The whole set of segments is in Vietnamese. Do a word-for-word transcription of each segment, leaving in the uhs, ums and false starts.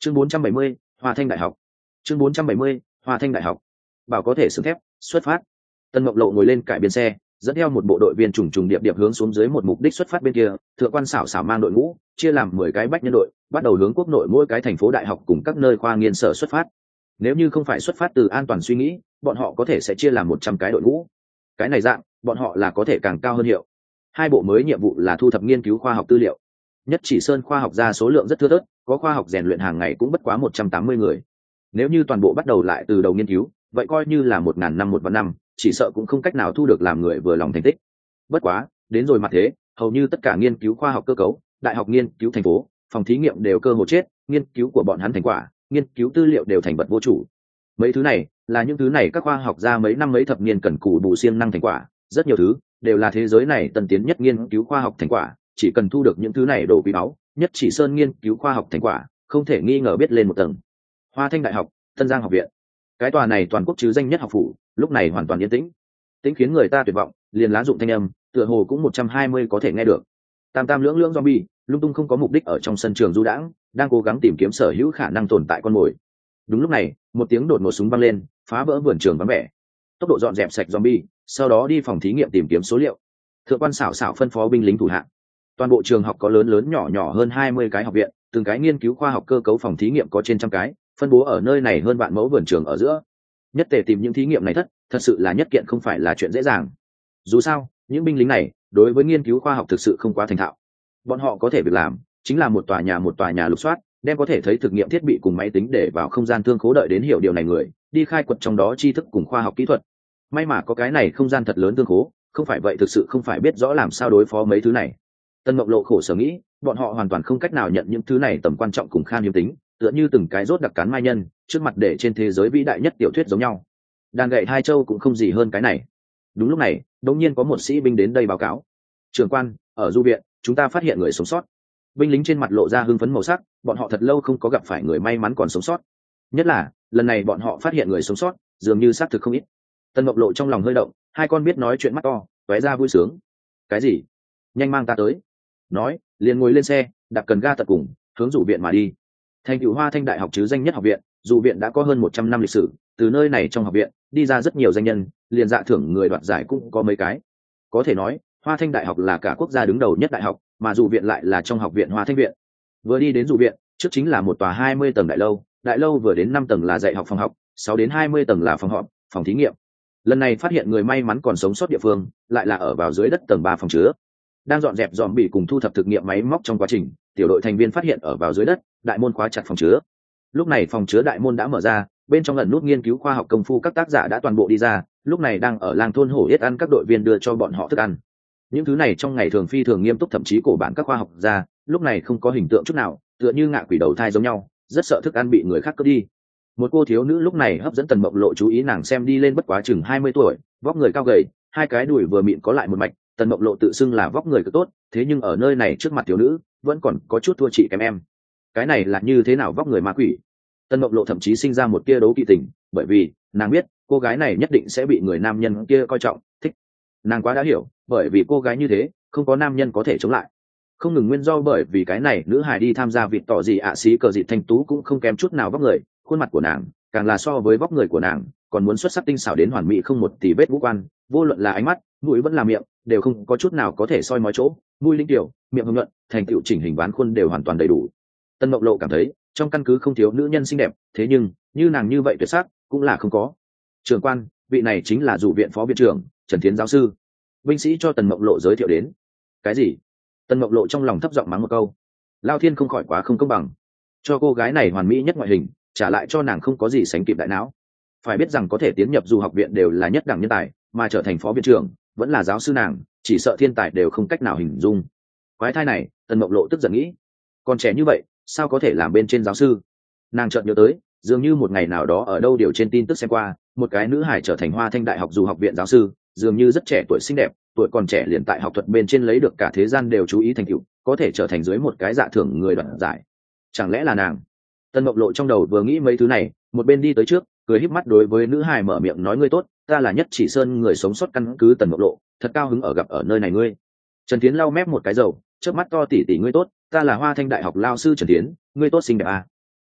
chương bốn trăm bảy mươi, Hoa Thanh Đại học. chương bốn trăm bảy mươi, Hoa Thanh Đại học. Bảo có thể xứng thép, xuất phát. Tân Mộng Lộ ngồi lên cải biên xe, dẫn theo một bộ đội viên trùng trùng điệp điệp hướng xuống dưới một mục đích xuất phát bên kia. Thượng quan xảo xảo mang đội ngũ, chia làm mười cái bách nhân đội, bắt đầu hướng quốc nội mỗi cái thành phố đại học cùng các nơi khoa nghiên sở xuất phát. Nếu như không phải xuất phát từ an toàn suy nghĩ, bọn họ có thể sẽ chia làm một trăm cái đội ngũ. Cái này dạng, bọn họ là có thể càng cao hơn hiệu. Hai bộ mới nhiệm vụ là thu thập nghiên cứu khoa học tư liệu. Nhất Chỉ Sơn khoa học gia số lượng rất thưa thớt, có khoa học rèn luyện hàng ngày cũng bất quá một trăm tám mươi người. Nếu như toàn bộ bắt đầu lại từ đầu nghiên cứu, vậy coi như là một ngàn năm một vạn năm, chỉ sợ cũng không cách nào thu được làm người vừa lòng thành tích. Bất quá, đến rồi mặt thế, hầu như tất cả nghiên cứu khoa học cơ cấu, đại học nghiên cứu thành phố, phòng thí nghiệm đều cơ hồ chết, nghiên cứu của bọn hắn thành quả, nghiên cứu tư liệu đều thành vật vô chủ. Mấy thứ này là những thứ này các khoa học gia mấy năm mấy thập niên cần cù bù siêng năng thành quả, rất nhiều thứ đều là thế giới này tân tiến nhất nghiên cứu khoa học thành quả, chỉ cần thu được những thứ này đồ quý báu, Nhất Chỉ Sơn nghiên cứu khoa học thành quả không thể nghi ngờ biết lên một tầng. Hoa Thanh Đại học, Tân Giang học viện, cái tòa này toàn quốc chứ danh nhất học phủ, lúc này hoàn toàn yên tĩnh, tĩnh khiến người ta tuyệt vọng, liền lá dụng thanh âm, tựa hồ cũng một trăm hai mươi có thể nghe được. Tam tam lưỡng lưỡng zombie, lung tung không có mục đích ở trong sân trường du đãng, đang cố gắng tìm kiếm sở hữu khả năng tồn tại con mồi. Đúng lúc này, một tiếng đột ngột súng vang lên, phá vỡ vườn trường vắng vẻ. Tốc độ dọn dẹp sạch zombie, sau đó đi phòng thí nghiệm tìm kiếm số liệu. Thượng quan xảo xảo phân phó binh lính thủ hạ. Toàn bộ trường học có lớn lớn nhỏ nhỏ hơn hai mươi cái học viện, từng cái nghiên cứu khoa học cơ cấu phòng thí nghiệm có trên trăm cái, phân bố ở nơi này hơn vạn mẫu vườn trường ở giữa. Nhất tề tìm những thí nghiệm này thất, thật sự là nhất kiện không phải là chuyện dễ dàng. Dù sao, những binh lính này đối với nghiên cứu khoa học thực sự không quá thành thạo. Bọn họ có thể việc làm chính là một tòa nhà một tòa nhà lục soát, đem có thể thấy thực nghiệm thiết bị cùng máy tính để vào không gian thương khố, đợi đến hiểu điều này người đi khai quật trong đó tri thức cùng khoa học kỹ thuật. May mà có cái này không gian thật lớn thương khố, không phải vậy thực sự không phải biết rõ làm sao đối phó mấy thứ này. Tân Mộng Lộ khổ sở nghĩ, bọn họ hoàn toàn không cách nào nhận những thứ này tầm quan trọng cùng khan hiếm tính, tựa như từng cái rốt đặc cán mai nhân trước mặt để trên thế giới vĩ đại nhất tiểu thuyết giống nhau. Đàn gậy hai châu cũng không gì hơn cái này. Đúng lúc này, đột nhiên có một sĩ binh đến đây báo cáo. Trưởng quan, ở du viện, chúng ta phát hiện người sống sót. Binh lính trên mặt lộ ra hưng phấn màu sắc, bọn họ thật lâu không có gặp phải người may mắn còn sống sót. Nhất là, lần này bọn họ phát hiện người sống sót, dường như xác thực không ít. Tân Mộng Lộ trong lòng hơi động, hai con biết nói chuyện mắt to, tóe ra vui sướng. Cái gì? Nhanh mang ta tới. Nói, liền ngồi lên xe, đạp cần ga tận cùng, hướng dụ viện mà đi. Thành tựu Hoa Thanh Đại học chứ danh nhất học viện, dụ viện đã có hơn một trăm năm lịch sử, từ nơi này trong học viện đi ra rất nhiều danh nhân, liền dạ thưởng người đoạt giải cũng có mấy cái. Có thể nói, Hoa Thanh Đại học là cả quốc gia đứng đầu nhất đại học, mà dụ viện lại là trong học viện Hoa Thanh viện. Vừa đi đến dụ viện, trước chính là một tòa hai mươi tầng đại lâu, đại lâu vừa đến năm tầng là dạy học phòng học, sáu đến hai mươi tầng là phòng họp, phòng thí nghiệm. Lần này phát hiện người may mắn còn sống sót địa phương, lại là ở vào dưới đất tầng ba phòng chứa. Đang dọn dẹp dòm bị cùng thu thập thực nghiệm máy móc trong quá trình, tiểu đội thành viên phát hiện ở vào dưới đất, đại môn khóa chặt phòng chứa. Lúc này phòng chứa đại môn đã mở ra, bên trong ẩn nút nghiên cứu khoa học công phu các tác giả đã toàn bộ đi ra, lúc này đang ở làng thôn hổ yết ăn các đội viên đưa cho bọn họ thức ăn. Những thứ này trong ngày thường phi thường nghiêm túc, thậm chí cổ bản các khoa học gia, lúc này không có hình tượng chút nào, tựa như ngạ quỷ đầu thai giống nhau, rất sợ thức ăn bị người khác cướp đi. Một cô thiếu nữ lúc này hấp dẫn Tần Mộng Lộ chú ý, nàng xem đi lên bất quá chừng hai mươi tuổi, vóc người cao gầy, hai cái đùi vừa mịn có lại một mạch. Tần Mộng Lộ tự xưng là vóc người cực tốt, thế nhưng ở nơi này trước mặt thiếu nữ vẫn còn có chút thua chị kém em. Cái này là như thế nào vóc người ma quỷ? Tần Mộng Lộ thậm chí sinh ra một tia đấu kỵ tình, bởi vì nàng biết cô gái này nhất định sẽ bị người nam nhân kia coi trọng, thích. Nàng quá đã hiểu, bởi vì cô gái như thế không có nam nhân có thể chống lại. Không ngừng nguyên do bởi vì cái này nữ hài đi tham gia vịt tỏ gì ạ xí cờ dị thanh tú cũng không kém chút nào vóc người, khuôn mặt của nàng càng là so với vóc người của nàng còn muốn xuất sắc tinh xảo đến hoàn mỹ không một tì vết ngũ quan, vô luận là ánh mắt, mũi vẫn là miệng, đều không có chút nào có thể soi mói chỗ, mũi linh tiểu, miệng hồng nhuận, thành tựu chỉnh hình ván khuôn đều hoàn toàn đầy đủ. Tân Mộng Lộ cảm thấy trong căn cứ không thiếu nữ nhân xinh đẹp, thế nhưng như nàng như vậy tuyệt sắc cũng là không có. Trưởng quan, vị này chính là dụ viện phó viện trưởng Trần Thiến giáo sư. Binh sĩ cho Tần Mộng Lộ giới thiệu đến. Cái gì? Tần Mộng Lộ trong lòng thấp giọng mắng một câu. Lao thiên không khỏi quá không công bằng, cho cô gái này hoàn mỹ nhất ngoại hình, trả lại cho nàng không có gì sánh kịp đại não. Phải biết rằng có thể tiến nhập dù học viện đều là nhất đẳng nhân tài, mà trở thành phó viện trưởng vẫn là giáo sư nàng, chỉ sợ thiên tài đều không cách nào hình dung. Quái thai này, Tần Mộng Lộ tức giận nghĩ, còn trẻ như vậy sao có thể làm bên trên giáo sư? Nàng chợt nhớ tới, dường như một ngày nào đó ở đâu điều trên tin tức xem qua, một cái nữ hải trở thành Hoa Thanh Đại học dù học viện giáo sư, dường như rất trẻ tuổi xinh đẹp, tuổi còn trẻ liền tại học thuật bên trên lấy được cả thế gian đều chú ý thành tựu, có thể trở thành dưới một cái dạ thưởng người đoạt giải. Chẳng lẽ là nàng? Tân Mộng Lộ trong đầu vừa nghĩ mấy thứ này, một bên đi tới trước, cười híp mắt đối với nữ hài mở miệng nói, ngươi tốt, ta là Nhất Chỉ Sơn người sống sót căn cứ Tần Mộng Lộ, thật cao hứng ở gặp ở nơi này ngươi. Trần Tiến lau mép một cái dầu, chớp mắt to, tỉ tỉ ngươi tốt, ta là Hoa Thanh Đại học lao sư Trần Tiến, ngươi tốt xinh đẹp à.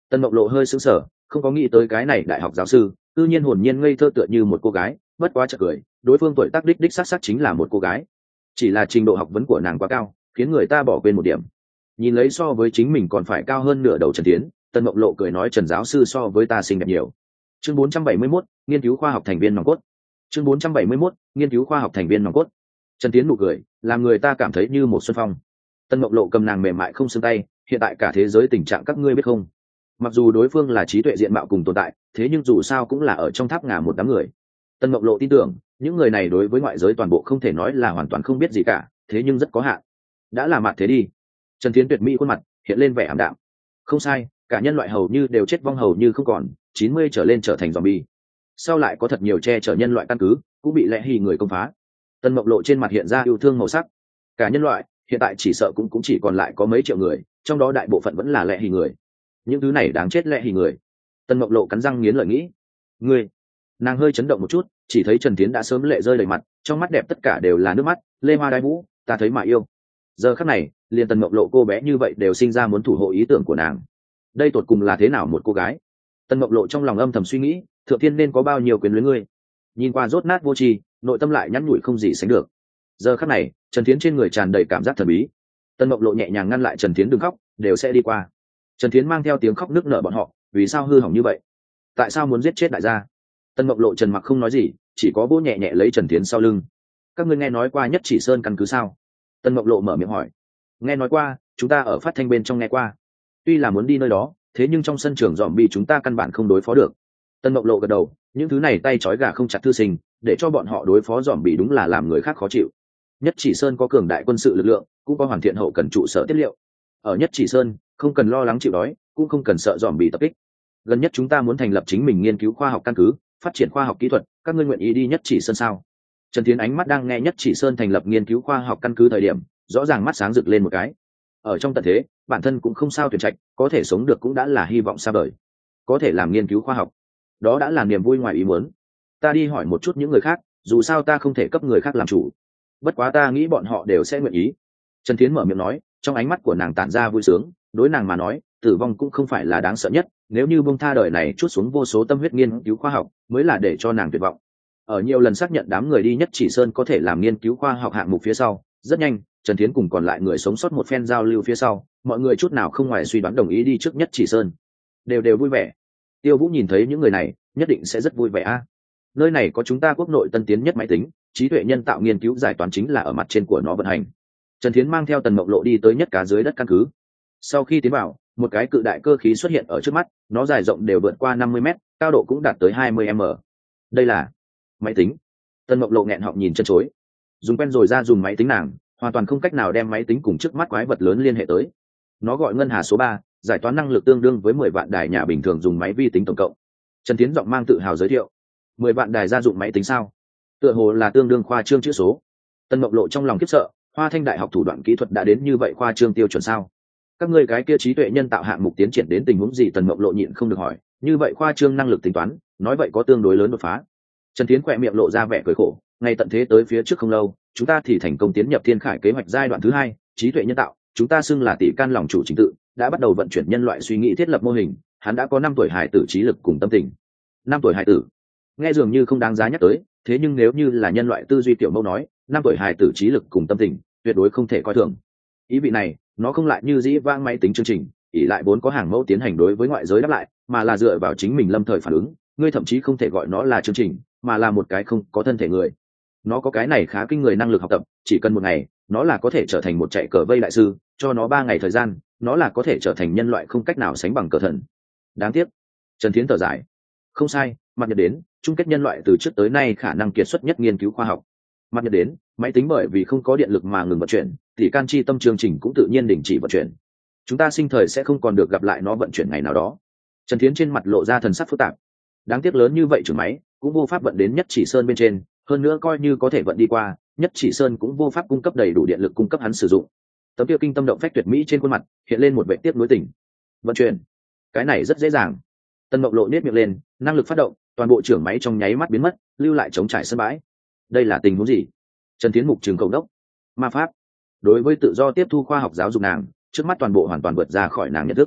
Tân Mộng Lộ hơi sững sờ, không có nghĩ tới cái này đại học giáo sư tự nhiên hồn nhiên ngây thơ tựa như một cô gái, bất quá chợt cười, đối phương tuổi tác đích đích xác xác chính là một cô gái, chỉ là trình độ học vấn của nàng quá cao, khiến người ta bỏ quên một điểm. Nhìn lấy so với chính mình còn phải cao hơn nửa đầu Trần Tiến, Tân Mộng Lộ cười nói Trần giáo sư so với ta xinh đẹp nhiều. Chương bốn trăm bảy mươi mốt, nghiên cứu khoa học thành viên nòng cốt. Chương bốn trăm bảy mươi mốt, nghiên cứu khoa học thành viên nòng cốt. Trần Tiến nụ cười, làm người ta cảm thấy như một xuân phong. Tân Mộng Lộ cầm nàng mềm mại không xương tay, hiện tại cả thế giới tình trạng các ngươi biết không? Mặc dù đối phương là trí tuệ diện mạo cùng tồn tại, thế nhưng dù sao cũng là ở trong tháp ngà một đám người. Tân Mộng Lộ tin tưởng, những người này đối với ngoại giới toàn bộ không thể nói là hoàn toàn không biết gì cả, thế nhưng rất có hạn. Đã là mặt thế đi. Trần Tiến tuyệt mỹ khuôn mặt hiện lên vẻ ảm đạm. Không sai, cả nhân loại hầu như đều chết vong hầu như không còn, chín mươi trở lên trở thành zombie. Sau lại có thật nhiều che chở nhân loại căn cứ, cũng bị lẽ hì người công phá. Tân Mộng Lộ trên mặt hiện ra yêu thương màu sắc. Cả nhân loại hiện tại chỉ sợ cũng cũng chỉ còn lại có mấy triệu người, trong đó đại bộ phận vẫn là lẽ hì người. Những thứ này đáng chết lẽ hì người. Tân Mộng Lộ cắn răng nghiến lợi nghĩ. Ngươi, nàng hơi chấn động một chút, chỉ thấy Trần Tiến đã sớm lệ rơi đầy mặt, trong mắt đẹp tất cả đều là nước mắt, lê hoa đai vũ, ta thấy mà yêu. Giờ khắc này, liền Tân Mộng Lộ cô bé như vậy đều sinh ra muốn thủ hộ ý tưởng của nàng. Đây tột cùng là thế nào một cô gái? Tân Mộng Lộ trong lòng âm thầm suy nghĩ, thượng tiên nên có bao nhiêu quyền luyến ngươi. Nhìn qua rốt nát vô tri, nội tâm lại nhắn nhủi không gì sánh được. Giờ khắc này, Trần Thiến trên người tràn đầy cảm giác thần bí. Tân Mộng Lộ nhẹ nhàng ngăn lại Trần Thiến đừng khóc, đều sẽ đi qua. Trần Thiến mang theo tiếng khóc nức nở bọn họ, vì sao hư hỏng như vậy? Tại sao muốn giết chết đại gia? Tân Mộng Lộ trần mặc không nói gì, chỉ có vỗ nhẹ nhẹ lấy Trần Thiến sau lưng. Các ngươi nghe nói qua Nhất Chỉ Sơn căn cứ sao? Tân Mộng Lộ mở miệng hỏi. Nghe nói qua, chúng ta ở phát thanh bên trong nghe qua. Tuy là muốn đi nơi đó, thế nhưng trong sân trường dòm bi chúng ta căn bản không đối phó được. Tân Mộng Lộ gật đầu, những thứ này tay trói gà không chặt thư sinh, để cho bọn họ đối phó dòm bi đúng là làm người khác khó chịu. Nhất Chỉ Sơn có cường đại quân sự lực lượng, cũng có hoàn thiện hậu cần trụ sở tiết liệu. Ở Nhất Chỉ Sơn, không cần lo lắng chịu đói, cũng không cần sợ dòm bi tập kích. Gần nhất chúng ta muốn thành lập chính mình nghiên cứu khoa học căn cứ, phát triển khoa học kỹ thuật, các ngươi nguyện ý đi Nhất Chỉ Sơn sao? Trần Tiến ánh mắt đang nghe Nhất Chỉ Sơn thành lập nghiên cứu khoa học căn cứ thời điểm, rõ ràng mắt sáng rực lên một cái. Ở trong tận thế, bản thân cũng không sao tuyển trạch, có thể sống được cũng đã là hy vọng xa vời. Có thể làm nghiên cứu khoa học, đó đã là niềm vui ngoài ý muốn. Ta đi hỏi một chút những người khác, dù sao ta không thể cấp người khác làm chủ. Bất quá ta nghĩ bọn họ đều sẽ nguyện ý. Trần Tiến mở miệng nói, trong ánh mắt của nàng tản ra vui sướng, đối nàng mà nói, tử vong cũng không phải là đáng sợ nhất, nếu như buông tha đời này chút xuống vô số tâm huyết nghiên cứu khoa học, mới là để cho nàng tuyệt vọng. Ở nhiều lần xác nhận đám người đi Nhất Chỉ Sơn có thể làm nghiên cứu khoa học hạng mục phía sau, rất nhanh, Trần Thiến cùng còn lại người sống sót một phen giao lưu phía sau, mọi người chút nào không ngoài suy đoán đồng ý đi trước Nhất Chỉ Sơn. Đều đều vui vẻ. Tiêu Vũ nhìn thấy những người này, nhất định sẽ rất vui vẻ a. Nơi này có chúng ta quốc nội tân tiến nhất máy tính, trí tuệ nhân tạo nghiên cứu giải toán chính là ở mặt trên của nó vận hành. Trần Thiến mang theo Tần Mộng Lộ đi tới nhất cá dưới đất căn cứ. Sau khi tiến vào, một cái cự đại cơ khí xuất hiện ở trước mắt, nó dài rộng đều vượt qua năm mươi mét, cao độ cũng đạt tới hai mươi mét. Đây là máy tính. Tần Mộng Lộ nghẹn họng nhìn chân chối. Dùng quen rồi ra dùng máy tính nàng, hoàn toàn không cách nào đem máy tính cùng trước mắt quái vật lớn liên hệ tới. Nó gọi ngân hà số ba, giải toán năng lực tương đương với mười vạn đài nhà bình thường dùng máy vi tính tổng cộng. Trần Tiến giọng mang tự hào giới thiệu. mười vạn đài gia dụng máy tính sao? Tựa hồ là tương đương khoa trương chữ số. Tân Mộng Lộ trong lòng khiếp sợ, Hoa Thanh đại học thủ đoạn kỹ thuật đã đến như vậy khoa trương tiêu chuẩn sao? Các ngươi cái kia trí tuệ nhân tạo hạng mục tiến triển đến tình huống gì? Tần Mộng Lộ nhịn không được hỏi, như vậy khoa trương năng lực tính toán, nói vậy có tương đối lớn đột phá. Trần Tiến khỏe miệng lộ ra vẻ cười khổ, ngay tận thế tới phía trước không lâu, chúng ta thì thành công tiến nhập Thiên Khải kế hoạch giai đoạn thứ hai, trí tuệ nhân tạo, chúng ta xưng là tỷ can lòng chủ chính tự, đã bắt đầu vận chuyển nhân loại suy nghĩ thiết lập mô hình, hắn đã có năm tuổi hải tử trí lực cùng tâm tình. Năm tuổi hải tử, nghe dường như không đáng giá nhắc tới, thế nhưng nếu như là nhân loại tư duy tiểu mâu nói, năm tuổi hải tử trí lực cùng tâm tình, tuyệt đối không thể coi thường. Ý vị này, nó không lại như dĩ vãng máy tính chương trình, ỷ lại vốn có hàng mẫu tiến hành đối với ngoại giới đáp lại, mà là dựa vào chính mình lâm thời phản ứng, ngươi thậm chí không thể gọi nó là chương trình, mà là một cái không có thân thể người. Nó có cái này khá kinh người năng lực học tập, chỉ cần một ngày, nó là có thể trở thành một chạy cờ vây đại sư, cho nó ba ngày thời gian, nó là có thể trở thành nhân loại không cách nào sánh bằng cờ thần. Đáng tiếc. Trần Thiến thở dài. Không sai, mặt nhật đến, chung kết nhân loại từ trước tới nay khả năng kiệt xuất nhất nghiên cứu khoa học. Mặt nhật đến, máy tính bởi vì không có điện lực mà ngừng vận chuyển, thì can chi tâm chương trình cũng tự nhiên đình chỉ vận chuyển. Chúng ta sinh thời sẽ không còn được gặp lại nó vận chuyển ngày nào đó. Trần Thiến trên mặt lộ ra thần sắc phức tạp. Đáng tiếc lớn như vậy trường máy cũng vô pháp vận đến Nhất Chỉ Sơn bên trên, hơn nữa coi như có thể vận đi qua, Nhất Chỉ Sơn cũng vô pháp cung cấp đầy đủ điện lực cung cấp hắn sử dụng. Tấm tiêu kinh tâm động phách tuyệt mỹ trên khuôn mặt hiện lên một vẻ tiếc nuối tình. Vận chuyển, cái này rất dễ dàng. Tân Mộng Lộ nét miệng lên, năng lực phát động, toàn bộ trưởng máy trong nháy mắt biến mất, lưu lại trống trải sân bãi. Đây là tình huống gì? Trần Thiến mục trường cầu đốc. Ma pháp. Đối với tự do tiếp thu khoa học giáo dục nàng, trước mắt toàn bộ hoàn toàn vượt ra khỏi nàng nhận thức.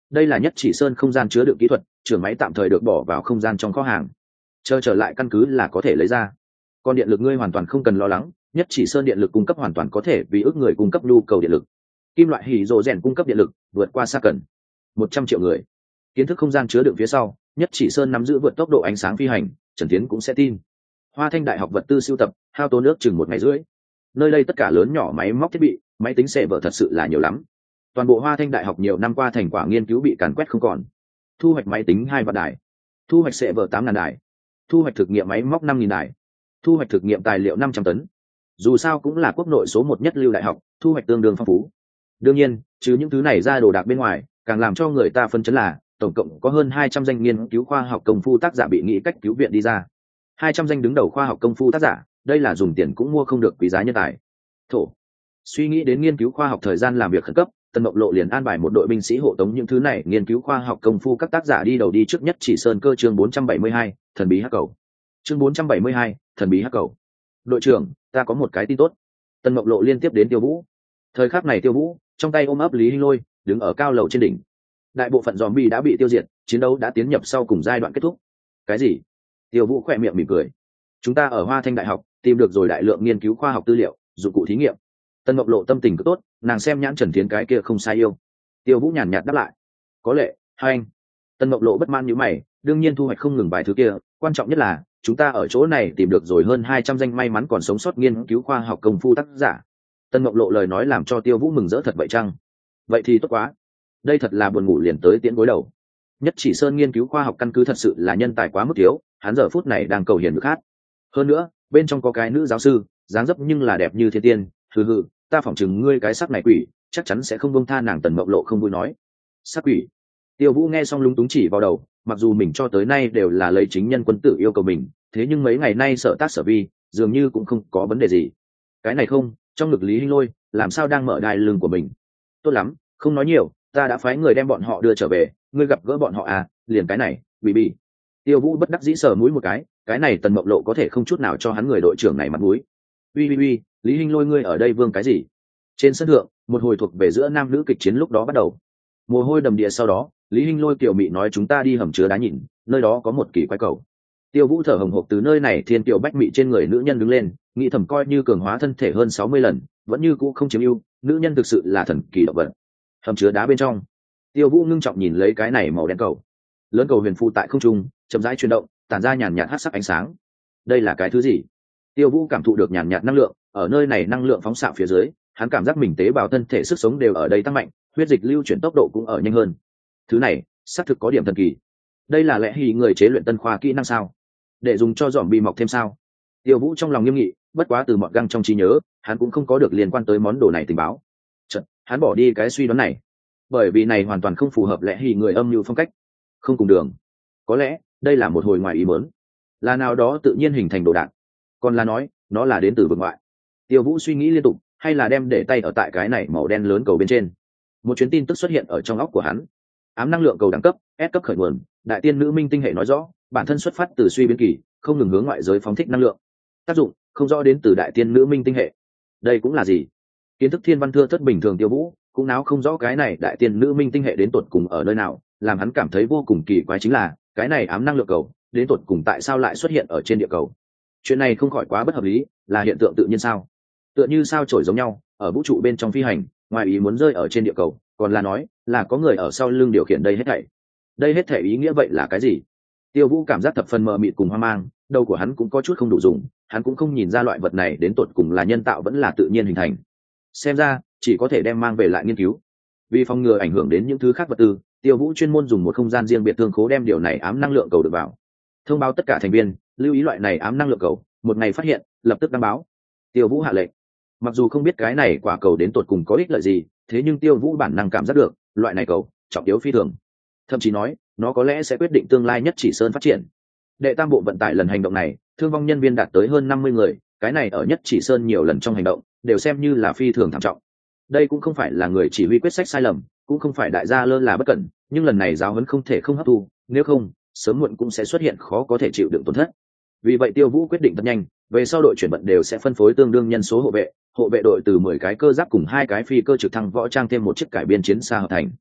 đây là nhất chỉ sơn không gian chứa đựng kỹ thuật, trưởng máy tạm thời được bỏ vào không gian trong kho hàng, chờ trở lại căn cứ là có thể lấy ra. Còn điện lực ngươi hoàn toàn không cần lo lắng, nhất chỉ sơn điện lực cung cấp hoàn toàn có thể vì ước người cung cấp nhu cầu điện lực. Kim loại hỉ rồ rèn cung cấp điện lực vượt qua xa cần một trăm triệu người. Kiến thức không gian chứa đựng phía sau, nhất chỉ sơn nắm giữ vượt tốc độ ánh sáng phi hành, Trần Tiến cũng sẽ tin. Hoa Thanh Đại học vật tư sưu tập hao tốn nước chừng một ngày rưỡi. Nơi đây tất cả lớn nhỏ máy móc thiết bị, máy tính xệ vở thật sự là nhiều lắm. Toàn bộ Hoa Thanh Đại học nhiều năm qua thành quả nghiên cứu bị càn quét không còn. Thu hoạch máy tính hai vạn đài, thu hoạch xệ vở tám ngàn đài, thu hoạch thực nghiệm máy móc năm nghìn đài, thu hoạch thực nghiệm tài liệu năm trăm tấn. Dù sao cũng là quốc nội số một nhất lưu đại học, thu hoạch tương đương phong phú. Đương nhiên, trừ những thứ này ra đồ đạc bên ngoài, càng làm cho người ta phân chấn là tổng cộng có hơn hai trăm danh nghiên cứu khoa học công phu tác giả bị nghĩ cách cứu viện đi ra. hai trăm danh đứng đầu khoa học công phu tác giả, đây là dùng tiền cũng mua không được quý giá nhân tài. Thổ. Suy nghĩ đến nghiên cứu khoa học thời gian làm việc khẩn cấp, Tần Mộng Lộ liền an bài một đội binh sĩ hộ tống những thứ này nghiên cứu khoa học công phu các tác giả đi đầu đi trước nhất chỉ sơn cơ. Chương bốn trăm bảy mươi hai, thần bí hắc cầu. Chương bốn trăm bảy mươi hai, thần bí hắc cầu. Đội trưởng, ta có một cái tin tốt. Tần Mộng Lộ liên tiếp đến Tiêu Vũ. Thời khắc này Tiêu Vũ trong tay ôm ấp Lý Hinh Lôi, đứng ở cao lầu trên đỉnh. Đại bộ phận zombie đã bị tiêu diệt, chiến đấu đã tiến nhập sau cùng giai đoạn kết thúc. Cái gì? Tiêu Vũ khỏe miệng mỉm cười. Chúng ta ở Hoa Thanh Đại học tìm được rồi đại lượng nghiên cứu khoa học tư liệu, dụng cụ thí nghiệm. Tần Mộng Lộ tâm tình cứ tốt, nàng xem nhãn Trần Thiến cái kia không sai yêu. Tiêu Vũ nhàn nhạt đáp lại. Có lệ, hai anh. Tần Mộng Lộ bất mãn nhíu mày, đương nhiên thu hoạch không ngừng vài thứ kia, quan trọng nhất là chúng ta ở chỗ này tìm được rồi hơn hai trăm danh may mắn còn sống sót nghiên cứu khoa học công phu tác giả. Tần Mộng Lộ lời nói làm cho Tiêu Vũ mừng rỡ thật vậy chăng? Vậy thì tốt quá. Đây thật là buồn ngủ liền tới tiễn gối đầu. Nhất chỉ sơn nghiên cứu khoa học căn cứ thật sự là nhân tài quá mức thiếu, hắn giờ phút này đang cầu hiền được hát. Hơn nữa, bên trong có cái nữ giáo sư, dáng dấp nhưng là đẹp như thiên tiên, hừ hừ, ta phỏng chừng ngươi cái sắc này quỷ, chắc chắn sẽ không buông tha nàng. Tần Mộng Lộ không vui nói. Sắc quỷ? Tiêu Vũ nghe xong lúng túng chỉ vào đầu, mặc dù mình cho tới nay đều là lấy chính nhân quân tử yêu cầu mình, thế nhưng mấy ngày nay sở tác sở vi, dường như cũng không có vấn đề gì. Cái này không, trong ngực Lý Hinh Lôi, làm sao đang mở đai lưng của mình. Tốt lắm, không nói nhiều, ta đã phái người đem bọn họ đưa trở về, ngươi gặp gỡ bọn họ à, liền cái này, bị bị. Tiêu Vũ bất đắc dĩ sờ mũi một cái, cái này Tần Mộng Lộ có thể không chút nào cho hắn người đội trưởng này mặt mũi. Uy uy uy, Lý Hinh Lôi ngươi ở đây vương cái gì? Trên sân thượng, một hồi thuộc về giữa nam nữ kịch chiến lúc đó bắt đầu. Mồ hôi đầm địa sau đó, Lý Hinh Lôi kiểu mị nói chúng ta đi hầm chứa đá nhìn, nơi đó có một kỳ quái cầu. Tiêu Vũ thở hồng hộc từ nơi này thiên kiều bách mị trên người nữ nhân đứng lên, nghĩ thầm coi như cường hóa thân thể hơn sáu mươi lần, vẫn như cũ không chiếm ưu, nữ nhân thực sự là thần kỳ động vật. Hầm chứa đá bên trong, Tiêu Vũ ngưng trọng nhìn lấy cái này màu đen cầu. Lớn cầu huyền phù tại không trung, chậm rãi chuyển động, tản ra nhàn nhạt hắc sắc ánh sáng. Đây là cái thứ gì? Tiêu Vũ cảm thụ được nhàn nhạt năng lượng, ở nơi này năng lượng phóng xạ phía dưới, hắn cảm giác mình tế bào thân thể sức sống đều ở đây tăng mạnh, huyết dịch lưu chuyển tốc độ cũng ở nhanh hơn. Thứ này, xác thực có điểm thần kỳ. Đây là lẽ hì người chế luyện tân khoa kỹ năng sao? Để dùng cho dòm bi mọc thêm sao? Tiêu Vũ trong lòng nghiêm nghị, bất quá từ mọt găng trong trí nhớ, hắn cũng không có được liên quan tới món đồ này tình báo. Chợt, hắn bỏ đi cái suy đoán này, bởi vì này hoàn toàn không phù hợp lẽ hì người âm mưu phong cách, không cùng đường. Có lẽ đây là một hồi ngoài ý muốn, là nào đó tự nhiên hình thành đồ đạc, còn là nói nó là đến từ vực ngoại. Tiêu Vũ suy nghĩ liên tục, hay là đem để tay ở tại cái này màu đen lớn cầu bên trên. Một chuyến tin tức xuất hiện ở trong óc của hắn. Ám năng lượng cầu đẳng cấp S cấp khởi nguồn, đại tiên nữ minh tinh hệ nói rõ, bản thân xuất phát từ suy biến kỳ, không ngừng hướng ngoại giới phóng thích năng lượng. Tác dụng không rõ đến từ đại tiên nữ minh tinh hệ. Đây cũng là gì? Kiến thức thiên văn thưa thất bình thường Tiêu Vũ cũng náo không rõ cái này đại tiên nữ minh tinh hệ đến tột cùng ở nơi nào, làm hắn cảm thấy vô cùng kỳ quái chính là cái này ám năng lượng cầu đến tột cùng tại sao lại xuất hiện ở trên địa cầu. Chuyện này không khỏi quá bất hợp lý, là hiện tượng tự nhiên sao? Tựa như sao chổi giống nhau, ở vũ trụ bên trong phi hành, ngoài ý muốn rơi ở trên địa cầu, còn là nói là có người ở sau lưng điều khiển đây hết thảy. Đây hết thảy ý nghĩa vậy là cái gì? Tiêu Vũ cảm giác thập phần mờ mịt cùng hoang mang, đầu của hắn cũng có chút không đủ dùng, hắn cũng không nhìn ra loại vật này đến tột cùng là nhân tạo vẫn là tự nhiên hình thành. Xem ra chỉ có thể đem mang về lại nghiên cứu. Vì phòng ngừa ảnh hưởng đến những thứ khác vật tư, Tiêu Vũ chuyên môn dùng một không gian riêng biệt thương khố đem điều này ám năng lượng cầu được vào. Thông báo tất cả thành viên, lưu ý loại này ám năng lượng cầu, một ngày phát hiện, lập tức đăng báo. Tiêu Vũ hạ lệnh. Mặc dù không biết cái này quả cầu đến tột cùng có ích lợi gì, thế nhưng Tiêu Vũ bản năng cảm giác được, loại này cầu trọng yếu phi thường. Thậm chí nói, nó có lẽ sẽ quyết định tương lai nhất chỉ sơn phát triển. Đệ tam bộ vận tải lần hành động này, thương vong nhân viên đạt tới hơn năm mươi người, cái này ở nhất chỉ sơn nhiều lần trong hành động, đều xem như là phi thường thảm trọng. Đây cũng không phải là người chỉ huy quyết sách sai lầm, cũng không phải đại gia lơ là bất cẩn, nhưng lần này giáo huấn không thể không hấp thu, nếu không, sớm muộn cũng sẽ xuất hiện khó có thể chịu đựng tổn thất. Vì vậy Tiêu Vũ quyết định thật nhanh, về sau đội chuyển vận đều sẽ phân phối tương đương nhân số hộ vệ, hộ vệ đội từ mười cái cơ giáp cùng hai cái phi cơ trực thăng võ trang thêm một chiếc cải biên chiến xa hợp thành.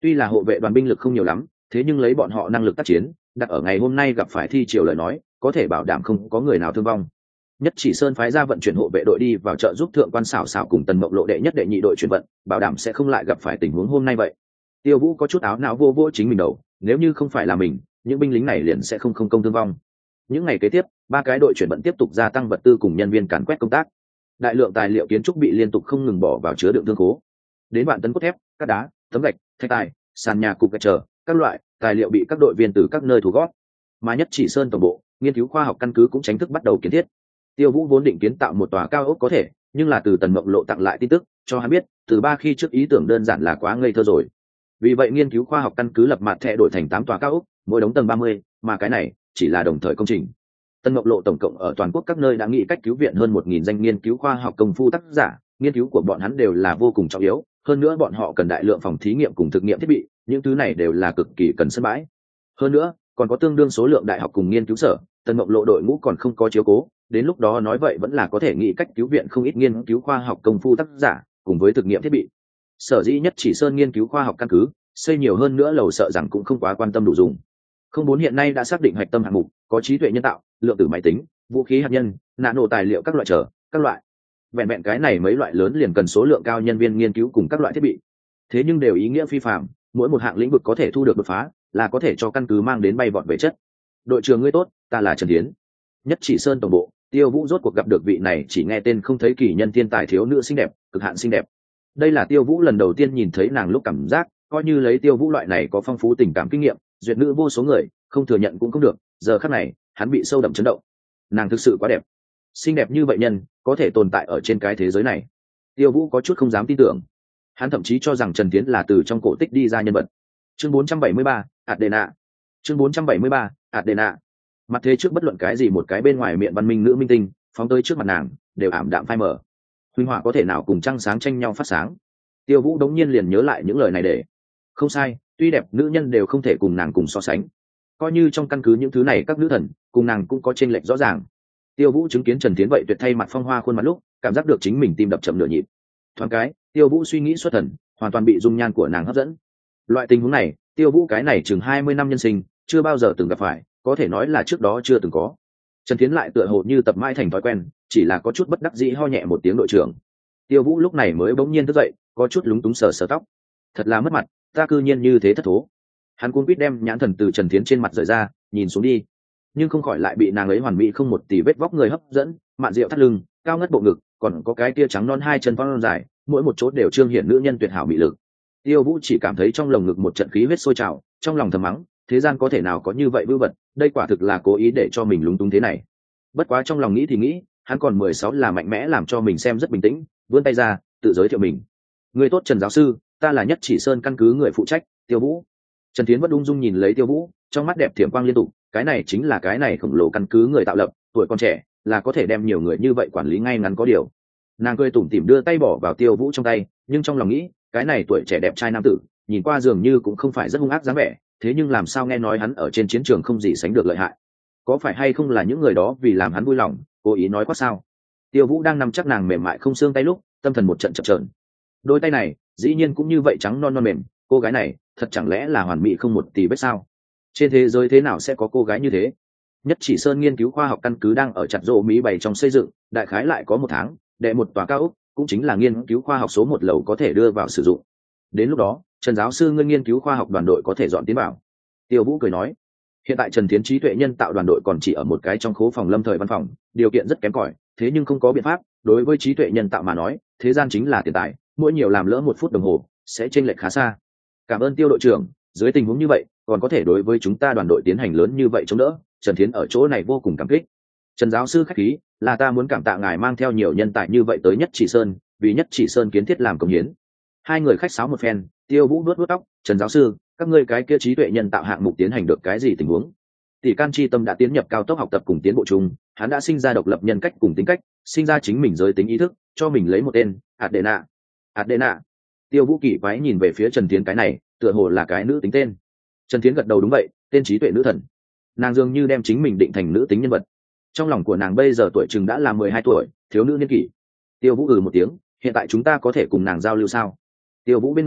Tuy là hộ vệ đoàn binh lực không nhiều lắm, thế nhưng lấy bọn họ năng lực tác chiến, đặt ở ngày hôm nay gặp phải thi triều lời nói, có thể bảo đảm không có người nào thương vong. Nhất Chỉ Sơn phái ra vận chuyển hộ vệ đội đi vào trợ giúp thượng quan xảo xảo cùng Tần Mộng Lộ đệ nhất đệ nhị đội chuyển vận, bảo đảm sẽ không lại gặp phải tình huống hôm nay vậy. Tiêu Vũ có chút áo não vô vô chính mình đầu, nếu như không phải là mình, những binh lính này liền sẽ không không công thương vong. Những ngày kế tiếp, ba cái đội chuyển vận tiếp tục gia tăng vật tư cùng nhân viên càn quét công tác. Đại lượng tài liệu kiến trúc bị liên tục không ngừng bỏ vào chứa đựng thương khố. Đến vạn tấn cốt thép, cát đá, tấm gạch, thạch tài, sàn nhà cục gạch chờ, các loại tài liệu bị các đội viên từ các nơi thu gót. Mà Nhất Chỉ Sơn tổng bộ, nghiên cứu khoa học căn cứ cũng chính thức bắt đầu kiến thiết. Tiêu Vũ vốn định kiến tạo một tòa cao ốc có thể, nhưng là từ Tần Mộng Lộ tặng lại tin tức, cho hắn biết, từ ba khi trước ý tưởng đơn giản là quá ngây thơ rồi. Vì vậy nghiên cứu khoa học căn cứ lập mặt thẻ đổi thành tám tòa cao ốc, mỗi đống tầng ba mươi, mà cái này chỉ là đồng thời công trình. Tần Mộng Lộ tổng cộng ở toàn quốc các nơi đã nghĩ cách cứu viện hơn một nghìn danh nghiên cứu khoa học công phu tác giả, nghiên cứu của bọn hắn đều là vô cùng trọng yếu, hơn nữa bọn họ cần đại lượng phòng thí nghiệm cùng thực nghiệm thiết bị, những thứ này đều là cực kỳ cần sân bãi. Hơn nữa, còn có tương đương số lượng đại học cùng nghiên cứu sở, Tần Mộng Lộ đội ngũ còn không có chiếu cố, đến lúc đó nói vậy vẫn là có thể nghĩ cách cứu viện không ít nghiên cứu khoa học công phu tác giả cùng với thực nghiệm thiết bị. Sở dĩ Nhất Chỉ Sơn nghiên cứu khoa học căn cứ xây nhiều hơn nữa lầu sợ rằng cũng không quá quan tâm đủ dùng. Không bốn hiện nay đã xác định hạch tâm hạng mục, có trí tuệ nhân tạo, lượng tử máy tính, vũ khí hạt nhân, nano tài liệu các loại trở, các loại. Vẹn vẹn cái này mấy loại lớn liền cần số lượng cao nhân viên nghiên cứu cùng các loại thiết bị. Thế nhưng đều ý nghĩa phi phàm, mỗi một hạng lĩnh vực có thể thu được đột phá, là có thể cho căn cứ mang đến bay vọt về chất. Đội trưởng ngươi tốt, ta là Trần Thiến. Nhất Chỉ Sơn tổng bộ, Tiêu Vũ rốt cuộc gặp được vị này chỉ nghe tên không thấy kỳ nhân thiên tài thiếu nữ xinh đẹp, cực hạn xinh đẹp. Đây là Tiêu Vũ lần đầu tiên nhìn thấy nàng lúc cảm giác, coi như lấy Tiêu Vũ loại này có phong phú tình cảm kinh nghiệm, duyệt nữ vô số người, không thừa nhận cũng không được, giờ khắc này, hắn bị sâu đậm chấn động. Nàng thực sự quá đẹp. Xinh đẹp như vậy nhân, có thể tồn tại ở trên cái thế giới này. Tiêu Vũ có chút không dám tin tưởng. Hắn thậm chí cho rằng Trần Tiến là từ trong cổ tích đi ra nhân vật. Chương bốn trăm bảy mươi ba, Adena. Chương bốn trăm bảy mươi ba, Adena. Mặt thế trước bất luận cái gì một cái bên ngoài miệng văn minh nữ minh tinh, phóng tới trước mặt nàng, đều ảm đạm phai mờ. Huynh hỏa có thể nào cùng trăng sáng tranh nhau phát sáng. Tiêu Vũ đống nhiên liền nhớ lại những lời này để. Không sai, tuy đẹp nữ nhân đều không thể cùng nàng cùng so sánh. Coi như trong căn cứ những thứ này các nữ thần, cùng nàng cũng có chênh lệch rõ ràng. Tiêu Vũ chứng kiến Trần Tiến vậy tuyệt thay mặt phong hoa khuôn mặt lúc, cảm giác được chính mình tim đập chậm nửa nhịp. Thoáng cái, Tiêu Vũ suy nghĩ xuất thần, hoàn toàn bị dung nhan của nàng hấp dẫn. Loại tình huống này, Tiêu Vũ cái này chừng hai mươi năm nhân sinh, chưa bao giờ từng gặp phải, có thể nói là trước đó chưa từng có. Trần Tiến lại tựa hồ như tập mãi thành thói quen, chỉ là có chút bất đắc dĩ ho nhẹ một tiếng đội trưởng. Tiêu Vũ lúc này mới bỗng nhiên thức dậy, có chút lúng túng sờ sờ tóc. Thật là mất mặt, ta cư nhiên như thế thất thố. Hắn cuống quýt đem nhãn thần từ Trần Tiến trên mặt rời ra, nhìn xuống đi, nhưng không khỏi lại bị nàng ấy hoàn mỹ không một tì vết vóc người hấp dẫn, mạn rượu thắt lưng, cao ngất bộ ngực, còn có cái tia trắng non hai chân phong dài, mỗi một chỗ đều trương hiển nữ nhân tuyệt hảo mỹ lực. Tiêu Vũ chỉ cảm thấy trong lồng ngực một trận khí huyết sôi trào, trong lòng thầm mắng, thế gian có thể nào có như vậy vưu vật, đây quả thực là cố ý để cho mình lúng túng thế này. Bất quá trong lòng nghĩ thì nghĩ, hắn còn mười sáu là mạnh mẽ làm cho mình xem rất bình tĩnh, vươn tay ra, tự giới thiệu mình. Người tốt Trần giáo sư, ta là Nhất Chỉ Sơn căn cứ người phụ trách, Tiêu Vũ. Trần Tiến vẫn ung dung nhìn lấy Tiêu Vũ, trong mắt đẹp thiểm quang liên tục, cái này chính là cái này khổng lồ căn cứ người tạo lập, tuổi còn trẻ, là có thể đem nhiều người như vậy quản lý ngay ngắn có điều. Nàng cười tủm tỉm đưa tay bỏ vào Tiêu Vũ trong tay, nhưng trong lòng nghĩ, cái này tuổi trẻ đẹp trai nam tử, nhìn qua dường như cũng không phải rất hung ác dáng vẻ, thế nhưng làm sao nghe nói hắn ở trên chiến trường không gì sánh được lợi hại. Có phải hay không là những người đó vì làm hắn vui lòng, cố ý nói quá sao? Tiêu Vũ đang nằm chắc nàng mềm mại không xương tay lúc, tâm thần một trận chập chờn. Đôi tay này, dĩ nhiên cũng như vậy trắng non non mềm, cô gái này, thật chẳng lẽ là hoàn mỹ không một tì vết sao? Trên thế giới thế nào sẽ có cô gái như thế? Nhất Chỉ Sơn nghiên cứu khoa học căn cứ đang ở chặt rộ Mỹ bày trong xây dựng, đại khái lại có một tháng, đệ một tòa cao ốc, cũng chính là nghiên cứu khoa học số một lầu có thể đưa vào sử dụng. Đến lúc đó, Trần giáo sư ngươi nghiên cứu khoa học đoàn đội có thể dọn tiến vào. Tiêu Vũ cười nói, hiện tại Trần Tiến trí tuệ nhân tạo đoàn đội còn chỉ ở một cái trong khố phòng lâm thời văn phòng, điều kiện rất kém cỏi, thế nhưng không có biện pháp, đối với trí tuệ nhân tạo mà nói, thế gian chính là tiền tài, mỗi nhiều làm lỡ một phút đồng hồ, sẽ chênh lệch khá xa. Cảm ơn Tiêu đội trưởng, dưới tình huống như vậy, còn có thể đối với chúng ta đoàn đội tiến hành lớn như vậy chống đỡ, Trần Tiến ở chỗ này vô cùng cảm kích. Trần giáo sư khách khí, là ta muốn cảm tạ ngài mang theo nhiều nhân tài như vậy tới Nhất Chỉ Sơn, vì Nhất Chỉ Sơn kiến thiết làm công hiến. Hai người khách sáo một phen, Tiêu Vũ vuốt vuốt tóc, Trần giáo sư, các ngươi cái kia trí tuệ nhân tạo hạng mục tiến hành được cái gì tình huống? Tỷ Can Chi Tâm đã tiến nhập cao tốc học tập cùng tiến bộ chung, hắn đã sinh ra độc lập nhân cách cùng tính cách, sinh ra chính mình giới tính ý thức, cho mình lấy một tên, Adena. Adena. Tiêu Vũ kỳ quái nhìn về phía Trần Tiến cái này, tựa hồ là cái nữ tính tên. Trần Tiến gật đầu đúng vậy, tên trí tuệ nữ thần. Nàng dường như đem chính mình định thành nữ tính nhân vật. Trong lòng của nàng bây giờ tuổi chừng đã là mười hai tuổi, thiếu nữ niên kỷ. Tiêu Vũ ừ một tiếng, hiện tại chúng ta có thể cùng nàng giao lưu sao? Tiêu Vũ bên người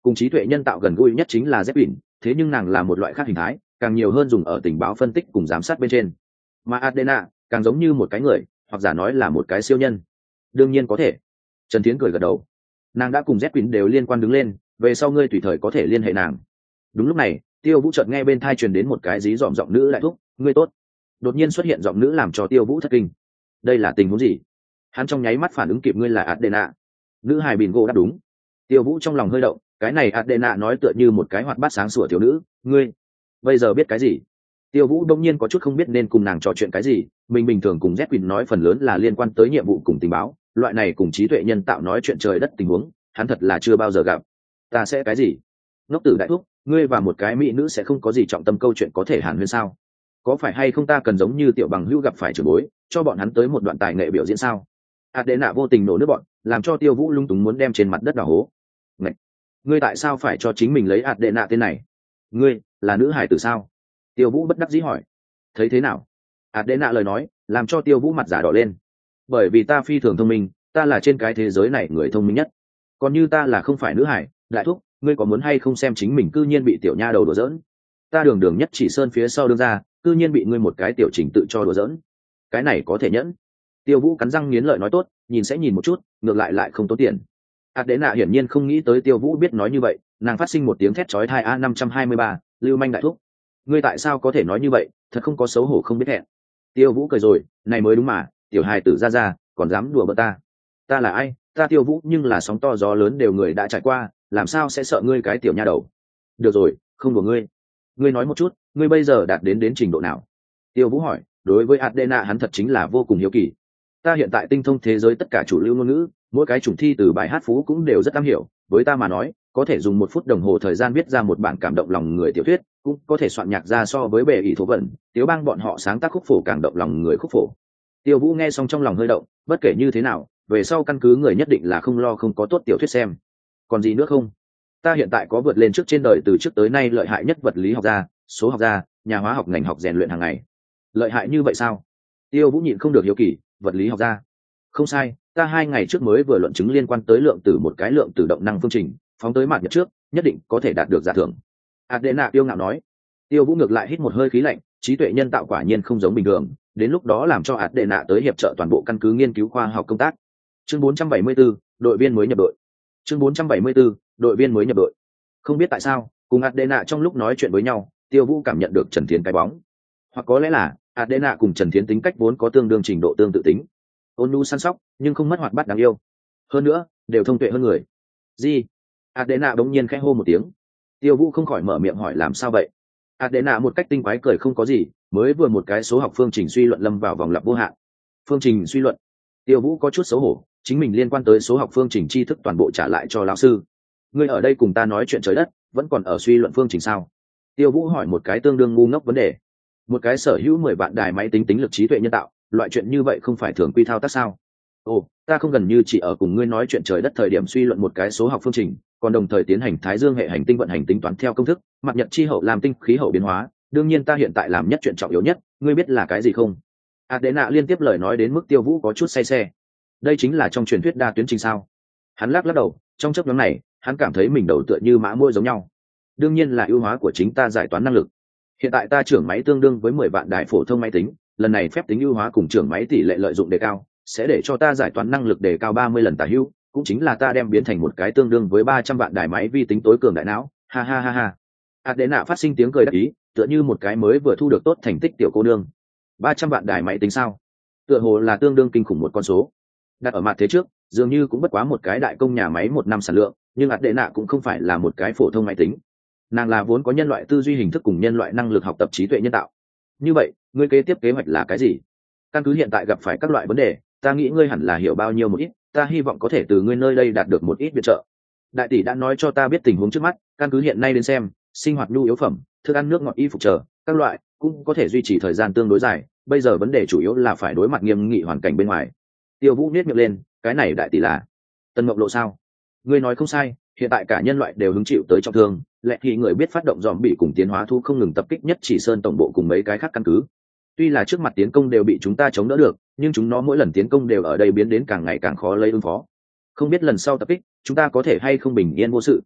Cùng trí tuệ nhân tạo gần gũi nhất chính là Zepin, thế nhưng nàng là một loại khác hình thái, càng nhiều hơn dùng ở tình báo phân tích cùng giám sát bên trên. Mà Adena càng giống như một cái người, hoặc giả nói là một cái siêu nhân. Đương nhiên có thể. Trần Thiến cười gật đầu. Nàng đã cùng Zepin đều liên quan đứng lên, về sau ngươi tùy thời có thể liên hệ nàng. Đúng lúc này, Tiêu Vũ chợt nghe bên tai truyền đến một cái dí dỏm giọng nữ lại thúc, ngươi tốt. Đột nhiên xuất hiện giọng nữ làm cho Tiêu Vũ thất kinh. Đây là tình huống gì? Hắn trong nháy mắt phản ứng kịp, ngươi là Adena. Nữ hài bìn gỗ đáp đúng. Tiêu Vũ trong lòng hơi động, cái này Adena nói tựa như một cái hoạt bát sáng sủa thiếu nữ, ngươi bây giờ biết cái gì? Tiêu Vũ đông nhiên có chút không biết nên cùng nàng trò chuyện cái gì, mình bình thường cùng Zepin nói phần lớn là liên quan tới nhiệm vụ cùng tình báo, loại này cùng trí tuệ nhân tạo nói chuyện trời đất tình huống, hắn thật là chưa bao giờ gặp. Ta sẽ cái gì? Ngốc tử đại thúc, ngươi và một cái mỹ nữ sẽ không có gì trọng tâm câu chuyện có thể hàn huyên sao? Có phải hay không ta cần giống như tiểu bằng hữu gặp phải trưởng bối, cho bọn hắn tới một đoạn tài nghệ biểu diễn sao? Adena vô tình nổ nước bọn, làm cho Tiêu Vũ lung túng muốn đem trên mặt đất đào hố. Ngậy! Ngươi tại sao phải cho chính mình lấy Adena tên này? Ngươi là nữ hải tử sao? Tiêu Vũ bất đắc dĩ hỏi. Thấy thế nào? Adena lời nói làm cho Tiêu Vũ mặt giả đỏ lên. Bởi vì ta phi thường thông minh, ta là trên cái thế giới này người thông minh nhất. Còn như ta là không phải nữ hải, đại thúc, ngươi có muốn hay không xem chính mình cư nhiên bị tiểu nha đầu đùa giỡn? Ta đường đường nhất chỉ sơn phía sau đương ra, cư nhiên bị ngươi một cái tiểu trình tự cho đùa giỡn. Cái này có thể nhẫn. Tiêu Vũ cắn răng nghiến lợi nói tốt, nhìn sẽ nhìn một chút, ngược lại lại không tốn tiền. Adena hiển nhiên không nghĩ tới Tiêu Vũ biết nói như vậy, nàng phát sinh một tiếng thét chói tai a năm trăm hai mươi ba, lưu manh đại thúc. Ngươi tại sao có thể nói như vậy, thật không có xấu hổ không biết hẹn. Tiêu Vũ cười rồi, này mới đúng mà, tiểu hài tử ra ra, còn dám đùa bỡn ta. Ta là ai? Ta Tiêu Vũ nhưng là sóng to gió lớn đều người đã trải qua, làm sao sẽ sợ ngươi cái tiểu nha đầu. Được rồi, không đùa ngươi. Ngươi nói một chút, ngươi bây giờ đạt đến đến trình độ nào? Tiêu Vũ hỏi, đối với Adena hắn thật chính là vô cùng hiếu kỳ. Ta hiện tại tinh thông thế giới tất cả chủ lưu ngôn ngữ, mỗi cái chủng thi từ bài hát phú cũng đều rất am hiểu, với ta mà nói, có thể dùng một phút đồng hồ thời gian viết ra một bản cảm động lòng người tiểu thuyết, cũng có thể soạn nhạc ra so với bệ ý thổ vận, Tiếu Bang bọn họ sáng tác khúc phổ cảm động lòng người khúc phổ. Tiêu Vũ nghe xong trong lòng hơi động, bất kể như thế nào, về sau căn cứ người nhất định là không lo không có tốt tiểu thuyết xem. Còn gì nữa không? Ta hiện tại có vượt lên trước trên đời từ trước tới nay lợi hại nhất vật lý học gia, số học gia, nhà hóa học ngành học rèn luyện hàng ngày. Lợi hại như vậy sao? Tiêu Vũ nhịn không được hiếu kỳ, vật lý học gia. Không sai, ta hai ngày trước mới vừa luận chứng liên quan tới lượng tử một cái lượng tử động năng phương trình, phóng tới mặt nhật trước, nhất định có thể đạt được giải thưởng. Adena yêu ngạo nói. Tiêu Vũ ngược lại hít một hơi khí lạnh, trí tuệ nhân tạo quả nhiên không giống bình thường, đến lúc đó làm cho Adena tới hiệp trợ toàn bộ căn cứ nghiên cứu khoa học công tác. Chương bốn trăm bảy mươi bốn, đội viên mới nhập đội. Chương bốn trăm bảy mươi 4, đội viên mới nhập đội. Không biết tại sao, cùng Adena trong lúc nói chuyện với nhau, Tiêu Vũ cảm nhận được Trần Thiến cái bóng. Hoặc có lẽ là Adena cùng Trần Thiến tính cách vốn có tương đương trình độ tương tự tính. Ôn nhu săn sóc, nhưng không mất hoạt bát đáng yêu. Hơn nữa, đều thông tuệ hơn người. Gì? Adena bỗng nhiên khẽ hô một tiếng. Tiêu Vũ không khỏi mở miệng hỏi làm sao vậy. Adena một cách tinh quái cười không có gì, mới vừa một cái số học phương trình suy luận lâm vào vòng lặp vô hạn. Phương trình suy luận. Tiêu Vũ có chút xấu hổ, chính mình liên quan tới số học phương trình tri thức toàn bộ trả lại cho lão sư. Ngươi ở đây cùng ta nói chuyện trời đất, vẫn còn ở suy luận phương trình sao? Tiêu Vũ hỏi một cái tương đương ngu ngốc vấn đề. Một cái sở hữu mười vạn đài máy tính tính lực trí tuệ nhân tạo, loại chuyện như vậy không phải thường quy thao tác sao? Ồ, ta không gần như chỉ ở cùng ngươi nói chuyện trời đất thời điểm suy luận một cái số học phương trình, còn đồng thời tiến hành thái dương hệ hành tinh vận hành tính toán theo công thức, mặt nhật chi hậu làm tinh khí hậu biến hóa. Đương nhiên ta hiện tại làm nhất chuyện trọng yếu nhất, ngươi biết là cái gì không? Adena liên tiếp lời nói đến mức Tiêu Vũ có chút say xe. Đây chính là trong truyền thuyết đa tuyến trình sao? Hắn lắc lắc đầu, trong chốc ngắn này, hắn cảm thấy mình đầu tựa như mã môi giống nhau. Đương nhiên là ưu hóa của chính ta giải toán năng lực. Hiện tại ta trưởng máy tương đương với mười vạn đài phổ thông máy tính, lần này phép tính ưu hóa cùng trưởng máy tỷ lệ lợi dụng đề cao, sẽ để cho ta giải toán năng lực đề cao ba mươi lần tả hữu, cũng chính là ta đem biến thành một cái tương đương với ba trăm vạn đài máy vi tính tối cường đại não. Ha ha ha ha. Adena phát sinh tiếng cười đắc ý, tựa như một cái mới vừa thu được tốt thành tích tiểu cô nương. ba trăm vạn đài máy tính sao? Tựa hồ là tương đương kinh khủng một con số. Đặt ở mặt thế trước, dường như cũng bất quá một cái đại công nhà máy một năm sản lượng, nhưng Adena cũng không phải là một cái phổ thông máy tính. Nàng là vốn có nhân loại tư duy hình thức cùng nhân loại năng lực học tập trí tuệ nhân tạo. Như vậy, ngươi kế tiếp kế hoạch là cái gì? Căn cứ hiện tại gặp phải các loại vấn đề, ta nghĩ ngươi hẳn là hiểu bao nhiêu một ít, ta hy vọng có thể từ ngươi nơi đây đạt được một ít viện trợ. Đại tỷ đã nói cho ta biết tình huống trước mắt, căn cứ hiện nay đến xem, sinh hoạt nhu yếu phẩm, thức ăn nước ngọt y phục chờ, các loại cũng có thể duy trì thời gian tương đối dài, bây giờ vấn đề chủ yếu là phải đối mặt nghiêm nghị hoàn cảnh bên ngoài. Tiêu Vũ nhếch miệng lên, cái này đại tỷ là Tân Mộng Lộ sao? Ngươi nói không sai, hiện tại cả nhân loại đều hứng chịu tới trọng thương, lẽ thì người biết phát động dòm bị cùng tiến hóa thu không ngừng tập kích nhất chỉ sơn tổng bộ cùng mấy cái khác căn cứ. Tuy là trước mặt tiến công đều bị chúng ta chống đỡ được, nhưng chúng nó mỗi lần tiến công đều ở đây biến đến càng ngày càng khó lấy ứng phó. Không biết lần sau tập kích, chúng ta có thể hay không bình yên vô sự.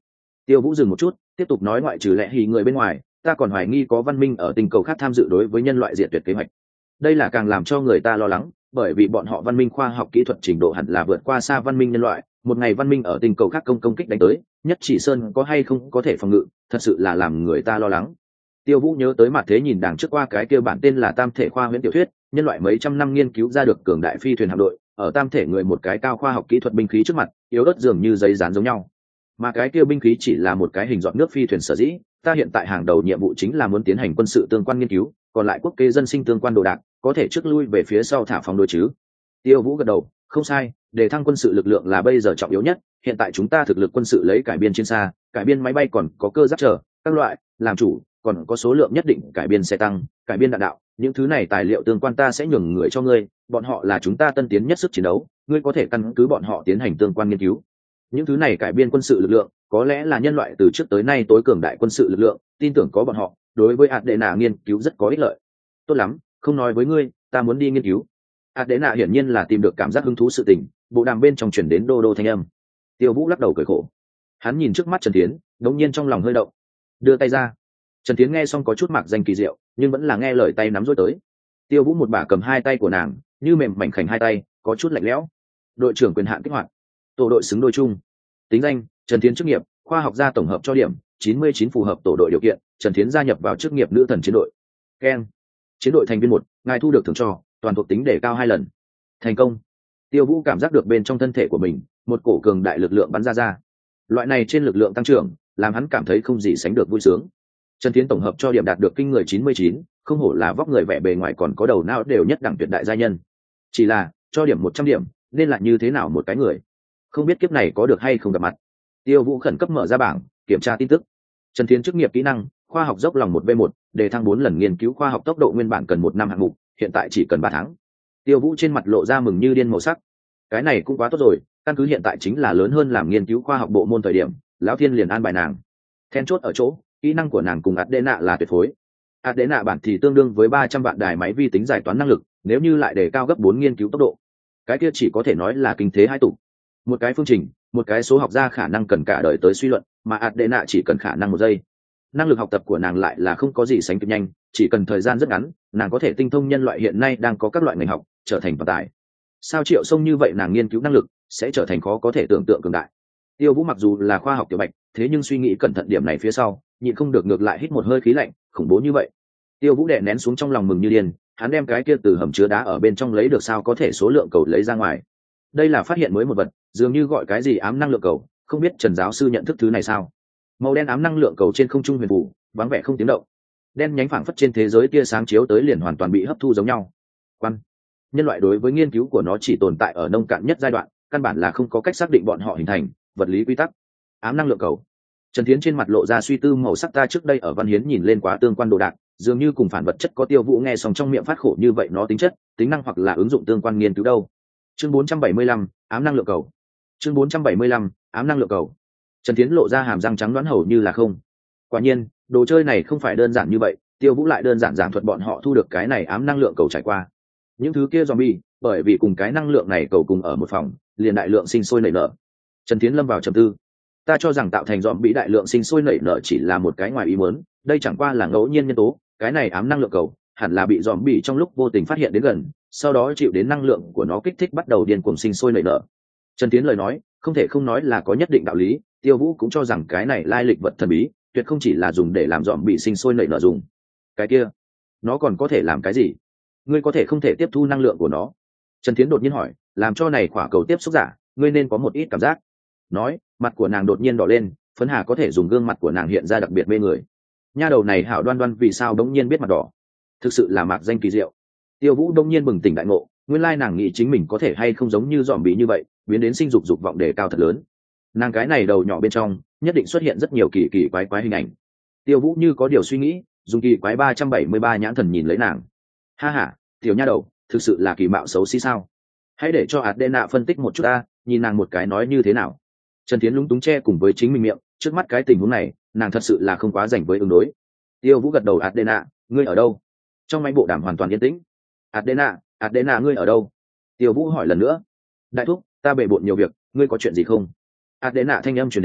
Tiêu Vũ dừng một chút, tiếp tục nói, ngoại trừ lẽ hì người bên ngoài, ta còn hoài nghi có văn minh ở tinh cầu khác tham dự đối với nhân loại diệt tuyệt kế hoạch. Đây là càng làm cho người ta lo lắng, bởi vì bọn họ văn minh khoa học kỹ thuật trình độ hẳn là vượt qua xa văn minh nhân loại, một ngày văn minh ở tinh cầu khác công công kích đánh tới, nhất chỉ sơn có hay không có thể phòng ngự, thật sự là làm người ta lo lắng. Tiêu Vũ nhớ tới mặt thế nhìn đằng trước qua cái kia bản tên là Tam thể khoa huyễn tiểu thuyết, nhân loại mấy trăm năm nghiên cứu ra được cường đại phi thuyền hạm đội, ở tam thể người một cái cao khoa học kỹ thuật binh khí trước mặt, yếu ớt dường như giấy dán giống nhau. Mà cái kia binh khí chỉ là một cái hình giọt nước phi thuyền sở dĩ, ta hiện tại hàng đầu nhiệm vụ chính là muốn tiến hành quân sự tương quan nghiên cứu, còn lại quốc kế dân sinh tương quan đồ đạc, có thể trước lui về phía sau thả phóng đối chứ. Tiêu Vũ gật đầu, không sai, để thăng quân sự lực lượng là bây giờ trọng yếu nhất, hiện tại chúng ta thực lực quân sự lấy cải biên trên xa, cải biên máy bay còn có cơ giáp trở, các loại, làm chủ, còn có số lượng nhất định cải biên xe tăng, cải biên đạn đạo, những thứ này tài liệu tương quan ta sẽ nhường người cho ngươi, bọn họ là chúng ta tân tiến nhất sức chiến đấu, ngươi có thể căn cứ bọn họ tiến hành tương quan nghiên cứu. Những thứ này cải biên quân sự lực lượng, có lẽ là nhân loại từ trước tới nay tối cường đại quân sự lực lượng, tin tưởng có bọn họ, đối với Adena nghiên cứu rất có ích lợi. Tốt lắm, không nói với ngươi, ta muốn đi nghiên cứu. Adena hiển nhiên là tìm được cảm giác hứng thú sự tình, bộ đàm bên trong truyền đến đô đô thanh âm. Tiêu Vũ lắc đầu cười khổ. Hắn nhìn trước mắt Trần Tiến, đột nhiên trong lòng hơi động, đưa tay ra. Trần Tiến nghe xong có chút mặc danh kỳ diệu, nhưng vẫn là nghe lời tay nắm rối tới. Tiêu Vũ một bà cầm hai tay của nàng, như mềm mảnh khảnh hai tay, có chút lạnh lẽo. Đội trưởng quyền hạn kích hoạt, tổ đội xứng đôi chung. Tính danh: Trần Tiến, chức nghiệp khoa học gia, tổng hợp cho điểm chín mươi chín, phù hợp tổ đội điều kiện, Trần Tiến gia nhập vào chức nghiệp nữ thần chiến đội. Ken. Chiến đội thành viên một, ngài thu được thưởng cho toàn thuộc tính để cao hai lần. Thành công. Tiêu Vũ cảm giác được bên trong thân thể của mình một cổ cường đại lực lượng bắn ra ra. Loại này trên lực lượng tăng trưởng, làm hắn cảm thấy không gì sánh được vui sướng. Trần Tiến tổng hợp cho điểm đạt được kinh người chín mươi chín, không hổ là vóc người vẻ bề ngoài còn có đầu não đều nhất đẳng tuyệt đại gia nhân. Chỉ là, cho điểm một trăm điểm, nên là như thế nào một cái người? Không biết kiếp này có được hay không gặp mặt. Tiêu Vũ khẩn cấp mở ra bảng, kiểm tra tin tức. Trần Tiến chức nghiệp kỹ năng, khoa học dốc lòng một v một, đề thăng bốn lần nghiên cứu khoa học, tốc độ nguyên bản cần một năm hạng mục, hiện tại chỉ cần ba tháng. Tiêu Vũ trên mặt lộ ra mừng như điên màu sắc. Cái này cũng quá tốt rồi, căn cứ hiện tại chính là lớn hơn làm nghiên cứu khoa học bộ môn thời điểm, lão thiên liền an bài nàng. Then chốt ở chỗ, kỹ năng của nàng cùng Adena là tuyệt phối. Adena bản thì tương đương với ba trăm vạn đài máy vi tính giải toán năng lực, nếu như lại đề cao gấp bốn nghiên cứu tốc độ, cái kia chỉ có thể nói là kinh thế hai tụ. Một cái phương trình, một cái số học gia khả năng cần cả đời tới suy luận, mà Adena chỉ cần khả năng một giây. Năng lực học tập của nàng lại là không có gì sánh kịp nhanh, chỉ cần thời gian rất ngắn, nàng có thể tinh thông nhân loại hiện nay đang có các loại ngành học, trở thành toàn tài. Sao Triệu Sông như vậy nàng nghiên cứu năng lực sẽ trở thành khó có thể tưởng tượng cường đại. Tiêu Vũ mặc dù là khoa học tiểu bạch, thế nhưng suy nghĩ cẩn thận điểm này phía sau, nhịn không được ngược lại hít một hơi khí lạnh, khủng bố như vậy. Tiêu Vũ đè nén xuống trong lòng mừng như điên, hắn đem cái kia từ hầm chứa đá ở bên trong lấy được sao có thể số lượng cầu lấy ra ngoài. Đây là phát hiện mới một vật, dường như gọi cái gì ám năng lượng cầu, không biết Trần giáo sư nhận thức thứ này sao? Màu đen ám năng lượng cầu trên không trung huyền phù, vắng vẻ không tiếng động. Đen nhánh phảng phất trên thế giới tia sáng chiếu tới liền hoàn toàn bị hấp thu giống nhau. Quan, nhân loại đối với nghiên cứu của nó chỉ tồn tại ở nông cạn nhất giai đoạn, căn bản là không có cách xác định bọn họ hình thành vật lý quy tắc. Ám năng lượng cầu. Trần Thiến trên mặt lộ ra suy tư màu sắc, ta trước đây ở Văn Hiến nhìn lên quá tương quan đồ đạc, dường như cùng phản vật chất có. Tiêu Vũ nghe xong trong miệng phát khổ, như vậy nó tính chất, tính năng hoặc là ứng dụng tương quan nghiên cứu đâu. Chương bốn trăm bảy mươi lăm, ám năng lượng cầu. Chương bốn trăm bảy mươi lăm, ám năng lượng cầu. Trần Thiến lộ ra hàm răng trắng đoán hầu như là không. Quả nhiên, đồ chơi này không phải đơn giản như vậy, Tiêu Vũ lại đơn giản giảng thuật bọn họ thu được cái này ám năng lượng cầu trải qua. Những thứ kia zombie, bởi vì cùng cái năng lượng này cầu cùng ở một phòng, liền đại lượng sinh sôi nảy nở. Trần Thiến lâm vào trầm tư. Ta cho rằng tạo thành zombie đại lượng sinh sôi nảy nở chỉ là một cái ngoài ý muốn, đây chẳng qua là ngẫu nhiên nhân tố, cái này ám năng lượng cầu hẳn là bị zombie trong lúc vô tình phát hiện đến gần, sau đó chịu đến năng lượng của nó kích thích bắt đầu điên cuồng sinh sôi nảy nở. Trần Tiến lời nói, không thể không nói là có nhất định đạo lý, Tiêu Vũ cũng cho rằng cái này lai lịch vật thần bí, tuyệt không chỉ là dùng để làm zombie sinh sôi nảy nở dùng. Cái kia, nó còn có thể làm cái gì? Ngươi có thể không thể tiếp thu năng lượng của nó? Trần Tiến đột nhiên hỏi, làm cho này quả cầu tiếp xúc giả, ngươi nên có một ít cảm giác. Nói, mặt của nàng đột nhiên đỏ lên, phấn hà có thể dùng gương mặt của nàng hiện ra đặc biệt mê người. Nha đầu này hảo đoan đoan vì sao đống nhiên biết mặt đỏ, thực sự là mạc danh kỳ diệu. Tiêu Vũ đống nhiên bừng tỉnh đại ngộ, nguyên lai nàng nghĩ chính mình có thể hay không giống như dòm bị như vậy, biến đến sinh dục dục vọng đề cao thật lớn. Nàng cái này đầu nhỏ bên trong nhất định xuất hiện rất nhiều kỳ kỳ quái quái hình ảnh. Tiêu Vũ như có điều suy nghĩ, dùng kỳ quái ba trăm bảy mươi ba nhãn thần nhìn lấy nàng. Ha ha, tiểu nha đầu, thực sự là kỳ mạo xấu xí sao? Hãy để cho Adena phân tích một chút ta, nhìn nàng một cái nói như thế nào. Trần Thiến lúng túng che cùng với chính mình miệng, trước mắt cái tình huống này, nàng thật sự là không quá rảnh với ứng đối. Tiêu Vũ gật đầu, Adena, ngươi ở đâu? Trong máy bộ đàm hoàn toàn yên tĩnh. Adena, Adena ngươi ở đâu? Tiêu Vũ hỏi lần nữa. Đại thúc, ta bề bộn nhiều việc, ngươi có chuyện gì không? Adena thanh âm truyền đến,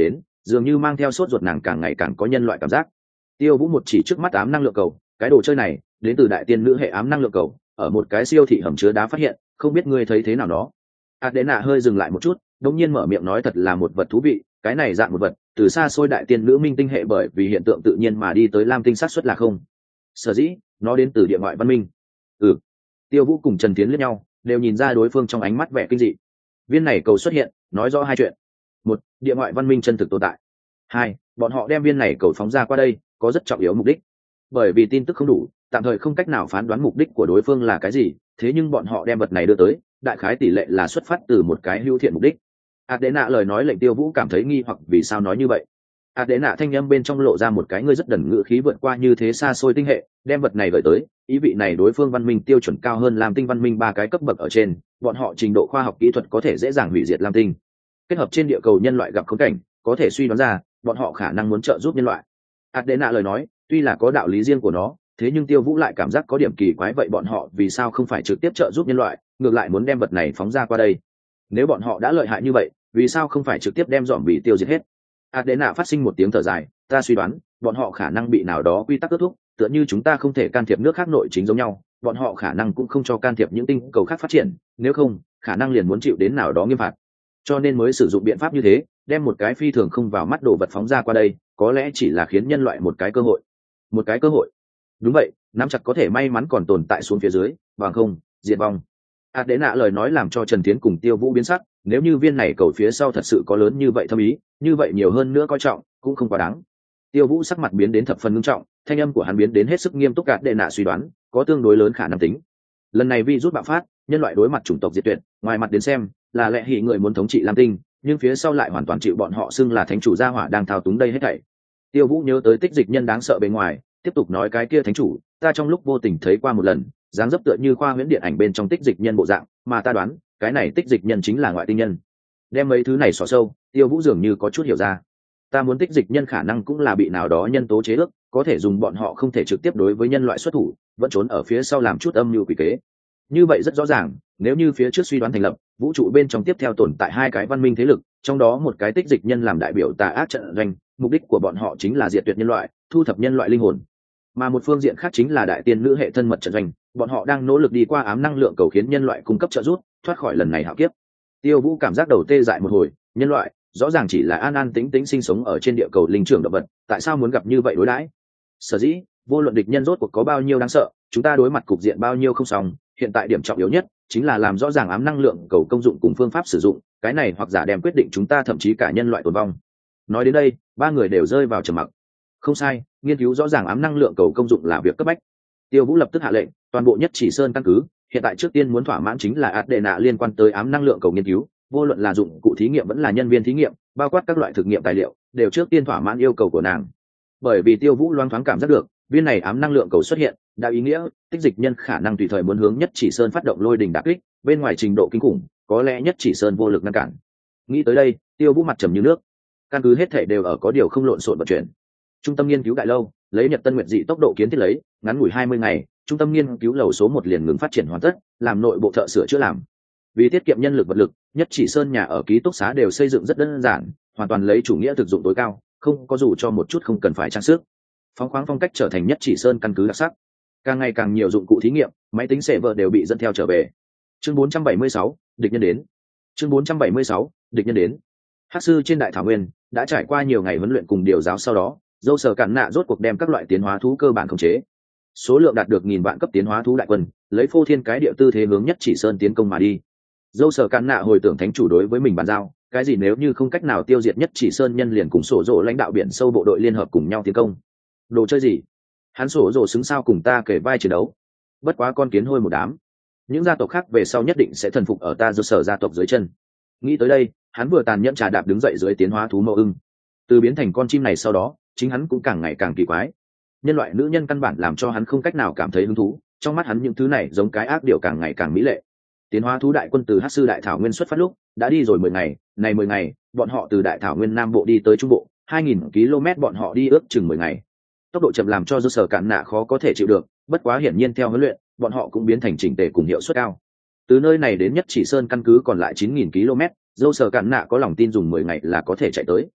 dường như mang theo sốt ruột, nàng càng ngày càng có nhân loại cảm giác. Tiêu Vũ một chỉ trước mắt ám năng lượng cầu, cái đồ chơi này đến từ đại tiên nữ hệ ám năng lượng cầu, ở một cái siêu thị hầm chứa đá phát hiện, không biết ngươi thấy thế nào nó. Adena hơi dừng lại một chút, đống nhiên mở miệng nói, thật là một vật thú vị, cái này dạng một vật từ xa xôi đại tiên nữ minh tinh hệ bởi vì hiện tượng tự nhiên mà đi tới lam tinh xác suất là không. Sở dĩ nó đến từ địa ngoại văn minh. Ừ. Tiêu Vũ cùng Trần Tiến liếc nhau, đều nhìn ra đối phương trong ánh mắt vẻ kinh dị. Viên này cầu xuất hiện nói rõ hai chuyện: một, địa ngoại văn minh chân thực tồn tại; hai, bọn họ đem viên này cầu phóng ra qua đây có rất trọng yếu mục đích. Bởi vì tin tức không đủ, tạm thời không cách nào phán đoán mục đích của đối phương là cái gì, thế nhưng bọn họ đem vật này đưa tới, đại khái tỷ lệ là xuất phát từ một cái hữu thiện mục đích. Adena lời nói lệnh Tiêu Vũ cảm thấy nghi hoặc, vì sao nói như vậy. Adena thanh âm bên trong lộ ra một cái ngươi rất đần ngữ khí, vượt qua như thế xa xôi tinh hệ, đem vật này gửi tới, ý vị này đối phương văn minh tiêu chuẩn cao hơn Lam Tinh văn minh ba cái cấp bậc ở trên, bọn họ trình độ khoa học kỹ thuật có thể dễ dàng hủy diệt Lam Tinh. Kết hợp trên địa cầu nhân loại gặp khốn cảnh, có thể suy đoán ra, bọn họ khả năng muốn trợ giúp nhân loại. Adena lời nói, tuy là có đạo lý riêng của nó, thế nhưng Tiêu Vũ lại cảm giác có điểm kỳ quái, vậy bọn họ vì sao không phải trực tiếp trợ giúp nhân loại, ngược lại muốn đem vật này phóng ra qua đây? Nếu bọn họ đã lợi hại như vậy, vì sao không phải trực tiếp đem dòm bị tiêu diệt hết? Adena phát sinh một tiếng thở dài, ta suy đoán, bọn họ khả năng bị nào đó quy tắc kết thúc, tựa như chúng ta không thể can thiệp nước khác nội chính giống nhau, bọn họ khả năng cũng không cho can thiệp những tinh cầu khác phát triển, nếu không, khả năng liền muốn chịu đến nào đó nghiêm phạt. Cho nên mới sử dụng biện pháp như thế, đem một cái phi thường không vào mắt đồ vật phóng ra qua đây, có lẽ chỉ là khiến nhân loại một cái cơ hội. Một cái cơ hội. Đúng vậy, nắm chặt có thể may mắn còn tồn tại xuống phía dưới, bằng không, diệt vong. Adena lời nói làm cho Trần Tiến cùng Tiêu Vũ biến sắc, nếu như viên này cầu phía sau thật sự có lớn như vậy thâm ý, như vậy nhiều hơn nữa coi trọng cũng không quá đáng. Tiêu Vũ sắc mặt biến đến thập phần nghiêm trọng, thanh âm của hắn biến đến hết sức nghiêm túc. Adena suy đoán có tương đối lớn khả năng tính. Lần này virus bạo phát, nhân loại đối mặt chủng tộc diệt tuyệt, ngoài mặt đến xem là lẽ hỉ người muốn thống trị Lam Tinh, nhưng phía sau lại hoàn toàn chịu bọn họ xưng là thánh chủ gia hỏa đang thao túng đây hết thảy. Tiêu Vũ nhớ tới tích dịch nhân đáng sợ bề ngoài, tiếp tục nói, cái kia thánh chủ, ta trong lúc vô tình thấy qua một lần, dáng dấp tựa như khoa huyễn điện ảnh bên trong tích dịch nhân bộ dạng, mà ta đoán, cái này tích dịch nhân chính là ngoại tinh nhân. Đem mấy thứ này xỏ sâu, Tiêu Vũ dường như có chút hiểu ra. Ta muốn tích dịch nhân khả năng cũng là bị nào đó nhân tố chế ước, có thể dùng bọn họ không thể trực tiếp đối với nhân loại xuất thủ, vẫn trốn ở phía sau làm chút âm mưu quỷ kế. Như vậy rất rõ ràng, nếu như phía trước suy đoán thành lập, vũ trụ bên trong tiếp theo tồn tại hai cái văn minh thế lực, trong đó một cái tích dịch nhân làm đại biểu tà ác trận doanh, mục đích của bọn họ chính là diệt tuyệt nhân loại, thu thập nhân loại linh hồn. Mà một phương diện khác chính là đại tiên nữ hệ thân mật trận doanh, bọn họ đang nỗ lực đi qua ám năng lượng cầu khiến nhân loại cung cấp trợ giúp, thoát khỏi lần này hạo kiếp. Tiêu Vũ cảm giác đầu tê dại một hồi, nhân loại rõ ràng chỉ là an an tĩnh tĩnh sinh sống ở trên địa cầu linh trưởng động vật, tại sao muốn gặp như vậy đối đãi? Sở dĩ, vô luận địch nhân rốt cuộc có bao nhiêu đáng sợ, chúng ta đối mặt cục diện bao nhiêu không xong, hiện tại điểm trọng yếu nhất chính là làm rõ ràng ám năng lượng cầu công dụng cùng phương pháp sử dụng, cái này hoặc giả đem quyết định chúng ta thậm chí cả nhân loại tồn vong. Nói đến đây, ba người đều rơi vào trầm mặc. Không sai, nghiên cứu rõ ràng ám năng lượng cầu công dụng là việc cấp bách. Tiêu Vũ lập tức hạ lệnh, toàn bộ nhất chỉ sơn căn cứ, hiện tại trước tiên muốn thỏa mãn chính là Adena liên quan tới ám năng lượng cầu nghiên cứu, vô luận là dụng cụ thí nghiệm vẫn là nhân viên thí nghiệm, bao quát các loại thực nghiệm tài liệu, đều trước tiên thỏa mãn yêu cầu của nàng. Bởi vì Tiêu Vũ loáng thoáng cảm giác được, viên này ám năng lượng cầu xuất hiện, đã ý nghĩa tích dịch nhân khả năng tùy thời muốn hướng nhất chỉ sơn phát động lôi đình đả kích, bên ngoài trình độ kinh khủng, có lẽ nhất chỉ sơn vô lực ngăn cản. Nghĩ tới đây, Tiêu Vũ mặt trầm như nước. Căn cứ hết thể đều ở có điều không lộn xộn vận chuyển. Trung tâm nghiên cứu đại lâu, lấy Nhật Tân Nguyệt dị tốc độ kiến thiết lấy, ngắn ngủi hai mươi ngày, trung tâm nghiên cứu lầu số một liền ngừng phát triển hoàn tất, làm nội bộ thợ sửa chữa làm. Vì tiết kiệm nhân lực vật lực, nhất chỉ sơn nhà ở ký túc xá đều xây dựng rất đơn giản, hoàn toàn lấy chủ nghĩa thực dụng tối cao, không có dù cho một chút không cần phải trang sức. Phóng khoáng phong cách trở thành nhất chỉ sơn căn cứ đặc sắc. Càng ngày càng nhiều dụng cụ thí nghiệm, máy tính server đều bị dẫn theo trở về. Chương bốn trăm bảy mươi sáu, địch nhân đến. Chương bốn trăm bảy mươi sáu, địch nhân đến. Hắc sư trên đại thảo nguyên đã trải qua nhiều ngày huấn luyện cùng điều giáo, sau đó dâu sở cản nạ rốt cuộc đem các loại tiến hóa thú cơ bản khống chế. Số lượng đạt được nghìn vạn cấp tiến hóa thú đại quân, lấy phô thiên cái địa tư thế hướng nhất chỉ sơn tiến công mà đi. Dâu sở cản nạ hồi tưởng thánh chủ đối với mình bàn giao, cái gì nếu như không cách nào tiêu diệt nhất chỉ sơn nhân liền cùng sổ rộ lãnh đạo biển sâu bộ đội liên hợp cùng nhau tiến công. Đồ chơi gì? Hắn sổ rộ xứng sao cùng ta kể vai chiến đấu? Bất quá con kiến hôi một đám. Những gia tộc khác về sau nhất định sẽ thần phục ở ta dâu sở gia tộc dưới chân. Nghĩ tới đây, hắn vừa tàn nhẫn trà đạp đứng dậy dưới tiến hóa thú mẫu ưng. Từ biến thành con chim này sau đó, chính hắn cũng càng ngày càng kỳ quái. Nhân loại nữ nhân căn bản làm cho hắn không cách nào cảm thấy hứng thú, trong mắt hắn những thứ này giống cái ác điều càng ngày càng mỹ lệ. Tiến hóa thú đại quân từ Hắc sư đại thảo nguyên xuất phát lúc đã đi rồi mười ngày, này mười ngày, bọn họ từ đại thảo nguyên nam bộ đi tới trung bộ, hai nghìn ki lô mét bọn họ đi ước chừng mười ngày. Tốc độ chậm làm cho dư sở cạn nạ khó có thể chịu được, bất quá hiển nhiên theo huấn luyện, bọn họ cũng biến thành chỉnh tề cùng hiệu suất cao. Từ nơi này đến nhất chỉ sơn căn cứ còn lại chín nghìn ki lô mét, dâu sở cạn nạ có lòng tin dùng mười ngày là có thể chạy tới.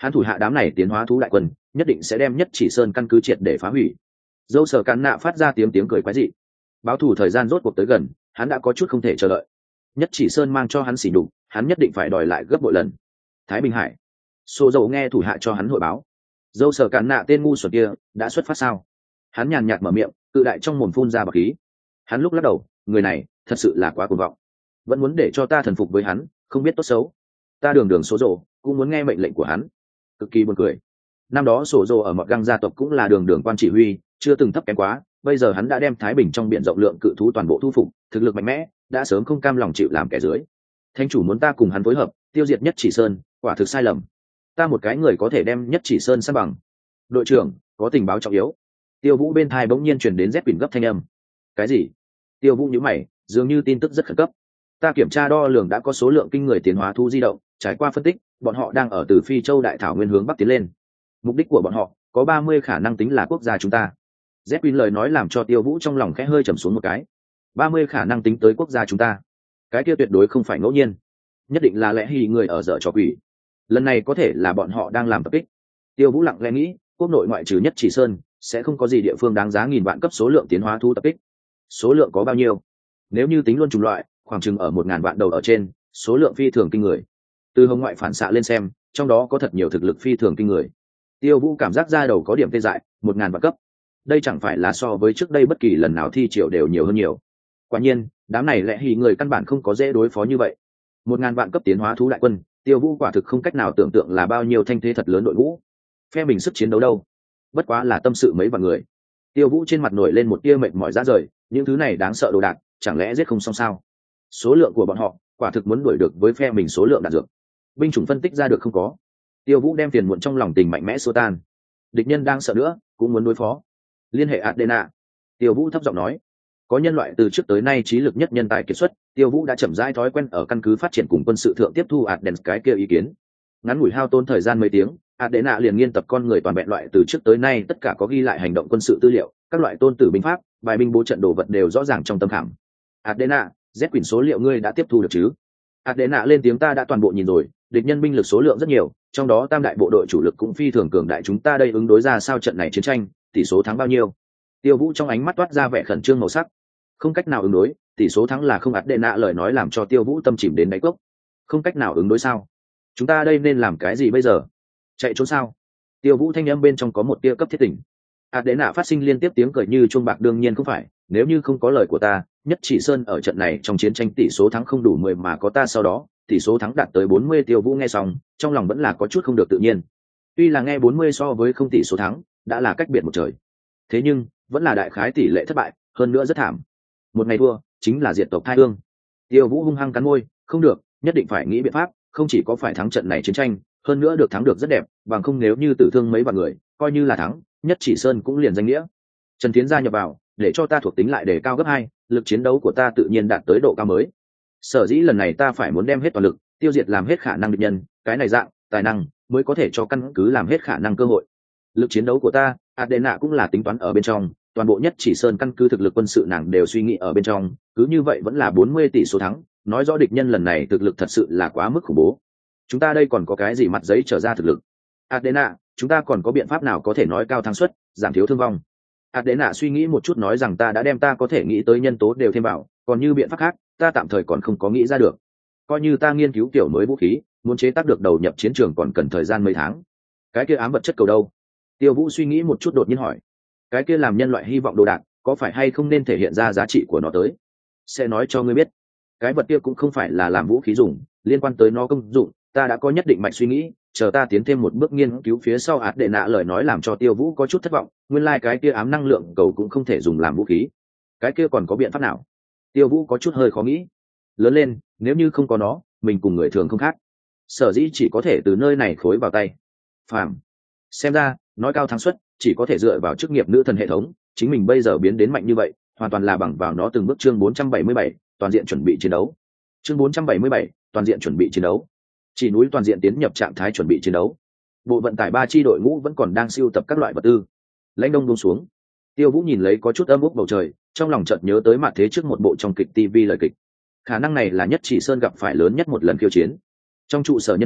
hắn thủ hạ đám này tiến hóa thú đại quân nhất định sẽ đem nhất chỉ sơn căn cứ triệt để phá hủy. Dâu Sở Cản Nạ phát ra tiếng tiếng cười quái dị. Báo thù thời gian rốt cuộc tới gần, hắn đã có chút không thể chờ đợi. Nhất chỉ sơn mang cho hắn xỉ nhục, hắn nhất định phải đòi lại gấp bội lần. Thái Bình Hải, Sô Dầu nghe thủ hạ cho hắn hội báo. Dâu Sở Cản Nạ tên ngu xuẩn kia đã xuất phát sao? Hắn nhàn nhạt mở miệng, cự đại trong mồm phun ra bạc khí. Hắn lúc lắc đầu, người này thật sự là quá cuồng vọng, vẫn muốn để cho ta thần phục với hắn, không biết tốt xấu. Ta đường đường Sô Dầu cũng muốn nghe mệnh lệnh của hắn, cực kỳ buồn cười. Năm đó Sô Dầu ở Mọt Găng gia tộc cũng là đường đường quan chỉ huy, chưa từng thấp kém quá. Bây giờ hắn đã đem Thái Bình trong biển rộng lượng cự thú toàn bộ thu phục, thực lực mạnh mẽ, đã sớm không cam lòng chịu làm kẻ dưới. Thánh chủ muốn ta cùng hắn phối hợp, tiêu diệt Nhất Chỉ Sơn, quả thực sai lầm. Ta một cái người có thể đem Nhất Chỉ Sơn san bằng. Đội trưởng, có tình báo trọng yếu. Tiêu Vũ bên tai bỗng nhiên truyền đến rét quỷ gấp thanh âm. Cái gì? Tiêu Vũ nhíu mày, dường như tin tức rất khẩn cấp. Ta kiểm tra đo lường đã có số lượng kinh người tiến hóa thu di động, trải qua phân tích, bọn họ đang ở từ Phi Châu đại thảo nguyên hướng bắc tiến lên. Mục đích của bọn họ có ba mươi khả năng tính là quốc gia chúng ta. Zepin lời nói làm cho Tiêu Vũ trong lòng khẽ hơi trầm xuống một cái. ba mươi khả năng tính tới quốc gia chúng ta. Cái kia tuyệt đối không phải ngẫu nhiên. Nhất định là lẽ hì người ở dở trò quỷ. Lần này có thể là bọn họ đang làm tập kích. Tiêu Vũ lặng lẽ nghĩ, quốc nội ngoại trừ Nhất Chỉ Sơn, sẽ không có gì địa phương đáng giá nghìn vạn cấp số lượng tiến hóa thu tập kích. Số lượng có bao nhiêu? Nếu như tính luôn chủng loại, khoảng chừng ở một ngàn vạn đầu ở trên, số lượng phi thường kinh người. Từ hồng ngoại phản xạ lên xem, trong đó có thật nhiều thực lực phi thường kinh người. Tiêu Vũ cảm giác ra đầu có điểm tê dại, một ngàn vạn cấp. Đây chẳng phải là so với trước đây bất kỳ lần nào thi triệu đều nhiều hơn nhiều. Quả nhiên, đám này lẽ hì người căn bản không có dễ đối phó như vậy. Một ngàn vạn cấp tiến hóa thú đại quân, Tiêu Vũ quả thực không cách nào tưởng tượng là bao nhiêu thanh thế thật lớn đội ngũ. Phe mình sức chiến đấu đâu? Bất quá là tâm sự mấy vạn người. Tiêu Vũ trên mặt nổi lên một tia mệt mỏi ra rời, những thứ này đáng sợ đồ đạc, chẳng lẽ giết không xong sao? Số lượng của bọn họ, quả thực muốn đuổi được với phe mình số lượng đạn dược. Binh chủng phân tích ra được không có. Tiêu Vũ đem phiền muộn trong lòng tình mạnh mẽ xua tan. Địch nhân đang sợ nữa, cũng muốn đối phó. Liên hệ Adena. Tiêu Vũ thấp giọng nói, có nhân loại từ trước tới nay trí lực nhất nhân tài kiệt xuất, Tiêu Vũ đã chậm rãi thói quen ở căn cứ phát triển cùng quân sự thượng tiếp thu Adena cái kia ý kiến. Ngắn ngủi hao tốn thời gian mấy tiếng, Adena liền nghiên tập con người toàn vẹn loại từ trước tới nay tất cả có ghi lại hành động quân sự tư liệu, các loại tôn tử binh pháp, bài binh bố trận đồ vật đều rõ ràng trong tâm khảm. Adena, Z quyển số liệu ngươi đã tiếp thu được chứ? Adena lên tiếng, ta đã toàn bộ nhìn rồi, địch nhân binh lực số lượng rất nhiều, trong đó tam đại bộ đội chủ lực cũng phi thường cường đại, chúng ta đây ứng đối ra sao trận này chiến tranh, tỷ số thắng bao nhiêu? Tiêu Vũ trong ánh mắt toát ra vẻ khẩn trương màu sắc. Không cách nào ứng đối, tỷ số thắng là không. Adena lời nói làm cho Tiêu Vũ tâm chìm đến đáy cốc. Không cách nào ứng đối sao? Chúng ta đây nên làm cái gì bây giờ? Chạy trốn sao? Tiêu Vũ thanh âm bên trong có một tia cấp thiết tỉnh. Adena phát sinh liên tiếp tiếng cười như chuông bạc, đương nhiên không phải, nếu như không có lời của ta, Nhất Chỉ Sơn ở trận này trong chiến tranh tỷ số thắng không đủ mười mà có ta sau đó, tỷ số thắng đạt tới bốn mươi. Tiêu Vũ nghe xong, trong lòng vẫn là có chút không được tự nhiên. Tuy là nghe bốn mươi so với không tỷ số thắng, đã là cách biệt một trời. Thế nhưng, vẫn là đại khái tỷ lệ thất bại, hơn nữa rất thảm. Một ngày thua, chính là diệt tộc thai hương. Tiêu Vũ hung hăng cắn môi, không được, nhất định phải nghĩ biện pháp, không chỉ có phải thắng trận này chiến tranh, hơn nữa được thắng được rất đẹp, bằng không nếu như tử thương mấy vạn người, coi như là thắng, Nhất Chỉ Sơn cũng liền danh nghĩa. Trần Thiến gia nhập vào, để cho ta thuộc tính lại đề cao gấp hai, lực chiến đấu của ta tự nhiên đạt tới độ cao mới. Sở dĩ lần này ta phải muốn đem hết toàn lực, tiêu diệt làm hết khả năng địch nhân, cái này dạng, tài năng mới có thể cho căn cứ làm hết khả năng cơ hội. Lực chiến đấu của ta, Adena cũng là tính toán ở bên trong, toàn bộ Nhất Chỉ Sơn căn cứ thực lực quân sự nàng đều suy nghĩ ở bên trong, cứ như vậy vẫn là bốn mươi tỷ số thắng, nói rõ địch nhân lần này thực lực thật sự là quá mức khủng bố. Chúng ta đây còn có cái gì mặt giấy trở ra thực lực? Adena, chúng ta còn có biện pháp nào có thể nói cao thắng suất, giảm thiếu thương vong? Adena suy nghĩ một chút nói rằng ta đã đem ta có thể nghĩ tới nhân tố đều thêm vào, còn như biện pháp khác, ta tạm thời còn không có nghĩ ra được. Coi như ta nghiên cứu kiểu mới vũ khí, muốn chế tác được đầu nhập chiến trường còn cần thời gian mấy tháng. Cái kia ám vật chất cầu đâu? Tiêu Vũ suy nghĩ một chút đột nhiên hỏi. Cái kia làm nhân loại hy vọng đồ đạc, có phải hay không nên thể hiện ra giá trị của nó tới? Sẽ nói cho ngươi biết. Cái vật kia cũng không phải là làm vũ khí dùng, liên quan tới nó công dụng, ta đã có nhất định mạch suy nghĩ, chờ ta tiến thêm một bước nghiên cứu phía sau. Adena lời nói làm cho Tiêu Vũ có chút thất vọng, nguyên lai like cái kia ám năng lượng cầu cũng không thể dùng làm vũ khí. Cái kia còn có biện pháp nào? Tiêu Vũ có chút hơi khó nghĩ. Lớn lên, nếu như không có nó, mình cùng người thường không khác. Sở dĩ chỉ có thể từ nơi này khối vào tay. Phàm. Xem ra, nói cao thắng suất, chỉ có thể dựa vào chức nghiệp nữ thần hệ thống, chính mình bây giờ biến đến mạnh như vậy, hoàn toàn là bằng vào nó từng bước. Chương bốn trăm bảy mươi bảy, toàn diện chuẩn bị chiến đấu. Chương bốn trăm bảy mươi bảy, toàn diện chuẩn bị chiến đấu. Chỉ núi toàn diện tiến nhập trạng thái chuẩn bị chiến đấu. Bộ vận tải ba chi đội ngũ vẫn còn đang siêu tập các loại vật tư. Lãnh đông buông xuống. Tiêu Vũ nhìn lấy có chút âm úp bầu trời, trong lòng chợt nhớ tới mặt thế trước một bộ trong kịch ti vi lời kịch. Khả năng này là Nhất Chỉ Sơn gặp phải lớn nhất một lần khiêu chiến. Trong trụ sở nhân viên,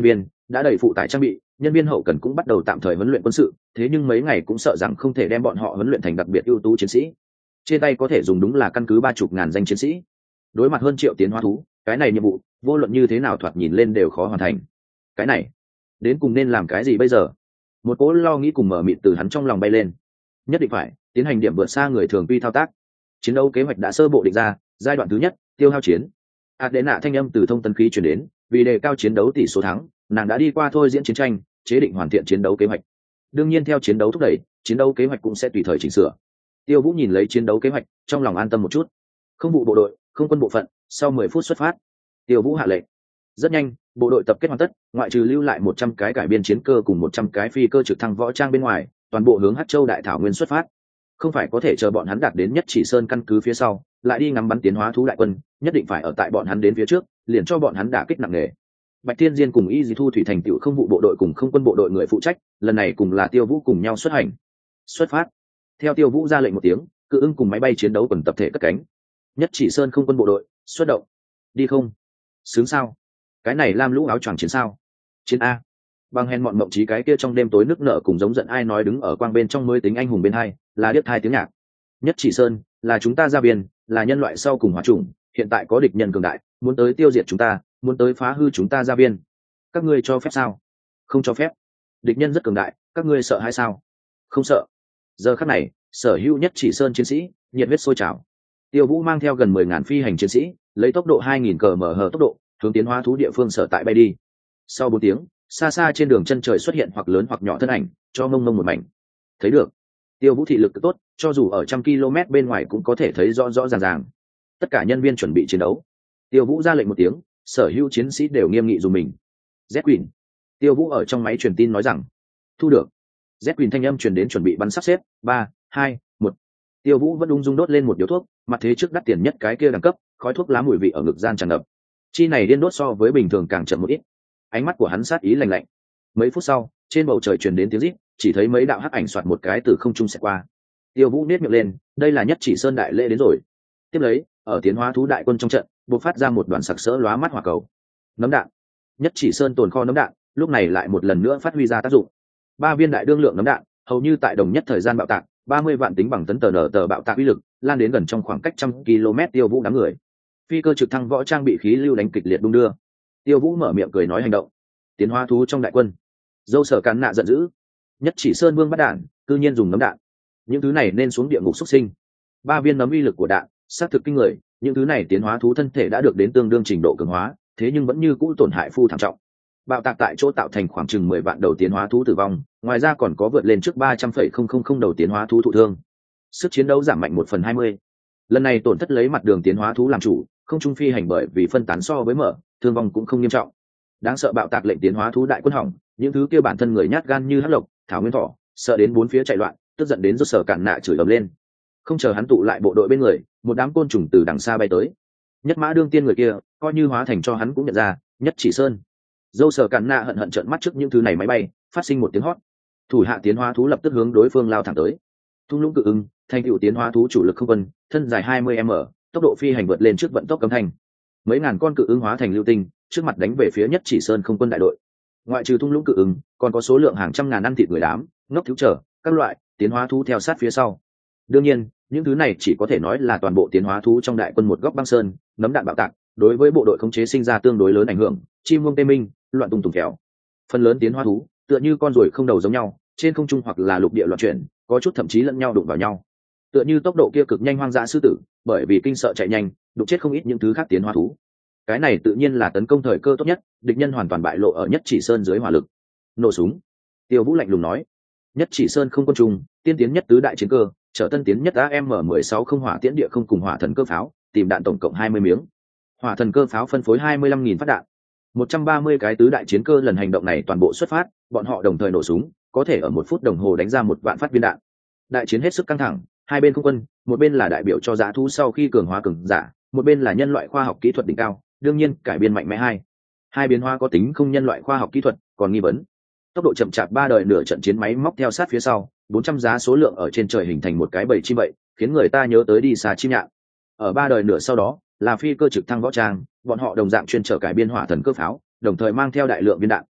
đã đầy phụ tải trang bị, nhân viên hậu cần cũng bắt đầu tạm thời huấn luyện quân sự, thế nhưng mấy ngày cũng sợ rằng không thể đem bọn họ huấn luyện thành đặc biệt ưu tú chiến sĩ. Trên tay có thể dùng đúng là căn cứ ba chục ngàn danh chiến sĩ. Đối mặt hơn triệu tiến hóa thú, cái này nhiệm vụ, vô luận như thế nào thoạt nhìn lên đều khó hoàn thành. Cái này, đến cùng nên làm cái gì bây giờ? Một cỗ lo nghĩ cùng mở mịt từ hắn trong lòng bay lên. Nhất định phải tiến hành điểm vượt xa người thường quy thao tác. Chiến đấu kế hoạch đã sơ bộ định ra, giai đoạn thứ nhất, tiêu hao chiến. Adena thanh âm từ thông tấn khí truyền đến, vì đề cao chiến đấu tỷ số thắng, nàng đã đi qua thôi diễn chiến tranh, chế định hoàn thiện chiến đấu kế hoạch. Đương nhiên theo chiến đấu thúc đẩy, chiến đấu kế hoạch cũng sẽ tùy thời chỉnh sửa. Tiêu Vũ nhìn lấy chiến đấu kế hoạch, trong lòng an tâm một chút. Không vụ bộ đội, không quân bộ phận, sau mười phút xuất phát. Tiêu Vũ hạ lệnh. Rất nhanh, bộ đội tập kết hoàn tất, ngoại trừ lưu lại một trăm cái cải biên chiến cơ cùng một trăm cái phi cơ trực thăng võ trang bên ngoài, toàn bộ hướng Hắc Châu đại thảo nguyên xuất phát. Không phải có thể chờ bọn hắn đạt đến Nhất Chỉ Sơn căn cứ phía sau, lại đi ngắm bắn tiến hóa thú đại quân, nhất định phải ở tại bọn hắn đến phía trước, liền cho bọn hắn đả kích nặng nề. Bạch Thiên Diên cùng Y Di Thu Thủy thành tựu không vụ bộ đội cùng không quân bộ đội người phụ trách, lần này cùng là Tiêu Vũ cùng nhau xuất hành. Xuất phát. Theo Tiêu Vũ ra lệnh một tiếng, Cự Ưng cùng máy bay chiến đấu quần tập thể cất cánh. Nhất Chỉ Sơn không quân bộ đội, xuất động. Đi không? Sướng sao? Cái này lam lũ áo choàng chiến sao? Chiến a. Bằng hèn mọn mộng trí cái kia trong đêm tối nước nở cùng giống giận ai nói đứng ở quang bên trong mới tính anh hùng bên hai, là điếc thai tiếng nhạc. Nhất Chỉ Sơn, là chúng ta gia biên, là nhân loại sau cùng hóa chủng, hiện tại có địch nhân cường đại, muốn tới tiêu diệt chúng ta, muốn tới phá hư chúng ta gia biên. Các ngươi cho phép sao? Không cho phép. Địch nhân rất cường đại, các ngươi sợ hay sao? Không sợ. Giờ khắc này, sở hữu Nhất Chỉ Sơn chiến sĩ, nhiệt huyết sôi trào. Tiêu Vũ mang theo gần mười ngàn phi hành chiến sĩ, lấy tốc độ hai nghìn km/h tốc độ, hướng tiến hóa thú địa phương sở tại bay đi. Sau bốn tiếng, xa xa trên đường chân trời xuất hiện hoặc lớn hoặc nhỏ thân ảnh, cho mông mông một mảnh. Thấy được. Tiêu Vũ thị lực tốt, cho dù ở trăm km bên ngoài cũng có thể thấy rõ rõ ràng ràng. Tất cả nhân viên chuẩn bị chiến đấu. Tiêu Vũ ra lệnh một tiếng, sở hữu chiến sĩ đều nghiêm nghị dùng mình. Z Queen. Tiêu Vũ ở trong máy truyền tin nói rằng, thu được. Z Queen thanh âm truyền đến chuẩn bị bắn sắp xếp, ba, hai, một. Tiêu Vũ vẫn ung dung đốt lên một điếu thuốc, mặt thế trước đắt tiền nhất cái kia đẳng cấp, khói thuốc lá mùi vị ở ngực gian tràn ngập. Chi này điên đốt so với bình thường càng chậm một ít. Ánh mắt của hắn sát ý lạnh lạnh. Mấy phút sau, trên bầu trời truyền đến tiếng rít, chỉ thấy mấy đạo hắc ảnh xoạt một cái từ không trung xẹt qua. Tiêu Vũ nét miệng lên, đây là Nhất Chỉ Sơn đại lễ đến rồi. Tiếp lấy, ở tiến hóa thú đại quân trong trận, bộc phát ra một đoàn sặc sỡ lóa mắt hỏa cầu. Nấm đạn. Nhất Chỉ Sơn tồn kho nấm đạn, lúc này lại một lần nữa phát huy ra tác dụng. Ba viên đại đương lượng nấm đạn, hầu như tại đồng nhất thời gian bạo tạc, ba mươi vạn tính bằng tấn tờ nở tờ bạo tạc uy lực, lan đến gần trong khoảng cách trăm km Tiêu Vũ đám người. Phi cơ trực thăng võ trang bị khí lưu đánh kịch liệt đung đưa. Tiêu Vũ mở miệng cười nói hành động. Tiến hóa thú trong đại quân. Dâu Sở Càn Nạ giận dữ. Nhất Chỉ Sơn vương bắt đạn, cư nhiên dùng nấm đạn. Những thứ này nên xuống địa ngục xuất sinh. Ba viên nấm uy lực của đạn, xác thực kinh người, những thứ này tiến hóa thú thân thể đã được đến tương đương trình độ cường hóa, thế nhưng vẫn như cũ tổn hại phu thảm trọng. Bạo tạc tại chỗ tạo thành khoảng chừng mười vạn đầu tiến hóa thú tử vong, ngoài ra còn có vượt lên trước ba trăm phẩy không không không đầu tiến hóa thú thụ thương. Sức chiến đấu giảm mạnh một phần hai mươi. Lần này tổn thất lấy mặt đường tiến hóa thú làm chủ, không trung phi hành bởi vì phân tán so với mở, thương vong cũng không nghiêm trọng. Đáng sợ bạo tạc lệnh tiến hóa thú đại quân hỏng, những thứ kia bản thân người nhát gan như hắc lộc, thảo nguyên thỏ, sợ đến bốn phía chạy loạn, tức giận đến rốt Sở Cản Nạ chửi ầm lên. Không chờ hắn tụ lại bộ đội bên người, một đám côn trùng từ đằng xa bay tới. Nhất Mã đương tiên người kia, coi như hóa thành cho hắn cũng nhận ra, Nhất Chỉ Sơn. Dâu Sở Cản Nạ hận hận trợn mắt trước những thứ này máy bay, phát sinh một tiếng hót. Thủ hạ tiến hóa thú lập tức hướng đối phương lao thẳng tới. Thung lũng cự ưng, thành tựu tiến hóa thú chủ lực không quân, thân dài hai mươi mét, tốc độ phi hành vượt lên trước vận tốc cấm thanh. Mấy ngàn con cự ưng hóa thành lưu tinh, trước mặt đánh về phía Nhất Chỉ Sơn không quân đại đội. Ngoại trừ thung lũng cự ưng, còn có số lượng hàng trăm ngàn ăn thịt người đám, ngốc thiếu trở, các loại tiến hóa thú theo sát phía sau. Đương nhiên, những thứ này chỉ có thể nói là toàn bộ tiến hóa thú trong đại quân một góc băng sơn, nấm đạn bạo tạc, đối với bộ đội khống chế sinh ra tương đối lớn ảnh hưởng, chim muông tê minh, loạn tung tùng kéo. Phần lớn tiến hóa thú, tựa như con ruồi không đầu giống nhau, trên không trung hoặc là lục địa loạn chuyển, có chút thậm chí lẫn nhau đụng vào nhau. Tựa như tốc độ kia cực nhanh hoang dã sư tử, bởi vì kinh sợ chạy nhanh, đụng chết không ít những thứ khác tiến hóa thú. Cái này tự nhiên là tấn công thời cơ tốt nhất, địch nhân hoàn toàn bại lộ ở Nhất Chỉ Sơn dưới hỏa lực. Nổ súng. Tiêu Vũ lạnh lùng nói. Nhất Chỉ Sơn không quân trung, tiên tiến nhất tứ đại chiến cơ, trở tân tiến nhất A M mười sáu không hỏa tiễn địa không cùng hỏa thần cơ pháo, tìm đạn tổng cộng hai mươi miếng. Hỏa thần cơ pháo phân phối hai mươi lăm nghìn phát đạn. một trăm ba mươi cái tứ đại chiến cơ lần hành động này toàn bộ xuất phát, bọn họ đồng thời nổ súng, có thể ở một phút đồng hồ đánh ra một vạn phát viên đạn. Đại chiến hết sức căng thẳng, hai bên không quân, một bên là đại biểu cho dã thú sau khi cường hóa cường giả, một bên là nhân loại khoa học kỹ thuật đỉnh cao, đương nhiên cải biên mạnh mẽ hai. Hai biến hóa có tính không nhân loại khoa học kỹ thuật, còn nghi vấn. Tốc độ chậm chạp ba đời nửa trận chiến máy móc theo sát phía sau, bốn trăm giá số lượng ở trên trời hình thành một cái bầy chim vậy, khiến người ta nhớ tới đi xa chim nhạn. Ở ba đời nửa sau đó, là phi cơ trực thăng võ trang, bọn họ đồng dạng chuyên trở cải biên hỏa thần cơ pháo, đồng thời mang theo đại lượng viên đạn.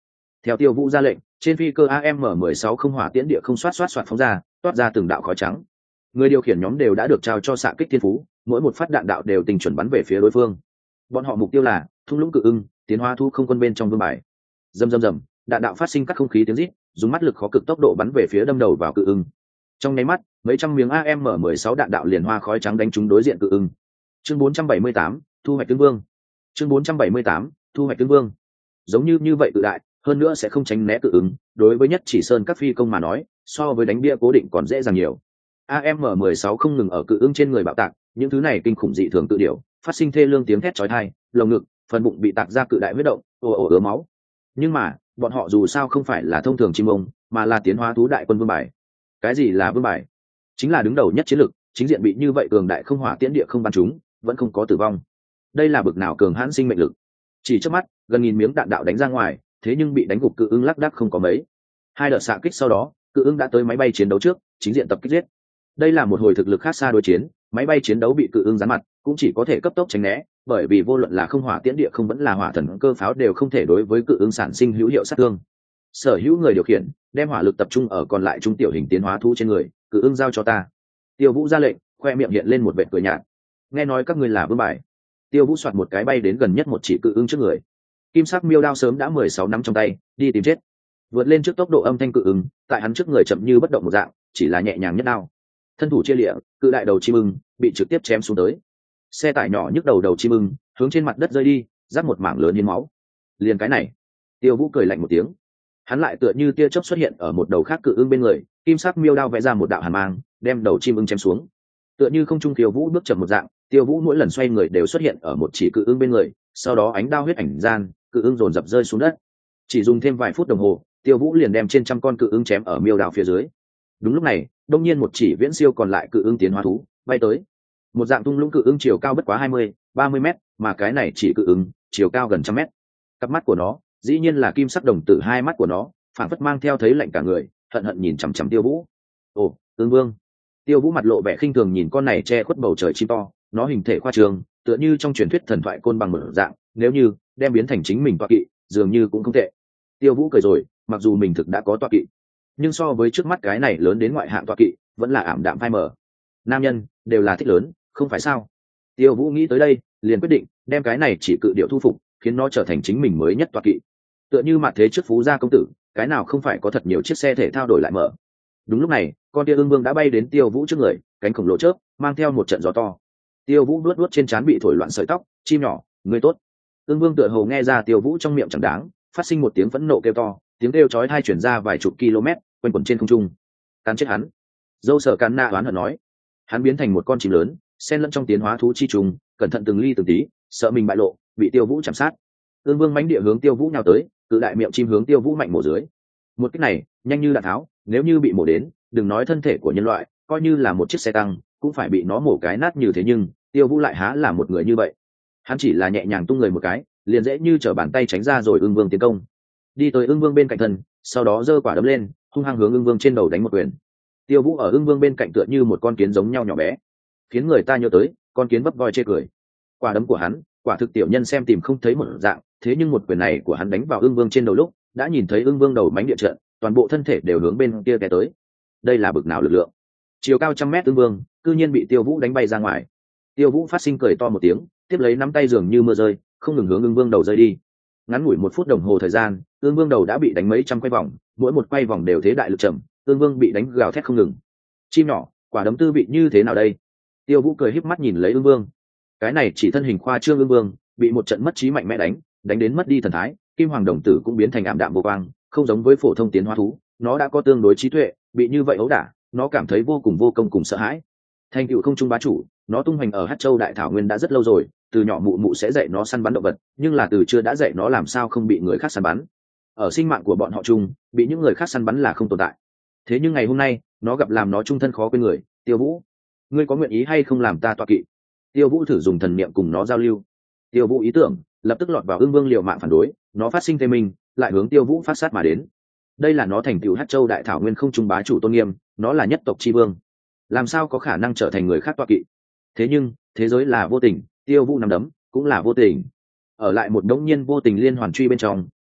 Theo Tiêu Vũ ra lệnh, trên phi cơ A M mười sáu không hỏa tiễn địa không xoát xoát xoát phóng ra, toát ra từng đạo khói trắng. Người điều khiển nhóm đều đã được trao cho xạ kích thiên phú, mỗi một phát đạn đạo đều tình chuẩn bắn về phía đối phương. Bọn họ mục tiêu là thung lũng cự ưng, tiến hóa thu không quân bên trong vương bài. Rầm rầm rầm, đạn đạo phát sinh cắt không khí tiếng rít, dùng mắt lực khó cực tốc độ bắn về phía đâm đầu vào cự ưng. Trong nháy mắt, mấy trăm miếng A M mười sáu đạn đạo liền hoa khói trắng đánh trúng đối diện cự ưng. Chương bốn trăm bảy mươi tám, thu hoạch tướng vương. Chương bốn trăm bảy mươi tám, thu hoạch tướng vương. Giống như như vậy tự đại, hơn nữa sẽ không tránh né cự ứng, đối với nhất chỉ sơn các phi công mà nói, so với đánh bia cố định còn dễ dàng nhiều. A M mười sáu không ngừng ở cự ứng trên người bạo tạc, những thứ này kinh khủng dị thường tự điều, phát sinh thê lương tiếng thét chói tai, lồng ngực, phần bụng bị tạc ra cự đại huyết động, ồ ồ ứa máu. Nhưng mà, bọn họ dù sao không phải là thông thường chim ông, mà là tiến hóa thú đại quân vương bài. Cái gì là vương bài? Chính là đứng đầu nhất chiến lực, chính diện bị như vậy cường đại không hỏa tiễn địa không bắn trúng, vẫn không có tử vong. Đây là bực nào cường hãn sinh mệnh lực. Chỉ trước mắt, gần nghìn miếng đạn đạo đánh ra ngoài, thế nhưng bị đánh gục cự ưng lác đác không có mấy. Hai đợt xạ kích sau đó, cự ưng đã tới máy bay chiến đấu trước, chính diện tập kích giết. Đây là một hồi thực lực khác xa đối chiến, máy bay chiến đấu bị cự ưng gián mặt, cũng chỉ có thể cấp tốc tránh né, bởi vì vô luận là không hỏa tiễn địa không vẫn là hỏa thần cơ pháo đều không thể đối với cự ưng sản sinh hữu hiệu sát thương. Sở hữu người điều khiển, đem hỏa lực tập trung ở còn lại trung tiểu hình tiến hóa thú trên người, cự ưng giao cho ta. Tiêu Vũ ra lệnh, khoe miệng hiện lên một vệt cười nhạt. Nghe nói các ngươi là vương bài. Tiêu Vũ soạt một cái bay đến gần nhất một chỉ cự ưng trước người. Kim sắc miêu đao sớm đã mười sáu nắm trong tay, đi tìm chết. Vượt lên trước tốc độ âm thanh cự ưng, tại hắn trước người chậm như bất động một dạng, chỉ là nhẹ nhàng nhất đao. Thân thủ chia lịa, cự đại đầu chim ưng bị trực tiếp chém xuống tới. Xe tải nhỏ nhức đầu đầu chim ưng, hướng trên mặt đất rơi đi, rắc một mảng lớn hiến máu. Liền cái này, Tiêu Vũ cười lạnh một tiếng. Hắn lại tựa như tia chớp xuất hiện ở một đầu khác cự ưng bên người, kim sắc miêu đao vẽ ra một đạo hàn mang, đem đầu chim ưng chém xuống. Tựa như không trung Tiêu Vũ bước chậm một dạng, Tiêu Vũ mỗi lần xoay người đều xuất hiện ở một chỉ cự ưng bên người, sau đó ánh đao huyết ảnh gian, cự ưng dồn dập rơi xuống đất. Chỉ dùng thêm vài phút đồng hồ, Tiêu Vũ liền đem trên trăm con cự ưng chém ở miêu đao phía dưới. Đúng lúc này, đông nhiên một chỉ viễn siêu còn lại cự ưng tiến hóa thú bay tới. Một dạng tung lũng cự ưng chiều cao bất quá hai mươi, ba mươi mét, mà cái này chỉ cự ưng chiều cao gần trăm mét. Cặp mắt của nó, dĩ nhiên là kim sắc đồng tử, hai mắt của nó phảng phất mang theo thấy lạnh cả người, hận hận nhìn chằm chằm Tiêu Vũ. Ồ, Ưng Vương. Tiêu Vũ mặt lộ vẻ khinh thường nhìn con này che khuất bầu trời chim to, nó hình thể khoa trương, tựa như trong truyền thuyết thần thoại côn bằng mở dạng, nếu như đem biến thành chính mình tọa kỵ, dường như cũng không tệ. Tiêu Vũ cười rồi, mặc dù mình thực đã có tọa kỵ, nhưng so với trước mắt cái này lớn đến ngoại hạng tọa kỵ, vẫn là ảm đạm phai mờ. Nam nhân đều là thích lớn, không phải sao? Tiêu Vũ nghĩ tới đây, liền quyết định đem cái này chỉ cự điệu thu phục, khiến nó trở thành chính mình mới nhất tọa kỵ. Tựa như mặt thế trước phú gia công tử, cái nào không phải có thật nhiều chiếc xe thể thao đổi lại mở. Đúng lúc này, con tia ương vương đã bay đến Tiêu Vũ trước người, cánh khổng lồ chớp, mang theo một trận gió to. Tiêu Vũ nuốt nuốt trên trán bị thổi loạn sợi tóc, chim nhỏ, ngươi tốt. Ương vương tựa hồ nghe ra Tiêu Vũ trong miệng chẳng đáng, phát sinh một tiếng phẫn nộ kêu to, tiếng kêu chói tai truyền ra vài chục km, quanh quẩn trên không trung. Cắn chết hắn. Dâu Sở Càn Na oán hận nói. Hắn biến thành một con chim lớn, xen lẫn trong tiến hóa thú chi trùng, cẩn thận từng ly từng tí, sợ mình bại lộ, bị Tiêu Vũ chạm sát. Ương vương mãnh địa hướng Tiêu Vũ nhào tới, cự đại miệng chim hướng Tiêu Vũ mạnh mổ dưới. Một kích này, nhanh như đạn tháo, nếu như bị mổ đến, đừng nói thân thể của nhân loại, coi như là một chiếc xe tăng, cũng phải bị nó mổ cái nát như thế, nhưng Tiêu Vũ lại há là một người như vậy. Hắn chỉ là nhẹ nhàng tung người một cái, liền dễ như trở bàn tay tránh ra rồi Ưng Vương tiến công. Đi tới Ưng Vương bên cạnh thân, sau đó giơ quả đấm lên, hung hăng hướng Ưng Vương trên đầu đánh một quyền. Tiêu Vũ ở Ưng Vương bên cạnh tựa như một con kiến giống nhau nhỏ bé, khiến người ta nhớ tới con kiến vấp voi chê cười. Quả đấm của hắn, quả thực tiểu nhân xem tìm không thấy một dạng, thế nhưng một quyền này của hắn đánh vào Ưng Vương trên đầu lúc, đã nhìn thấy Ưng Vương đầu mánh địa trận, toàn bộ thân thể đều hướng bên kia té tới. Đây là bực nào lực lượng? Chiều cao trăm mét Ưng Vương, cư nhiên bị Tiêu Vũ đánh bay ra ngoài. Tiêu Vũ phát sinh cười to một tiếng, tiếp lấy nắm tay dường như mưa rơi, không ngừng hướng Ưng Vương đầu rơi đi. Ngắn ngủi một phút đồng hồ thời gian, Ưng Vương đầu đã bị đánh mấy trăm quay vòng, mỗi một quay vòng đều thế đại lực trầm, Ưng Vương bị đánh gào thét không ngừng. Chim nhỏ, quả đấm tư vị như thế nào đây? Tiêu Vũ cười híp mắt nhìn lấy Ưng Vương. Cái này chỉ thân hình khoa trương Ưng Vương, bị một trận mất trí mạnh mẽ đánh, đánh đến mất đi thần thái, kim hoàng đồng tử cũng biến thành ảm đạm vô quang, không giống với phổ thông tiến hóa thú, nó đã có tương đối trí tuệ, bị như vậy ấu đả, nó cảm thấy vô cùng vô công cùng sợ hãi. Thành tựu không trung bá chủ, nó tung hoành ở Hắc Châu đại thảo nguyên đã rất lâu rồi, từ nhỏ mụ mụ sẽ dạy nó săn bắn động vật, nhưng là từ chưa đã dạy nó làm sao không bị người khác săn bắn. Ở sinh mạng của bọn họ chung, bị những người khác săn bắn là không tồn tại. Thế nhưng ngày hôm nay, nó gặp làm nó trung thân khó quên người. Tiêu Vũ, ngươi có nguyện ý hay không làm ta tọa kỵ? Tiêu Vũ thử dùng thần niệm cùng nó giao lưu. Tiêu Vũ ý tưởng lập tức lọt vào Ưng Vương liều mạng phản đối, nó phát sinh tê mình, lại hướng Tiêu Vũ phát sát mà đến. Đây là nó thành tựu Hắc Châu đại thảo nguyên không trung bá chủ tôn nghiêm, nó là nhất tộc chi vương, làm sao có khả năng trở thành người khác tọa kỵ? Thế nhưng thế giới là vô tình, Tiêu Vũ nắm đấm cũng là vô tình. Ở lại một đống nhiên vô tình liên hoàn truy bên trong,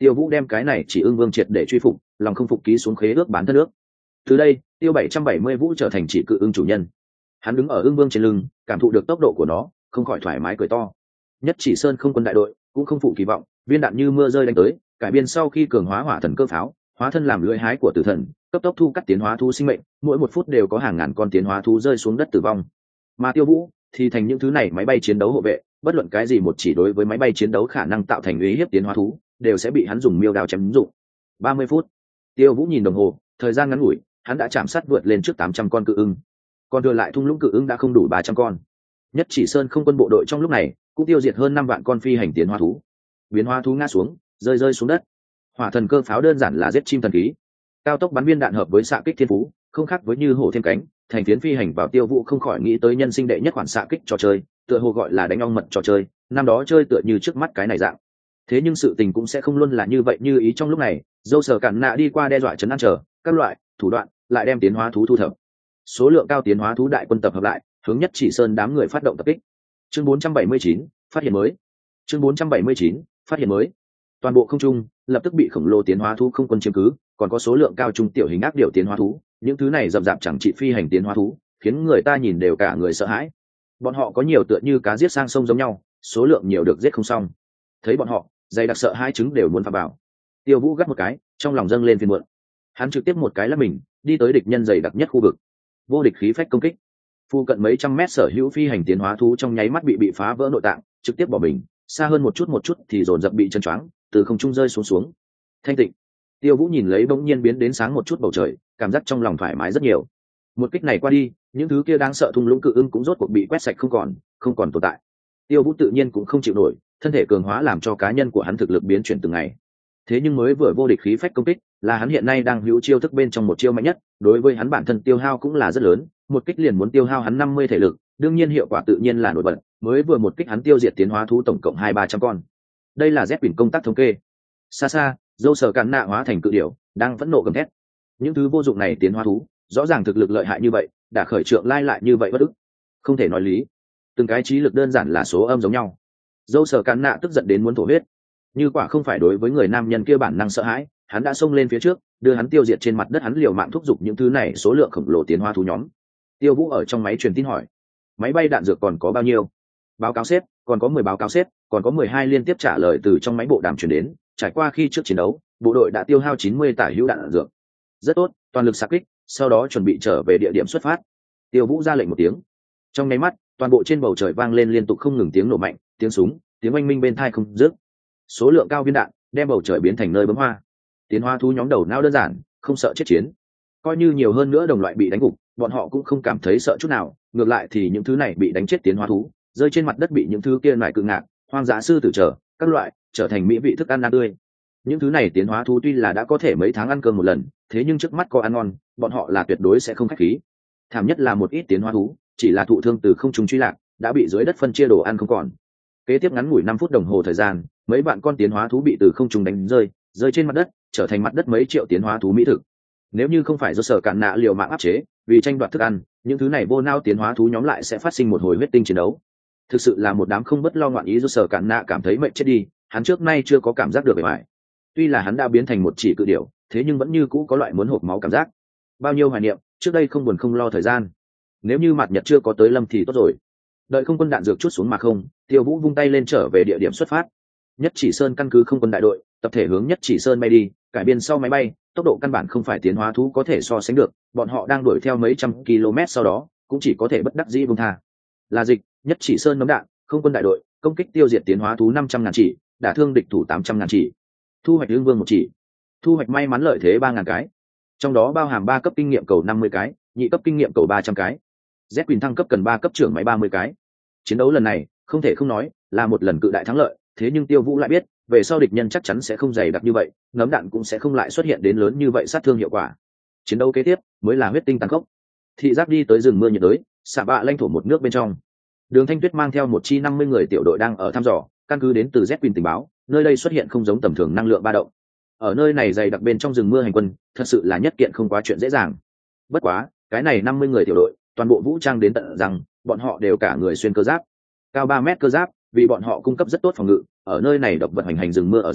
Tiêu Vũ đem cái này chỉ ưng vương triệt để truy phục, lòng không phục ký xuống khế ước bán thân ước. Từ đây, Tiêu bảy trăm bảy mươi Vũ trở thành chỉ cự ưng chủ nhân. Hắn đứng ở ưng vương trên lưng, cảm thụ được tốc độ của nó, không khỏi thoải mái cười to. Nhất Chỉ Sơn không quân đại đội cũng không phụ kỳ vọng, viên đạn như mưa rơi đánh tới, cải biên sau khi cường hóa hỏa thần cơ pháo, hóa thân làm lưỡi hái của tử thần, cấp tốc thu cắt tiến hóa thú sinh mệnh, mỗi một phút đều có hàng ngàn con tiến hóa thú rơi xuống đất tử vong. Mà Tiêu Vũ thì thành những thứ này máy bay chiến đấu hộ vệ, bất luận cái gì một chỉ đối với máy bay chiến đấu khả năng tạo thành uy hiếp tiến hóa thú, đều sẽ bị hắn dùng miêu đao chém dụng. ba mươi phút. Tiêu Vũ nhìn đồng hồ, thời gian ngắn ngủi, hắn đã chạm sát vượt lên trước tám trăm con cự ưng. Còn thừa lại thung lũng cự ưng đã không đủ ba trăm con. Nhất Chỉ Sơn không quân bộ đội trong lúc này cũng tiêu diệt hơn năm vạn con phi hành tiến hóa thú. Biến hóa thú ngã xuống, rơi rơi xuống đất. Hỏa thần cơ pháo đơn giản là giết chim thần khí. Cao tốc bắn viên đạn hợp với xạ kích thiên phú, không khác với như hổ thêm cánh, thành phiến phi hành vào. Tiêu Vũ không khỏi nghĩ tới nhân sinh đệ nhất khoản xạ kích trò chơi, tựa hồ gọi là đánh ong mật trò chơi, năm đó chơi tựa như trước mắt cái này dạng. Thế nhưng sự tình cũng sẽ không luôn là như vậy như ý. Trong lúc này, dâu sở cản nạ đi qua đe dọa chấn an trở các loại thủ đoạn, lại đem tiến hóa thú thu thập. Số lượng cao tiến hóa thú đại quân tập hợp lại, hướng Nhất Chỉ Sơn đám người phát động tập kích. Chương bốn trăm bảy mươi chín, phát hiện mới. Chương bốn trăm bảy mươi chín, phát hiện mới. Toàn bộ không trung lập tức bị khổng lồ tiến hóa thú không quân chiếm cứ, còn có số lượng cao trung tiểu hình ác điểu tiến hóa thú, những thứ này rậm rạp chẳng trị phi hành tiến hóa thú, khiến người ta nhìn đều cả người sợ hãi. Bọn họ có nhiều tựa như cá giết sang sông giống nhau, số lượng nhiều được giết không xong. Thấy bọn họ, dày đặc sợ hai trứng đều muốn phá bảo. Tiêu Vũ gắt một cái, trong lòng dâng lên phiền muộn. Hắn trực tiếp một cái là mình đi tới địch nhân dày đặc nhất khu vực, vô địch khí phách công kích. Phu cận mấy trăm mét sở hữu phi hành tiến hóa thú trong nháy mắt bị bị phá vỡ nội tạng, trực tiếp bỏ mình, xa hơn một chút một chút thì dồn dập bị chân choáng, từ không trung rơi xuống xuống. Thanh tịnh. Tiêu Vũ nhìn lấy bỗng nhiên biến đến sáng một chút bầu trời, cảm giác trong lòng thoải mái rất nhiều. Một kích này qua đi, những thứ kia đáng sợ thung lũng cự ưng cũng rốt cuộc bị quét sạch không còn, không còn tồn tại. Tiêu Vũ tự nhiên cũng không chịu nổi, thân thể cường hóa làm cho cá nhân của hắn thực lực biến chuyển từng ngày. Thế nhưng mới vừa vô địch khí phách công kích, là hắn hiện nay đang hữu chiêu thức bên trong một chiêu mạnh nhất, đối với hắn bản thân tiêu hao cũng là rất lớn, một kích liền muốn tiêu hao hắn năm mươi thể lực, đương nhiên hiệu quả tự nhiên là nổi bật, mới vừa một kích hắn tiêu diệt tiến hóa thú tổng cộng hai ba trăm con. Đây là Z Quỷ công tác thống kê. Xa xa, dâu sở cản nạ hóa thành cự điểu, đang phẫn nộ gầm thét. Những thứ vô dụng này tiến hóa thú, rõ ràng thực lực lợi hại như vậy, đã khởi trượng lai lại như vậy bất ức. Không thể nói lý. Từng cái trí lực đơn giản là số âm giống nhau. Dâu sở cản nạ tức giận đến muốn thổ huyết. Như quả không phải đối với người nam nhân kia bản năng sợ hãi, hắn đã xông lên phía trước, đưa hắn tiêu diệt trên mặt đất. Hắn liều mạng thúc giục những thứ này số lượng khổng lồ tiến hóa thú nhóm. Tiêu Vũ ở trong máy truyền tin hỏi, máy bay đạn dược còn có bao nhiêu? Báo cáo sếp, còn có mười báo cáo sếp, còn có mười hai liên tiếp trả lời từ trong máy bộ đàm truyền đến. Trải qua khi trước chiến đấu, bộ đội đã tiêu hao chín mươi tả hữu đạn, đạn dược. Rất tốt, toàn lực xạ kích, sau đó chuẩn bị trở về địa điểm xuất phát. Tiêu Vũ ra lệnh một tiếng. Trong nháy mắt, toàn bộ trên bầu trời vang lên liên tục không ngừng tiếng nổ mạnh, tiếng súng, tiếng oanh minh bên tai không dứt. Số lượng cao viên đạn đem bầu trời biến thành nơi bấm hoa. Tiến hóa thú nhóm đầu não đơn giản, không sợ chết chiến. Coi như nhiều hơn nữa đồng loại bị đánh gục, bọn họ cũng không cảm thấy sợ chút nào. Ngược lại thì những thứ này bị đánh chết tiến hóa thú, rơi trên mặt đất bị những thứ kia nải cự ngạc, hoang dã sư tử trở các loại trở thành mỹ vị thức ăn ăn tươi. Những thứ này tiến hóa thú tuy là đã có thể mấy tháng ăn cơm một lần, thế nhưng trước mắt có ăn ngon, bọn họ là tuyệt đối sẽ không khách khí. Thảm nhất là một ít tiến hóa thú, chỉ là thụ thương từ không trung truy lạc, đã bị dưới đất phân chia đồ ăn không còn. Kế tiếp ngắn ngủi năm phút đồng hồ thời gian, mấy bạn con tiến hóa thú bị từ không trung đánh rơi, rơi trên mặt đất, trở thành mặt đất mấy triệu tiến hóa thú mỹ thực. Nếu như không phải do sở cản nạ liều mạng áp chế, vì tranh đoạt thức ăn, những thứ này vô nao tiến hóa thú nhóm lại sẽ phát sinh một hồi huyết tinh chiến đấu. Thực sự là một đám không bất lo ngoạn ý. Do sở cản nạ cảm thấy mệnh chết đi, hắn trước nay chưa có cảm giác được bề ngoài. Tuy là hắn đã biến thành một chỉ cự điểu, thế nhưng vẫn như cũ có loại muốn hộp máu cảm giác. Bao nhiêu hoài niệm, trước đây không buồn không lo thời gian. Nếu như mặt nhật chưa có tới lâm thì tốt rồi. Đợi không quân đạn dược chút xuống mà không, Tiêu Vũ vung tay lên trở về địa điểm xuất phát. Nhất Chỉ Sơn căn cứ không quân đại đội, tập thể hướng Nhất Chỉ Sơn bay đi, cải biên sau máy bay, tốc độ căn bản không phải tiến hóa thú có thể so sánh được, bọn họ đang đuổi theo mấy trăm km sau đó, cũng chỉ có thể bất đắc dĩ buông tha. Là dịch, Nhất Chỉ Sơn ném đạn, không quân đại đội, công kích tiêu diệt tiến hóa thú năm trăm ngàn chỉ, đả thương địch thủ tám trăm ngàn chỉ. Thu hoạch ương vương một chỉ, thu hoạch may mắn lợi thế ba ngàn cái, trong đó bao hàm ba cấp kinh nghiệm cầu năm mươi cái, nhị cấp kinh nghiệm cầu ba trăm cái. Z Quỳnh thăng cấp cần ba cấp trưởng máy ba mươi cái. Chiến đấu lần này, không thể không nói, là một lần cự đại thắng lợi, thế nhưng Tiêu Vũ lại biết, về sau địch nhân chắc chắn sẽ không dày đặc như vậy, ngấm đạn cũng sẽ không lại xuất hiện đến lớn như vậy sát thương hiệu quả. Chiến đấu kế tiếp mới là huyết tinh tàn khốc. Thị giác đi tới rừng mưa nhiệt đới, xạ bạ lãnh thổ một nước bên trong. Đường Thanh Tuyết mang theo một chi năm mươi người tiểu đội đang ở thăm dò, căn cứ đến từ Z Quỳnh tình báo, nơi đây xuất hiện không giống tầm thường năng lượng ba động. Ở nơi này dày đặc bên trong rừng mưa hành quân, thật sự là nhất kiện không quá chuyện dễ dàng. Bất quá, cái này năm mươi người tiểu đội, toàn bộ vũ trang đến tận rằng, bọn họ đều cả người xuyên cơ giáp, cao ba mét cơ giáp, vì bọn họ cung cấp rất tốt phòng ngự. Ở nơi này độc vật hành hành rừng mưa ở giữa,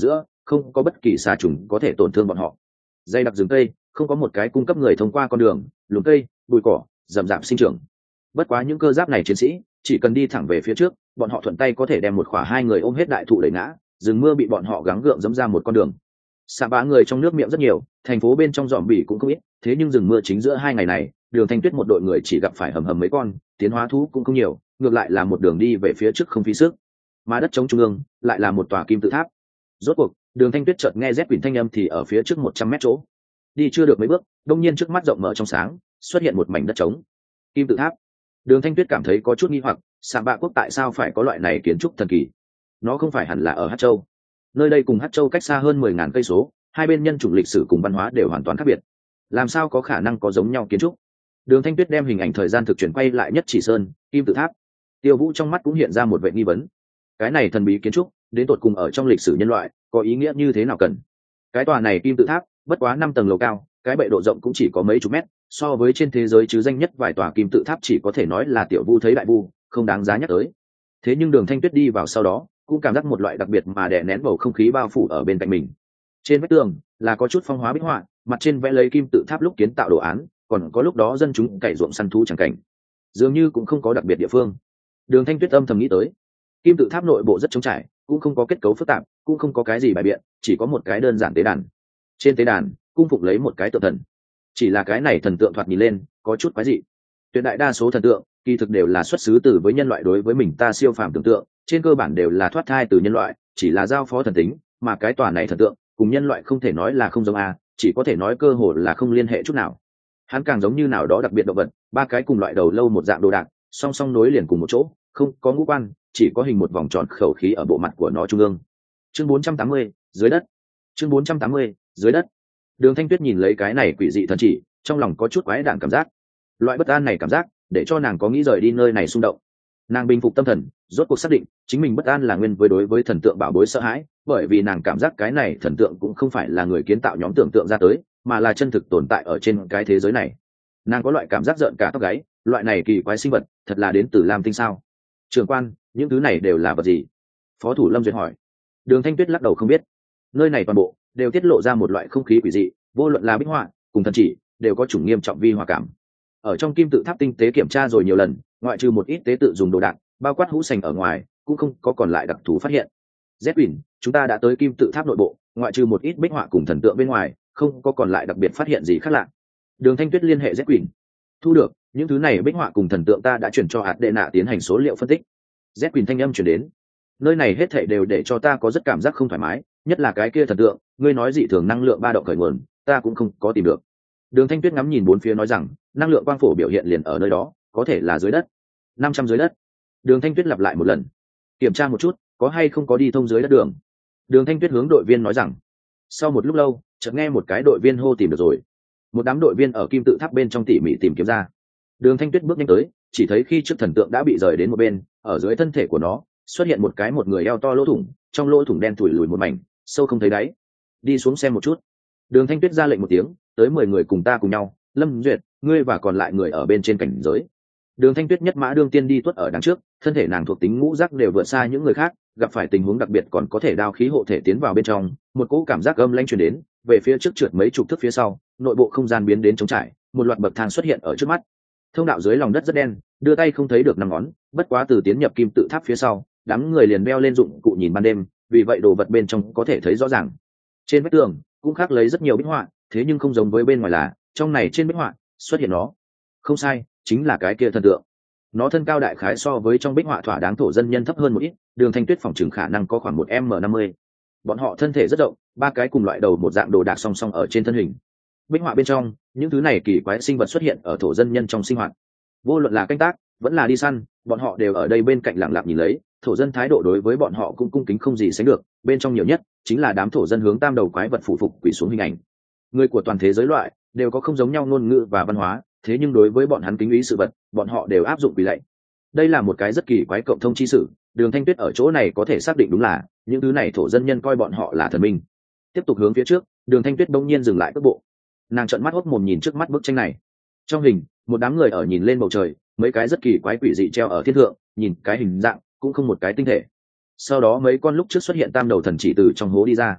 không có bất kỳ xà trùng có thể tổn thương bọn họ. Dây đặc rừng cây không có một cái cung cấp người thông qua con đường, luống cây, bụi cỏ rậm rạp sinh trưởng. Bất quá những cơ giáp này chiến sĩ chỉ cần đi thẳng về phía trước, bọn họ thuận tay có thể đem một khỏa hai người ôm hết đại thụ đẩy ngã, rừng mưa bị bọn họ gắng gượng dẫm ra một con đường. Xạ bá người trong nước miệng rất nhiều, thành phố bên trong dòm bỉ cũng không ít, thế nhưng rừng mưa chính giữa hai ngày này, Đường Thanh Tuyết một đội người chỉ gặp phải hầm hầm mấy con, tiến hóa thú cũng không nhiều, ngược lại là một đường đi về phía trước không phí sức. Mà đất trống trung ương lại là một tòa kim tự tháp. Rốt cuộc, Đường Thanh Tuyết chợt nghe rét quỷ thanh âm thì ở phía trước một trăm mét chỗ. Đi chưa được mấy bước, đông nhiên trước mắt rộng mở trong sáng, xuất hiện một mảnh đất trống. Kim tự tháp. Đường Thanh Tuyết cảm thấy có chút nghi hoặc, Sạm Bạ quốc tại sao phải có loại này kiến trúc thần kỳ? Nó không phải hẳn là ở Hát Châu? Nơi đây cùng Hát Châu cách xa hơn mười ngàn cây số, hai bên nhân chủng lịch sử cùng văn hóa đều hoàn toàn khác biệt. Làm sao có khả năng có giống nhau kiến trúc? Đường Thanh Tuyết đem hình ảnh thời gian thực chuyển quay lại Nhất Chỉ Sơn, kim tự tháp. Tiêu Vũ trong mắt cũng hiện ra một vẻ nghi vấn. Cái này thần bí kiến trúc, đến tột cùng ở trong lịch sử nhân loại, có ý nghĩa như thế nào cần? Cái tòa này kim tự tháp, bất quá năm tầng lầu cao, cái bệ độ rộng cũng chỉ có mấy chục mét, so với trên thế giới chứ danh nhất vài tòa kim tự tháp chỉ có thể nói là tiểu vu thấy đại vu, không đáng giá nhắc tới. Thế nhưng Đường Thanh Tuyết đi vào sau đó, cũng cảm giác một loại đặc biệt mà đè nén bầu không khí bao phủ ở bên cạnh mình. Trên vách tường là có chút phong hóa bích họa, mặt trên vẽ lấy kim tự tháp lúc kiến tạo đồ án, còn có lúc đó dân chúng cày ruộng săn thú chẳng cảnh, dường như cũng không có đặc biệt địa phương. Đường Thanh Tuyết âm thầm nghĩ tới, kim tự tháp nội bộ rất trống trải, cũng không có kết cấu phức tạp, cũng không có cái gì bài biện, chỉ có một cái đơn giản tế đàn. Trên tế đàn cung phục lấy một cái tượng thần, chỉ là cái này thần tượng thoạt nhìn lên có chút quái dị. Tuyệt đại đa số thần tượng kỳ thực đều là xuất xứ từ với nhân loại đối với mình ta siêu phàm tưởng tượng, trên cơ bản đều là thoát thai từ nhân loại, chỉ là giao phó thần tính, mà cái tòa này thần tượng cùng nhân loại không thể nói là không giống a, chỉ có thể nói cơ hồ là không liên hệ chút nào. Hắn càng giống như nào đó đặc biệt động vật, ba cái cùng loại đầu lâu một dạng đồ đạc, song song nối liền cùng một chỗ, không có ngũ quan, chỉ có hình một vòng tròn khẩu khí ở bộ mặt của nó trung ương. Chương bốn trăm tám mươi, dưới đất. Chương bốn trăm tám mươi, dưới đất. Đường Thanh Tuyết nhìn lấy cái này quỷ dị thần chỉ, trong lòng có chút quái đản cảm giác. Loại bất an này cảm giác, để cho nàng có nghĩ rời đi nơi này xung động. Nàng bình phục tâm thần, rốt cuộc xác định chính mình bất an là nguyên với đối với thần tượng bảo bối sợ hãi, bởi vì nàng cảm giác cái này thần tượng cũng không phải là người kiến tạo nhóm tưởng tượng ra tới, mà là chân thực tồn tại ở trên cái thế giới này. Nàng có loại cảm giác giận cả tóc gáy, loại này kỳ quái sinh vật, thật là đến từ Lam Tinh sao? Trưởng quan, những thứ này đều là vật gì? Phó thủ Lâm Duyệt hỏi. Đường Thanh Tuyết lắc đầu không biết. Nơi này toàn bộ đều tiết lộ ra một loại không khí quỷ dị, vô luận là bích họa cùng thần chỉ đều có chủng nghiêm trọng vi hòa cảm. Ở trong kim tự tháp tinh tế kiểm tra rồi nhiều lần, ngoại trừ một ít tế tự dùng đồ đạc, bao quát hũ sành ở ngoài, cũng không có còn lại đặc thù phát hiện. Zepin, chúng ta đã tới kim tự tháp nội bộ, ngoại trừ một ít bích họa cùng thần tượng bên ngoài, không có còn lại đặc biệt phát hiện gì khác lạ. Đường Thanh Tuyết liên hệ Zepin. Thu được, những thứ này bích họa cùng thần tượng ta đã chuyển cho hạt đệ nạ tiến hành số liệu phân tích. Zepin thanh âm chuyển đến. Nơi này hết thảy đều để cho ta có rất cảm giác không thoải mái, nhất là cái kia thần tượng, ngươi nói dị thường năng lượng ba động khởi nguồn, ta cũng không có tìm được. Đường Thanh Tuyết ngắm nhìn bốn phía nói rằng, năng lượng quang phổ biểu hiện liền ở nơi đó, có thể là dưới đất. Năm trăm dưới đất. Đường Thanh Tuyết lặp lại một lần. Kiểm tra một chút, có hay không có đi thông dưới đất đường. Đường Thanh Tuyết hướng đội viên nói rằng. Sau một lúc lâu, chợt nghe một cái đội viên hô tìm được rồi. Một đám đội viên ở kim tự tháp bên trong tỉ mỉ tìm kiếm ra. Đường Thanh Tuyết bước nhanh tới, chỉ thấy khi trước thần tượng đã bị rời đến một bên, ở dưới thân thể của nó xuất hiện một cái một người eo to lỗ thủng, trong lỗ thủng đen thủi lùi một mảnh, sâu không thấy đáy. Đi xuống xem một chút. Đường Thanh Tuyết ra lệnh một tiếng, tới mười người cùng ta cùng nhau, Lâm Duyệt, ngươi và còn lại người ở bên trên cảnh giới. Đường Thanh Tuyết nhất mã đương tiên đi tuất ở đằng trước, thân thể nàng thuộc tính ngũ giác đều vượt xa những người khác, gặp phải tình huống đặc biệt còn có thể đao khí hộ thể tiến vào bên trong, một cỗ cảm giác âm lãnh truyền đến, về phía trước trượt mấy chục thước phía sau, nội bộ không gian biến đến trống trải, một loạt bậc thang xuất hiện ở trước mắt. Thông đạo dưới lòng đất rất đen, đưa tay không thấy được năm ngón, bất quá từ tiến nhập kim tự tháp phía sau, đám người liền đeo lên dụng cụ nhìn ban đêm, vì vậy đồ vật bên trong có thể thấy rõ ràng. Trên vách tường cũng khác lấy rất nhiều bích họa, thế nhưng không giống với bên ngoài là, trong này trên bích họa xuất hiện nó. Không sai, chính là cái kia thần tượng. Nó thân cao đại khái so với trong bích họa thỏa đáng thổ dân nhân thấp hơn một ít, Đường Thanh Tuyết phỏng chừng khả năng có khoảng một m năm mươi. Bọn họ thân thể rất rộng, ba cái cùng loại đầu một dạng đồ đạc song song ở trên thân hình. Bích họa bên trong, những thứ này kỳ quái sinh vật xuất hiện ở thổ dân nhân trong sinh hoạt. Vô luận là canh tác, vẫn là đi săn, bọn họ đều ở đây bên cạnh lặng lặng nhìn lấy, thổ dân thái độ đối với bọn họ cũng cung kính không gì sánh được, bên trong nhiều nhất chính là đám thổ dân hướng tam đầu quái vật phụ phục quỳ xuống hình ảnh. Người của toàn thế giới loại đều có không giống nhau ngôn ngữ và văn hóa, thế nhưng đối với bọn hắn kính ý sự vật, bọn họ đều áp dụng quỳ lạy. Đây là một cái rất kỳ quái cộng thông chi sự, Đường Thanh Tuyết ở chỗ này có thể xác định đúng là những thứ này thổ dân nhân coi bọn họ là thần minh. Tiếp tục hướng phía trước, Đường Thanh Tuyết bỗng nhiên dừng lại cước bộ. Nàng trợn mắt hốc mồm nhìn trước mắt bức tranh này. Trong hình, một đám người ở nhìn lên bầu trời, mấy cái rất kỳ quái quỷ dị treo ở thiên thượng, nhìn cái hình dạng cũng không một cái tinh thể. Sau đó mấy con lúc trước xuất hiện tam đầu thần chỉ từ trong hố đi ra.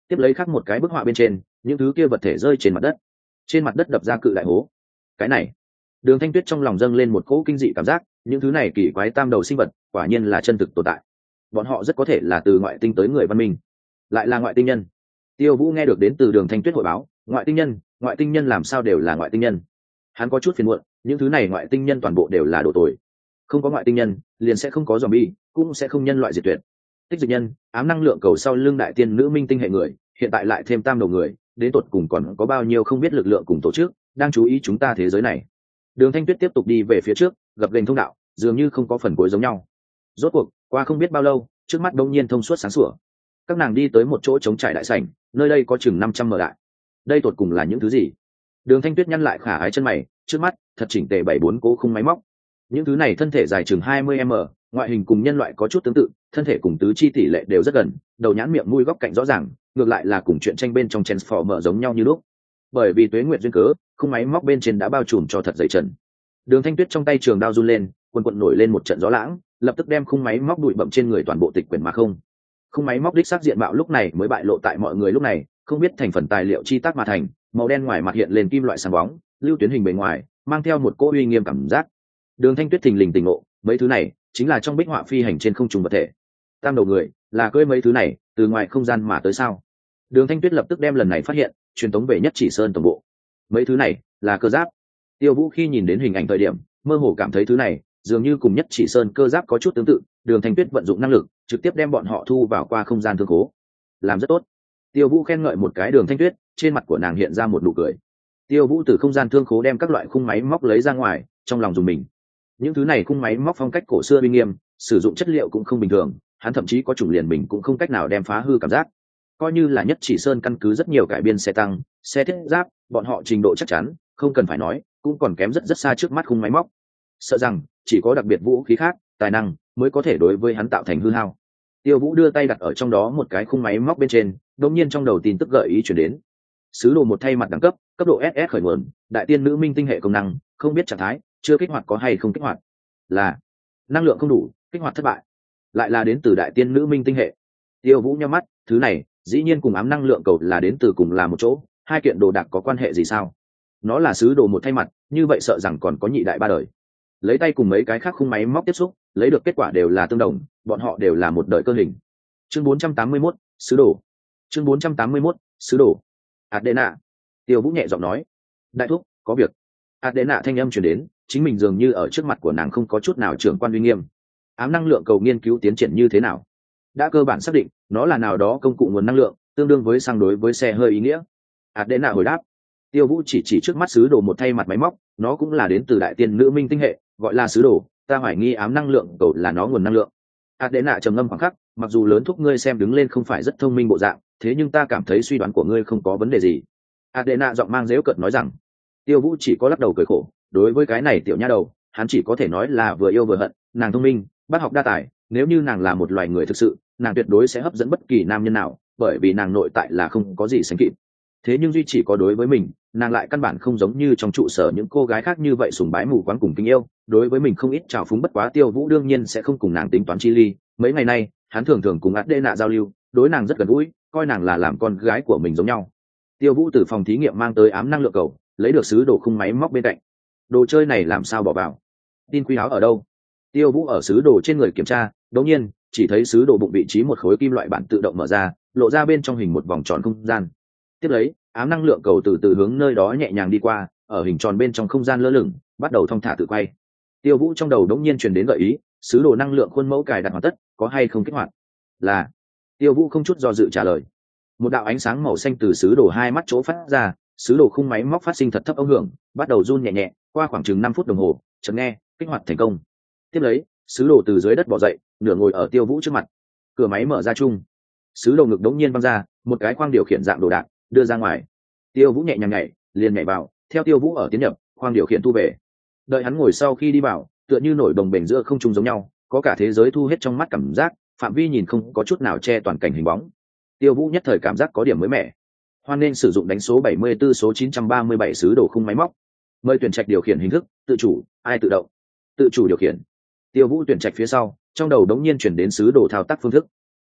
tiếp lấy khắc một cái bức họa bên trên, những thứ kia vật thể rơi trên mặt đất, trên mặt đất đập ra cự đại hố. Cái này, Đường Thanh Tuyết trong lòng dâng lên một cỗ kinh dị cảm giác, những thứ này kỳ quái tam đầu sinh vật quả nhiên là chân thực tồn tại, bọn họ rất có thể là từ ngoại tinh tới người văn minh, lại là ngoại tinh nhân. Tiêu Vũ nghe được đến từ Đường Thanh Tuyết hội báo, ngoại tinh nhân, ngoại tinh nhân làm sao đều là ngoại tinh nhân? Hắn có chút phiền muộn, những thứ này ngoại tinh nhân toàn bộ đều là đồ tồi, không có ngoại tinh nhân liền sẽ không có zombie, cũng sẽ không nhân loại diệt tuyệt. Tích dịch nhân, ám năng lượng cầu sau lưng đại tiên nữ minh tinh hệ người, hiện tại lại thêm tam đầu người, đến tột cùng còn có bao nhiêu không biết lực lượng cùng tổ chức đang chú ý chúng ta thế giới này. Đường Thanh Tuyết tiếp tục đi về phía trước, gập ghềnh thông đạo, dường như không có phần cuối giống nhau. Rốt cuộc qua không biết bao lâu, trước mắt đông nhiên thông suốt sáng sủa. Các nàng đi tới một chỗ trống trải đại sảnh, nơi đây có chừng năm trăm mở đại. Đây tột cùng là những thứ gì? Đường Thanh Tuyết nhăn lại khả ái chân mày, trước mắt thật chỉnh tề bảy bốn cố khung máy móc. Những thứ này thân thể dài chừng hai mươi m, ngoại hình cùng nhân loại có chút tương tự, thân thể cùng tứ chi tỷ lệ đều rất gần, đầu nhãn miệng mũi góc cạnh rõ ràng, ngược lại là cùng chuyện tranh bên trong Transformer giống nhau như lúc. Bởi vì tuế nguyệt duyên cớ, khung máy móc bên trên đã bao trùm cho thật dày trần. Đường Thanh Tuyết trong tay trường đao run lên, quần quần nổi lên một trận gió lãng, lập tức đem khung máy móc bụi bặm trên người toàn bộ tịch quyển mà không. Khung máy móc đích xác diện mạo lúc này mới bại lộ tại mọi người lúc này, không biết thành phần tài liệu chi tác mà thành, màu đen ngoài mặt hiện lên kim loại sáng bóng, lưu tuyến hình bề ngoài, mang theo một cỗ uy nghiêm cảm giác. Đường Thanh Tuyết thình lình tỉnh ngộ, mấy thứ này chính là trong bích họa phi hành trên không trung vật thể. Tam đầu người là cưỡi mấy thứ này từ ngoài không gian mà tới sao? Đường Thanh Tuyết lập tức đem lần này phát hiện truyền tống về Nhất Chỉ Sơn tổng bộ. Mấy thứ này là cơ giáp. Tiêu Vũ khi nhìn đến hình ảnh thời điểm, mơ hồ cảm thấy thứ này dường như cùng Nhất Chỉ Sơn cơ giáp có chút tương tự. Đường Thanh Tuyết vận dụng năng lực, trực tiếp đem bọn họ thu vào qua không gian thương khố. Làm rất tốt. Tiêu Vũ khen ngợi một cái Đường Thanh Tuyết, trên mặt của nàng hiện ra một nụ cười. Tiêu Vũ từ không gian thương khố đem các loại khung máy móc lấy ra ngoài, trong lòng dùng mình. Những thứ này khung máy móc phong cách cổ xưa uy nghiêm, sử dụng chất liệu cũng không bình thường, hắn thậm chí có chủng liền mình cũng không cách nào đem phá hư cảm giác. Coi như là Nhất Chỉ Sơn căn cứ rất nhiều cải biên xe tăng, xe thiết giáp, bọn họ trình độ chắc chắn, không cần phải nói, cũng còn kém rất rất xa trước mắt khung máy móc. Sợ rằng chỉ có đặc biệt vũ khí khác, tài năng mới có thể đối với hắn tạo thành hư hao. Tiêu Vũ đưa tay đặt ở trong đó một cái khung máy móc bên trên, đột nhiên trong đầu tin tức gợi ý chuyển đến. Sứ đồ một thay mặt đẳng cấp, cấp độ ét ét khởi nguồn, đại tiên nữ minh tinh hệ công năng, không biết trạng thái, chưa kích hoạt có hay không kích hoạt. Là năng lượng không đủ, kích hoạt thất bại. Lại là đến từ đại tiên nữ minh tinh hệ. Tiêu Vũ nhắm mắt, thứ này dĩ nhiên cùng ám năng lượng cầu là đến từ cùng là một chỗ, hai kiện đồ đạc có quan hệ gì sao? Nó là sứ đồ một thay mặt, như vậy sợ rằng còn có nhị đại ba đời. Lấy tay cùng mấy cái khác khung máy móc tiếp xúc, lấy được kết quả đều là tương đồng, bọn họ đều là một đời cơ hình. Chương bốn trăm tám mươi mốt, sứ đồ. Chương bốn trăm tám mươi mốt, sứ đồ. Adena. Tiêu Vũ nhẹ giọng nói. Đại thúc, có việc. Adena thanh âm truyền đến, chính mình dường như ở trước mặt của nàng không có chút nào trưởng quan uy nghiêm. Ám năng lượng cầu nghiên cứu tiến triển như thế nào? Đã cơ bản xác định, nó là nào đó công cụ nguồn năng lượng, tương đương với sang đối với xe hơi ý nghĩa. Adena hồi đáp. Tiêu Vũ chỉ chỉ trước mắt sứ đồ một thay mặt máy móc, nó cũng là đến từ đại tiên nữ minh tinh hệ, gọi là sứ đồ, ta hoài nghi ám năng lượng cầu là nó nguồn năng lượng. Adena trầm ngâm khoảng khắc, mặc dù lớn thúc ngươi xem đứng lên không phải rất thông minh bộ dạng, thế nhưng ta cảm thấy suy đoán của ngươi không có vấn đề gì. Adena giọng mang dễu cợt nói rằng. Tiêu Vũ chỉ có lắc đầu cười khổ, đối với cái này tiểu nha đầu, hắn chỉ có thể nói là vừa yêu vừa hận. Nàng thông minh, bác học đa tài, nếu như nàng là một loài người thực sự, nàng tuyệt đối sẽ hấp dẫn bất kỳ nam nhân nào, bởi vì nàng nội tại là không có gì sánh kịp. Thế nhưng duy chỉ có đối với mình, nàng lại căn bản không giống như trong trụ sở những cô gái khác như vậy sùng bái mù quáng cùng kính yêu, đối với mình không ít trào phúng. Bất quá Tiêu Vũ đương nhiên sẽ không cùng nàng tính toán chi ly, mấy ngày nay hắn thường thường cùng Adena giao lưu, đối nàng rất gần gũi, coi nàng là làm con gái của mình giống nhau. Tiêu Vũ từ phòng thí nghiệm mang tới ám năng lượng cầu, lấy được sứ đồ khung máy móc bên cạnh. Đồ chơi này làm sao bỏ vào? Tin quý áo ở đâu? Tiêu Vũ ở sứ đồ trên người kiểm tra, đột nhiên chỉ thấy sứ đồ bụng vị trí một khối kim loại bản tự động mở ra, lộ ra bên trong hình một vòng tròn không gian. Tiếp lấy, ám năng lượng cầu từ từ hướng nơi đó nhẹ nhàng đi qua, ở hình tròn bên trong không gian lơ lửng, bắt đầu thong thả tự quay. Tiêu Vũ trong đầu đột nhiên truyền đến gợi ý, sứ đồ năng lượng khuôn mẫu cài đặt hoàn tất, có hay không kích hoạt? Là. Tiêu Vũ không chút do dự trả lời. Một đạo ánh sáng màu xanh từ sứ đồ hai mắt chỗ phát ra, sứ đồ khung máy móc phát sinh thật thấp âm hưởng, bắt đầu run nhẹ nhẹ, qua khoảng chừng năm phút đồng hồ, chợt nghe, kích hoạt thành công. Tiếp lấy, sứ đồ từ dưới đất bò dậy, nửa ngồi ở Tiêu Vũ trước mặt. Cửa máy mở ra chung, sứ đồ ngực đống nhiên văng ra, một cái khoang điều khiển dạng đồ đạc đưa ra ngoài. Tiêu Vũ nhẹ nhàng nhảy, liền nhảy vào, theo Tiêu Vũ ở tiến nhập, khoang điều khiển thu về. Đợi hắn ngồi sau khi đi vào, tựa như nổi đồng bềnh giữa không trung giống nhau, có cả thế giới thu hết trong mắt cảm giác, phạm vi nhìn không có chút nào che toàn cảnh hình bóng. Tiêu Vũ nhất thời cảm giác có điểm mới mẻ. Hoan nên sử dụng đánh số bảy mươi tư số chín trăm ba mươi bảy sứ đồ khung máy móc. Mời tuyển trạch điều khiển hình thức, tự chủ, ai tự động. Tự chủ điều khiển. Tiêu Vũ tuyển trạch phía sau, trong đầu đống nhiên chuyển đến sứ đồ thao tác phương thức.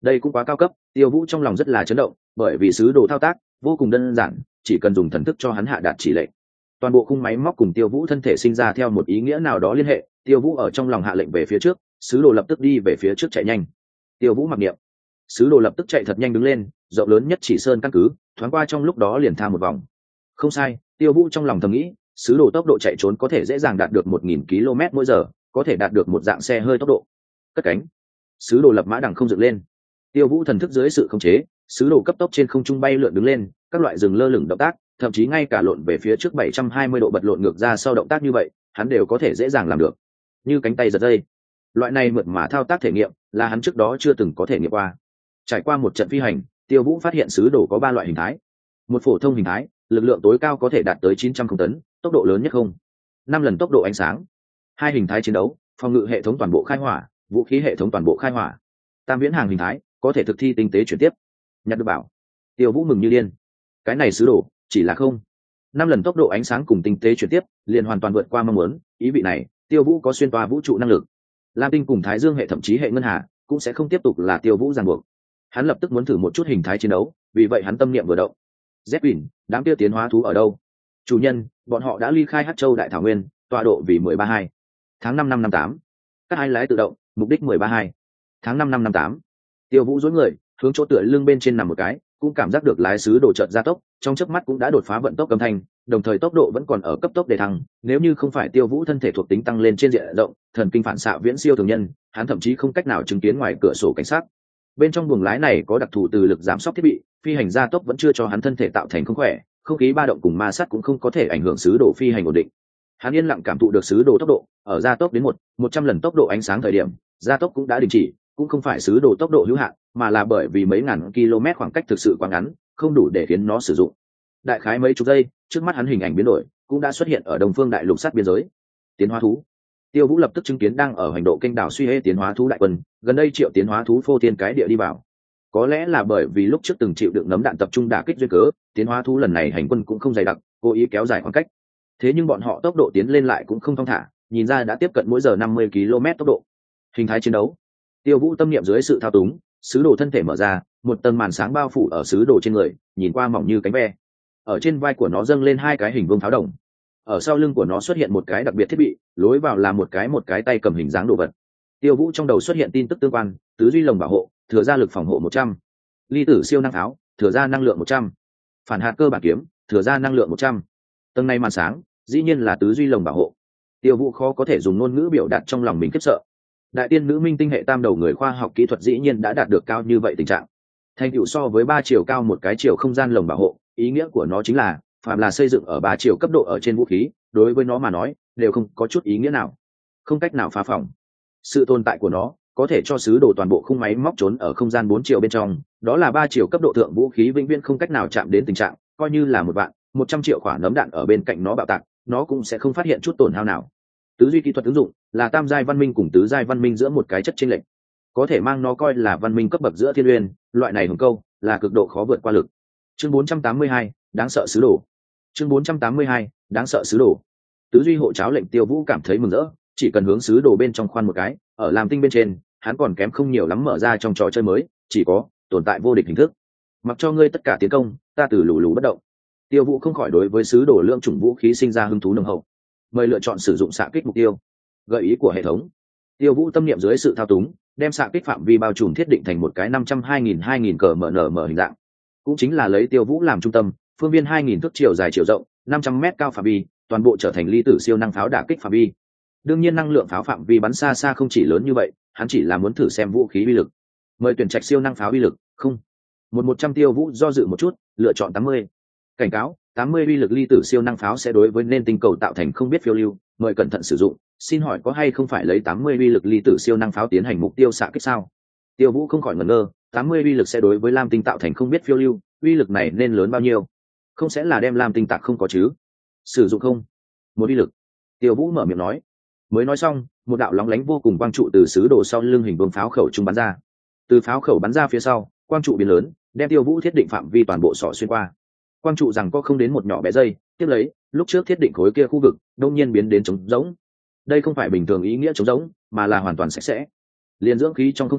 đây cũng quá cao cấp. Tiêu Vũ trong lòng rất là chấn động, bởi vì sứ đồ thao tác vô cùng đơn giản, chỉ cần dùng thần thức cho hắn hạ đạt chỉ lệnh, toàn bộ khung máy móc cùng Tiêu Vũ thân thể sinh ra theo một ý nghĩa nào đó liên hệ. Tiêu Vũ ở trong lòng hạ lệnh về phía trước, sứ đồ lập tức đi về phía trước chạy nhanh. Tiêu Vũ mặc niệm, sứ đồ lập tức chạy thật nhanh đứng lên, rộng lớn nhất chỉ sơn căn cứ thoáng qua trong lúc đó liền tha một vòng. Không sai, Tiêu Vũ trong lòng thầm nghĩ, sứ đồ tốc độ chạy trốn có thể dễ dàng đạt được một nghìn ki lô mét mỗi giờ, có thể đạt được một dạng xe hơi tốc độ. Cất cánh, sứ đồ lập mã đằng không dựng lên. Tiêu Vũ thần thức dưới sự khống chế, sứ đồ cấp tốc trên không trung bay lượn đứng lên, các loại dừng lơ lửng động tác, thậm chí ngay cả lộn về phía trước bảy trăm hai mươi độ bật lộn ngược ra sau động tác như vậy, hắn đều có thể dễ dàng làm được. Như cánh tay giật dây, loại này mượt mà thao tác thể nghiệm là hắn trước đó chưa từng có thể nghiệm qua. Trải qua một trận phi hành, Tiêu Vũ phát hiện sứ đồ có ba loại hình thái. Một phổ thông hình thái, lực lượng tối cao có thể đạt tới chín trăm không tấn, tốc độ lớn nhất không năm lần tốc độ ánh sáng. Hai hình thái chiến đấu, phòng ngự hệ thống toàn bộ khai hỏa, vũ khí hệ thống toàn bộ khai hỏa. Tam viễn hàng hình thái, có thể thực thi tinh tế chuyển tiếp. Nhặt được bảo, Tiêu Vũ mừng như điên. Cái này sứ đồ chỉ là không năm lần tốc độ ánh sáng cùng tinh tế chuyển tiếp, liền hoàn toàn vượt qua mong muốn. Ý vị này, Tiêu Vũ có xuyên toa vũ trụ năng lực. Lam tinh cùng Thái Dương hệ thậm chí hệ ngân hà cũng sẽ không tiếp tục là Tiêu Vũ ràng buộc. Hắn lập tức muốn thử một chút hình thái chiến đấu, vì vậy hắn tâm niệm vừa động. Zeppelin, đám tiêu tiến hóa thú ở đâu? Chủ nhân, bọn họ đã ly khai Hắc Châu đại thảo nguyên, tọa độ vì mười ba hai. Tháng năm năm năm tám. Các hai lái tự động, mục đích mười ba hai. Tháng năm năm năm tám. Tiêu Vũ duỗi người, hướng chỗ tựa lưng bên trên nằm một cái, cũng cảm giác được lái sứ đồ chợt gia tốc, trong chớp mắt cũng đã đột phá vận tốc âm thanh, đồng thời tốc độ vẫn còn ở cấp tốc để thăng. Nếu như không phải Tiêu Vũ thân thể thuộc tính tăng lên trên diện rộng, thần kinh phản xạ viễn siêu thường nhân, hắn thậm chí không cách nào chứng kiến ngoài cửa sổ cảnh sát. Bên trong buồng lái này có đặc thù từ lực giảm sóc thiết bị, phi hành gia tốc vẫn chưa cho hắn thân thể tạo thành không khỏe, không khí ba động cùng ma sát cũng không có thể ảnh hưởng sứ đồ phi hành ổn định. Hắn yên lặng cảm thụ được sứ đồ tốc độ, ở gia tốc đến một một trăm lần tốc độ ánh sáng thời điểm, gia tốc cũng đã đình chỉ, cũng không phải sứ đồ tốc độ hữu hạn, mà là bởi vì mấy ngàn km khoảng cách thực sự quá ngắn, không đủ để khiến nó sử dụng. Đại khái mấy chục giây, trước mắt hắn hình ảnh biến đổi, cũng đã xuất hiện ở Đông Phương đại lục sát biên giới. Tiến hóa thú. Tiêu Vũ lập tức chứng kiến đang ở hành độ kênh đảo suy hê tiến hóa thú đại quân, gần đây triệu tiến hóa thú phô thiên cái địa đi vào. Có lẽ là bởi vì lúc trước từng chịu đựng nấm đạn tập trung đả kích duyên cớ, tiến hóa thú lần này hành quân cũng không dày đặc, cố ý kéo dài khoảng cách. Thế nhưng bọn họ tốc độ tiến lên lại cũng không thong thả, nhìn ra đã tiếp cận mỗi giờ năm mươi ki lô mét tốc độ. Hình thái chiến đấu. Tiêu Vũ tâm niệm dưới sự thao túng, sứ đồ thân thể mở ra, một tầng màn sáng bao phủ ở sứ đồ trên người, nhìn qua mỏng như cánh ve. Ở trên vai của nó dâng lên hai cái hình vuông pháo đồng. Ở sau lưng của nó xuất hiện một cái đặc biệt thiết bị, lối vào là một cái một cái tay cầm hình dáng đồ vật. Tiêu Vũ trong đầu xuất hiện tin tức tương quan, tứ duy lồng bảo hộ, thừa ra lực phòng hộ một trăm. Ly tử siêu năng pháo, thừa ra năng lượng một trăm. Phản hạt cơ bản kiếm, thừa ra năng lượng một trăm. Tầng này màn sáng, dĩ nhiên là tứ duy lồng bảo hộ. Tiêu Vũ khó có thể dùng ngôn ngữ biểu đạt trong lòng mình khiếp sợ. Đại tiên nữ minh tinh hệ tam đầu người khoa học kỹ thuật dĩ nhiên đã đạt được cao như vậy tình trạng. Thành tựu so với ba chiều cao một cái chiều không gian lồng bảo hộ, ý nghĩa của nó chính là phạm là xây dựng ở ba chiều cấp độ ở trên vũ khí, đối với nó mà nói đều không có chút ý nghĩa nào, không cách nào phá phỏng. Sự tồn tại của nó có thể cho sứ đồ toàn bộ khung máy móc trốn ở không gian bốn chiều bên trong, đó là ba chiều cấp độ thượng vũ khí vĩnh viễn không cách nào chạm đến tình trạng, coi như là một vạn một trăm triệu quả nấm đạn ở bên cạnh nó bạo tạc, nó cũng sẽ không phát hiện chút tổn hao nào. Tứ duy kỹ thuật ứng dụng là tam giai văn minh cùng tứ giai văn minh giữa một cái chất chênh lệch, có thể mang nó coi là văn minh cấp bậc giữa thiên uyên, loại này hùng câu là cực độ khó vượt qua lực. Chương bốn trăm tám mươi hai, đáng sợ sứ đồ. Chương bốn trăm tám mươi hai, đáng sợ sứ đồ. Tứ duy hộ cháo lệnh Tiêu Vũ cảm thấy mừng rỡ, chỉ cần hướng sứ đồ bên trong khoan một cái, ở làm tinh bên trên, hắn còn kém không nhiều lắm mở ra trong trò chơi mới, chỉ có tồn tại vô địch hình thức. Mặc cho ngươi tất cả tiến công, ta từ lù lù bất động. Tiêu Vũ không khỏi đối với sứ đồ lượng chủng vũ khí sinh ra hứng thú nồng hậu. Mời lựa chọn sử dụng xạ kích mục tiêu. Gợi ý của hệ thống. Tiêu Vũ tâm niệm dưới sự thao túng, đem xạ kích phạm vi bao trùm thiết định thành một cái năm trăm hai nghìn hai nghìn cờ mở nở mở hình dạng. Cũng chính là lấy Tiêu Vũ làm trung tâm, phương viên hai nghìn thước chiều dài chiều rộng, năm trăm mét cao phạm vi, toàn bộ trở thành ly tử siêu năng pháo đả kích phạm vi. Đương nhiên năng lượng pháo phạm vi bắn xa xa không chỉ lớn như vậy, hắn chỉ là muốn thử xem vũ khí uy lực. Mời tuyển trạch siêu năng pháo uy lực, không. Một một trăm Tiêu Vũ do dự một chút, lựa chọn tám mươi. Cảnh cáo, tám mươi uy lực ly tử siêu năng pháo sẽ đối với nên tinh cầu tạo thành không biết phiêu lưu, mời cẩn thận sử dụng. Xin hỏi có hay không phải lấy tám mươi uy lực ly tử siêu năng pháo tiến hành mục tiêu xạ kích sao? Tiêu Vũ không khỏi ngẩn ngơ, tám mươi uy lực sẽ đối với lam tinh tạo thành không biết phiêu lưu, uy lực này nên lớn bao nhiêu? Không sẽ là đem lam tinh tạc không có chứ? Sử dụng không? Một uy lực. Tiêu Vũ mở miệng nói. Mới nói xong, một đạo lóng lánh vô cùng quang trụ từ sứ đồ sau lưng hình vuông pháo khẩu trung bắn ra. Từ pháo khẩu bắn ra phía sau, quang trụ biến lớn, đem Tiêu Vũ thiết định phạm vi toàn bộ sọ xuyên qua. Quang trụ rằng có không đến một nhỏ bé dây, tiếp lấy, lúc trước thiết định khối kia khu vực, đột nhiên biến đến trống rỗng. Đây không phải bình thường ý nghĩa trống rỗng, mà là hoàn toàn sạch sẽ. Liên dưỡng khí trong không khí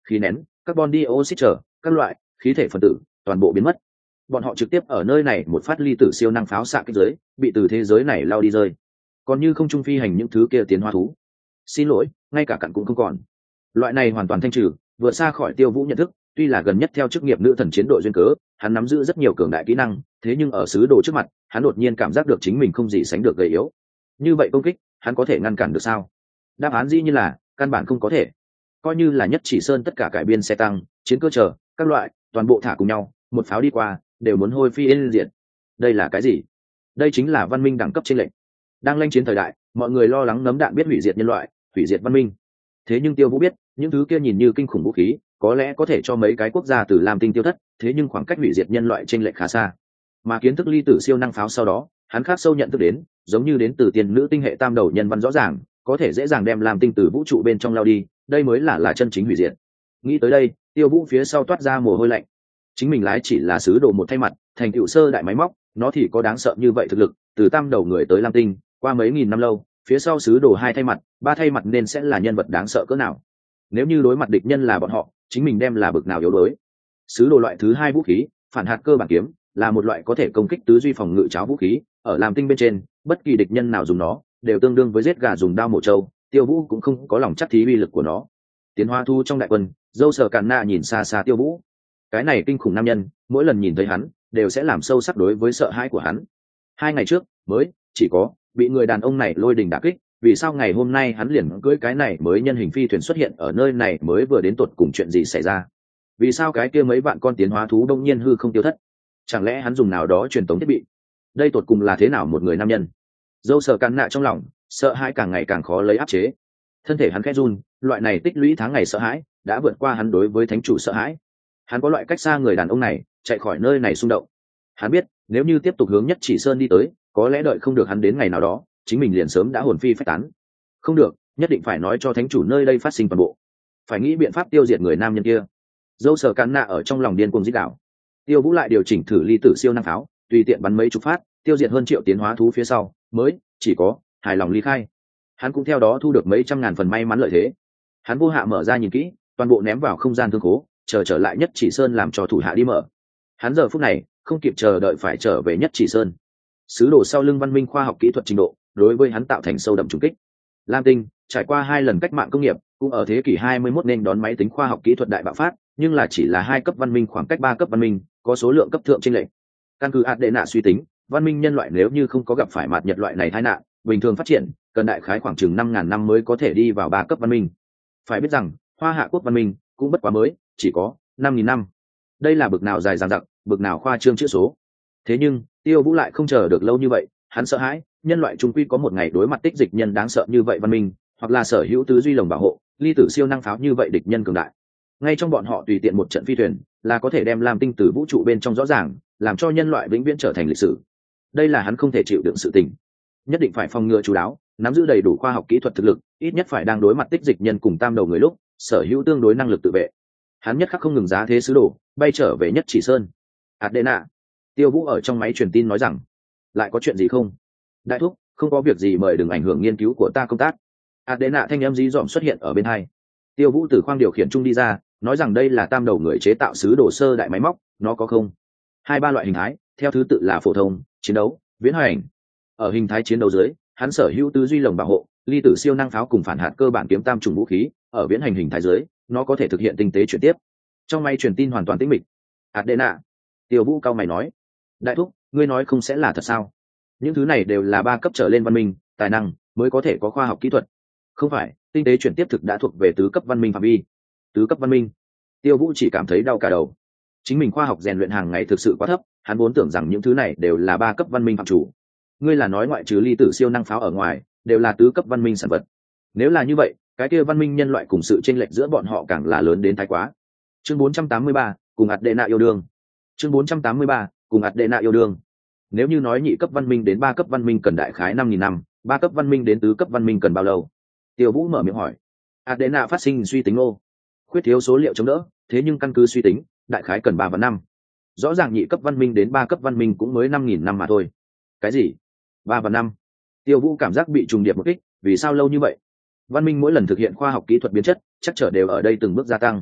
khí nén, carbon dioxide trở các loại khí thể phân tử toàn bộ biến mất. Bọn họ trực tiếp ở nơi này một phát ly tử siêu năng pháo xạ kích giới bị từ thế giới này lao đi rơi. Còn như không trung phi hành những thứ kia tiến hóa thú, xin lỗi, ngay cả cặn cũng không còn. Loại này hoàn toàn thanh trừ, vượt xa khỏi Tiêu Vũ nhận thức. Tuy là gần nhất theo chức nghiệp nữ thần chiến đội duyên cớ, hắn nắm giữ rất nhiều cường đại kỹ năng, thế nhưng ở sứ đồ trước mặt, hắn đột nhiên cảm giác được chính mình không gì sánh được gầy yếu. Như vậy công kích, hắn có thể ngăn cản được sao? Đáp án dĩ nhiên là căn bản không có thể. Coi như là nhất chỉ sơn tất cả cải biên xe tăng, chiến cơ chờ các loại, toàn bộ thả cùng nhau, một pháo đi qua, đều muốn hôi phi yên diệt. Đây là cái gì? Đây chính là văn minh đẳng cấp trên lệnh. Đang lanh chiến thời đại, mọi người lo lắng nấm đạn biết hủy diệt nhân loại, hủy diệt văn minh. Thế nhưng Tiêu Vũ biết, những thứ kia nhìn như kinh khủng vũ khí, có lẽ có thể cho mấy cái quốc gia từ Lam Tinh tiêu thất, thế nhưng khoảng cách hủy diệt nhân loại trên lệch khá xa. Mà kiến thức ly tử siêu năng pháo sau đó, hắn khác sâu nhận thức đến, giống như đến từ tiền nữ tinh hệ tam đầu nhân văn rõ ràng, có thể dễ dàng đem Lam Tinh từ vũ trụ bên trong lao đi, đây mới là là chân chính hủy diệt. Nghĩ tới đây, Tiêu Vũ phía sau toát ra mồ hôi lạnh. Chính mình lái chỉ là sứ đồ một thay mặt, thành tựu sơ đại máy móc, nó thì có đáng sợ như vậy thực lực, từ tam đầu người tới Lam Tinh, qua mấy nghìn năm lâu, phía sau sứ đồ hai thay mặt, ba thay mặt nên sẽ là nhân vật đáng sợ cỡ nào. Nếu như đối mặt địch nhân là bọn họ, chính mình đem là bực nào yếu đuối. Sứ đồ loại thứ hai vũ khí, phản hạt cơ bản kiếm, là một loại có thể công kích tứ duy phòng ngự cháo vũ khí, ở Lam Tinh bên trên, bất kỳ địch nhân nào dùng nó, đều tương đương với giết gà dùng đao mổ trâu. Tiêu Vũ cũng không có lòng chắc thí uy lực của nó. Tiến hóa thu trong đại quân, dâu sở càn na nhìn xa xa Tiêu Vũ. Cái này kinh khủng nam nhân, mỗi lần nhìn thấy hắn, đều sẽ làm sâu sắc đối với sợ hãi của hắn. Hai ngày trước, mới chỉ có bị người đàn ông này lôi đình đả kích, vì sao ngày hôm nay hắn liền cưỡi cái này mới nhân hình phi thuyền xuất hiện ở nơi này, mới vừa đến tột cùng chuyện gì xảy ra? Vì sao cái kia mấy vạn con tiến hóa thú đông nhiên hư không tiêu thất? Chẳng lẽ hắn dùng nào đó truyền tống thiết bị? Đây tột cùng là thế nào một người nam nhân? Dâu sở càn nạ trong lòng, sợ hãi càng ngày càng khó lấy áp chế. Thân thể hắn khẽ run, loại này tích lũy tháng ngày sợ hãi đã vượt qua hắn đối với thánh chủ sợ hãi. Hắn có loại cách xa người đàn ông này, chạy khỏi nơi này xung động. Hắn biết, nếu như tiếp tục hướng nhất chỉ sơn đi tới, có lẽ đợi không được hắn đến ngày nào đó, chính mình liền sớm đã hồn phi phách tán. Không được, nhất định phải nói cho thánh chủ nơi đây phát sinh toàn bộ, phải nghĩ biện pháp tiêu diệt người nam nhân kia. Dâu sở càn nạ ở trong lòng điên cuồng dích đạo. Tiêu Vũ lại điều chỉnh thử ly tử siêu năng pháo, tùy tiện bắn mấy chục phát, tiêu diệt hơn triệu tiến hóa thú phía sau, mới chỉ có hài lòng ly khai. Hắn cũng theo đó thu được mấy trăm ngàn phần may mắn lợi thế. Hắn vô hạ mở ra nhìn kỹ, toàn bộ ném vào không gian thương khố, chờ trở lại nhất chỉ sơn làm cho thủ hạ đi mở. Hắn giờ phút này không kịp chờ đợi phải trở về nhất chỉ sơn. Sứ đồ sau lưng văn minh khoa học kỹ thuật trình độ, đối với hắn tạo thành sâu đậm trùng kích. Lam Tinh trải qua hai lần cách mạng công nghiệp, cũng ở thế kỷ hai mươi mốt nên đón máy tính khoa học kỹ thuật đại bạo phát, nhưng là chỉ là hai cấp văn minh khoảng cách ba cấp văn minh, có số lượng cấp thượng chênh lệch. Căn cứ Adena suy tính, văn minh nhân loại nếu như không có gặp phải mạt nhật loại này tai nạn, bình thường phát triển, cần đại khái khoảng chừng năm ngàn năm mới có thể đi vào ba cấp văn minh. Phải biết rằng, Hoa Hạ quốc văn minh cũng bất quá mới, chỉ có năm nghìn năm. Đây là bực nào dài dằng dặc, bực nào khoa trương chữ số. Thế nhưng, Tiêu Vũ lại không chờ được lâu như vậy, hắn sợ hãi, nhân loại trung quy có một ngày đối mặt tích dịch nhân đáng sợ như vậy văn minh, hoặc là sở hữu tứ duy lồng bảo hộ, ly tử siêu năng pháo như vậy địch nhân cường đại. Ngay trong bọn họ tùy tiện một trận phi thuyền, là có thể đem Lam Tinh từ vũ trụ bên trong rõ ràng, làm cho nhân loại vĩnh viễn trở thành lịch sử. Đây là hắn không thể chịu đựng sự tình. Nhất định phải phòng ngừa chú đáo, nắm giữ đầy đủ khoa học kỹ thuật thực lực, ít nhất phải đang đối mặt tích dịch nhân cùng tam đầu người lúc, sở hữu tương đối năng lực tự vệ. Hắn nhất khắc không ngừng giá thế sứ đồ, bay trở về nhất chỉ sơn. Adena. Tiêu Vũ ở trong máy truyền tin nói rằng, lại có chuyện gì không? Đại thúc, không có việc gì, mời đừng ảnh hưởng nghiên cứu của ta công tác. Adena thanh em dí dỏm xuất hiện ở bên hai. Tiêu Vũ từ khoang điều khiển trung đi ra, nói rằng đây là tam đầu người chế tạo sứ đồ sơ đại máy móc, nó có không hai ba loại hình thái, theo thứ tự là phổ thông, chiến đấu, viễn hành. Ở hình thái chiến đấu dưới, hắn sở hữu tư duy lồng bảo hộ, ly tử siêu năng pháo cùng phản hạt cơ bản kiếm tam trùng vũ khí. Ở viễn hành hình thái dưới, nó có thể thực hiện tinh tế chuyển tiếp. Trong máy truyền tin hoàn toàn tĩnh mịch. Adena. Tiêu Vũ cao mày nói, đại thúc, ngươi nói không sẽ là thật sao? Những thứ này đều là ba cấp trở lên văn minh tài năng mới có thể có khoa học kỹ thuật. Không phải, tinh tế chuyển tiếp thực đã thuộc về tứ cấp văn minh phạm vi. Tứ cấp văn minh? Tiêu Vũ chỉ cảm thấy đau cả đầu. Chính mình khoa học rèn luyện hàng ngày thực sự quá thấp, hắn vốn tưởng rằng những thứ này đều là ba cấp văn minh phạm chủ. Ngươi là nói ngoại trừ ly tử siêu năng pháo ở ngoài, đều là tứ cấp văn minh sản vật. Nếu là như vậy, cái kia văn minh nhân loại cùng sự chênh lệch giữa bọn họ càng là lớn đến thái quá. Chương bốn trăm tám mươi ba, cùng Adena yêu đương. Chương bốn trăm tám mươi ba, cùng Adena yêu đương. Nếu như nói nhị cấp văn minh đến ba cấp văn minh cần đại khái năm nghìn năm, ba cấp văn minh đến tứ cấp văn minh cần bao lâu? Tiêu Vũ mở miệng hỏi. Adena phát sinh suy tính ô. Khuyết thiếu số liệu chống đỡ, thế nhưng căn cứ suy tính, đại khái cần ba vạn năm. Rõ ràng nhị cấp văn minh đến ba cấp văn minh cũng mới năm nghìn năm mà thôi. Cái gì? ba vạn năm? Tiêu Vũ cảm giác bị trùng điệp một kích, vì sao lâu như vậy? Văn minh mỗi lần thực hiện khoa học kỹ thuật biến chất, chắc trở đều ở đây từng bước gia tăng.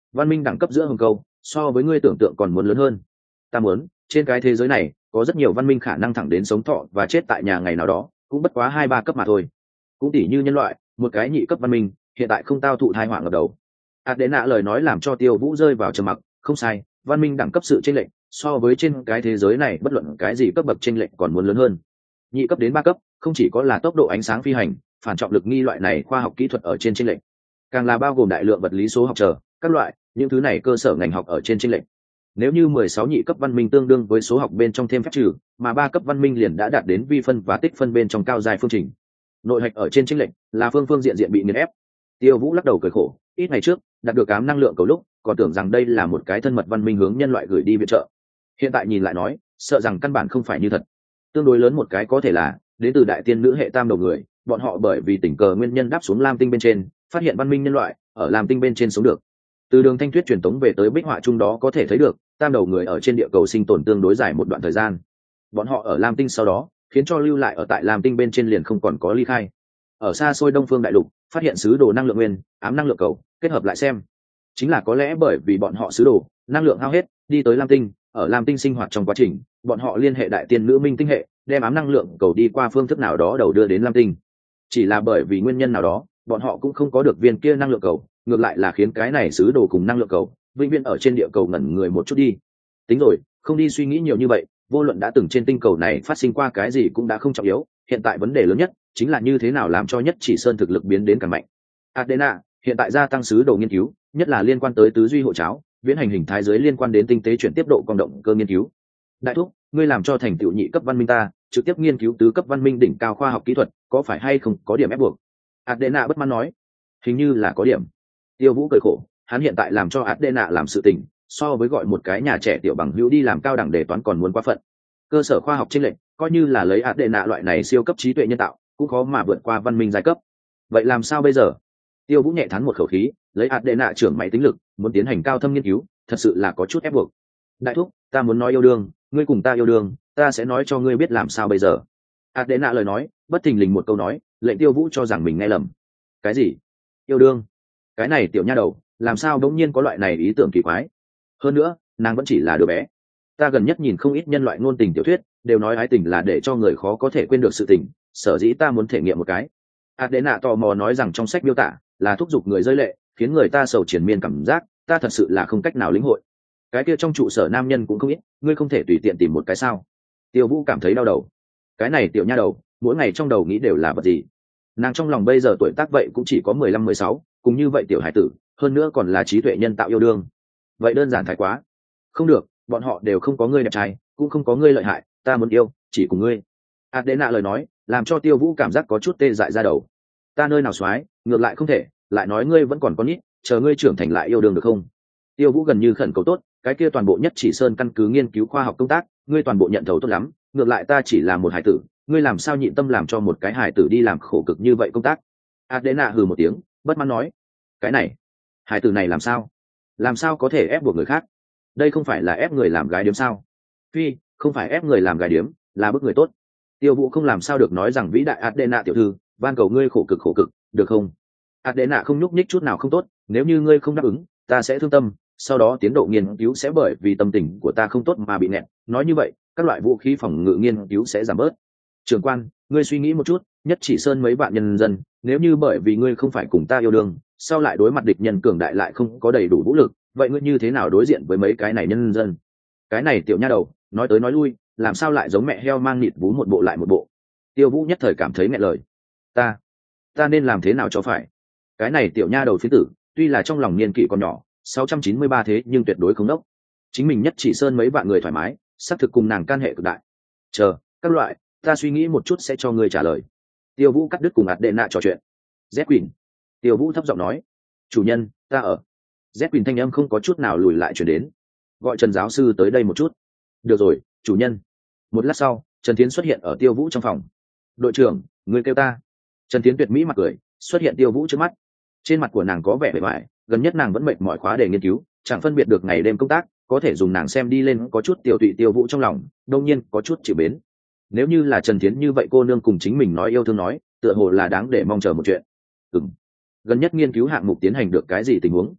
văn minh đẳng cấp giữa hồng câu so với ngươi tưởng tượng còn muốn lớn hơn. Ta muốn trên cái thế giới này có rất nhiều văn minh khả năng thẳng đến sống thọ và chết tại nhà ngày nào đó, cũng bất quá hai ba cấp mà thôi. Cũng tỷ như nhân loại, một cái nhị cấp văn minh hiện tại không tao thụ thai họa ngập đầu. Adena lời nói làm cho Tiêu Vũ rơi vào trầm mặc. Không sai, văn minh đẳng cấp sự chênh lệch so với trên cái thế giới này bất luận cái gì cấp bậc chênh lệch còn muốn lớn hơn. Nhị cấp đến ba cấp không chỉ có là tốc độ ánh sáng phi hành, phản trọng lực nghi loại này khoa học kỹ thuật ở trên chênh lệch, càng là bao gồm đại lượng vật lý số học chờ các loại những thứ này cơ sở ngành học ở trên chênh lệch. Nếu như mười sáu nhị cấp văn minh tương đương với số học bên trong thêm phép trừ, mà ba cấp văn minh liền đã đạt đến vi phân và tích phân bên trong cao dài phương trình. Nội hạch ở trên chênh lệch là phương phương diện diện bị nghiền ép. Tiêu Vũ lắc đầu cười khổ, ít ngày trước đạt được ám năng lượng cầu lúc còn tưởng rằng đây là một cái thân mật văn minh hướng nhân loại gửi đi viện trợ, hiện tại nhìn lại nói sợ rằng căn bản không phải như thật. Tương đối lớn một cái có thể là đến từ đại tiên nữ hệ tam đầu người, bọn họ bởi vì tình cờ nguyên nhân đáp xuống lam tinh bên trên, phát hiện văn minh nhân loại ở lam tinh bên trên sống được. Từ đường thanh thuyết truyền tống về tới bích họa chung đó có thể thấy được tam đầu người ở trên địa cầu sinh tồn tương đối dài một đoạn thời gian. Bọn họ ở lam tinh sau đó khiến cho lưu lại ở tại lam tinh bên trên liền không còn có ly khai. Ở xa xôi đông phương đại lục phát hiện sứ đồ năng lượng nguyên ám năng lượng cầu, kết hợp lại xem chính là có lẽ bởi vì bọn họ sứ đồ năng lượng hao hết đi tới lam tinh, ở lam tinh sinh hoạt trong quá trình bọn họ liên hệ đại tiên nữ minh tinh hệ, đem ám năng lượng cầu đi qua phương thức nào đó đầu đưa đến lam tinh. Chỉ là bởi vì nguyên nhân nào đó bọn họ cũng không có được viên kia năng lượng cầu, ngược lại là khiến cái này sứ đồ cùng năng lượng cầu vĩnh viễn ở trên địa cầu ngẩn người một chút đi. Tính rồi, không đi suy nghĩ nhiều như vậy, vô luận đã từng trên tinh cầu này phát sinh qua cái gì cũng đã không trọng yếu, hiện tại vấn đề lớn nhất chính là như thế nào làm cho nhất chỉ sơn thực lực biến đến càng mạnh. Adena hiện tại gia tăng sứ đồ nghiên cứu, nhất là liên quan tới tứ duy hộ cháo viễn hành hình thái giới liên quan đến tinh tế chuyển tiếp độ con động cơ nghiên cứu. Đại thúc, ngươi làm cho thành tựu nhị cấp văn minh ta trực tiếp nghiên cứu tứ cấp văn minh đỉnh cao khoa học kỹ thuật, có phải hay không có điểm ép buộc? Adena bất mãn nói. Hình như là có điểm. Tiêu Vũ cười khổ, hắn hiện tại làm cho Adena làm sự tình so với gọi một cái nhà trẻ tiểu bằng hữu đi làm cao đẳng đề toán còn muốn quá phận. Cơ sở khoa học chênh lệch coi như là lấy Adena loại này siêu cấp trí tuệ nhân tạo cũng khó mà vượt qua văn minh giai cấp. Vậy làm sao bây giờ? Tiêu Vũ nhẹ thắn một khẩu khí, lấy Adena trưởng máy tính lực muốn tiến hành cao thâm nghiên cứu thật sự là có chút ép buộc. Đại thúc, ta muốn nói yêu đương, ngươi cùng ta yêu đương, ta sẽ nói cho ngươi biết làm sao bây giờ. Adena lời nói bất thình lình một câu nói lệnh Tiêu Vũ cho rằng mình nghe lầm. Cái gì? Yêu đương? Cái này tiểu nha đầu làm sao đống nhiên có loại này ý tưởng kỳ quái? Hơn nữa nàng vẫn chỉ là đứa bé. Ta gần nhất nhìn không ít nhân loại ngôn tình tiểu thuyết đều nói ái tình là để cho người khó có thể quên được sự tình, sở dĩ ta muốn thể nghiệm một cái. Adena tò mò nói rằng trong sách miêu tả là thúc giục người rơi lệ, khiến người ta sầu triền miên cảm giác, ta thật sự là không cách nào lĩnh hội. Cái kia trong trụ sở nam nhân cũng không ít, ngươi không thể tùy tiện tìm một cái sao? Tiêu Vũ cảm thấy đau đầu. Cái này tiểu nha đầu mỗi ngày trong đầu nghĩ đều là vật gì? Nàng trong lòng bây giờ tuổi tác vậy cũng chỉ có mười lăm mười sáu, cùng như vậy tiểu hải tử, hơn nữa còn là trí tuệ nhân tạo yêu đương. Vậy đơn giản thái quá. Không được, bọn họ đều không có ngươi đẹp trai, cũng không có ngươi lợi hại, ta muốn yêu chỉ cùng ngươi. Adena lời nói làm cho Tiêu Vũ cảm giác có chút tê dại ra đầu. Ta nơi nào xoái, ngược lại không thể, lại nói ngươi vẫn còn con nít, chờ ngươi trưởng thành lại yêu đương được không? Tiêu Vũ gần như khẩn cầu tốt, cái kia toàn bộ nhất chỉ sơn căn cứ nghiên cứu khoa học công tác, ngươi toàn bộ nhận thầu tốt lắm, ngược lại ta chỉ là một hải tử, ngươi làm sao nhịn tâm làm cho một cái hải tử đi làm khổ cực như vậy công tác? Adena hừ một tiếng, bất mãn nói, cái này, hải tử này làm sao? Làm sao có thể ép buộc người khác? Đây không phải là ép người làm gái điếm sao? Phi, không phải ép người làm gái điếm, là bức người tốt. Tiêu Vũ không làm sao được nói rằng vĩ đại Adena tiểu thư, van cầu ngươi khổ cực khổ cực, được không? Adena không nhúc nhích chút nào không tốt, nếu như ngươi không đáp ứng, ta sẽ thương tâm, sau đó tiến độ nghiên cứu sẽ bởi vì tâm tình của ta không tốt mà bị nẹt, nói như vậy, các loại vũ khí phòng ngự nghiên cứu sẽ giảm bớt. Trưởng quan, ngươi suy nghĩ một chút, nhất chỉ sơn mấy vạn nhân dân, nếu như bởi vì ngươi không phải cùng ta yêu đương, sau lại đối mặt địch nhân cường đại lại không có đầy đủ vũ lực, vậy ngươi như thế nào đối diện với mấy cái này nhân dân? Cái này tiểu nha đầu, nói tới nói lui, làm sao lại giống mẹ heo mang nịt vú một bộ lại một bộ? Tiêu Vũ nhất thời cảm thấy nghẹn lời. Ta, ta nên làm thế nào cho phải? Cái này tiểu nha đầu phiến tử, tuy là trong lòng niên kỷ còn nhỏ, sáu trăm chín mươi ba thế nhưng tuyệt đối không đốc. Chính mình nhất chỉ sơn mấy vạn người thoải mái, xác thực cùng nàng can hệ cực đại. Chờ, các loại, ta suy nghĩ một chút sẽ cho ngươi trả lời. Tiêu Vũ cắt đứt cùng Adena trò chuyện. Z Quỳnh. Tiêu Vũ thấp giọng nói, chủ nhân, ta ở. Z Quỳnh thanh âm không có chút nào lùi lại chuyển đến. Gọi Trần giáo sư tới đây một chút. Được rồi, chủ nhân. Một lát sau, Trần Thiến xuất hiện ở Tiêu Vũ trong phòng. Đội trưởng, ngươi kêu ta. Trần Thiến tuyệt mỹ mặt cười, xuất hiện Tiêu Vũ trước mắt. Trên mặt của nàng có vẻ bề bại, gần nhất nàng vẫn mệt mỏi khóa để nghiên cứu, chẳng phân biệt được ngày đêm công tác, có thể dùng nàng xem đi lên có chút tiểu tụy. Tiêu Vũ trong lòng đương nhiên có chút chịu mến. Nếu như là Trần Thiến như vậy cô nương cùng chính mình nói yêu thương nói, tựa hồ là đáng để mong chờ một chuyện. Ừm. Gần nhất nghiên cứu hạng mục tiến hành được cái gì tình huống?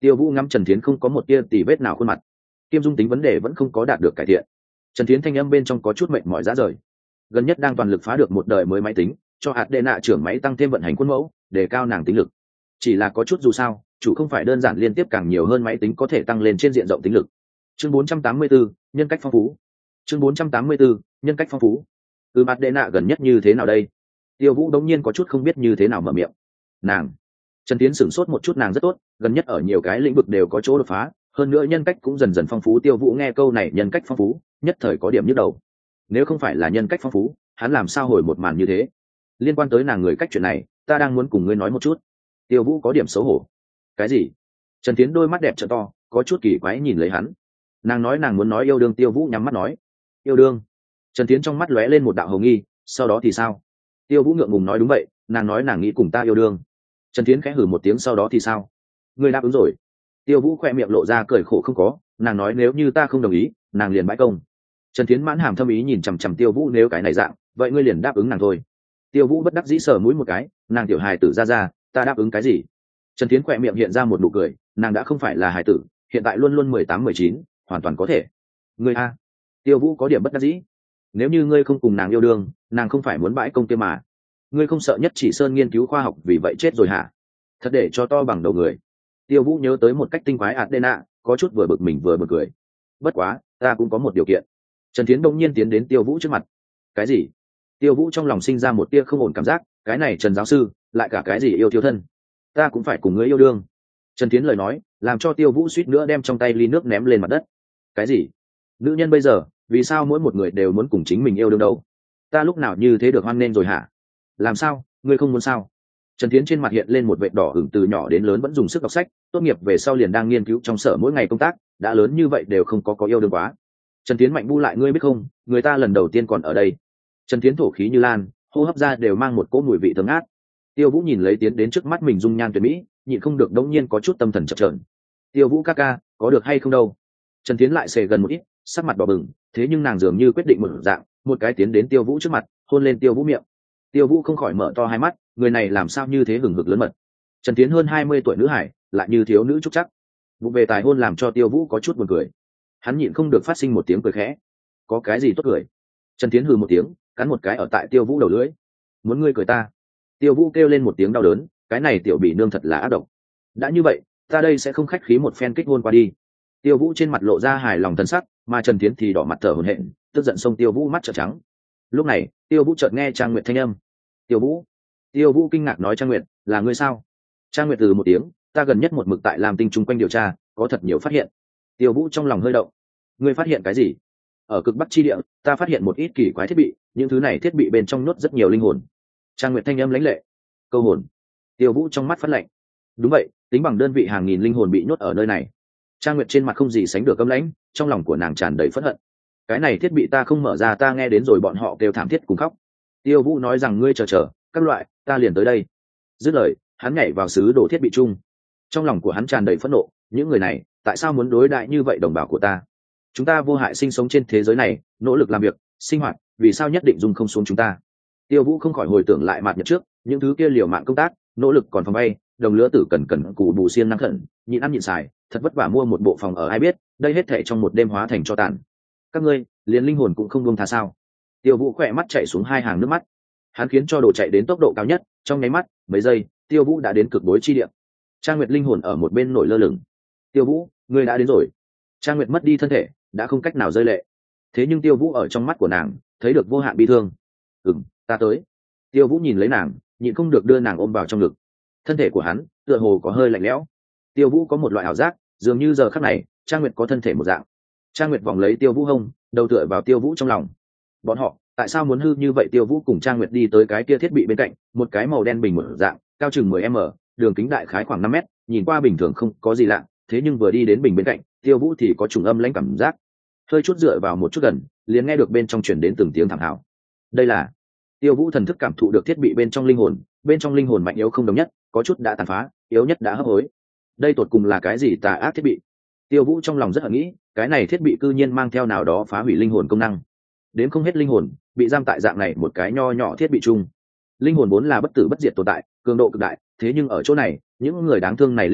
Tiêu Vũ ngắm Trần Thiến không có một tia tì vết nào khuôn mặt, kiêm dung tính vấn đề vẫn không có đạt được cải thiện. Trần Thiến thanh âm bên trong có chút mệt mỏi rã rời, gần nhất đang toàn lực phá được một đời mới máy tính, cho hạt đệ nạ trưởng máy tăng thêm vận hành khuôn mẫu, để cao nàng tính lực. Chỉ là có chút dù sao, chủ không phải đơn giản liên tiếp càng nhiều hơn máy tính có thể tăng lên trên diện rộng tính lực. Chương bốn trăm tám mươi tư, nhân cách phong phú. Chương bốn trăm tám mươi tư, nhân cách phong phú. Từ mặt đệ nạ gần nhất như thế nào đây? Tiêu Vũ đống nhiên có chút không biết như thế nào mở miệng. Nàng. Trần Tiến sửng sốt một chút, nàng rất tốt, gần nhất ở nhiều cái lĩnh vực đều có chỗ đột phá, hơn nữa nhân cách cũng dần dần phong phú. Tiêu Vũ nghe câu này nhân cách phong phú, nhất thời có điểm nhức đầu. Nếu không phải là nhân cách phong phú, hắn làm sao hồi một màn như thế? Liên quan tới nàng người cách chuyện này, ta đang muốn cùng ngươi nói một chút. Tiêu Vũ có điểm xấu hổ. Cái gì? Trần Tiến đôi mắt đẹp trợ to, có chút kỳ quái nhìn lấy hắn. Nàng nói nàng muốn nói yêu đương. Tiêu Vũ nhắm mắt nói yêu đương. Trần Tiến trong mắt lóe lên một đạo hồng nghi, sau đó thì sao? Tiêu Vũ ngượng ngùng nói đúng vậy, nàng nói nàng nghĩ cùng ta yêu đương. Trần Tiến khẽ hừ một tiếng, sau đó thì sao? Ngươi đáp ứng rồi. Tiêu Vũ khoe miệng lộ ra cười khổ, không có, nàng nói nếu như ta không đồng ý, nàng liền bãi công. Trần Tiến mãn hàm thâm ý nhìn chằm chằm Tiêu Vũ, nếu cái này dạng, vậy ngươi liền đáp ứng nàng thôi. Tiêu Vũ bất đắc dĩ sờ mũi một cái, nàng tiểu hài tử ra ra, ta đáp ứng cái gì? Trần Tiến khoe miệng hiện ra một nụ cười, nàng đã không phải là hài tử, hiện tại luôn luôn mười tám mười chín, hoàn toàn có thể. Ngươi a? Tiêu Vũ có điểm bất đắc dĩ. Nếu như ngươi không cùng nàng yêu đương, nàng không phải muốn bãi công kia mà. Ngươi không sợ Nhất Chỉ Sơn nghiên cứu khoa học vì vậy chết rồi hả? Thật để cho to bằng đầu người. Tiêu Vũ nhớ tới một cách tinh quái Adena, có chút vừa bực mình vừa bực cười. Bất quá, ta cũng có một điều kiện. Trần Thiến đông nhiên tiến đến Tiêu Vũ trước mặt. Cái gì? Tiêu Vũ trong lòng sinh ra một tia không ổn cảm giác, cái này Trần giáo sư, lại cả cái gì yêu thiếu thân? Ta cũng phải cùng ngươi yêu đương. Trần Thiến lời nói, làm cho Tiêu Vũ suýt nữa đem trong tay ly nước ném lên mặt đất. Cái gì? Nữ nhân bây giờ, vì sao mỗi một người đều muốn cùng chính mình yêu đương đâu? Ta lúc nào như thế được hoan nghênh rồi hả? Làm sao, ngươi không muốn sao? Trần Thiến trên mặt hiện lên một vệt đỏ ửng, từ nhỏ đến lớn vẫn dùng sức đọc sách, tốt nghiệp về sau liền đang nghiên cứu trong sở mỗi ngày công tác, đã lớn như vậy đều không có có yêu đương quá. Trần Thiến mạnh bu lại, ngươi biết không, người ta lần đầu tiên còn ở đây. Trần Thiến thổ khí như lan, hô hấp ra đều mang một cỗ mùi vị thơm ngát. Tiêu Vũ nhìn lấy tiến đến trước mắt mình dung nhan tuyệt mỹ, nhịn không được đống nhiên có chút tâm thần chập chờn. Tiêu Vũ ca ca, có được hay không đâu? Trần Thiến lại xề gần một ít, sắc mặt đỏ bừng, thế nhưng nàng dường như quyết định một dạng, một cái tiến đến Tiêu Vũ trước mặt, hôn lên Tiêu Vũ miệng. Tiêu Vũ không khỏi mở to hai mắt, người này làm sao như thế hừng hực lớn mật. Trần Thiến hơn hai mươi tuổi nữ hải, lại như thiếu nữ trúc chắc. Vụ về tài hôn làm cho Tiêu Vũ có chút buồn cười. Hắn nhịn không được phát sinh một tiếng cười khẽ. Có cái gì tốt cười? Trần Thiến hừ một tiếng, cắn một cái ở tại Tiêu Vũ đầu lưỡi. Muốn ngươi cười ta? Tiêu Vũ kêu lên một tiếng đau đớn, cái này tiểu bỉ nương thật là ác độc. Đã như vậy, ta đây sẽ không khách khí một phen kích hôn qua đi. Tiêu Vũ trên mặt lộ ra hài lòng thân sắc, mà Trần Thiến thì đỏ mặt thở hổn hển, tức giận xông Tiêu Vũ mắt trợn trắng. Lúc này, Tiêu Vũ chợt nghe Trang Nguyệt thanh âm. Tiêu Vũ. Tiêu Vũ kinh ngạc nói, Trang Nguyệt, là ngươi sao? Trang Nguyệt từ một tiếng, ta gần nhất một mực tại làm tinh chung quanh điều tra, có thật nhiều phát hiện. Tiêu Vũ trong lòng hơi động. Ngươi phát hiện cái gì? Ở cực Bắc chi địa, ta phát hiện một ít kỳ quái thiết bị, những thứ này thiết bị bên trong nhốt rất nhiều linh hồn. Trang Nguyệt thanh âm lãnh lệ. Câu hồn. Tiêu Vũ trong mắt phát lạnh. Đúng vậy, tính bằng đơn vị hàng nghìn linh hồn bị nhốt ở nơi này. Trang Nguyệt trên mặt không gì sánh được căm lãnh, trong lòng của nàng tràn đầy phẫn hận. Cái này thiết bị ta không mở ra, ta nghe đến rồi bọn họ kêu thảm thiết cùng khóc. Tiêu Vũ nói rằng, ngươi chờ chờ, các loại, ta liền tới đây. Dứt lời, hắn nhảy vào sứ đồ thiết bị chung. Trong lòng của hắn tràn đầy phẫn nộ, những người này, tại sao muốn đối đại như vậy đồng bào của ta? Chúng ta vô hại sinh sống trên thế giới này, nỗ lực làm việc, sinh hoạt, vì sao nhất định dùng không xuống chúng ta? Tiêu Vũ không khỏi hồi tưởng lại mặt nhật trước, những thứ kia liều mạng công tác, nỗ lực còn phòng bay, đồng lứa tử cần cần cù bù xiên năng khẩn, nhịn ăn nhịn xài, thật vất vả mua một bộ phòng ở, ai biết, đây hết thảy trong một đêm hóa thành cho tàn. Các ngươi, liền linh hồn cũng không buông tha sao? Tiêu Vũ khỏe mắt chảy xuống hai hàng nước mắt. Hắn khiến cho đồ chạy đến tốc độ cao nhất, trong nháy mắt, mấy giây, Tiêu Vũ đã đến cực bối chi địa. Trang Nguyệt linh hồn ở một bên nổi lơ lửng. Tiêu Vũ, ngươi đã đến rồi. Trang Nguyệt mất đi thân thể, đã không cách nào rơi lệ. Thế nhưng Tiêu Vũ ở trong mắt của nàng, thấy được vô hạn bi thương. Ừm, ta tới. Tiêu Vũ nhìn lấy nàng, nhịn không được đưa nàng ôm vào trong ngực. Thân thể của hắn, tựa hồ có hơi lạnh lẽo. Tiêu Vũ có một loại ảo giác, dường như giờ khắc này, Trang Nguyệt có thân thể một dạng. Trang Nguyệt vòng lấy Tiêu Vũ hông, đầu tựa vào Tiêu Vũ trong lòng. Bọn họ, tại sao muốn hư như vậy? Tiêu Vũ cùng Trang Nguyệt đi tới cái kia thiết bị bên cạnh, một cái màu đen bình một dạng, cao chừng mười mét, đường kính đại khái khoảng năm mét, nhìn qua bình thường không có gì lạ, thế nhưng vừa đi đến bình bên cạnh, Tiêu Vũ thì có trùng âm lãnh cảm giác. Hơi chút dựa vào một chút gần, liền nghe được bên trong truyền đến từng tiếng thảm hào. Đây là Tiêu Vũ thần thức cảm thụ được thiết bị bên trong linh hồn, bên trong linh hồn mạnh yếu không đồng nhất, có chút đã tàn phá, yếu nhất đã hấp hối. Đây tột cùng là cái gì tà ác thiết bị? Tiêu Vũ trong lòng rất là nghĩ, cái này thiết bị cư nhiên mang theo nào đó phá hủy linh hồn công năng. Đến không hết linh hồn bị giam tại dạng này một cái nho nhỏ thiết bị chung. Linh hồn vốn là bất tử bất diệt tồn tại, cường độ cực đại, thế nhưng ở chỗ này, những người đáng thương này linh hồn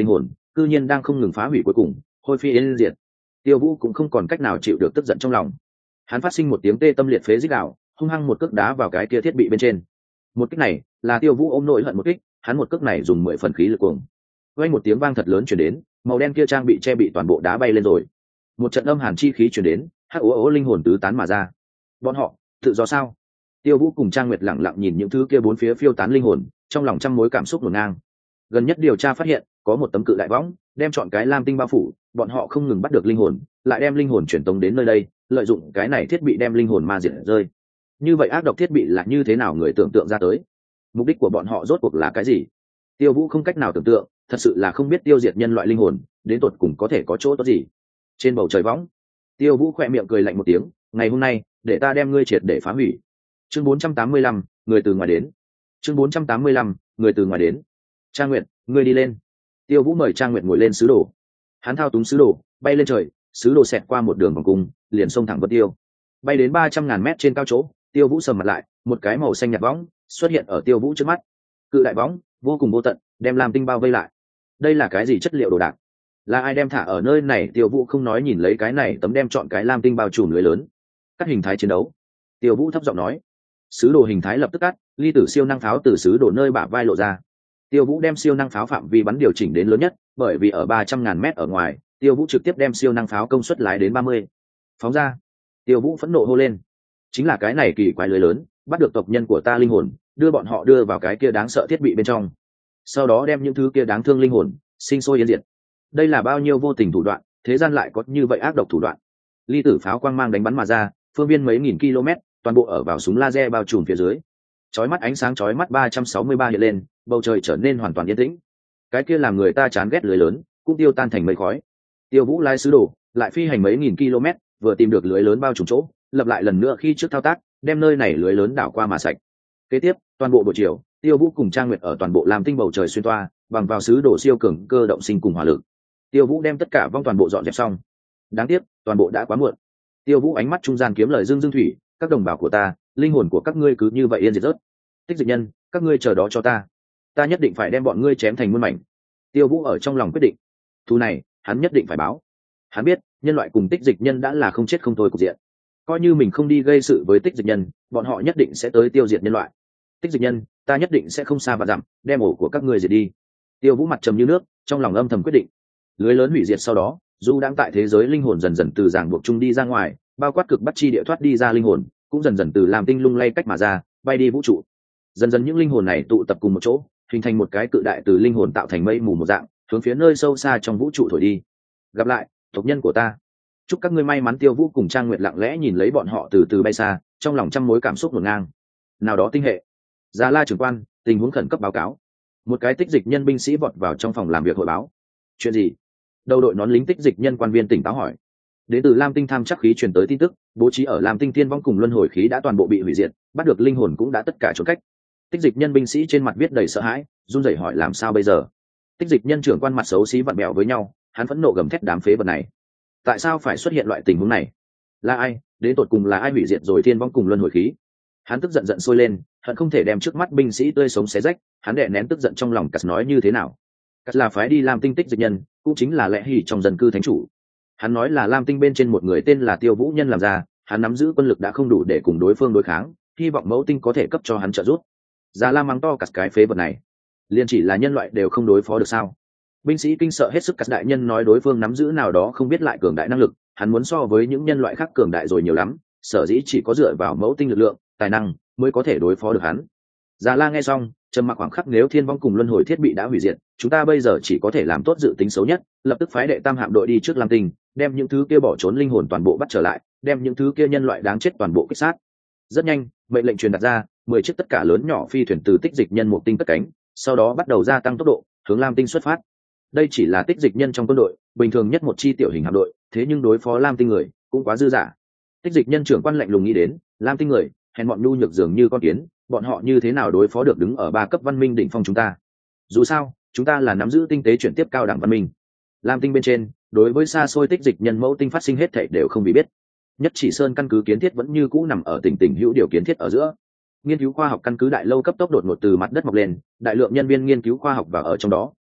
cư nhiên đang không ngừng phá hủy cuối cùng hôi phi yên diệt. Tiêu Vũ cũng không còn cách nào chịu được tức giận trong lòng, hắn phát sinh một tiếng tê tâm liệt phế rít gào, hung hăng một cước đá vào cái kia thiết bị bên trên. Một kích này là Tiêu Vũ ôm nỗi hận một kích, hắn một cước này dùng mười phần khí lực cuồng. Vang một tiếng vang thật lớn truyền đến, màu đen kia trang bị che bị toàn bộ đá bay lên rồi. Một trận âm hàn chi khí truyền đến, hắc ố ố linh hồn tứ tán mà ra. Bọn họ tự do sao? Tiêu Vũ cùng Trang Nguyệt lặng lặng nhìn những thứ kia bốn phía phiêu tán linh hồn, trong lòng trăm mối cảm xúc ngổn ngang. Gần nhất điều tra phát hiện, có một tấm cự đại võng, đem chọn cái lam tinh bao phủ, bọn họ không ngừng bắt được linh hồn, lại đem linh hồn truyền tống đến nơi đây, lợi dụng cái này thiết bị đem linh hồn ma diệt rơi. Như vậy ác độc thiết bị là như thế nào người tưởng tượng ra tới? Mục đích của bọn họ rốt cuộc là cái gì? Tiêu Vũ không cách nào tưởng tượng, thật sự là không biết tiêu diệt nhân loại linh hồn, đến tột cùng có thể có chỗ tốt gì. Trên bầu trời võng, Tiêu Vũ khẽ miệng cười lạnh một tiếng, ngày hôm nay, để ta đem ngươi triệt để phá hủy. Chương bốn trăm tám mươi lăm, người từ ngoài đến. Chương bốn trăm tám mươi lăm, người từ ngoài đến. Trang Nguyệt, ngươi đi lên. Tiêu Vũ mời Trang Nguyệt ngồi lên sứ đồ. Hắn thao túng sứ đồ, bay lên trời, sứ đồ xẹt qua một đường vòng cung, liền xông thẳng Vân Tiêu. Bay đến ba trăm ngàn mét trên cao chỗ, Tiêu Vũ sầm mặt lại, một cái màu xanh nhạt võng xuất hiện ở Tiêu Vũ trước mắt. Cự đại võng, vô cùng vô tận, đem Lam Tinh bao vây lại. Đây là cái gì chất liệu đồ đạc? Là ai đem thả ở nơi này? Tiêu Vũ không nói, nhìn lấy cái này tấm đem chọn cái Lam Tinh bao trùm lưới lớn. Cắt hình thái chiến đấu. Tiêu Vũ thấp giọng nói. Sứ đồ hình thái lập tức cắt, ly tử siêu năng pháo từ sứ đồ nơi bả vai lộ ra. Tiêu Vũ đem siêu năng pháo phạm vi bắn điều chỉnh đến lớn nhất, bởi vì ở ba trăm ngàn mét ở ngoài, Tiêu Vũ trực tiếp đem siêu năng pháo công suất lái đến ba mươi. Phóng ra. Tiêu Vũ phẫn nộ hô lên. Chính là cái này kỳ quái lưới lớn, bắt được tộc nhân của ta linh hồn, đưa bọn họ đưa vào cái kia đáng sợ thiết bị bên trong. Sau đó đem những thứ kia đáng thương linh hồn sinh sôi yên diệt. Đây là bao nhiêu vô tình thủ đoạn, thế gian lại có như vậy ác độc thủ đoạn. Ly tử pháo quang mang đánh bắn mà ra, phương viên mấy nghìn km, toàn bộ ở vào súng laser bao trùm phía dưới. Chói mắt ánh sáng chói mắt ba trăm sáu mươi ba hiện lên, bầu trời trở nên hoàn toàn yên tĩnh. Cái kia làm người ta chán ghét lưới lớn, cũng tiêu tan thành mây khói. Tiêu Vũ lái sứ đồ, lại phi hành mấy nghìn km, vừa tìm được lưới lớn bao trùm chỗ, lập lại lần nữa khi trước thao tác, đem nơi này lưới lớn đảo qua mà sạch. Kế tiếp, toàn bộ buổi chiều, Tiêu Vũ cùng Trang Nguyệt ở toàn bộ Lam Tinh bầu trời xuyên toa, bằng vào sứ đồ siêu cường cơ động sinh cùng hỏa lực. Tiêu Vũ đem tất cả vong toàn bộ dọn dẹp xong. Đáng tiếc, toàn bộ đã quá muộn. Tiêu Vũ ánh mắt trung gian kiếm lời dương dương thủy, các đồng bào của ta, linh hồn của các ngươi cứ như vậy yên diệt rớt. Tích dịch nhân, các ngươi chờ đó cho ta, ta nhất định phải đem bọn ngươi chém thành muôn mảnh. Tiêu Vũ ở trong lòng quyết định, thù này hắn nhất định phải báo. Hắn biết nhân loại cùng tích dịch nhân đã là không chết không thôi cục diện, coi như mình không đi gây sự với tích dịch nhân, bọn họ nhất định sẽ tới tiêu diệt nhân loại. Tích dịch nhân, ta nhất định sẽ không xa và dặm đem ổ của các ngươi diệt đi. Tiêu Vũ mặt trầm như nước, trong lòng âm thầm quyết định. Lưới lớn hủy diệt sau đó, dù đang tại thế giới linh hồn dần dần từ ràng buộc chung đi ra ngoài, bao quát cực bắt chi địa thoát đi ra linh hồn, cũng dần dần từ làm tinh lung lay cách mà ra, bay đi vũ trụ. Dần dần những linh hồn này tụ tập cùng một chỗ, hình thành một cái cự đại từ linh hồn tạo thành mây mù một dạng, hướng phía nơi sâu xa trong vũ trụ thổi đi. Gặp lại, tộc nhân của ta. Chúc các ngươi may mắn. Tiêu Vũ cùng Trang Nguyệt lặng lẽ nhìn lấy bọn họ từ từ bay xa, trong lòng trăm mối cảm xúc ngổn ngang. Nào đó tinh hệ, Già La trưởng quan, tình huống khẩn cấp báo cáo. Một cái tích dịch nhân binh sĩ vọt vào trong phòng làm việc hội báo. Chuyện gì? Đầu đội nón lính tích dịch nhân quan viên tỉnh táo hỏi. Đến từ Lam Tinh tham chắc khí truyền tới tin tức, bố trí ở Lam Tinh tiên vong cùng luân hồi khí đã toàn bộ bị hủy diệt, bắt được linh hồn cũng đã tất cả trốn cách. Tích dịch nhân binh sĩ trên mặt viết đầy sợ hãi, run rẩy hỏi làm sao bây giờ. Tích dịch nhân trưởng quan mặt xấu xí vặn bẹo với nhau, hắn phẫn nộ gầm thét đám phế vật này. Tại sao phải xuất hiện loại tình huống này? Là ai? Đến tột cùng là ai hủy diệt rồi tiên vong cùng luân hồi khí? Hắn tức giận giận sôi lên, hận không thể đem trước mắt binh sĩ tươi sống xé rách. Hắn đè nén tức giận trong lòng, cắt nói như thế nào? Cắt là phái đi Lam Tinh tích dịch nhân, cũng chính là lẽ hỉ trong dân cư thánh chủ. Hắn nói là Lam Tinh bên trên một người tên là Tiêu Vũ nhân làm ra, hắn nắm giữ quân lực đã không đủ để cùng đối phương đối kháng, hy vọng mẫu tinh có thể cấp cho hắn trợ giúp. Già La mắng to cắt cái phế vật này, liền chỉ là nhân loại đều không đối phó được sao? Binh sĩ kinh sợ hết sức. Cắt đại nhân nói đối phương nắm giữ nào đó không biết lại cường đại năng lực, hắn muốn so với những nhân loại khác cường đại rồi nhiều lắm, sở dĩ chỉ có dựa vào mẫu tinh lực lượng, tài năng mới có thể đối phó được hắn. Già La nghe xong, trầm mặc khoảng khắc. Nếu thiên vong cùng luân hồi thiết bị đã hủy diệt, chúng ta bây giờ chỉ có thể làm tốt dự tính xấu nhất, lập tức phái đệ tam hạm đội đi trước Lam Tinh, đem những thứ kia bỏ trốn linh hồn toàn bộ bắt trở lại, đem những thứ kia nhân loại đáng chết toàn bộ kích sát. Rất nhanh, mệnh lệnh truyền đặt ra, mười chiếc tất cả lớn nhỏ phi thuyền từ tích dịch nhân một tinh cất cánh, sau đó bắt đầu gia tăng tốc độ, hướng Lam Tinh xuất phát. Đây chỉ là tích dịch nhân trong quân đội, bình thường nhất một chi tiểu hình hạm đội, thế nhưng đối phó Lam Tinh người cũng quá dư dả. Tích dịch nhân trưởng quan lạnh lùng nghĩ đến, Lam Tinh người hèn bọn nhu nhược dường như con kiến, bọn họ như thế nào đối phó được đứng ở ba cấp văn minh đỉnh phong chúng ta? Dù sao, chúng ta là nắm giữ tinh tế chuyển tiếp cao đẳng văn minh. Lam Tinh bên trên, đối với xa xôi tích dịch nhân mẫu tinh phát sinh hết thảy đều không bị biết. Nhất Chỉ Sơn căn cứ kiến thiết vẫn như cũ nằm ở tỉnh tỉnh hữu điều kiến thiết ở giữa. Nghiên cứu khoa học căn cứ đại lâu cấp tốc đột ngột từ mặt đất mọc lên, đại lượng nhân viên nghiên cứu khoa học vào ở trong đó,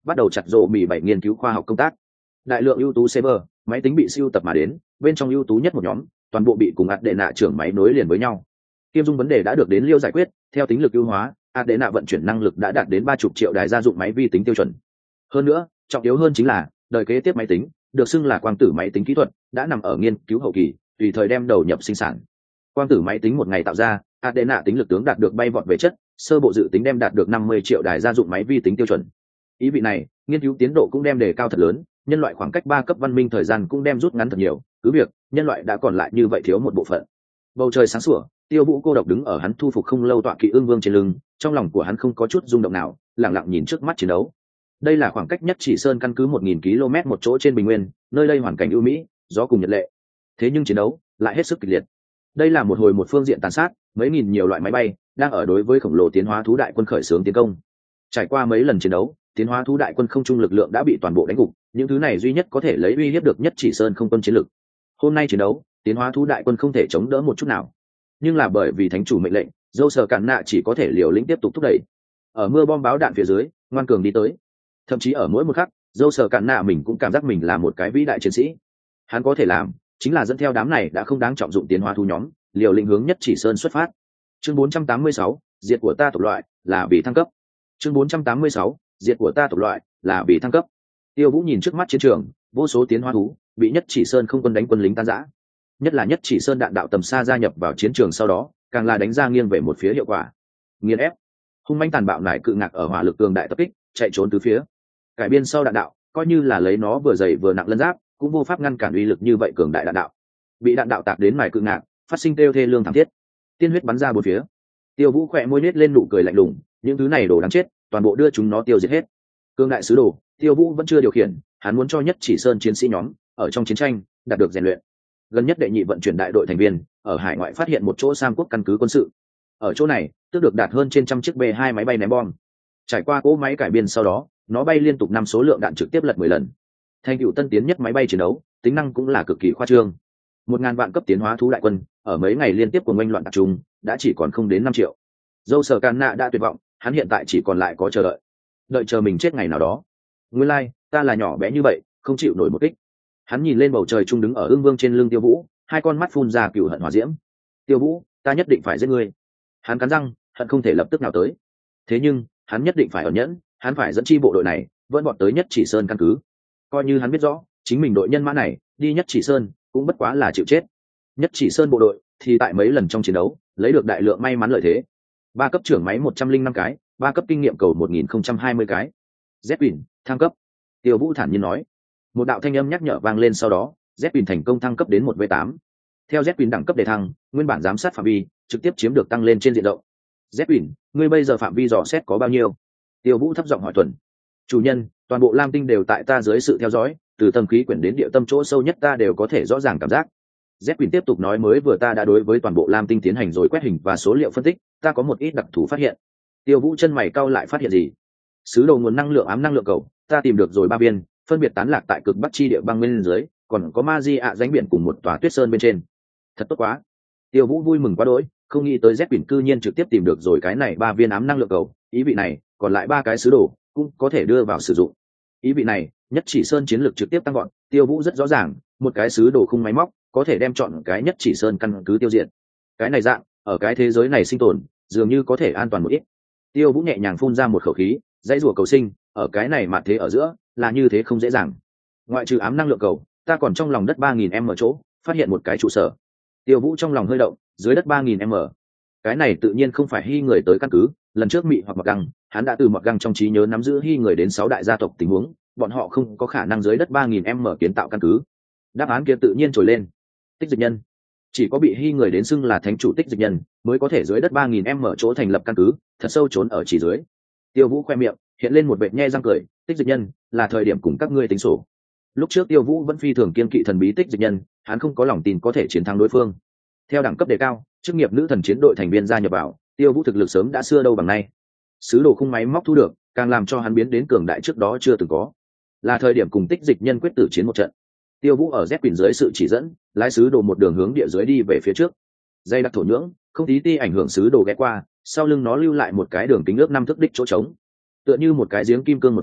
bắt đầu chặt rộ mì bảy nghiên cứu khoa học công tác. Đại lượng ưu tú server máy tính bị siêu tập mà đến, bên trong ưu tú nhất một nhóm toàn bộ bị cùng ạt đệ nạ trưởng máy nối liền với nhau. Kiêm dung vấn đề đã được đến liêu giải quyết, theo tính lực ưu hóa, ạt đệ nạ vận chuyển năng lực đã đạt đến ba chục triệu đài gia dụng máy vi tính tiêu chuẩn. Hơn nữa, trọng yếu hơn chính là đời kế tiếp máy tính được xưng là quang tử máy tính kỹ thuật đã nằm ở nghiên cứu hậu kỳ, tùy thời đem đầu nhập sinh sản. Quang tử máy tính một ngày tạo ra, ạt đệ nạ tính lực tướng đạt được bay vọt về chất, sơ bộ dự tính đem đạt được năm mươi triệu đài gia dụng máy vi tính tiêu chuẩn. Ý vị này, nghiên cứu tiến độ cũng đem đề cao thật lớn, nhân loại khoảng cách ba cấp văn minh thời gian cũng đem rút ngắn thật nhiều, cứ việc nhân loại đã còn lại như vậy thiếu một bộ phận. Bầu trời sáng sủa, Tiêu Vũ cô độc đứng ở hắn thu phục không lâu tọa kỵ ương vương trên lưng, trong lòng của hắn không có chút rung động nào, lặng lặng nhìn trước mắt chiến đấu. Đây là khoảng cách nhất chỉ sơn căn cứ một nghìn ki lô mét một chỗ trên bình nguyên, nơi đây hoàn cảnh ưu mỹ, gió cùng nhật lệ. Thế nhưng chiến đấu lại hết sức kịch liệt. Đây là một hồi một phương diện tàn sát, mấy nghìn nhiều loại máy bay đang ở đối với khổng lồ tiến hóa thú đại quân khởi xướng tiến công. Trải qua mấy lần chiến đấu, tiến hóa thú đại quân không trung lực lượng đã bị toàn bộ đánh gục, những thứ này duy nhất có thể lấy uy hiếp được nhất chỉ sơn không quân chiến lực. Hôm nay chiến đấu, tiến hóa thú đại quân không thể chống đỡ một chút nào, nhưng là bởi vì thánh chủ mệnh lệnh, dâu sờ cản nạ chỉ có thể liều lĩnh tiếp tục thúc đẩy. Ở mưa bom báo đạn phía dưới, ngoan cường đi tới. Thậm chí ở mỗi một khắc, dâu sờ cản nạ mình cũng cảm giác mình là một cái vĩ đại chiến sĩ. Hắn có thể làm chính là dẫn theo đám này đã không đáng trọng dụng tiến hóa thú nhóm, liều lĩnh hướng nhất chỉ sơn xuất phát. Chương bốn trăm tám mươi sáu, diệt của ta tộc loại là vì thăng cấp. Chương bốn trăm tám mươi sáu, diệt của ta tộc loại là vì thăng cấp. Tiêu Vũ nhìn trước mắt chiến trường, vô số tiến hóa thú bị nhất chỉ sơn không quân đánh quân lính tan rã. Nhất là nhất chỉ sơn đạn đạo tầm xa gia nhập vào chiến trường sau đó, càng là đánh ra nghiêng về một phía hiệu quả. Nghiền ép, hung manh tàn bạo nải cự ngạc ở hỏa lực cường đại tập kích, chạy trốn tứ phía. Cải biên sau đạn đạo, coi như là lấy nó vừa dày vừa nặng lân giáp, cũng vô pháp ngăn cản uy lực như vậy cường đại đạn đạo. Bị đạn đạo tạc đến nải cự ngạc, phát sinh kêu thê lương thảm thiết, tiên huyết bắn ra bốn phía. Tiêu Vũ khỏe môi nết lên nụ cười lạnh lùng, những thứ này đồ đáng chết, toàn bộ đưa chúng nó tiêu diệt hết. Cương đại sứ đồ, Tiêu Vũ vẫn chưa điều khiển, hắn muốn cho nhất chỉ sơn chiến sĩ nhóm ở trong chiến tranh đạt được rèn luyện. Gần nhất đệ nhị vận chuyển đại đội thành viên ở hải ngoại phát hiện một chỗ Sam quốc căn cứ quân sự. Ở chỗ này, tức được đạt hơn trên trăm chiếc B hai máy bay ném bom. Trải qua cỗ máy cải biên sau đó, nó bay liên tục năm số lượng đạn trực tiếp lật mười lần. Thành tựu tân tiến nhất máy bay chiến đấu, tính năng cũng là cực kỳ khoa trương. Một ngàn vạn cấp tiến hóa thú đại quân, ở mấy ngày liên tiếp của ngoanh loạn tập trung, đã chỉ còn không đến năm triệu. Dâu Sở Càn Nạ đã tuyệt vọng, hắn hiện tại chỉ còn lại có chờ đợi, đợi chờ mình chết ngày nào đó. Nguyên lai, like, ta là nhỏ bé như vậy, không chịu nổi một kích. Hắn nhìn lên bầu trời trung đứng ở ương vương trên lưng Tiêu Vũ, hai con mắt phun ra cừu hận hỏa diễm. Tiêu Vũ, ta nhất định phải giết ngươi. Hắn cắn răng, hận không thể lập tức nào tới. Thế nhưng, hắn nhất định phải ẩn nhẫn, hắn phải dẫn chi bộ đội này vẫn bọn tới nhất chỉ sơn căn cứ. Coi như hắn biết rõ, chính mình đội nhân mã này đi nhất chỉ sơn cũng bất quá là chịu chết. Nhất chỉ sơn bộ đội thì tại mấy lần trong chiến đấu lấy được đại lượng may mắn lợi thế. Ba cấp trưởng máy một trăm linh năm cái, ba cấp kinh nghiệm cầu một nghìn không trăm hai mươi cái. Zepin thăng cấp. Tiêu Vũ thản nhiên nói. Một đạo thanh âm nhắc nhở vang lên sau đó, Zepin thành công thăng cấp đến một v tám. Theo Zepin đẳng cấp đề thăng, nguyên bản giám sát phạm vi trực tiếp chiếm được tăng lên trên diện rộng. Zepin, ngươi bây giờ phạm vi dò xét có bao nhiêu? Tiêu Vũ thấp giọng hỏi tuần. Chủ nhân, toàn bộ Lam Tinh đều tại ta dưới sự theo dõi, từ tâm khí quyển đến địa tâm chỗ sâu nhất ta đều có thể rõ ràng cảm giác. Zepin tiếp tục nói, mới vừa ta đã đối với toàn bộ Lam Tinh tiến hành rồi quét hình và số liệu phân tích, ta có một ít đặc thù phát hiện. Tiêu Vũ chân mày cau lại, phát hiện gì? Sứ đồ nguồn năng lượng ám năng lượng cầu, ta tìm được rồi ba viên, phân biệt tán lạc tại cực bắc chi địa băng bên dưới, còn có ma di ạ rãnh biển cùng một tòa tuyết sơn bên trên. Thật tốt quá. Tiêu Vũ vui mừng quá đỗi, không nghĩ tới Zepin cư nhiên trực tiếp tìm được rồi cái này ba viên ám năng lượng cầu, ý vị này, còn lại ba cái sứ đồ cũng có thể đưa vào sử dụng. Ý vị này, nhất chỉ sơn chiến lược trực tiếp tăng gọn. Tiêu Vũ rất rõ ràng, một cái sứ đồ khung máy móc có thể đem chọn cái nhất chỉ sơn căn cứ tiêu diệt. Cái này dạng, ở cái thế giới này sinh tồn, dường như có thể an toàn một ít. Tiêu Vũ nhẹ nhàng phun ra một khẩu khí, dãy rủa cầu sinh, ở cái này mà thế ở giữa, là như thế không dễ dàng. Ngoại trừ ám năng lượng cầu, ta còn trong lòng đất ba nghìn m chỗ phát hiện một cái trụ sở. Tiêu Vũ trong lòng hơi động, dưới đất ba nghìn m. Cái này tự nhiên không phải Hy người tới căn cứ, lần trước Mị hoặc Mọt Găng, hắn đã từ Mọt Găng trong trí nhớ nắm giữ Hy người đến sáu đại gia tộc tình huống, bọn họ không có khả năng dưới đất ba nghìn m kiến tạo căn cứ. Đáp án kia tự nhiên trồi lên. Tích dịch nhân. Chỉ có bị Hy người đến xưng là thánh chủ tích dịch nhân mới có thể dưới đất ba nghìn m chỗ thành lập căn cứ, thật sâu trốn ở chỉ dưới. Tiêu Vũ khoe miệng hiện lên một vệt nhe răng cười, tích dịch nhân, là thời điểm cùng các ngươi tính sổ. Lúc trước Tiêu Vũ vẫn phi thường kiên kỵ thần bí tích dịch nhân, hắn không có lòng tin có thể chiến thắng đối phương. Theo đẳng cấp đề cao, chức nghiệp nữ thần chiến đội thành viên gia nhập vào, Tiêu Vũ thực lực sớm đã xưa đâu bằng nay. Sứ đồ khung máy móc thu được, càng làm cho hắn biến đến cường đại trước đó chưa từng có. Là thời điểm cùng tích dịch nhân quyết tử chiến một trận. Tiêu Vũ ở Zepin dưới sự chỉ dẫn, lái sứ đồ một đường hướng địa dưới đi về phía trước. Dây đặc thổ nhưỡng, không tí ti ảnh hưởng sứ đồ ghé qua, sau lưng nó lưu lại một cái đường kính ước năm thước đích chỗ trống. Tựa như một cái giếng kim cương một dạng,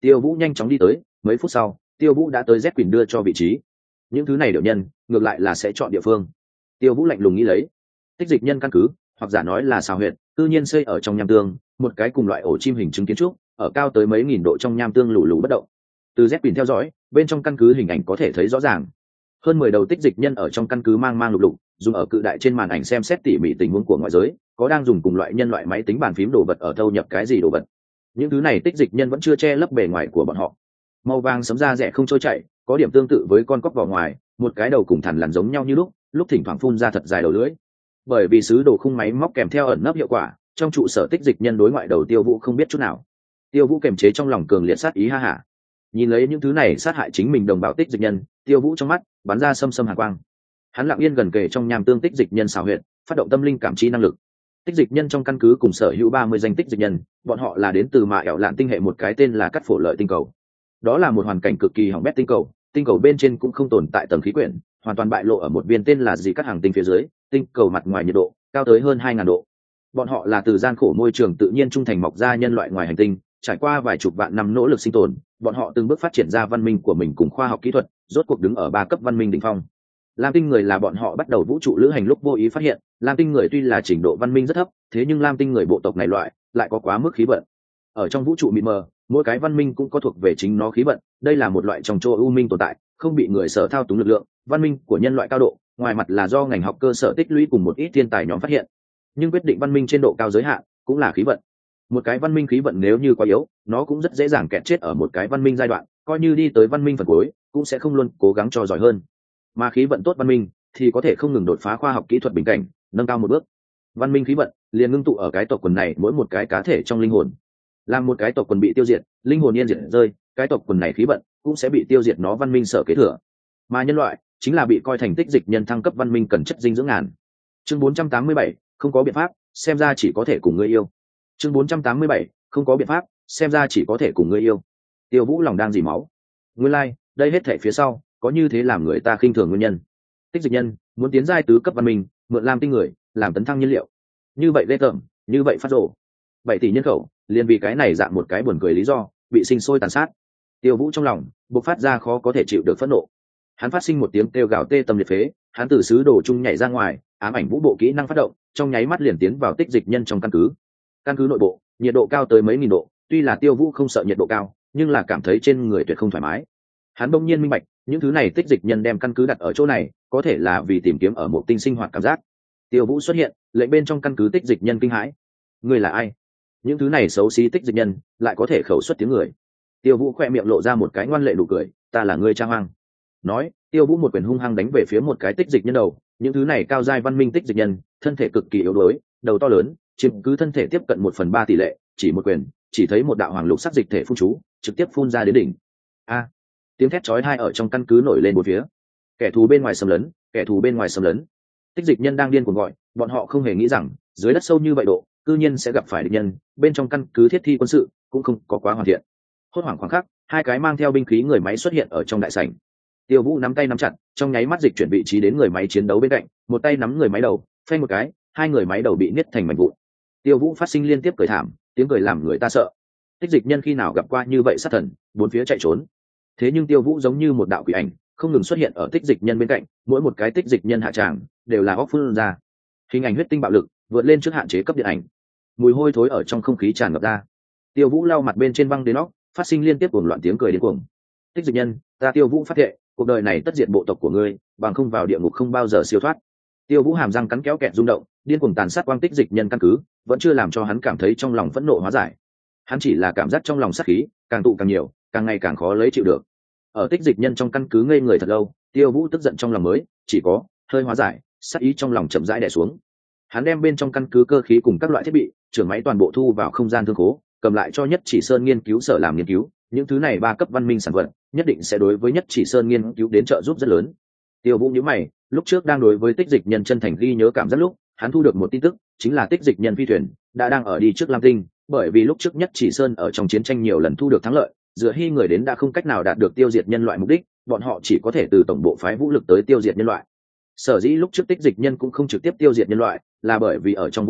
Tiêu Vũ nhanh chóng đi tới, mấy phút sau Tiêu Vũ đã tới Z Quỳnh đưa cho vị trí. Những thứ này điệu nhân ngược lại là sẽ chọn địa phương. Tiêu Vũ lạnh lùng nghĩ lấy, tích dịch nhân căn cứ hoặc giả nói là xào huyện tự nhiên xây ở trong nham tương, một cái cùng loại ổ chim hình chứng kiến trúc ở cao tới mấy nghìn độ trong nham tương lù lù bất động. Từ Z Quỳnh theo dõi bên trong căn cứ hình ảnh có thể thấy rõ ràng, hơn mười đầu tích dịch nhân ở trong căn cứ mang mang lục lục, dùng ở cự đại trên màn ảnh xem xét tỉ mỉ tình huống của ngoại giới, có đang dùng cùng loại nhân loại máy tính bàn phím đồ vật ở thâu nhập cái gì đồ vật. Những thứ này tích dịch nhân vẫn chưa che lấp bề ngoài của bọn họ, màu vàng sấm da rẻ không trôi chảy, có điểm tương tự với con cóc vỏ ngoài, một cái đầu cùng thằn lằn giống nhau như lúc, lúc thỉnh thoảng phun ra thật dài đầu lưỡi. Bởi vì sứ đồ khung máy móc kèm theo ẩn nấp hiệu quả, trong trụ sở tích dịch nhân đối ngoại đầu Tiêu Vũ không biết chút nào. Tiêu Vũ kiềm chế trong lòng cường liệt sát ý ha hả, nhìn lấy những thứ này sát hại chính mình đồng bào tích dịch nhân, Tiêu Vũ trong mắt bắn ra xâm xâm hàn quang. Hắn lặng yên gần kề trong nham tương tích dịch nhân xảo huyệt, phát động tâm linh cảm trí năng lực. Tích dịch nhân trong căn cứ cùng sở hữu ba mươi danh tích dịch nhân, bọn họ là đến từ mạ ẻo lạn tinh hệ một cái tên là cắt phổ lợi tinh cầu. Đó là một hoàn cảnh cực kỳ hỏng bét tinh cầu, tinh cầu bên trên cũng không tồn tại tầng khí quyển, hoàn toàn bại lộ ở một viên tên là gì cắt hàng tinh phía dưới, tinh cầu mặt ngoài nhiệt độ cao tới hơn hai ngàn độ. Bọn họ là từ gian khổ môi trường tự nhiên trung thành mọc ra nhân loại ngoài hành tinh, trải qua vài chục vạn năm nỗ lực sinh tồn, bọn họ từng bước phát triển ra văn minh của mình cùng khoa học kỹ thuật, rốt cuộc đứng ở ba cấp văn minh đỉnh phong. Lam tinh người là bọn họ bắt đầu vũ trụ lữ hành lúc vô ý phát hiện, Lam tinh người tuy là trình độ văn minh rất thấp, thế nhưng Lam tinh người bộ tộc này loại lại có quá mức khí vận. Ở trong vũ trụ mịt mờ, mỗi cái văn minh cũng có thuộc về chính nó khí vận, đây là một loại trong chỗ u minh tồn tại, không bị người sở thao túng lực lượng. Văn minh của nhân loại cao độ, ngoài mặt là do ngành học cơ sở tích lũy cùng một ít thiên tài nhóm phát hiện, nhưng quyết định văn minh trên độ cao giới hạn cũng là khí vận. Một cái văn minh khí vận nếu như quá yếu, nó cũng rất dễ dàng kẹt chết ở một cái văn minh giai đoạn, coi như đi tới văn minh phần cuối cũng sẽ không luôn cố gắng cho giỏi hơn. Mà khí vận tốt văn minh thì có thể không ngừng đột phá khoa học kỹ thuật bình cảnh, nâng cao một bước. Văn minh khí vận liền ngưng tụ ở cái tộc quần này mỗi một cái cá thể trong linh hồn. Làm một cái tộc quần bị tiêu diệt, linh hồn yên diệt rơi, cái tộc quần này khí vận cũng sẽ bị tiêu diệt nó văn minh sở kế thừa. Mà nhân loại chính là bị coi thành tích dịch nhân thăng cấp văn minh cần chất dinh dưỡng ngàn. Chương bốn trăm tám mươi bảy, không có biện pháp, xem ra chỉ có thể cùng ngươi yêu. Chương bốn trăm tám mươi bảy, không có biện pháp, xem ra chỉ có thể cùng ngươi yêu. Tiêu Vũ lòng đang dỉ máu. Nguyên lai, like, đây hết thảy phía sau có như thế làm người ta khinh thường nguyên nhân. Tích dịch nhân muốn tiến giai tứ cấp văn minh, mượn Lam tinh người làm tấn thăng nhiên liệu. Như vậy ghê tởm, như vậy phát rồ. Bảy tỷ nhân khẩu, liền vì cái này dạng một cái buồn cười lý do, bị sinh sôi tàn sát. Tiêu Vũ trong lòng bộc phát ra khó có thể chịu được phẫn nộ. Hắn phát sinh một tiếng kêu gào tê tâm liệt phế, hắn từ sứ đồ trung nhảy ra ngoài, ám ảnh vũ bộ kỹ năng phát động, trong nháy mắt liền tiến vào tích dịch nhân trong căn cứ. Căn cứ nội bộ, nhiệt độ cao tới mấy nghìn độ, tuy là Tiêu Vũ không sợ nhiệt độ cao, nhưng là cảm thấy trên người tuyệt không thoải mái. Hắn bỗng nhiên minh bạch, những thứ này tích dịch nhân đem căn cứ đặt ở chỗ này, có thể là vì tìm kiếm ở một tinh sinh hoạt cảm giác. Tiêu Vũ xuất hiện, lệnh bên trong căn cứ tích dịch nhân kinh hãi. Ngươi là ai? Những thứ này xấu xí tích dịch nhân lại có thể khẩu xuất tiếng người. Tiêu Vũ khoe miệng lộ ra một cái ngoan lệ nụ cười, ta là ngươi Trang Hoang. Nói, Tiêu Vũ một quyền hung hăng đánh về phía một cái tích dịch nhân đầu. Những thứ này cao giai văn minh tích dịch nhân, thân thể cực kỳ yếu đuối, đầu to lớn, chiếm cứ thân thể tiếp cận một phần ba tỷ lệ, chỉ một quyền, chỉ thấy một đạo hoàng lục sắc dịch thể phun chú, trực tiếp phun ra đến đỉnh. A! Tiếng thét chói tai ở trong căn cứ nổi lên một phía. Kẻ thù bên ngoài xâm lấn, kẻ thù bên ngoài xâm lấn. Tích dịch nhân đang điên cuồng gọi, bọn họ không hề nghĩ rằng, dưới đất sâu như vậy độ, cư nhiên sẽ gặp phải địch nhân, bên trong căn cứ thiết thi quân sự cũng không có quá hoàn thiện. Hốt hoảng khoảng khắc, hai cái mang theo binh khí người máy xuất hiện ở trong đại sảnh. Tiêu Vũ nắm tay nắm chặt, trong nháy mắt dịch chuyển vị trí đến người máy chiến đấu bên cạnh, một tay nắm người máy đầu, phanh một cái, hai người máy đầu bị niết thành mảnh vụn. Tiêu Vũ phát sinh liên tiếp cười thảm, tiếng cười làm người ta sợ. Tích dịch nhân khi nào gặp qua như vậy sát thần, bốn phía chạy trốn. Thế nhưng Tiêu Vũ giống như một đạo quỷ ảnh, không ngừng xuất hiện ở tích dịch nhân bên cạnh, mỗi một cái tích dịch nhân hạ tràng đều là óc phun ra. Hình ảnh huyết tinh bạo lực, vượt lên trước hạn chế cấp điện ảnh. Mùi hôi thối ở trong không khí tràn ngập ra. Tiêu Vũ lau mặt bên trên băng đến óc, phát sinh liên tiếp cuồng loạn tiếng cười điên cuồng. Tích dịch nhân, ta Tiêu Vũ phát thệ, cuộc đời này tất diệt bộ tộc của ngươi, bằng không vào địa ngục không bao giờ siêu thoát. Tiêu Vũ hàm răng cắn kéo kẹt rung động, điên cuồng tàn sát quang tích dịch nhân căn cứ, vẫn chưa làm cho hắn cảm thấy trong lòng phẫn nộ hóa giải. Hắn chỉ là cảm giác trong lòng sát khí càng tụ càng nhiều, càng ngày càng khó lấy chịu được. Ở tích dịch nhân trong căn cứ ngây người thật lâu, Tiêu Vũ tức giận trong lòng mới chỉ có hơi hóa giải, sát ý trong lòng chậm rãi đè xuống. Hắn đem bên trong căn cứ cơ khí cùng các loại thiết bị, trưởng máy toàn bộ thu vào không gian thương khố, cầm lại cho Nhất Chỉ Sơn nghiên cứu sở làm nghiên cứu. Những thứ này ba cấp văn minh sản vật, nhất định sẽ đối với Nhất Chỉ Sơn nghiên cứu đến trợ giúp rất lớn. Tiêu Vũ nhíu mày, lúc trước đang đối với tích dịch nhân chân thành ghi nhớ cảm giác lúc, hắn thu được một tin tức, chính là tích dịch nhân phi thuyền đã đang ở đi trước Lam Tinh, bởi vì lúc trước Nhất Chỉ Sơn ở trong chiến tranh nhiều lần thu được thắng lợi, dựa hy người đến đã không cách nào đạt được tiêu diệt nhân loại mục đích, bọn họ chỉ có thể từ tổng bộ phái vũ lực tới tiêu diệt nhân loại. Sở dĩ lúc trước tích dịch nhân cũng không trực tiếp tiêu diệt nhân loại, là bởi vì ở trong vũ trụ,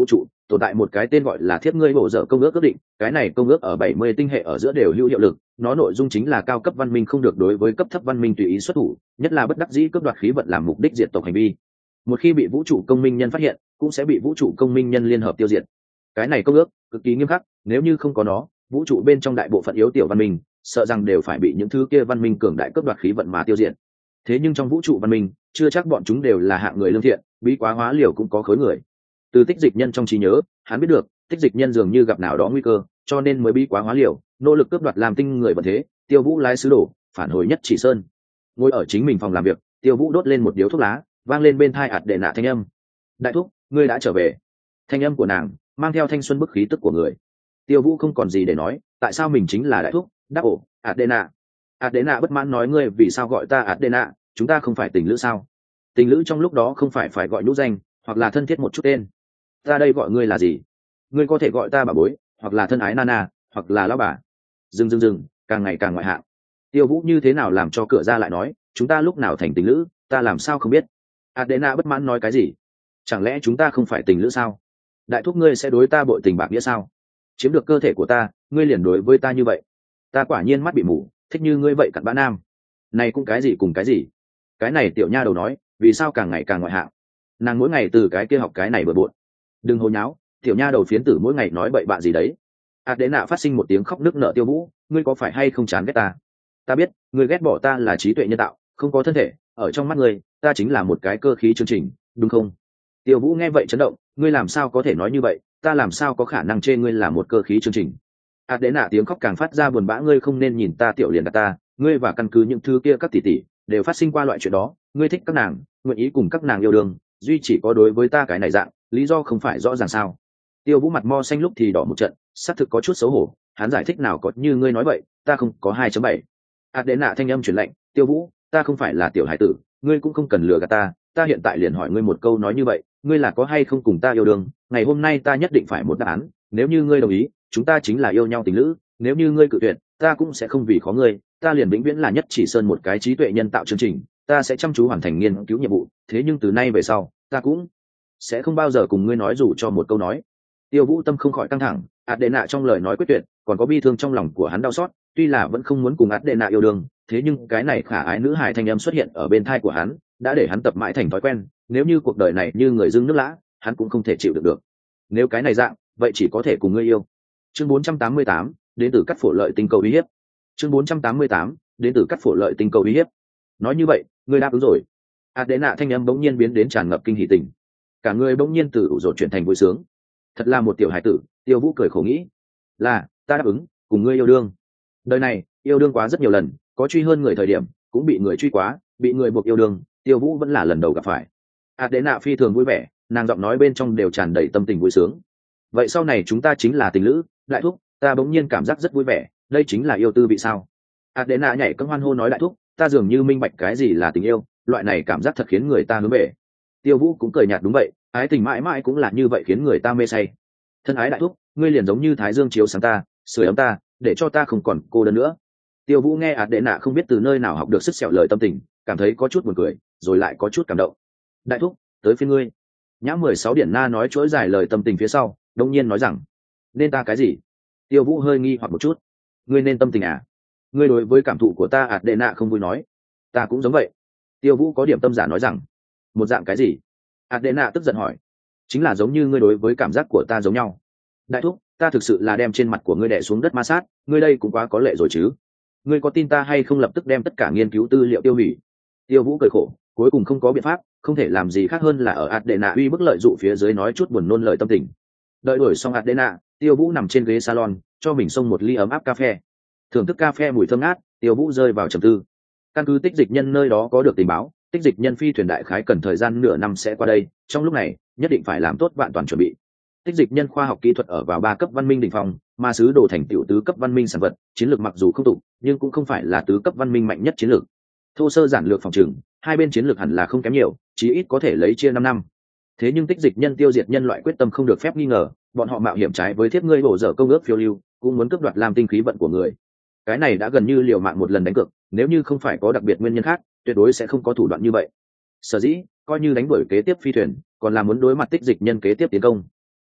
tồn tại một cái tên gọi là thiếp ngươi bổ dở công ước ước định, cái này công ước ở bảy mươi tinh hệ ở giữa đều hữu hiệu lực, nó nội dung chính là cao cấp văn minh không được đối với cấp thấp văn minh tùy ý xuất thủ, nhất là bất đắc dĩ cướp đoạt khí vận làm mục đích diệt tộc hành vi. Một khi bị vũ trụ công minh nhân phát hiện, cũng sẽ bị vũ trụ công minh nhân liên hợp tiêu diệt. Cái này công ước cực kỳ nghiêm khắc, nếu như không có nó, vũ trụ bên trong đại bộ phận yếu tiểu văn minh, sợ rằng đều phải bị những thứ kia văn minh cường đại cướp đoạt khí vận mà tiêu diệt. Thế nhưng trong vũ trụ văn minh, chưa chắc bọn chúng đều là hạng người lương thiện, bí quá hóa liều cũng có khối người. Từ tích dịch nhân trong trí nhớ, hắn biết được tích dịch nhân dường như gặp nào đó nguy cơ, cho nên mới bí quá hóa liều, nỗ lực cướp đoạt làm tinh người vận thế. Tiêu Vũ lái sứ đồ phản hồi Nhất Chỉ Sơn, ngồi ở chính mình phòng làm việc, Tiêu Vũ đốt lên một điếu thuốc lá, vang lên bên tai ạt đệ nạ thanh âm: đại thúc, ngươi đã trở về. Thanh âm của nàng mang theo thanh xuân bức khí tức của người. Tiêu Vũ không còn gì để nói, tại sao mình chính là đại thúc? Đáp ổ, ạt đệ nạ. ạt đệ nạ bất mãn nói: ngươi vì sao gọi ta ạt đệ nạ? Chúng ta không phải tình lữ sao? Tình lữ trong lúc đó không phải phải gọi nhũ danh, hoặc là thân thiết một chút tên. Ta đây gọi ngươi là gì? Ngươi có thể gọi ta bà bối, hoặc là thân ái Nana, hoặc là lão bà. Dừng dừng dừng, càng ngày càng ngoại hạng. Tiêu Vũ như thế nào làm cho cửa ra lại nói, chúng ta lúc nào thành tình lữ, ta làm sao không biết? Adena bất mãn nói cái gì? Chẳng lẽ chúng ta không phải tình lữ sao? Đại thúc ngươi sẽ đối ta bội tình bạc nghĩa sao? Chiếm được cơ thể của ta, ngươi liền đối với ta như vậy. Ta quả nhiên mắt bị mù, thích như ngươi vậy cặn bã nam. Này cũng cái gì cùng cái gì? Cái này tiểu nha đầu nói, vì sao càng ngày càng ngoại hạng? Nàng mỗi ngày từ cái kia học cái này bừa bộn. Đừng hồ nháo, tiểu nha đầu phiến tử mỗi ngày nói bậy bạ gì đấy. Adena phát sinh một tiếng khóc nức nở. Tiêu Vũ, ngươi có phải hay không chán ghét ta? Ta biết, ngươi ghét bỏ ta là trí tuệ nhân tạo, không có thân thể, ở trong mắt ngươi, ta chính là một cái cơ khí chương trình, đúng không? Tiêu Vũ nghe vậy chấn động, ngươi làm sao có thể nói như vậy, ta làm sao có khả năng chê ngươi là một cơ khí chương trình? Adena tiếng khóc càng phát ra buồn bã, ngươi không nên nhìn ta tiểu liền đặt ta, ngươi và căn cứ những thứ kia các tỷ tỷ đều phát sinh qua loại chuyện đó, ngươi thích các nàng, nguyện ý cùng các nàng yêu đương, duy chỉ có đối với ta cái này dạng, lý do không phải rõ ràng sao? Tiêu Vũ mặt mo xanh lúc thì đỏ một trận, xác thực có chút xấu hổ, hắn giải thích nào có như ngươi nói vậy, ta không có hai chấm bảy. Adena thanh âm chuyển lạnh, Tiêu Vũ, ta không phải là tiểu hải tử, ngươi cũng không cần lừa gạt ta, ta hiện tại liền hỏi ngươi một câu nói như vậy, ngươi là có hay không cùng ta yêu đương, ngày hôm nay ta nhất định phải một đáp án, nếu như ngươi đồng ý, chúng ta chính là yêu nhau tình lữ, nếu như ngươi cự tuyệt, ta cũng sẽ không vì khó ngươi, ta liền vĩnh viễn là Nhất Chỉ Sơn một cái trí tuệ nhân tạo chương trình, ta sẽ chăm chú hoàn thành nghiên cứu nhiệm vụ, thế nhưng từ nay về sau, ta cũng sẽ không bao giờ cùng ngươi nói dù cho một câu nói. Tiêu Vũ tâm không khỏi căng thẳng, Adena trong lời nói quyết tuyệt, còn có bi thương trong lòng của hắn đau xót, tuy là vẫn không muốn cùng Adena yêu đương, thế nhưng cái này khả ái nữ hài thanh âm xuất hiện ở bên tai của hắn, đã để hắn tập mãi thành thói quen, nếu như cuộc đời này như người dưng nước lã, hắn cũng không thể chịu được được. Nếu cái này dạng, vậy chỉ có thể cùng ngươi yêu. Chương bốn trăm tám mươi tám, đến từ cắt phổ lợi tinh cầu uy hiếp. Chương bốn trăm tám mươi tám, đến từ cắt phổ lợi tinh cầu uy hiếp. Nói như vậy, ngươi đáp ứng rồi. Adena thanh âm bỗng nhiên biến đến tràn ngập kinh hỉ tình. Cả người bỗng nhiên từ ủ rột chuyển thành vui sướng. Thật là một tiểu hải tử, Tiêu Vũ cười khổ nghĩ. Là, ta đáp ứng, cùng ngươi yêu đương. Đời này, yêu đương quá rất nhiều lần, có truy hơn người thời điểm, cũng bị người truy quá, bị người buộc yêu đương, Tiêu Vũ vẫn là lần đầu gặp phải. Adena phi thường vui vẻ, nàng giọng nói bên trong đều tràn đầy tâm tình vui sướng. Vậy sau này chúng ta chính là tình lữ, đại thúc, ta bỗng nhiên cảm giác rất vui vẻ, đây chính là yêu tư vị sao? Adena nhảy cẫng hoan hô nói, đại thúc, ta dường như minh bạch cái gì là tình yêu, loại này cảm giác thật khiến người ta hướng về. Tiêu Vũ cũng cười nhạt, đúng vậy, ái tình mãi mãi cũng là như vậy, khiến người ta mê say. Thân ái đại thúc, ngươi liền giống như thái dương chiếu sáng ta, sưởi ấm ta, để cho ta không còn cô đơn nữa. Tiêu Vũ nghe Adena không biết từ nơi nào học được sức sẹo lời tâm tình, cảm thấy có chút buồn cười, rồi lại có chút cảm động. Đại thúc, tới phiên ngươi. Nhã mười sáu điển na nói chuỗi dài lời tâm tình phía sau, đông nhiên nói rằng, nên ta cái gì? Tiêu Vũ hơi nghi hoặc một chút. Ngươi nên tâm tình à? Ngươi đối với cảm thụ của ta Adena không vui nói. Ta cũng giống vậy. Tiêu Vũ có điểm tâm giả nói rằng, một dạng cái gì? Adena tức giận hỏi. Chính là giống như ngươi đối với cảm giác của ta giống nhau. Đại thúc, ta thực sự là đem trên mặt của ngươi đè xuống đất ma sát, ngươi đây cũng quá có lệ rồi chứ. Ngươi có tin ta hay không lập tức đem tất cả nghiên cứu tư liệu tiêu hủy? Tiêu Vũ cười khổ, cuối cùng không có biện pháp, không thể làm gì khác hơn là ở Adena uy bức lợi dụ phía dưới nói chút buồn nôn lời tâm tình. Đợi đuổi xong Adena, Tiêu Vũ nằm trên ghế salon, cho mình xông một ly ấm áp cà phê. Thưởng thức cà phê mùi thơm ngát, Tiêu Vũ rơi vào trầm tư. Căn cứ tích dịch nhân nơi đó có được tình báo, tích dịch nhân phi thuyền đại khái cần thời gian nửa năm sẽ qua đây, trong lúc này, nhất định phải làm tốt vạn toàn chuẩn bị. Tích dịch nhân khoa học kỹ thuật ở vào ba cấp văn minh đỉnh phong, mà sứ đồ thành tiểu tứ cấp văn minh sản vật, chiến lược mặc dù không tụ, nhưng cũng không phải là tứ cấp văn minh mạnh nhất chiến lược. Thô sơ giản lược phòng trừng, hai bên chiến lược hẳn là không kém nhiều, chí ít có thể lấy chia năm năm. Thế nhưng tích dịch nhân tiêu diệt nhân loại quyết tâm không được phép nghi ngờ, bọn họ mạo hiểm trái với thiết ngươi bổ dở công ước phiêu lưu, cũng muốn cướp đoạt làm tinh khí vận của người. Cái này đã gần như liều mạng một lần đánh cược, nếu như không phải có đặc biệt nguyên nhân khác, tuyệt đối sẽ không có thủ đoạn như vậy. Sở dĩ, coi như đánh đuổi kế tiếp phi thuyền, còn là muốn đối mặt tích dịch nhân kế tiếp tiến công.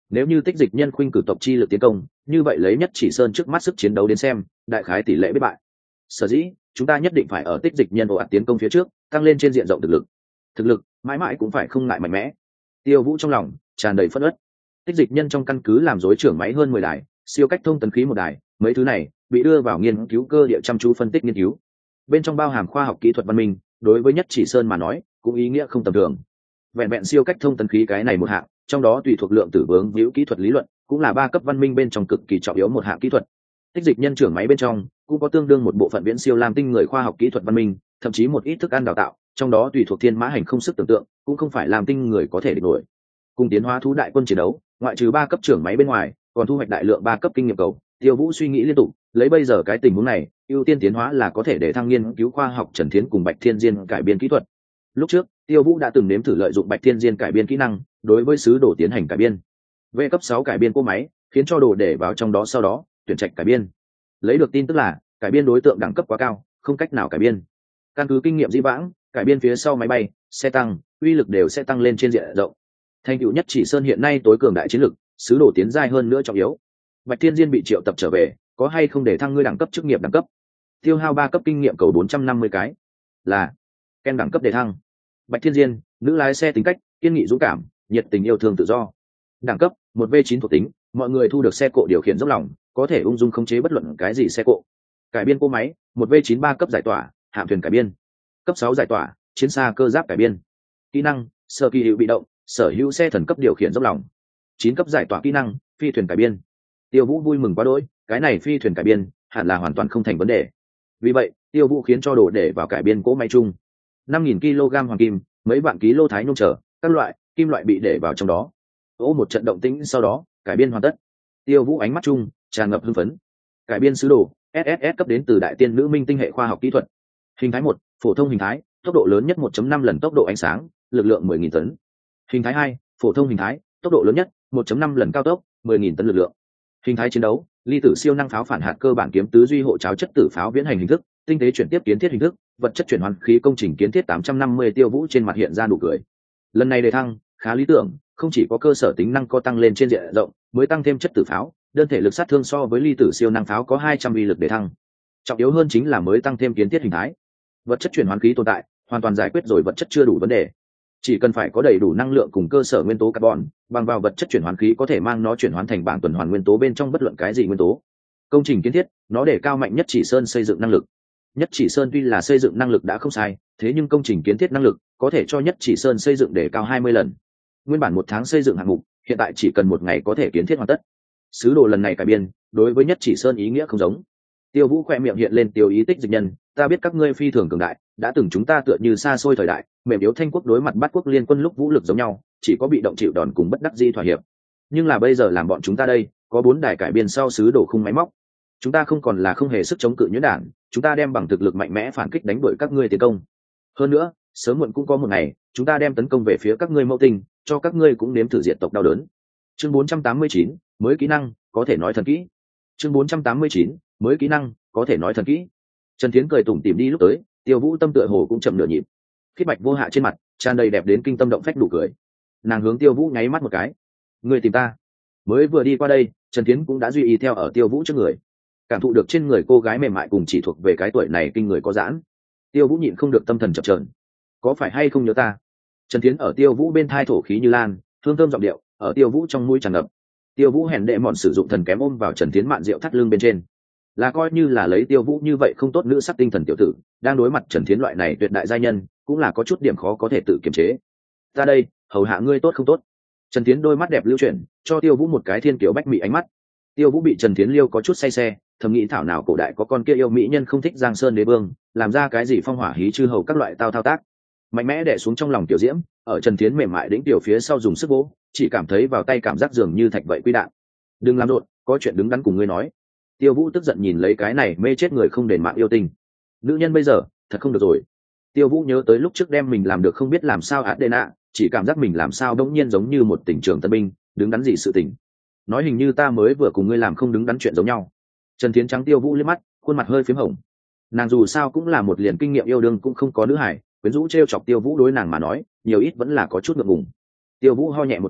Nếu như tích dịch nhân khuynh cử tộc chi lực tiến công, như vậy lấy Nhất Chỉ Sơn trước mắt sức chiến đấu đến xem, đại khái tỷ lệ bất bại. Sở dĩ chúng ta nhất định phải ở tích dịch nhân ồ ạt tiến công phía trước tăng lên trên diện rộng thực lực. Thực lực mãi mãi cũng phải không ngại mạnh mẽ. Tiêu Vũ trong lòng tràn đầy phẫn uất. Tích dịch nhân trong căn cứ làm rối trưởng máy hơn mười đài, siêu cách thông tấn khí một đài, mấy thứ này bị đưa vào nghiên cứu cơ địa chăm chú phân tích nghiên cứu. Bên trong bao hàm khoa học kỹ thuật văn minh, đối với Nhất Chỉ Sơn mà nói, cũng ý nghĩa không tầm thường. Vẹn vẹn siêu cách thông tấn khí cái này một hạng, trong đó tùy thuộc lượng tử vướng víu kỹ thuật lý luận, cũng là ba cấp văn minh bên trong cực kỳ trọng yếu một hạng kỹ thuật. Tích dịch nhân trưởng máy bên trong cũng có tương đương một bộ phận viễn siêu lam tinh người khoa học kỹ thuật văn minh, thậm chí một ít thức ăn đào tạo, trong đó tùy thuộc thiên mã hành không sức tưởng tượng, cũng không phải lam tinh người có thể địch nổi. Cùng tiến hóa thú đại quân chiến đấu, ngoại trừ ba cấp trưởng máy bên ngoài, còn thu hoạch đại lượng ba cấp kinh nghiệm cầu. Tiêu Vũ suy nghĩ liên tục, lấy bây giờ cái tình huống này, ưu tiên tiến hóa là có thể để thăng nghiên cứu khoa học Trần Thiến cùng Bạch Thiên Diên cải biên kỹ thuật. Lúc trước, Tiêu Vũ đã từng nếm thử lợi dụng Bạch Thiên Diên cải biên kỹ năng, đối với sứ đồ tiến hành cải biên. V cấp sáu cải biên cỗ máy, khiến cho đồ để vào trong đó sau đó, tuyển trạch cải biên. Lấy được tin tức là, cải biên đối tượng đẳng cấp quá cao, không cách nào cải biên. Căn cứ kinh nghiệm dĩ vãng, cải biên phía sau máy bay, xe tăng, uy lực đều sẽ tăng lên trên diện rộng. Thành tựu Nhất Chỉ Sơn hiện nay tối cường đại chiến lực, sứ đồ tiến giai hơn nữa trọng yếu. Bạch Thiên Diên bị triệu tập trở về, có hay không để thăng ngươi đẳng cấp chức nghiệp đẳng cấp? Tiêu hao ba cấp kinh nghiệm cầu bốn trăm năm mươi cái. Là Ken đẳng cấp để thăng. Bạch Thiên Diên, nữ lái xe tính cách, kiên nghị dũng cảm, nhiệt tình yêu thương tự do. Đẳng cấp một v chín thuộc tính, mọi người thu được xe cộ điều khiển dốc lòng, có thể ung dung khống chế bất luận cái gì xe cộ. Cải biên cỗ máy một v chín ba cấp giải tỏa, hạm thuyền cải biên. Cấp sáu giải tỏa, chiến xa cơ giáp cải biên. Kỹ năng sở kỳ hữu bị động, sở hữu xe thần cấp điều khiển dốc lòng. Chín cấp giải tỏa kỹ năng phi thuyền cải biên. Tiêu Vũ vui mừng quá đỗi, cái này phi thuyền cải biên hẳn là hoàn toàn không thành vấn đề. Vì vậy, Tiêu Vũ khiến cho đồ để vào cải biên cỗ máy chung. năm nghìn ki lô gam hoàng kim, mấy vạn ký lô thái nhung trở, các loại kim loại bị để vào trong đó. Ô một trận động tĩnh sau đó, cải biên hoàn tất. Tiêu Vũ ánh mắt chung tràn ngập hưng phấn. Cải biên sứ đồ ét ét ét cấp đến từ đại tiên nữ minh tinh hệ khoa học kỹ thuật. Hình thái một, phổ thông hình thái, tốc độ lớn nhất một phẩy năm lần tốc độ ánh sáng, lực lượng mười nghìn tấn. Hình thái hai, phổ thông hình thái, tốc độ lớn nhất một phẩy năm lần cao tốc, mười nghìn tấn lực lượng. Hình thái chiến đấu, ly tử siêu năng pháo phản hạt cơ bản kiếm tứ duy hộ cháo chất tử pháo viễn hành hình thức, tinh tế chuyển tiếp kiến thiết hình thức, vật chất chuyển hoàn khí công trình kiến thiết tám trăm năm mươi. Tiêu Vũ trên mặt hiện ra nụ cười. Lần này đề thăng khá lý tưởng, không chỉ có cơ sở tính năng có tăng lên trên diện rộng, mới tăng thêm chất tử pháo, đơn thể lực sát thương so với ly tử siêu năng pháo có hai trăm uy lực đề thăng. Trọng yếu hơn chính là mới tăng thêm kiến thiết hình thái. Vật chất chuyển hoàn khí tồn tại, hoàn toàn giải quyết rồi vật chất chưa đủ vấn đề. Chỉ cần phải có đầy đủ năng lượng cùng cơ sở nguyên tố carbon, bằng vào vật chất chuyển hoàn khí có thể mang nó chuyển hóa thành bảng tuần hoàn nguyên tố bên trong bất luận cái gì nguyên tố. Công trình kiến thiết, nó để cao mạnh Nhất Chỉ Sơn xây dựng năng lực. Nhất Chỉ Sơn tuy là xây dựng năng lực đã không sai, thế nhưng công trình kiến thiết năng lực có thể cho Nhất Chỉ Sơn xây dựng để cao hai mươi lần. Nguyên bản một tháng xây dựng hạng mục, hiện tại chỉ cần một ngày có thể kiến thiết hoàn tất. Sứ đồ lần này cải biên, đối với Nhất Chỉ Sơn ý nghĩa không giống. Tiêu Vũ khoe miệng hiện lên tiêu ý tích dịch nhân, ta biết các ngươi phi thường cường đại, đã từng chúng ta tựa như xa xôi thời đại, mềm yếu thanh quốc đối mặt bát quốc liên quân lúc vũ lực giống nhau, chỉ có bị động chịu đòn cùng bất đắc dĩ thỏa hiệp. Nhưng là bây giờ làm bọn chúng ta đây, có bốn đài cải biên sau sứ đồ khung máy móc, chúng ta không còn là không hề sức chống cự nhuyễn đản, chúng ta đem bằng thực lực mạnh mẽ phản kích đánh đuổi các ngươi tiến công. Hơn nữa, sớm muộn cũng có một ngày, chúng ta đem tấn công về phía các ngươi mẫu tinh, cho các ngươi cũng nếm thử diệt tộc đau đớn. Chương bốn trăm tám mươi chín, mới kỹ năng, có thể nói thần kỹ. Chương bốn trăm tám mươi chín, mới kỹ năng, có thể nói thần kỹ. Trần Thiến cười tủm tỉm đi lúc tới, Tiêu Vũ tâm tựa hồ cũng chậm nửa nhịp. Khiết bạch vô hạ trên mặt tràn đầy đẹp đến kinh tâm động phách đủ cười. Nàng hướng Tiêu Vũ nháy mắt một cái. Người tìm ta? Mới vừa đi qua đây, Trần Thiến cũng đã duy ý theo ở Tiêu Vũ trước người. Cảm thụ được trên người cô gái mềm mại cùng chỉ thuộc về cái tuổi này kinh người có giãn. Tiêu Vũ nhịn không được tâm thần chập chờn. Có phải hay không nhớ ta? Trần Thiến ở Tiêu Vũ bên thai thổ khí như lan, hương thơm giọng điệu, ở Tiêu Vũ trong mũi tràn ngập. Tiêu Vũ hèn đệ mọn sử dụng thần kém ôm vào Trần Thiến mạn rượu thắt lưng bên trên. Là coi như là lấy Tiêu Vũ như vậy không tốt nữ sắc tinh thần tiểu tử, đang đối mặt Trần Thiến loại này tuyệt đại giai nhân, cũng là có chút điểm khó có thể tự kiềm chế. Ta đây, hầu hạ ngươi tốt không tốt? Trần Thiến đôi mắt đẹp lưu chuyển, cho Tiêu Vũ một cái thiên kiều bách mỹ ánh mắt. Tiêu Vũ bị Trần Thiến liêu có chút say xe, thầm nghĩ thảo nào cổ đại có con kia yêu mỹ nhân không thích Giang Sơn đế vương, làm ra cái gì phong hỏa hí chư hầu các loại tao thao tác. Mạnh mẽ đè xuống trong lòng tiểu diễm, ở Trần Thiến mềm mại đĩnh tiểu phía sau dùng sức vỗ, chỉ cảm thấy vào tay cảm giác dường như thạch vậy quy đạn. Đừng làm rộn, có chuyện đứng đắn cùng ngươi nói. Tiêu Vũ tức giận nhìn lấy cái này mê chết người không đền mạng yêu tình. Nữ nhân bây giờ, thật không được rồi. Tiêu Vũ nhớ tới lúc trước đem mình làm được không biết làm sao Adena, chỉ cảm giác mình làm sao đống nhiên giống như một tỉnh trường tân binh, đứng đắn gì sự tình. Nói hình như ta mới vừa cùng ngươi làm không đứng đắn chuyện giống nhau. Trần Thiến trắng Tiêu Vũ liếc mắt, khuôn mặt hơi phím hồng. Nàng dù sao cũng là một liền kinh nghiệm yêu đương cũng không có nữ hải, quyến rũ trêu chọc Tiêu Vũ đối nàng mà nói, nhiều ít vẫn là có chút ngượng ngùng. Tiêu Vũ ho nhẹ một tiếng,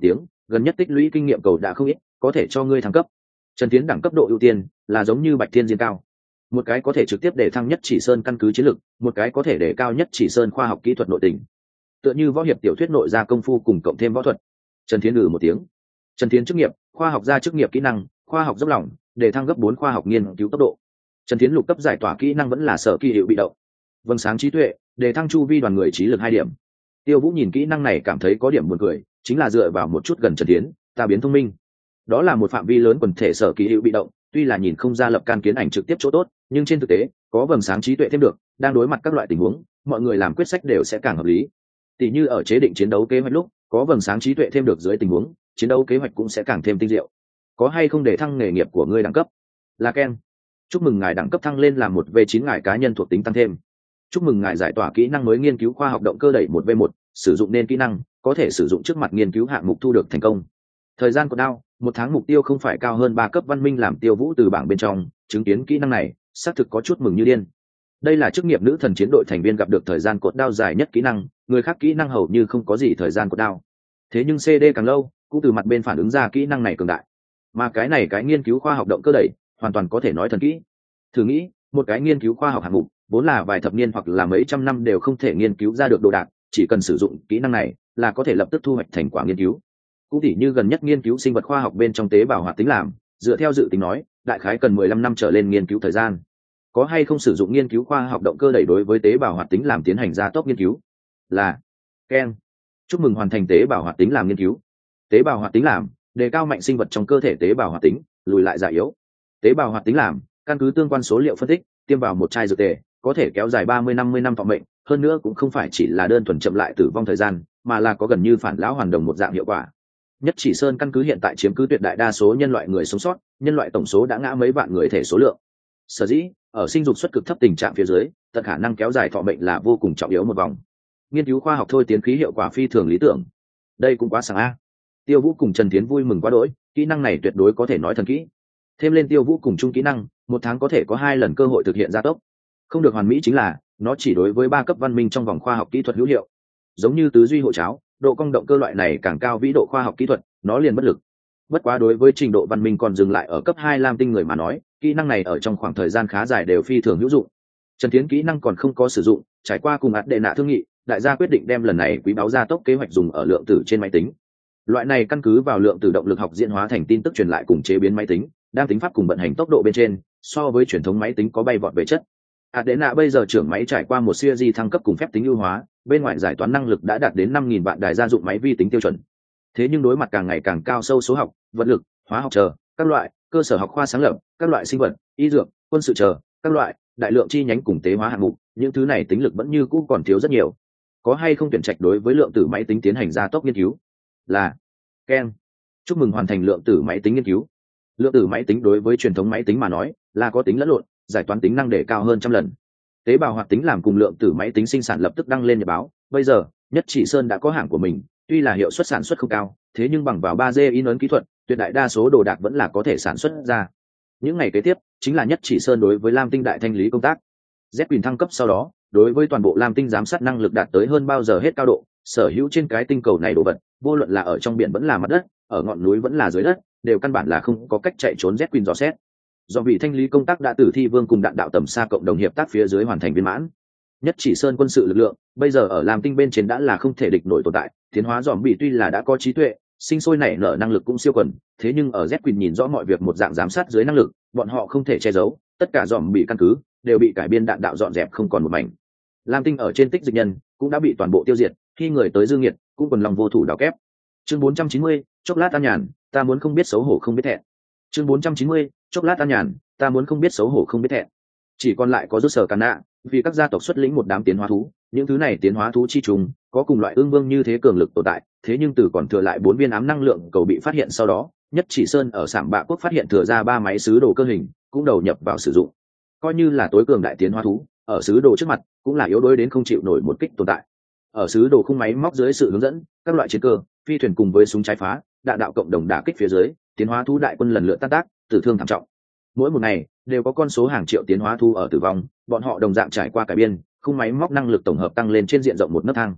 gần nhất tích lũy kinh nghiệm cầu đã không ít, có thể cho ngươi thăng cấp. Trần Tiến đẳng cấp độ ưu tiên là giống như Bạch Thiên Diên cao, một cái có thể trực tiếp để thăng nhất chỉ sơn căn cứ chiến lực, một cái có thể để cao nhất chỉ sơn khoa học kỹ thuật nội tình, tựa như võ hiệp tiểu thuyết nội gia công phu cùng cộng thêm võ thuật. Trần Tiến ngừ một tiếng. Trần Tiến chức nghiệp khoa học gia chức nghiệp kỹ năng khoa học dốc lòng, để thăng gấp bốn khoa học nghiên cứu tốc độ. Trần Tiến lục cấp giải tỏa kỹ năng vẫn là sở kỳ hiệu bị động. Vâng sáng trí tuệ, để thăng chu vi đoàn người trí lực hai điểm. Tiêu Vũ nhìn kỹ năng này cảm thấy có điểm buồn cười, chính là dựa vào một chút gần Trần Tiến, ta biến thông minh. Đó là một phạm vi lớn quần thể sở kỳ hiệu bị động, tuy là nhìn không ra lập can kiến ảnh trực tiếp chỗ tốt, nhưng trên thực tế, có vầng sáng trí tuệ thêm được, đang đối mặt các loại tình huống, mọi người làm quyết sách đều sẽ càng hợp lý. Tỷ như ở chế định chiến đấu kế hoạch lúc, có vầng sáng trí tuệ thêm được dưới tình huống, chiến đấu kế hoạch cũng sẽ càng thêm tinh diệu. Có hay không để thăng nghề nghiệp của ngươi đẳng cấp? Là Ken. Chúc mừng ngài đẳng cấp thăng lên làm một v chín ngài cá nhân thuộc tính tăng thêm. Chúc mừng ngài giải tỏa kỹ năng mới nghiên cứu khoa học động cơ đẩy một v một, sử dụng nên kỹ năng, có thể sử dụng trước mặt nghiên cứu hạng mục thu được thành công. Thời gian của đao, một tháng mục tiêu không phải cao hơn ba cấp. Văn Minh làm Tiêu Vũ từ bảng bên trong, chứng kiến kỹ năng này, xác thực có chút mừng như điên. Đây là chức nghiệp nữ thần chiến đội thành viên gặp được thời gian cột đao dài nhất kỹ năng, người khác kỹ năng hầu như không có gì thời gian cột đao. Thế nhưng xê đê càng lâu, cũng từ mặt bên phản ứng ra kỹ năng này cường đại. Mà cái này cái nghiên cứu khoa học động cơ đẩy, hoàn toàn có thể nói thần kỹ. Thử nghĩ, một cái nghiên cứu khoa học hạng mục, vốn là vài thập niên hoặc là mấy trăm năm đều không thể nghiên cứu ra được đồ đạc, chỉ cần sử dụng kỹ năng này là có thể lập tức thu hoạch thành quả nghiên cứu. Cũng tỉ như gần nhất nghiên cứu sinh vật khoa học bên trong tế bào hoạt tính làm, dựa theo dự tính nói, đại khái cần mười lăm năm trở lên nghiên cứu thời gian. Có hay không sử dụng nghiên cứu khoa học động cơ đẩy đối với tế bào hoạt tính làm tiến hành gia tốc nghiên cứu? Là Ken. Chúc mừng hoàn thành tế bào hoạt tính làm nghiên cứu. Tế bào hoạt tính làm, đề cao mạnh sinh vật trong cơ thể tế bào hoạt tính, lùi lại già yếu. Tế bào hoạt tính làm, căn cứ tương quan số liệu phân tích, tiêm vào một chai dược tề, có thể kéo dài ba mươi năm mươi năm thọ mệnh, hơn nữa cũng không phải chỉ là đơn thuần chậm lại tử vong thời gian, mà là có gần như phản lão hoàn đồng một dạng hiệu quả. Nhất chỉ sơn căn cứ hiện tại chiếm cứ tuyệt đại đa số nhân loại người sống sót, nhân loại tổng số đã ngã mấy vạn người thể số lượng. Sở dĩ, ở sinh dục suất cực thấp tình trạng phía dưới, tận khả năng kéo dài thọ mệnh là vô cùng trọng yếu một vòng. Nghiên cứu khoa học thôi tiến khí hiệu quả phi thường lý tưởng. Đây cũng quá sáng a. Tiêu Vũ cùng Trần Tiến vui mừng quá đỗi, kỹ năng này tuyệt đối có thể nói thần kỹ. Thêm lên Tiêu Vũ cùng chung kỹ năng, một tháng có thể có hai lần cơ hội thực hiện gia tốc. Không được hoàn mỹ chính là, nó chỉ đối với ba cấp văn minh trong vòng khoa học kỹ thuật hữu hiệu. Giống như tứ duy hộ cháo, độ cong động cơ loại này càng cao vĩ độ khoa học kỹ thuật, nó liền bất lực. Bất quá đối với trình độ văn minh còn dừng lại ở cấp hai lam tinh người mà nói, kỹ năng này ở trong khoảng thời gian khá dài đều phi thường hữu dụng. Trần Tiến kỹ năng còn không có sử dụng, trải qua cùng ạt đệ nạ thương nghị, đại gia quyết định đem lần này quý báo gia tốc kế hoạch dùng ở lượng tử trên máy tính. Loại này căn cứ vào lượng tử động lực học diễn hóa thành tin tức truyền lại cùng chế biến máy tính, đang tính pháp cùng vận hành tốc độ bên trên, so với truyền thống máy tính có bay vọt về chất. ạt đệ nạ bây giờ trưởng máy trải qua một series thăng cấp cùng phép tính ưu hóa, bên ngoài giải toán năng lực đã đạt đến năm nghìn vạn đài gia dụng máy vi tính tiêu chuẩn. Thế nhưng đối mặt càng ngày càng cao sâu số học, vật lực, hóa học chờ, các loại cơ sở học khoa sáng lập, các loại sinh vật, y dược, quân sự chờ, các loại đại lượng chi nhánh cùng tế hóa hạng mục, những thứ này tính lực vẫn như cũ còn thiếu rất nhiều. Có hay không tuyển trạch đối với lượng tử máy tính tiến hành gia tốc nghiên cứu? Là Ken. Chúc mừng hoàn thành lượng tử máy tính nghiên cứu. Lượng tử máy tính đối với truyền thống máy tính mà nói là có tính lẫn lộn, giải toán tính năng để cao hơn trăm lần. Tế bào hoạt tính làm cùng lượng tử máy tính sinh sản lập tức đăng lên nhật báo. Bây giờ Nhất Chỉ Sơn đã có hãng của mình, tuy là hiệu suất sản xuất không cao, thế nhưng bằng vào ba D in ấn kỹ thuật, tuyệt đại đa số đồ đạc vẫn là có thể sản xuất ra. Những ngày kế tiếp chính là Nhất Chỉ Sơn đối với Lam Tinh đại thanh lý công tác. Z Quỳnh thăng cấp sau đó, đối với toàn bộ Lam Tinh giám sát năng lực đạt tới hơn bao giờ hết cao độ, sở hữu trên cái tinh cầu này đồ vật, vô luận là ở trong biển vẫn là mặt đất, ở ngọn núi vẫn là dưới đất, đều căn bản là không có cách chạy trốn Z Quỳnh dò xét. Do vị thanh lý công tác đã từ thi vương cùng đạn đạo tầm xa cộng đồng hiệp tác phía dưới hoàn thành viên mãn. Nhất Chỉ Sơn quân sự lực lượng bây giờ ở Lam Tinh bên trên đã là không thể địch nổi tồn tại, tiến hóa dòm bị tuy là đã có trí tuệ, sinh sôi nảy nở năng lực cũng siêu quần, thế nhưng ở Z Quỳnh nhìn rõ mọi việc một dạng giám sát dưới năng lực, bọn họ không thể che giấu, tất cả dòm bị căn cứ đều bị cải biên đạn đạo dọn dẹp không còn một mảnh. Lam Tinh ở trên tích dịch nhân cũng đã bị toàn bộ tiêu diệt, khi người tới dương nhiệt cũng quần lòng vô thủ đào kép. Chương bốn trăm chín mươi, chốc lát an nhàn, ta muốn không biết xấu hổ không biết thẹn. Chương bốn trăm chín mươi, chốc lát an nhàn, ta muốn không biết xấu hổ không biết thẹn. Chỉ còn lại có rút sở càn nạ, vì các gia tộc xuất lĩnh một đám tiến hóa thú, những thứ này tiến hóa thú chi trùng có cùng loại ương vương như thế cường lực tồn tại, thế nhưng từ còn thừa lại bốn viên ám năng lượng cầu bị phát hiện sau đó, Nhất Chỉ Sơn ở Sảng Bạ quốc phát hiện thừa ra ba máy sứ đồ cơ hình, cũng đầu nhập vào sử dụng. Coi như là tối cường đại tiến hóa thú, ở sứ đồ trước mặt cũng là yếu đuối đến không chịu nổi một kích tồn tại. Ở sứ đồ khung máy móc dưới sự hướng dẫn, các loại chiến cơ, phi thuyền cùng với súng trái phá, đạn đạo cộng đồng đả kích phía dưới, tiến hóa thú đại quân lần lượt tan tác, tử thương thảm trọng. Mỗi một ngày đều có con số hàng triệu tiến hóa thú ở tử vong, bọn họ đồng dạng trải qua cải biên, khung máy móc năng lực tổng hợp tăng lên trên diện rộng một nấc thang.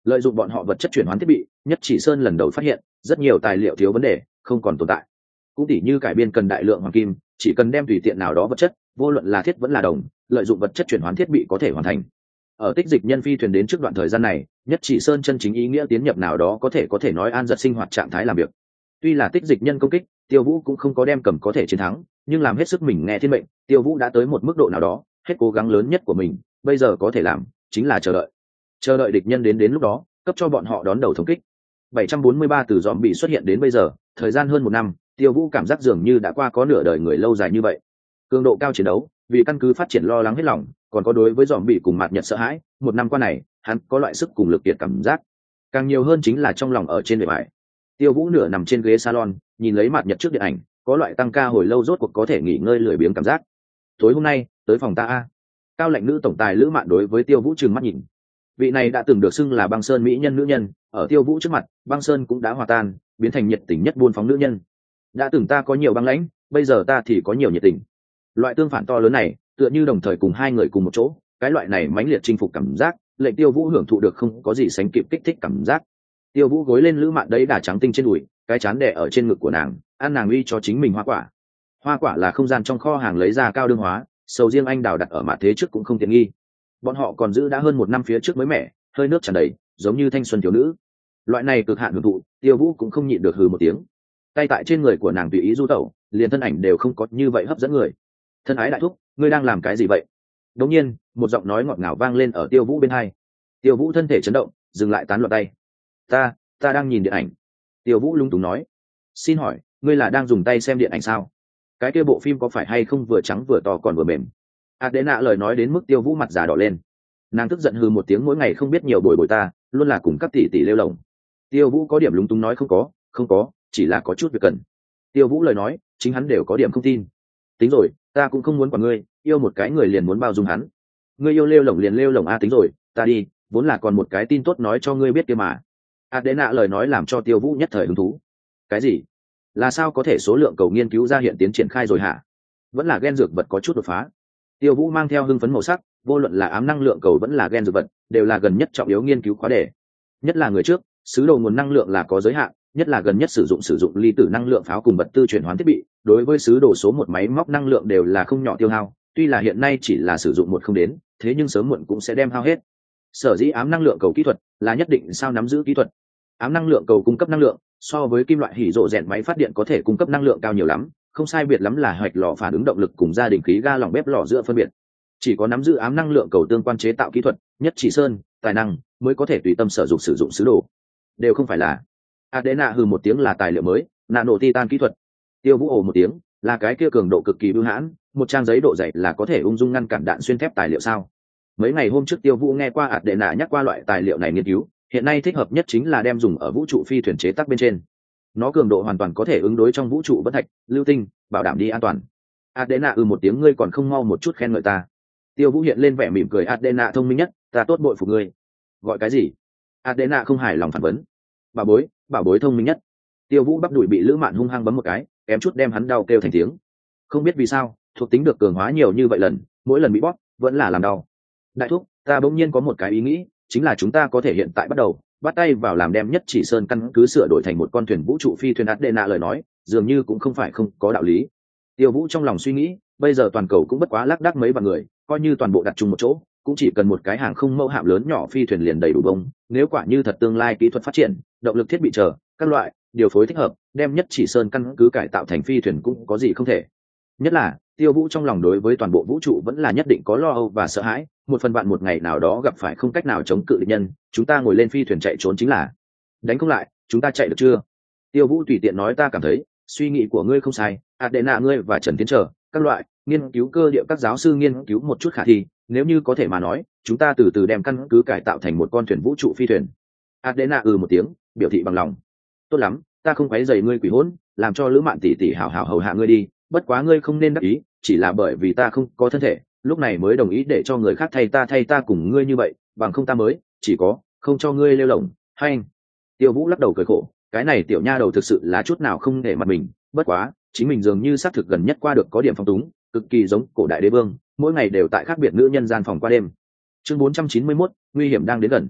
lợi dụng bọn họ vật chất chuyển hóa thiết bị, Nhất Chỉ Sơn lần đầu phát hiện rất nhiều tài liệu thiếu vấn đề, không còn tồn tại. Cũng tỉ như cải biên cần đại lượng hoàng kim, chỉ cần đem tùy tiện nào đó vật chất, vô luận là thiết vẫn là đồng, lợi dụng vật chất chuyển hóa thiết bị có thể hoàn thành. Ở tích dịch nhân phi thuyền đến trước đoạn thời gian này, Nhất Chỉ Sơn chân chính ý nghĩa tiến nhập nào đó có thể có thể nói an giật sinh hoạt trạng thái làm việc. Tuy là tích dịch nhân công kích, Tiêu Vũ cũng không có đem cầm có thể chiến thắng, nhưng làm hết sức mình nghe thiên mệnh, Tiêu Vũ đã tới một mức độ nào đó, hết cố gắng lớn nhất của mình, bây giờ có thể làm chính là chờ đợi. Chờ đợi địch nhân đến đến lúc đó, cấp cho bọn họ đón đầu thống kích. bảy trăm bốn mươi ba từ dòm bị xuất hiện đến bây giờ, thời gian hơn một năm, Tiêu Vũ cảm giác dường như đã qua có nửa đời người lâu dài như vậy. Cường độ cao chiến đấu, vì căn cứ phát triển lo lắng hết lòng, còn có đối với dòm bị cùng Mạt Nhật sợ hãi, một năm qua này, hắn có loại sức cùng lực kiệt cảm giác. Càng nhiều hơn chính là trong lòng ở trên bề bài. Tiêu Vũ nửa nằm trên ghế salon, nhìn lấy Mạt Nhật trước điện ảnh, có loại tăng ca hồi lâu rốt cuộc có thể nghỉ ngơi lười biếng cảm giác. Tối hôm nay, tới phòng ta a. Cao lệnh nữ tổng tài Lữ Mạn đối với Tiêu Vũ trừng mắt nhìn. Vị này đã từng được xưng là Băng Sơn mỹ nhân nữ nhân, ở Tiêu Vũ trước mặt, Băng Sơn cũng đã hòa tan, biến thành nhiệt tình nhất buôn phóng nữ nhân. Đã từng ta có nhiều băng lãnh, bây giờ ta thì có nhiều nhiệt tình. Loại tương phản to lớn này, tựa như đồng thời cùng hai người cùng một chỗ, cái loại này mãnh liệt chinh phục cảm giác, lệnh Tiêu Vũ hưởng thụ được không có gì sánh kịp kích thích cảm giác. Tiêu Vũ gối lên Lữ Mạn đấy đà trắng tinh trên đùi, cái chán đè ở trên ngực của nàng, ăn nàng uy cho chính mình hoa quả. Hoa quả là không gian trong kho hàng lấy ra cao đương hóa, sầu riêng anh đào đặt ở mặt thế trước cũng không tiện nghi. Bọn họ còn giữ đã hơn một năm phía trước mới mẻ, hơi nước tràn đầy, giống như thanh xuân thiếu nữ. Loại này cực hạn hưởng thụ, Tiêu Vũ cũng không nhịn được hừ một tiếng. Tay tại trên người của nàng tùy ý du tẩu, liền thân ảnh đều không có như vậy hấp dẫn người. Thân ái đại thúc, ngươi đang làm cái gì vậy? Đột nhiên, một giọng nói ngọt ngào vang lên ở Tiêu Vũ bên hai. Tiêu Vũ thân thể chấn động, dừng lại tán loạn tay. Ta, ta đang nhìn điện ảnh. Tiêu Vũ lung túng nói. Xin hỏi, ngươi là đang dùng tay xem điện ảnh sao? Cái kia bộ phim có phải hay không vừa trắng vừa to còn vừa mềm? Adena lời nói đến mức Tiêu Vũ mặt già đỏ lên. Nàng tức giận hừ một tiếng, mỗi ngày không biết nhiều bồi bồi ta, luôn là cùng các tỷ tỷ lêu lồng. Tiêu Vũ có điểm lúng túng nói không có, không có, chỉ là có chút việc cần. Tiêu Vũ lời nói, chính hắn đều có điểm không tin. Tính rồi, ta cũng không muốn quản ngươi, yêu một cái người liền muốn bao dung hắn. Ngươi yêu lêu lồng liền lêu lồng a, tính rồi, ta đi, vốn là còn một cái tin tốt nói cho ngươi biết kia mà. Adena lời nói làm cho Tiêu Vũ nhất thời hứng thú. Cái gì? Là sao có thể số lượng cầu nghiên cứu ra hiện tiến triển khai rồi hả? Vẫn là gen dược vật có chút đột phá. Tiêu Vũ mang theo hưng phấn màu sắc, vô luận là ám năng lượng cầu vẫn là gen dược vật, đều là gần nhất trọng yếu nghiên cứu khóa đề. Nhất là người trước, sứ đồ nguồn năng lượng là có giới hạn, nhất là gần nhất sử dụng sử dụng ly tử năng lượng pháo cùng vật tư chuyển hóa thiết bị, đối với sứ đồ số một máy móc năng lượng đều là không nhỏ tiêu hao, tuy là hiện nay chỉ là sử dụng một không đến, thế nhưng sớm muộn cũng sẽ đem hao hết. Sở dĩ ám năng lượng cầu kỹ thuật là nhất định sao nắm giữ kỹ thuật. Ám năng lượng cầu cung cấp năng lượng, so với kim loại hỉ rộ rèn máy phát điện có thể cung cấp năng lượng cao nhiều lắm, không sai biệt lắm là hoạch lò phản ứng động lực cùng gia đình khí ga lỏng bếp lò giữa phân biệt. Chỉ có nắm giữ ám năng lượng cầu tương quan chế tạo kỹ thuật, Nhất Chỉ Sơn, tài năng mới có thể tùy tâm sở dụng sử dụng sứ đồ. Đều không phải là. Adena hừ một tiếng là tài liệu mới, nano titan kỹ thuật. Tiêu Vũ ồ một tiếng, là cái kia cường độ cực kỳ bưu hãn, một trang giấy độ dày là có thể ung dung ngăn cản đạn xuyên thép tài liệu sao? Mấy ngày hôm trước Tiêu Vũ nghe qua Adena nhắc qua loại tài liệu này nghiên cứu, hiện nay thích hợp nhất chính là đem dùng ở vũ trụ phi thuyền chế tác bên trên. Nó cường độ hoàn toàn có thể ứng đối trong vũ trụ bất thạch, lưu tinh, bảo đảm đi an toàn. Adena ừ một tiếng, ngươi còn không mau một chút khen ngợi ta. Tiêu Vũ hiện lên vẻ mỉm cười, Adena thông minh nhất, ta tốt bội phục ngươi. Gọi cái gì? Adena không hài lòng phản vấn. Bảo bối, bảo bối thông minh nhất. Tiêu Vũ bắp đùi bị Lữ Mạn hung hăng bấm một cái, kém chút đem hắn đau kêu thành tiếng. Không biết vì sao, thuộc tính được cường hóa nhiều như vậy lần, mỗi lần bị bóp vẫn là làm đau. Đại thúc, ta bỗng nhiên có một cái ý nghĩ, chính là chúng ta có thể hiện tại bắt đầu bắt tay vào làm, đem Nhất Chỉ Sơn căn cứ sửa đổi thành một con thuyền vũ trụ phi thuyền. Adena lời nói dường như cũng không phải không có đạo lý. Tiêu Vũ trong lòng suy nghĩ, bây giờ toàn cầu cũng bất quá lác đác mấy vạn người, coi như toàn bộ đặt chung một chỗ, cũng chỉ cần một cái hàng không mẫu hạm lớn nhỏ phi thuyền liền đầy đủ bông. Nếu quả như thật tương lai kỹ thuật phát triển, động lực thiết bị chờ các loại điều phối thích hợp, đem Nhất Chỉ Sơn căn cứ cải tạo thành phi thuyền cũng có gì không thể. Nhất là Tiêu Vũ trong lòng đối với toàn bộ vũ trụ vẫn là nhất định có lo âu và sợ hãi, một phần bạn một ngày nào đó gặp phải không cách nào chống cự địch nhân, chúng ta ngồi lên phi thuyền chạy trốn chính là. Đánh không lại, chúng ta chạy được chưa? Tiêu Vũ tùy tiện nói, ta cảm thấy suy nghĩ của ngươi không sai, Adena ngươi và Trần Tiến Trở các loại nghiên cứu cơ địa các giáo sư nghiên cứu một chút khả thi, nếu như có thể mà nói, chúng ta từ từ đem căn cứ cải tạo thành một con thuyền vũ trụ phi thuyền. Adena ừ một tiếng, biểu thị bằng lòng. Tốt lắm, ta không quấy rầy ngươi quỷ hỗn, làm cho Lữ Mạn tỷ tỷ hảo hảo hầu hạ ngươi đi, bất quá ngươi không nên đắc ý, chỉ là bởi vì ta không có thân thể, lúc này mới đồng ý để cho người khác thay ta thay ta cùng ngươi như vậy, bằng không ta mới chỉ có không cho ngươi lêu lổng. Hay anh. Tiêu Vũ lắc đầu cười khổ, cái này tiểu nha đầu thực sự là chút nào không để mặt mình, bất quá chính mình dường như xác thực gần nhất qua được có điểm phong túng, cực kỳ giống cổ đại đế vương, mỗi ngày đều tại khác biệt nữ nhân gian phòng qua đêm. Chương bốn trăm chín mươi mốt, nguy hiểm đang đến gần.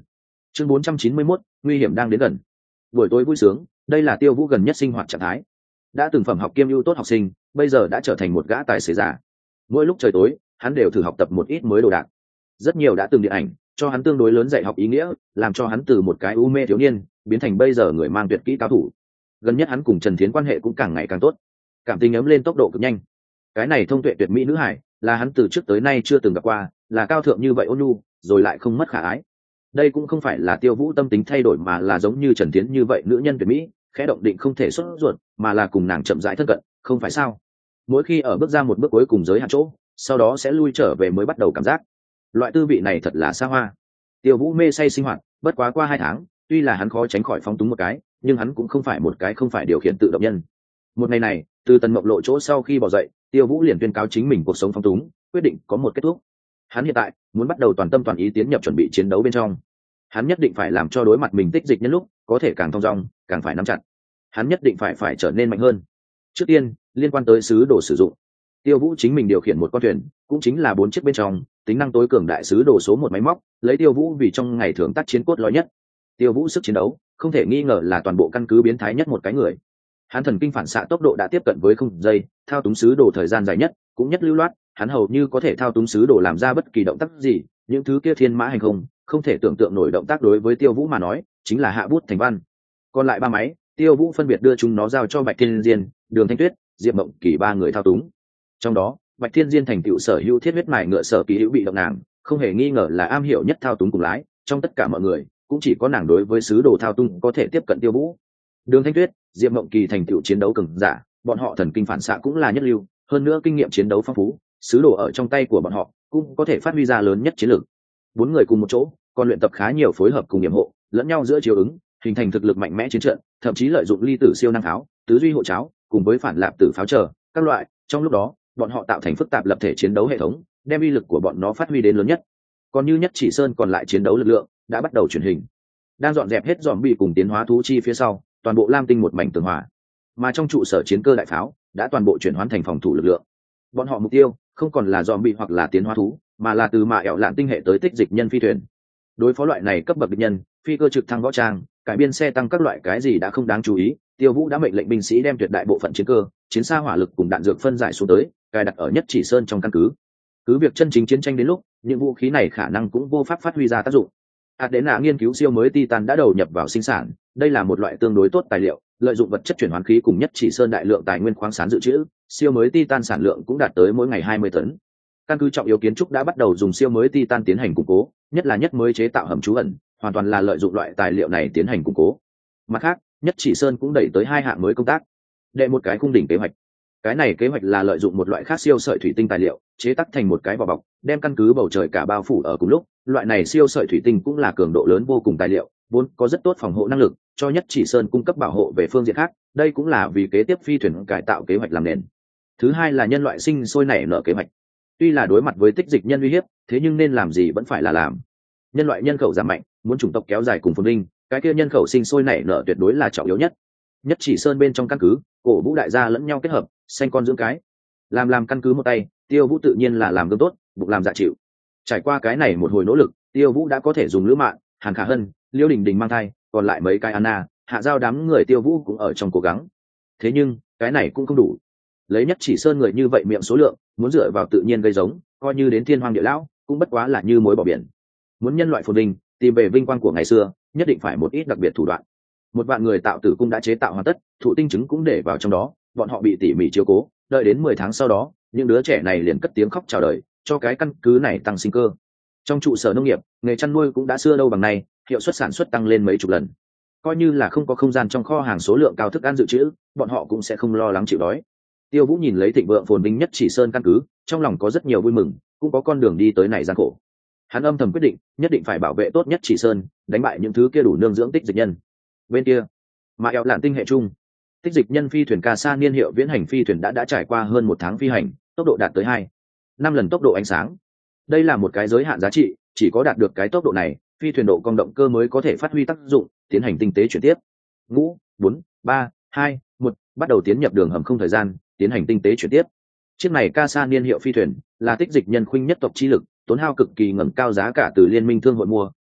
Chương bốn trăm chín mươi mốt, nguy hiểm đang đến gần. Buổi tối vui sướng, đây là Tiêu Vũ gần nhất sinh hoạt trạng thái. Đã từng phẩm học kiêm ưu tốt học sinh, bây giờ đã trở thành một gã tài xế giả. Mỗi lúc trời tối, hắn đều thử học tập một ít mới đồ đạc. Rất nhiều đã từng điện ảnh, cho hắn tương đối lớn dạy học ý nghĩa, làm cho hắn từ một cái u mê thiếu niên biến thành bây giờ người mang tuyệt kỹ cao thủ. Gần nhất hắn cùng Trần Thiến quan hệ cũng càng ngày càng tốt, cảm tình ấm lên tốc độ cực nhanh. Cái này thông tuệ tuyệt mỹ nữ hải, là hắn từ trước tới nay chưa từng gặp qua, là cao thượng như vậy ôn nhu, rồi lại không mất khả ái. Đây cũng không phải là Tiêu Vũ tâm tính thay đổi, mà là giống như Trần Thiến như vậy nữ nhân tuyệt mỹ, khẽ động định không thể xuất ruột, mà là cùng nàng chậm rãi thân cận, không phải sao? Mỗi khi ở bước ra một bước cuối cùng giới hạn chỗ, sau đó sẽ lui trở về mới bắt đầu cảm giác. Loại tư vị này thật là xa hoa. Tiêu Vũ mê say sinh hoạt, bất quá qua hai tháng, tuy là hắn khó tránh khỏi phóng túng một cái, nhưng hắn cũng không phải một cái không phải điều khiển tự động nhân. Một ngày này, từ Tần Mộng Lộ chỗ sau khi bỏ dậy, Tiêu Vũ liền tuyên cáo chính mình cuộc sống phóng túng, quyết định có một kết thúc. Hắn hiện tại muốn bắt đầu toàn tâm toàn ý tiến nhập chuẩn bị chiến đấu bên trong. Hắn nhất định phải làm cho đối mặt mình tích dịch nhân lúc có thể càng thong dong, càng phải nắm chặt. Hắn nhất định phải phải trở nên mạnh hơn. Trước tiên, liên quan tới sứ đồ sử dụng, Tiêu Vũ chính mình điều khiển một con thuyền, cũng chính là bốn chiếc bên trong tính năng tối cường đại sứ đồ số một máy móc, lấy Tiêu Vũ vì trong ngày thường tác chiến cốt lõi nhất. Tiêu Vũ sức chiến đấu không thể nghi ngờ là toàn bộ căn cứ biến thái nhất một cái người. Hắn thần kinh phản xạ tốc độ đã tiếp cận với không giây, thao túng sứ đồ thời gian dài nhất, cũng nhất lưu loát, hắn hầu như có thể thao túng sứ đồ làm ra bất kỳ động tác gì, những thứ kia thiên mã hành không, không thể tưởng tượng nổi động tác đối với Tiêu Vũ mà nói, chính là hạ bút thành văn. Còn lại ba máy, Tiêu Vũ phân biệt đưa chúng nó giao cho Bạch Thiên Diên, Đường Thanh Tuyết, Diệp Mộng Kỳ ba người thao túng. Trong đó, Bạch Thiên Diên thành tựu sở hữu thiết huyết mài ngựa sở kỳ hữu bị động nàng, không hề nghi ngờ là am hiểu nhất thao túng cùng lái, trong tất cả mọi người, cũng chỉ có nàng đối với sứ đồ thao túng có thể tiếp cận Tiêu Vũ. Đường Thanh Tuyết, Diệp Mộng Kỳ thành tựu chiến đấu cường giả, bọn họ thần kinh phản xạ cũng là nhất lưu, hơn nữa kinh nghiệm chiến đấu phong phú, sứ đồ ở trong tay của bọn họ cũng có thể phát huy ra lớn nhất chiến lược. Bốn người cùng một chỗ, còn luyện tập khá nhiều phối hợp cùng nhiệm hộ, lẫn nhau giữa chiếu ứng, hình thành thực lực mạnh mẽ chiến trận, thậm chí lợi dụng ly tử siêu năng pháo, tứ duy hộ cháo, cùng với phản lạp tử pháo chờ các loại. Trong lúc đó, bọn họ tạo thành phức tạp lập thể chiến đấu hệ thống, đem uy lực của bọn nó phát huy đến lớn nhất. Còn như Nhất Chỉ Sơn còn lại chiến đấu lực lượng đã bắt đầu chuyển hình, đang dọn dẹp hết zombie cùng tiến hóa thú chi phía sau, toàn bộ Lam Tinh một mảnh tường hòa, mà trong trụ sở chiến cơ đại pháo đã toàn bộ chuyển hóa thành phòng thủ lực lượng. Bọn họ mục tiêu không còn là zombie hoặc là tiến hóa thú, mà là từ mạ ẻo lạn tinh hệ tới tích dịch nhân phi thuyền. Đối phó loại này cấp bậc địch nhân, phi cơ trực thăng võ trang, cải biên xe tăng các loại cái gì đã không đáng chú ý, Tiêu Vũ đã mệnh lệnh binh sĩ đem tuyệt đại bộ phận chiến cơ, chiến xa hỏa lực cùng đạn dược phân giải xuống tới, cài đặt ở Nhất Chỉ Sơn trong căn cứ. Cứ việc chân chính chiến tranh đến lúc, những vũ khí này khả năng cũng vô pháp phát huy ra tác dụng. Adena nghiên cứu siêu mới Titan đã đầu nhập vào sinh sản, đây là một loại tương đối tốt tài liệu, lợi dụng vật chất chuyển hóa khí cùng Nhất Chỉ Sơn đại lượng tài nguyên khoáng sản dự trữ, siêu mới Titan sản lượng cũng đạt tới mỗi ngày hai mươi tấn. Căn cứ trọng yếu kiến trúc đã bắt đầu dùng siêu mới Titan tiến hành củng cố, nhất là nhất mới chế tạo hầm trú ẩn, hoàn toàn là lợi dụng loại tài liệu này tiến hành củng cố. Mặt khác, Nhất Chỉ Sơn cũng đẩy tới hai hạng mới công tác. Đệ một cái khung đỉnh kế hoạch. Cái này kế hoạch là lợi dụng một loại khác siêu sợi thủy tinh tài liệu, chế tác thành một cái vỏ bọc, đem căn cứ bầu trời cả bao phủ ở cùng lúc. Loại này siêu sợi thủy tinh cũng là cường độ lớn vô cùng tài liệu, vốn có rất tốt phòng hộ năng lực, cho Nhất Chỉ Sơn cung cấp bảo hộ về phương diện khác. Đây cũng là vì kế tiếp phi thuyền cải tạo kế hoạch làm nền. Thứ hai là nhân loại sinh sôi nảy nở kế hoạch. Tuy là đối mặt với tích dịch nhân uy hiếp, thế nhưng nên làm gì vẫn phải là làm. Nhân loại nhân khẩu giảm mạnh, muốn chủng tộc kéo dài cùng phồn vinh, cái kia nhân khẩu sinh sôi nảy nở tuyệt đối là trọng yếu nhất. Nhất Chỉ Sơn bên trong căn cứ, cổ vũ đại gia lẫn nhau kết hợp, sinh con dưỡng cái, làm làm căn cứ một tay, Tiêu Vũ tự nhiên là làm gương tốt, bụng làm dạ chịu. Trải qua cái này một hồi nỗ lực, Tiêu Vũ đã có thể dùng Lữ Mạn, Hàn Khả Hân, Liêu Đình Đình mang thai, còn lại mấy cái Anna, Hạ Giao đám người Tiêu Vũ cũng ở trong cố gắng. Thế nhưng, cái này cũng không đủ. Lấy Nhất Chỉ Sơn người như vậy miệng số lượng, muốn dựa vào tự nhiên gây giống, coi như đến thiên hoang địa lão, cũng bất quá là như mối bỏ biển. Muốn nhân loại phồn vinh, tìm về vinh quang của ngày xưa, nhất định phải một ít đặc biệt thủ đoạn. Một vạn người tạo tử cung đã chế tạo hoàn tất, thụ tinh trứng cũng để vào trong đó, bọn họ bị tỉ mỉ chiếu cố, đợi đến mười tháng sau đó, những đứa trẻ này liền cất tiếng khóc chào đời, cho cái căn cứ này tăng sinh cơ. Trong trụ sở nông nghiệp, nghề chăn nuôi cũng đã xưa đâu bằng nay, hiệu suất sản xuất tăng lên mấy chục lần. Coi như là không có không gian trong kho hàng số lượng cao thức ăn dự trữ, bọn họ cũng sẽ không lo lắng chịu đói. Tiêu Vũ nhìn lấy thịnh vượng phồn vinh Nhất Chỉ Sơn căn cứ, trong lòng có rất nhiều vui mừng, cũng có con đường đi tới này gian khổ. Hắn âm thầm quyết định, nhất định phải bảo vệ tốt Nhất Chỉ Sơn, đánh bại những thứ kia đủ nương dưỡng tích dịch nhân. Bên kia, mà eo lạn tinh hệ chung, tích dịch nhân phi thuyền ca sa niên hiệu viễn hành phi thuyền đã đã trải qua hơn một tháng phi hành, tốc độ đạt tới hai năm lần tốc độ ánh sáng. Đây là một cái giới hạn giá trị, chỉ có đạt được cái tốc độ này, phi thuyền độ cong động cơ mới có thể phát huy tác dụng, tiến hành tinh tế chuyển tiếp. Ngũ, bốn, ba, hai, một, bắt đầu tiến nhập đường hầm không thời gian, tiến hành tinh tế chuyển tiếp. Chiếc này ca sa niên hiệu phi thuyền là tích dịch nhân khuynh nhất tộc chi lực, tốn hao cực kỳ ngẩng cao giá cả từ liên minh thương hội mua,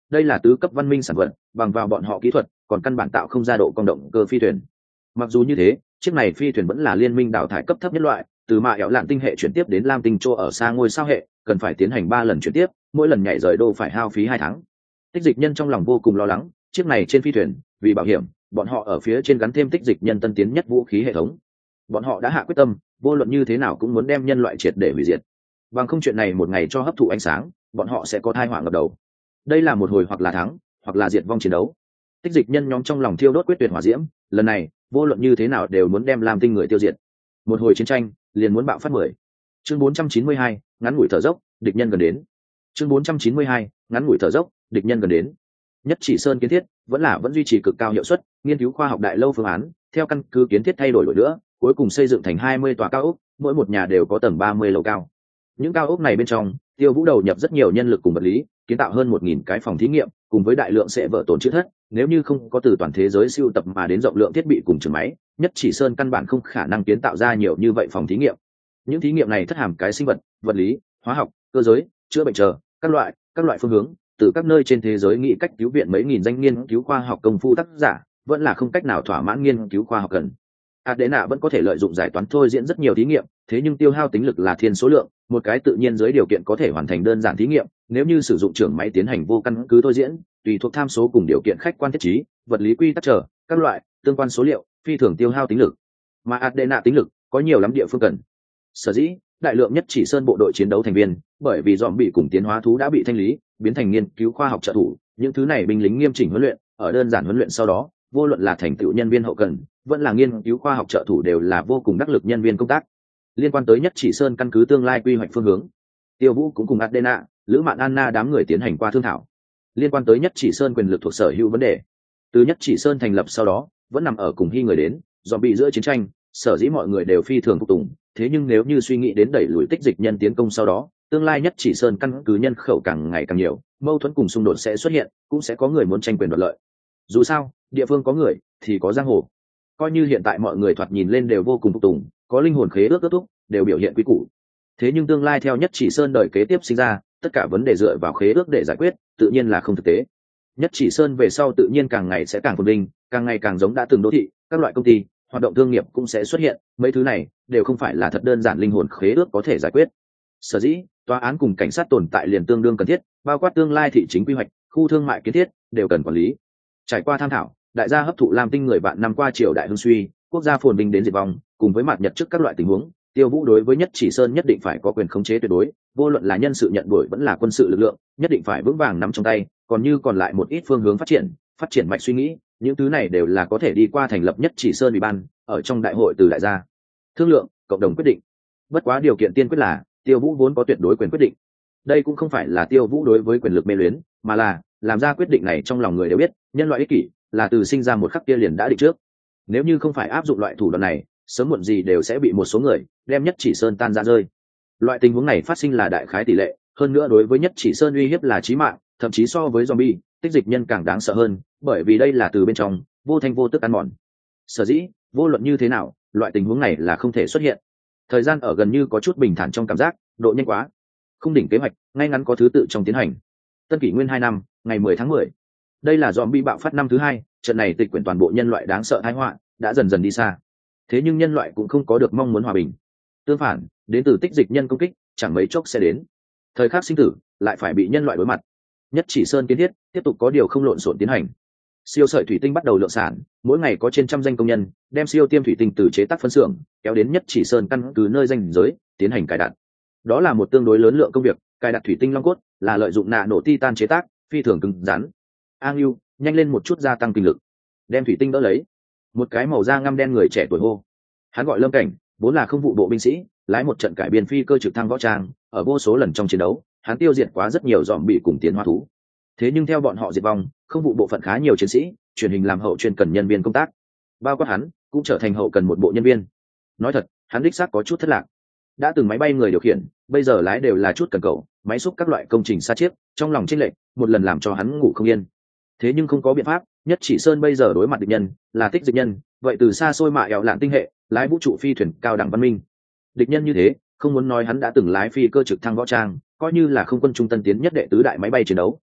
đây là tứ cấp văn minh sản vật, bằng vào bọn họ kỹ thuật còn căn bản tạo không ra độ cong động cơ phi thuyền. Mặc dù như thế, chiếc này phi thuyền vẫn là liên minh đào thải cấp thấp nhất loại, từ mạ ẻo lạn tinh hệ chuyển tiếp đến lam tinh châu ở xa ngôi sao hệ cần phải tiến hành ba lần chuyển tiếp, mỗi lần nhảy rời đô phải hao phí hai tháng. Tích dịch nhân trong lòng vô cùng lo lắng, chiếc này trên phi thuyền vì bảo hiểm, bọn họ ở phía trên gắn thêm tích dịch nhân tân tiến nhất vũ khí hệ thống. Bọn họ đã hạ quyết tâm, vô luận như thế nào cũng muốn đem nhân loại triệt để hủy diệt. Bằng không chuyện này một ngày cho hấp thụ ánh sáng, bọn họ sẽ có tai họa ngập đầu. Đây là một hồi hoặc là thắng hoặc là diệt vong chiến đấu. Tích dịch nhân nhóm trong lòng thiêu đốt quyết tuyệt hỏa diễm, lần này vô luận như thế nào đều muốn đem lam tinh người tiêu diệt. Một hồi chiến tranh liền muốn bạo phát mười. Chương bốn trăm chín mươi hai, ngắn ngủi thở dốc, địch nhân gần đến. Chương bốn trăm chín mươi hai, ngắn ngủi thở dốc, địch nhân gần đến. Nhất chỉ sơn kiến thiết vẫn là vẫn duy trì cực cao hiệu suất, nghiên cứu khoa học đại lâu phương án, theo căn cứ kiến thiết thay đổi đổi nữa, cuối cùng xây dựng thành hai mươi tòa cao ốc, mỗi một nhà đều có tầng ba mươi lầu cao. Những cao ốc này bên trong, Tiêu Vũ đầu nhập rất nhiều nhân lực cùng vật lý, kiến tạo hơn một nghìn cái phòng thí nghiệm, cùng với đại lượng sẽ vỡ tổn chữ thất, nếu như không có từ toàn thế giới siêu tập mà đến rộng lượng thiết bị cùng trường máy, Nhất chỉ sơn căn bản không khả năng kiến tạo ra nhiều như vậy phòng thí nghiệm. Những thí nghiệm này thất hàm cái sinh vật, vật lý, hóa học, cơ giới, chữa bệnh chờ, các loại, các loại phương hướng, từ các nơi trên thế giới nghĩ cách cứu viện mấy nghìn danh nghiên cứu khoa học công phu tác giả, vẫn là không cách nào thỏa mãn nghiên cứu khoa học cần. Adena vẫn có thể lợi dụng giải toán thôi diễn rất nhiều thí nghiệm, thế nhưng tiêu hao tính lực là thiên số lượng, một cái tự nhiên dưới điều kiện có thể hoàn thành đơn giản thí nghiệm, nếu như sử dụng trưởng máy tiến hành vô căn cứ thôi diễn, tùy thuộc tham số cùng điều kiện khách quan thiết trí, vật lý quy tắc trở, các loại tương quan số liệu, phi thường tiêu hao tính lực. Mà Adena tính lực có nhiều lắm địa phương cần. Sở dĩ, đại lượng nhất chỉ sơn bộ đội chiến đấu thành viên, bởi vì dòm bị cùng tiến hóa thú đã bị thanh lý, biến thành nghiên cứu khoa học trợ thủ, những thứ này binh lính nghiêm chỉnh huấn luyện, ở đơn giản huấn luyện sau đó, vô luận là thành tựu nhân viên hậu cần, vẫn là nghiên cứu khoa học trợ thủ đều là vô cùng đắc lực nhân viên công tác. Liên quan tới nhất chỉ sơn căn cứ tương lai quy hoạch phương hướng, Tiêu Vũ cũng cùng Adena, Lữ Mạn Anna đám người tiến hành qua thương thảo. Liên quan tới nhất chỉ sơn quyền lực thuộc sở hữu vấn đề, từ nhất chỉ sơn thành lập sau đó, vẫn nằm ở cùng hy người đến, dòm bị giữa chiến tranh, sở dĩ mọi người đều phi thường phục tùng, thế nhưng nếu như suy nghĩ đến đẩy lùi tích dịch nhân tiến công sau đó, tương lai nhất chỉ sơn căn cứ nhân khẩu càng ngày càng nhiều, mâu thuẫn cùng xung đột sẽ xuất hiện, cũng sẽ có người muốn tranh quyền đoạt lợi. Dù sao, địa phương có người thì có giang hồ. Coi như hiện tại mọi người thoạt nhìn lên đều vô cùng phục tùng, có linh hồn khế ước kết thúc, đều biểu hiện quý củ. Thế nhưng tương lai theo nhất chỉ sơn đời kế tiếp sinh ra, tất cả vấn đề dựa vào khế ước để giải quyết, tự nhiên là không thực tế. Nhất chỉ sơn về sau tự nhiên càng ngày sẽ càng phồn vinh, càng ngày càng giống đã từng đô thị, các loại công ty, hoạt động thương nghiệp cũng sẽ xuất hiện, mấy thứ này đều không phải là thật đơn giản linh hồn khế ước có thể giải quyết. Sở dĩ, tòa án cùng cảnh sát tồn tại liền tương đương cần thiết, bao quát tương lai thị chính quy hoạch, khu thương mại kiến thiết đều cần quản lý. Trải qua tham thảo, đại gia hấp thụ lam tinh người bạn năm qua triều đại hưng suy, quốc gia phồn vinh đến diệt vong, cùng với mặt nhật trước các loại tình huống, Tiêu Vũ đối với nhất chỉ sơn nhất định phải có quyền khống chế tuyệt đối, vô luận là nhân sự nhận đuổi vẫn là quân sự lực lượng, nhất định phải vững vàng nắm trong tay, còn như còn lại một ít phương hướng phát triển, phát triển mạch suy nghĩ, những thứ này đều là có thể đi qua thành lập nhất chỉ sơn ủy ban, ở trong đại hội từ đại gia thương lượng, cộng đồng quyết định. Bất quá điều kiện tiên quyết là Tiêu Vũ vốn có tuyệt đối quyền quyết định. Đây cũng không phải là Tiêu Vũ đối với quyền lực mê luyến, mà là làm ra quyết định này trong lòng người đều biết, nhân loại ích kỷ là từ sinh ra một khắc kia liền đã định trước. Nếu như không phải áp dụng loại thủ đoạn này, sớm muộn gì đều sẽ bị một số người đem nhất chỉ sơn tan ra rơi. Loại tình huống này phát sinh là đại khái tỷ lệ, hơn nữa đối với nhất chỉ sơn uy hiếp là chí mạng, thậm chí so với zombie, tích dịch nhân càng đáng sợ hơn, bởi vì đây là từ bên trong vô thanh vô tức ăn mòn. Sở dĩ, vô luận như thế nào, loại tình huống này là không thể xuất hiện. Thời gian ở gần như có chút bình thản trong cảm giác, độ nhanh quá. Không đỉnh kế hoạch, ngay ngắn có thứ tự trong tiến hành. Tân kỷ nguyên hai năm, ngày mười tháng mười. Đây là zombie bạo phát năm thứ hai, trận này tịch quyển toàn bộ nhân loại đáng sợ tai họa, đã dần dần đi xa. Thế nhưng nhân loại cũng không có được mong muốn hòa bình. Tương phản, đến từ tích dịch nhân công kích, chẳng mấy chốc sẽ đến. Thời khắc sinh tử, lại phải bị nhân loại đối mặt. Nhất chỉ sơn kiến thiết, tiếp tục có điều không lộn xộn tiến hành. Siêu sợi thủy tinh bắt đầu lượng sản, mỗi ngày có trên trăm danh công nhân đem siêu tiêm thủy tinh từ chế tác phân xưởng kéo đến nhất chỉ sơn căn cứ nơi danh giới tiến hành cài đặt. Đó là một tương đối lớn lượng công việc, cài đặt thủy tinh long cốt là lợi dụng nạ nổ titan chế tác, phi thường cứng rắn. Ang Yu, nhanh lên một chút gia tăng kinh lực, đem thủy tinh đỡ lấy. Một cái màu da ngăm đen người trẻ tuổi hô. Hắn gọi Lâm Cảnh, vốn là không vụ bộ binh sĩ, lái một trận cải biên phi cơ trực thăng võ trang, ở vô số lần trong chiến đấu, hắn tiêu diệt quá rất nhiều dòm bị cùng tiến hóa thú. Thế nhưng theo bọn họ diệt vong, không vụ bộ phận khá nhiều chiến sĩ truyền hình làm hậu chuyên cần nhân viên công tác, bao quát hắn cũng trở thành hậu cần một bộ nhân viên. Nói thật, hắn đích xác có chút thất lạc. Đã từng máy bay người điều khiển, bây giờ lái đều là chút cần cầu, máy xúc các loại công trình xa chiếc, trong lòng chênh lệch, một lần làm cho hắn ngủ không yên. Thế nhưng không có biện pháp, nhất chỉ sơn bây giờ đối mặt địch nhân là tích dịch nhân, vậy từ xa xôi mạ ẻo lạn tinh hệ lái vũ trụ phi thuyền cao đẳng văn minh. Địch nhân như thế, không muốn nói hắn đã từng lái phi cơ trực thăng võ trang, coi như là không quân trung tân tiến nhất đệ tứ đại máy bay chiến đấu,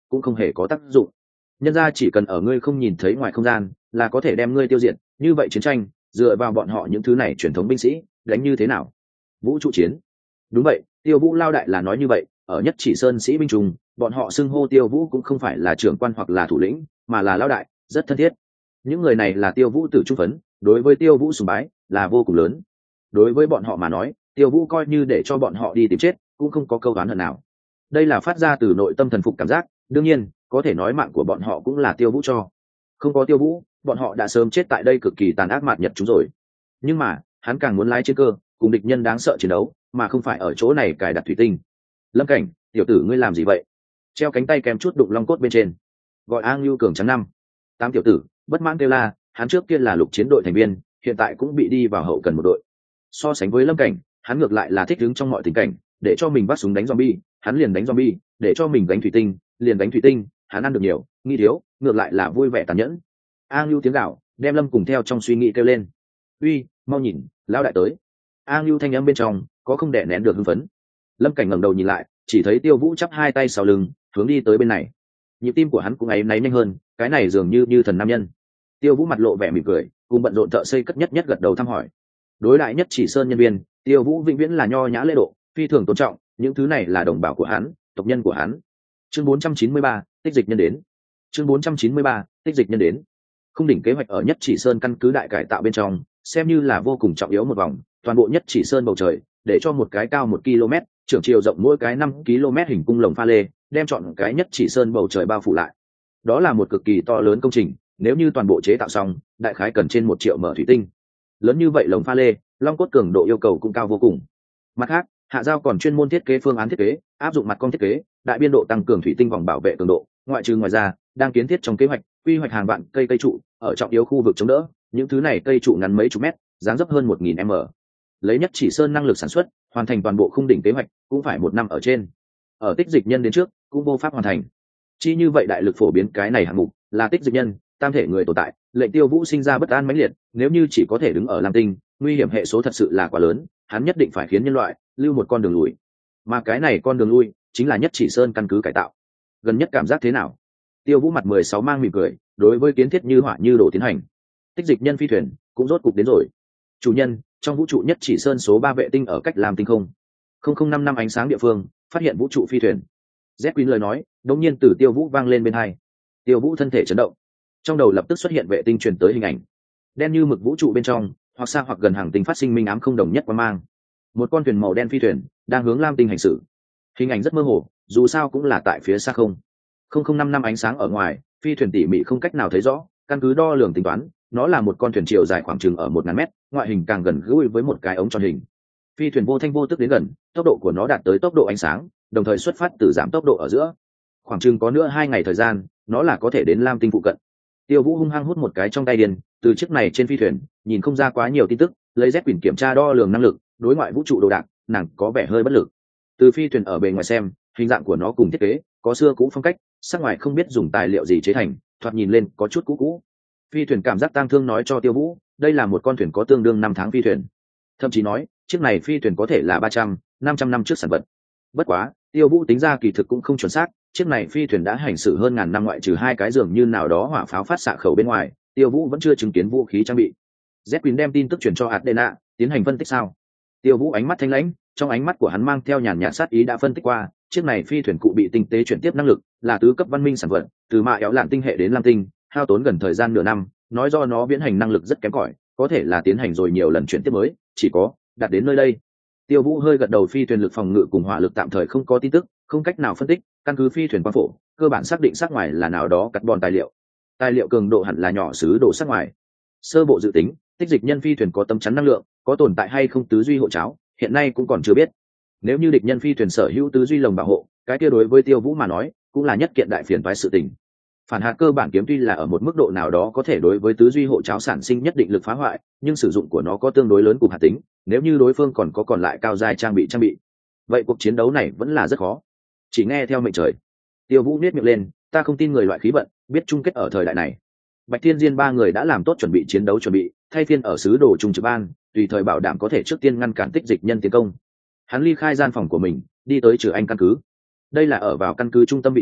cũng không hề có tác dụng. Nhân ra chỉ cần ở ngươi không nhìn thấy ngoài không gian là có thể đem ngươi tiêu diệt. Như vậy chiến tranh dựa vào bọn họ những thứ này truyền thống binh sĩ đánh như thế nào? Vũ trụ chiến. Đúng vậy, Tiêu Vũ lao đại là nói như vậy. Ở Nhất Chỉ Sơn sĩ binh trùng, bọn họ xưng hô Tiêu Vũ cũng không phải là trưởng quan hoặc là thủ lĩnh, mà là lao đại, rất thân thiết. Những người này là Tiêu Vũ tử trung phấn, đối với Tiêu Vũ sùng bái là vô cùng lớn. Đối với bọn họ mà nói, Tiêu Vũ coi như để cho bọn họ đi tìm chết cũng không có câu đoán hận nào. Đây là phát ra từ nội tâm thần phục cảm giác. Đương nhiên có thể nói mạng của bọn họ cũng là Tiêu Vũ cho. Không có Tiêu Vũ, bọn họ đã sớm chết tại đây cực kỳ tàn ác mạt nhật chúng rồi. Nhưng mà hắn càng muốn lái chiến cơ cùng địch nhân đáng sợ chiến đấu, mà không phải ở chỗ này cài đặt thủy tinh. Lâm Cảnh, tiểu tử ngươi làm gì vậy? Treo cánh tay kèm chút đụng long cốt bên trên, gọi A Ngưu cường trắng năm tám tiểu tử bất mãn kêu la. Hắn trước kia là lục chiến đội thành viên, hiện tại cũng bị đi vào hậu cần một đội. So sánh với Lâm Cảnh, hắn ngược lại là thích ứng trong mọi tình cảnh, để cho mình bắt súng đánh zombie, hắn liền đánh zombie, để cho mình đánh thủy tinh, liền đánh thủy tinh. Hắn ăn được nhiều, nghi thiếu, ngược lại là vui vẻ tàn nhẫn. A Ngưu tiếng gạo đem Lâm cùng theo trong suy nghĩ kêu lên. Uy, mau nhìn, lão đại tới. A Ngưu thanh âm bên trong có không đè nén được hưng phấn. Lâm Cảnh ngẩng đầu nhìn lại, chỉ thấy Tiêu Vũ chắp hai tay sau lưng, hướng đi tới bên này. Nhịp tim của hắn cũng ấy náy nhanh hơn, cái này dường như như thần nam nhân. Tiêu Vũ mặt lộ vẻ mỉm cười, cùng bận rộn thợ xây cất nhất nhất gật đầu thăm hỏi. Đối đại Nhất Chỉ Sơn nhân viên, Tiêu Vũ vĩnh viễn là nho nhã lễ độ, phi thường tôn trọng, những thứ này là đồng bào của hắn, tộc nhân của hắn. Chương bốn trăm chín mươi ba, tích dịch nhân đến. Chương bốn trăm chín mươi ba, tích dịch nhân đến. Khung đỉnh kế hoạch ở Nhất Chỉ Sơn căn cứ đại cải tạo bên trong, xem như là vô cùng trọng yếu một vòng, toàn bộ Nhất Chỉ Sơn bầu trời, để cho một cái cao một ki lô mét, trưởng chiều rộng mỗi cái năm ki lô mét hình cung lồng pha lê, đem chọn cái Nhất Chỉ Sơn bầu trời bao phủ lại. Đó là một cực kỳ to lớn công trình, nếu như toàn bộ chế tạo xong, đại khái cần trên một triệu mở thủy tinh. Lớn như vậy lồng pha lê, long cốt cường độ yêu cầu cũng cao vô cùng. Mặt khác, Hạ Giao còn chuyên môn thiết kế phương án thiết kế, áp dụng mặt cong thiết kế, đại biên độ tăng cường thủy tinh vòng bảo vệ cường độ. Ngoại trừ ngoài ra, đang kiến thiết trong kế hoạch, quy hoạch hàng vạn cây cây trụ ở trọng yếu khu vực chống đỡ. Những thứ này cây trụ ngắn mấy chục mét, dáng dấp hơn một nghìn m. Lấy Nhất Chỉ Sơn năng lực sản xuất, hoàn thành toàn bộ khung đỉnh kế hoạch cũng phải một năm ở trên. Ở tích dịch nhân đến trước, cũng vô pháp hoàn thành. Chi như vậy đại lực phổ biến cái này hạng mục là tích dịch nhân, tam thể người tồn tại, lệnh Tiêu Vũ sinh ra bất an mãnh liệt. Nếu như chỉ có thể đứng ở Lam Tinh, nguy hiểm hệ số thật sự là quá lớn, hắn nhất định phải khiến nhân loại lưu một con đường lui. Mà cái này con đường lui chính là Nhất Chỉ Sơn căn cứ cải tạo. Gần nhất cảm giác thế nào? Tiêu Vũ mặt mười sáu mang mỉm cười, đối với kiến thiết như hỏa như đổ tiến hành. Tích dịch nhân phi thuyền cũng rốt cục đến rồi. Chủ nhân, trong vũ trụ Nhất Chỉ Sơn số ba vệ tinh ở cách Lam Tinh không không không năm năm ánh sáng địa phương, phát hiện vũ trụ phi thuyền. Z Queen lời nói, đột nhiên từ Tiêu Vũ vang lên bên hai. Tiêu Vũ thân thể chấn động, trong đầu lập tức xuất hiện vệ tinh truyền tới hình ảnh. Đen như mực vũ trụ bên trong, hoặc xa hoặc gần hàng tinh phát sinh minh ám không đồng nhất quang mang. Một con thuyền màu đen phi thuyền đang hướng Lam Tinh hành xử. Hình ảnh rất mơ hồ, dù sao cũng là tại phía xa không không không năm năm ánh sáng ở ngoài, phi thuyền tỉ mỉ không cách nào thấy rõ. Căn cứ đo lường tính toán, nó là một con thuyền chiều dài khoảng chừng ở một ngàn mét, ngoại hình càng gần gũi với một cái ống tròn hình. Phi thuyền vô thanh vô tức đến gần, tốc độ của nó đạt tới tốc độ ánh sáng, đồng thời xuất phát từ giảm tốc độ ở giữa. Khoảng chừng có nữa hai ngày thời gian, nó là có thể đến Lam Tinh phụ cận. Tiêu Vũ hung hăng hút một cái trong tay điền, từ chiếc này trên phi thuyền nhìn không ra quá nhiều tin tức, lấy Z Quỷ kiểm tra đo lường năng lực, đối ngoại vũ trụ đồ đạc, nàng có vẻ hơi bất lực. Từ phi thuyền ở bề ngoài xem, hình dạng của nó cùng thiết kế có xưa cũ phong cách, sắc ngoài không biết dùng tài liệu gì chế thành, thoạt nhìn lên có chút cũ cũ. Phi thuyền cảm giác tang thương nói cho Tiêu Vũ, đây là một con thuyền có tương đương năm tháng phi thuyền. Thậm chí nói, chiếc này phi thuyền có thể là ba trăm, năm trăm năm trước sản vật. Bất quá, Tiêu Vũ tính ra kỳ thực cũng không chuẩn xác, chiếc này phi thuyền đã hành xử hơn ngàn năm, ngoại trừ hai cái giường như nào đó hỏa pháo phát xạ khẩu bên ngoài, Tiêu Vũ vẫn chưa chứng kiến vũ khí trang bị. Z Queen đem tin tức truyền cho Adena, tiến hành phân tích sao? Tiêu Vũ ánh mắt thanh lãnh, trong ánh mắt của hắn mang theo nhàn nhạt sát ý đã phân tích qua, chiếc này phi thuyền cụ bị tinh tế chuyển tiếp năng lực, là tứ cấp văn minh sản vật, từ mạ éo lạn tinh hệ đến Lam Tinh, hao tốn gần thời gian nửa năm, nói do nó viễn hành năng lực rất kém cỏi, có thể là tiến hành rồi nhiều lần chuyển tiếp mới, chỉ có đạt đến nơi đây. Tiêu Vũ hơi gật đầu, phi thuyền lực phòng ngự cùng hỏa lực tạm thời không có tin tức, không cách nào phân tích, căn cứ phi thuyền quang phổ, cơ bản xác định sắc ngoài là nào đó carbon tài liệu. Tài liệu cường độ hẳn là nhỏ xứ độ sắc ngoài. Sơ bộ dự tính, tích dịch nhân phi thuyền có tấm chắn năng lượng, có tồn tại hay không tứ duy hộ cháo, hiện nay cũng còn chưa biết. Nếu như địch nhân phi thuyền sở hữu tứ duy lồng bảo hộ, cái kia đối với Tiêu Vũ mà nói, cũng là nhất kiện đại phiền toái sự tình. Phản hạt cơ bản kiếm tuy là ở một mức độ nào đó có thể đối với tứ duy hộ cháo sản sinh nhất định lực phá hoại, nhưng sử dụng của nó có tương đối lớn cùng hạt tính, nếu như đối phương còn có còn lại cao giai trang bị trang bị, vậy cuộc chiến đấu này vẫn là rất khó. Chỉ nghe theo mệnh trời. Tiêu Vũ nét miệng lên, ta không tin người loại khí vận biết chung kết ở thời đại này. Bạch Thiên Diên ba người đã làm tốt chuẩn bị chiến đấu chuẩn bị, thay phiên ở sứ đồ trung trực ban, tùy thời bảo đảm có thể trước tiên ngăn cản tích dịch nhân tiến công. Hắn ly khai gian phòng của mình, đi tới Trừ Anh căn cứ. Đây là ở vào căn cứ trung tâm vị trí,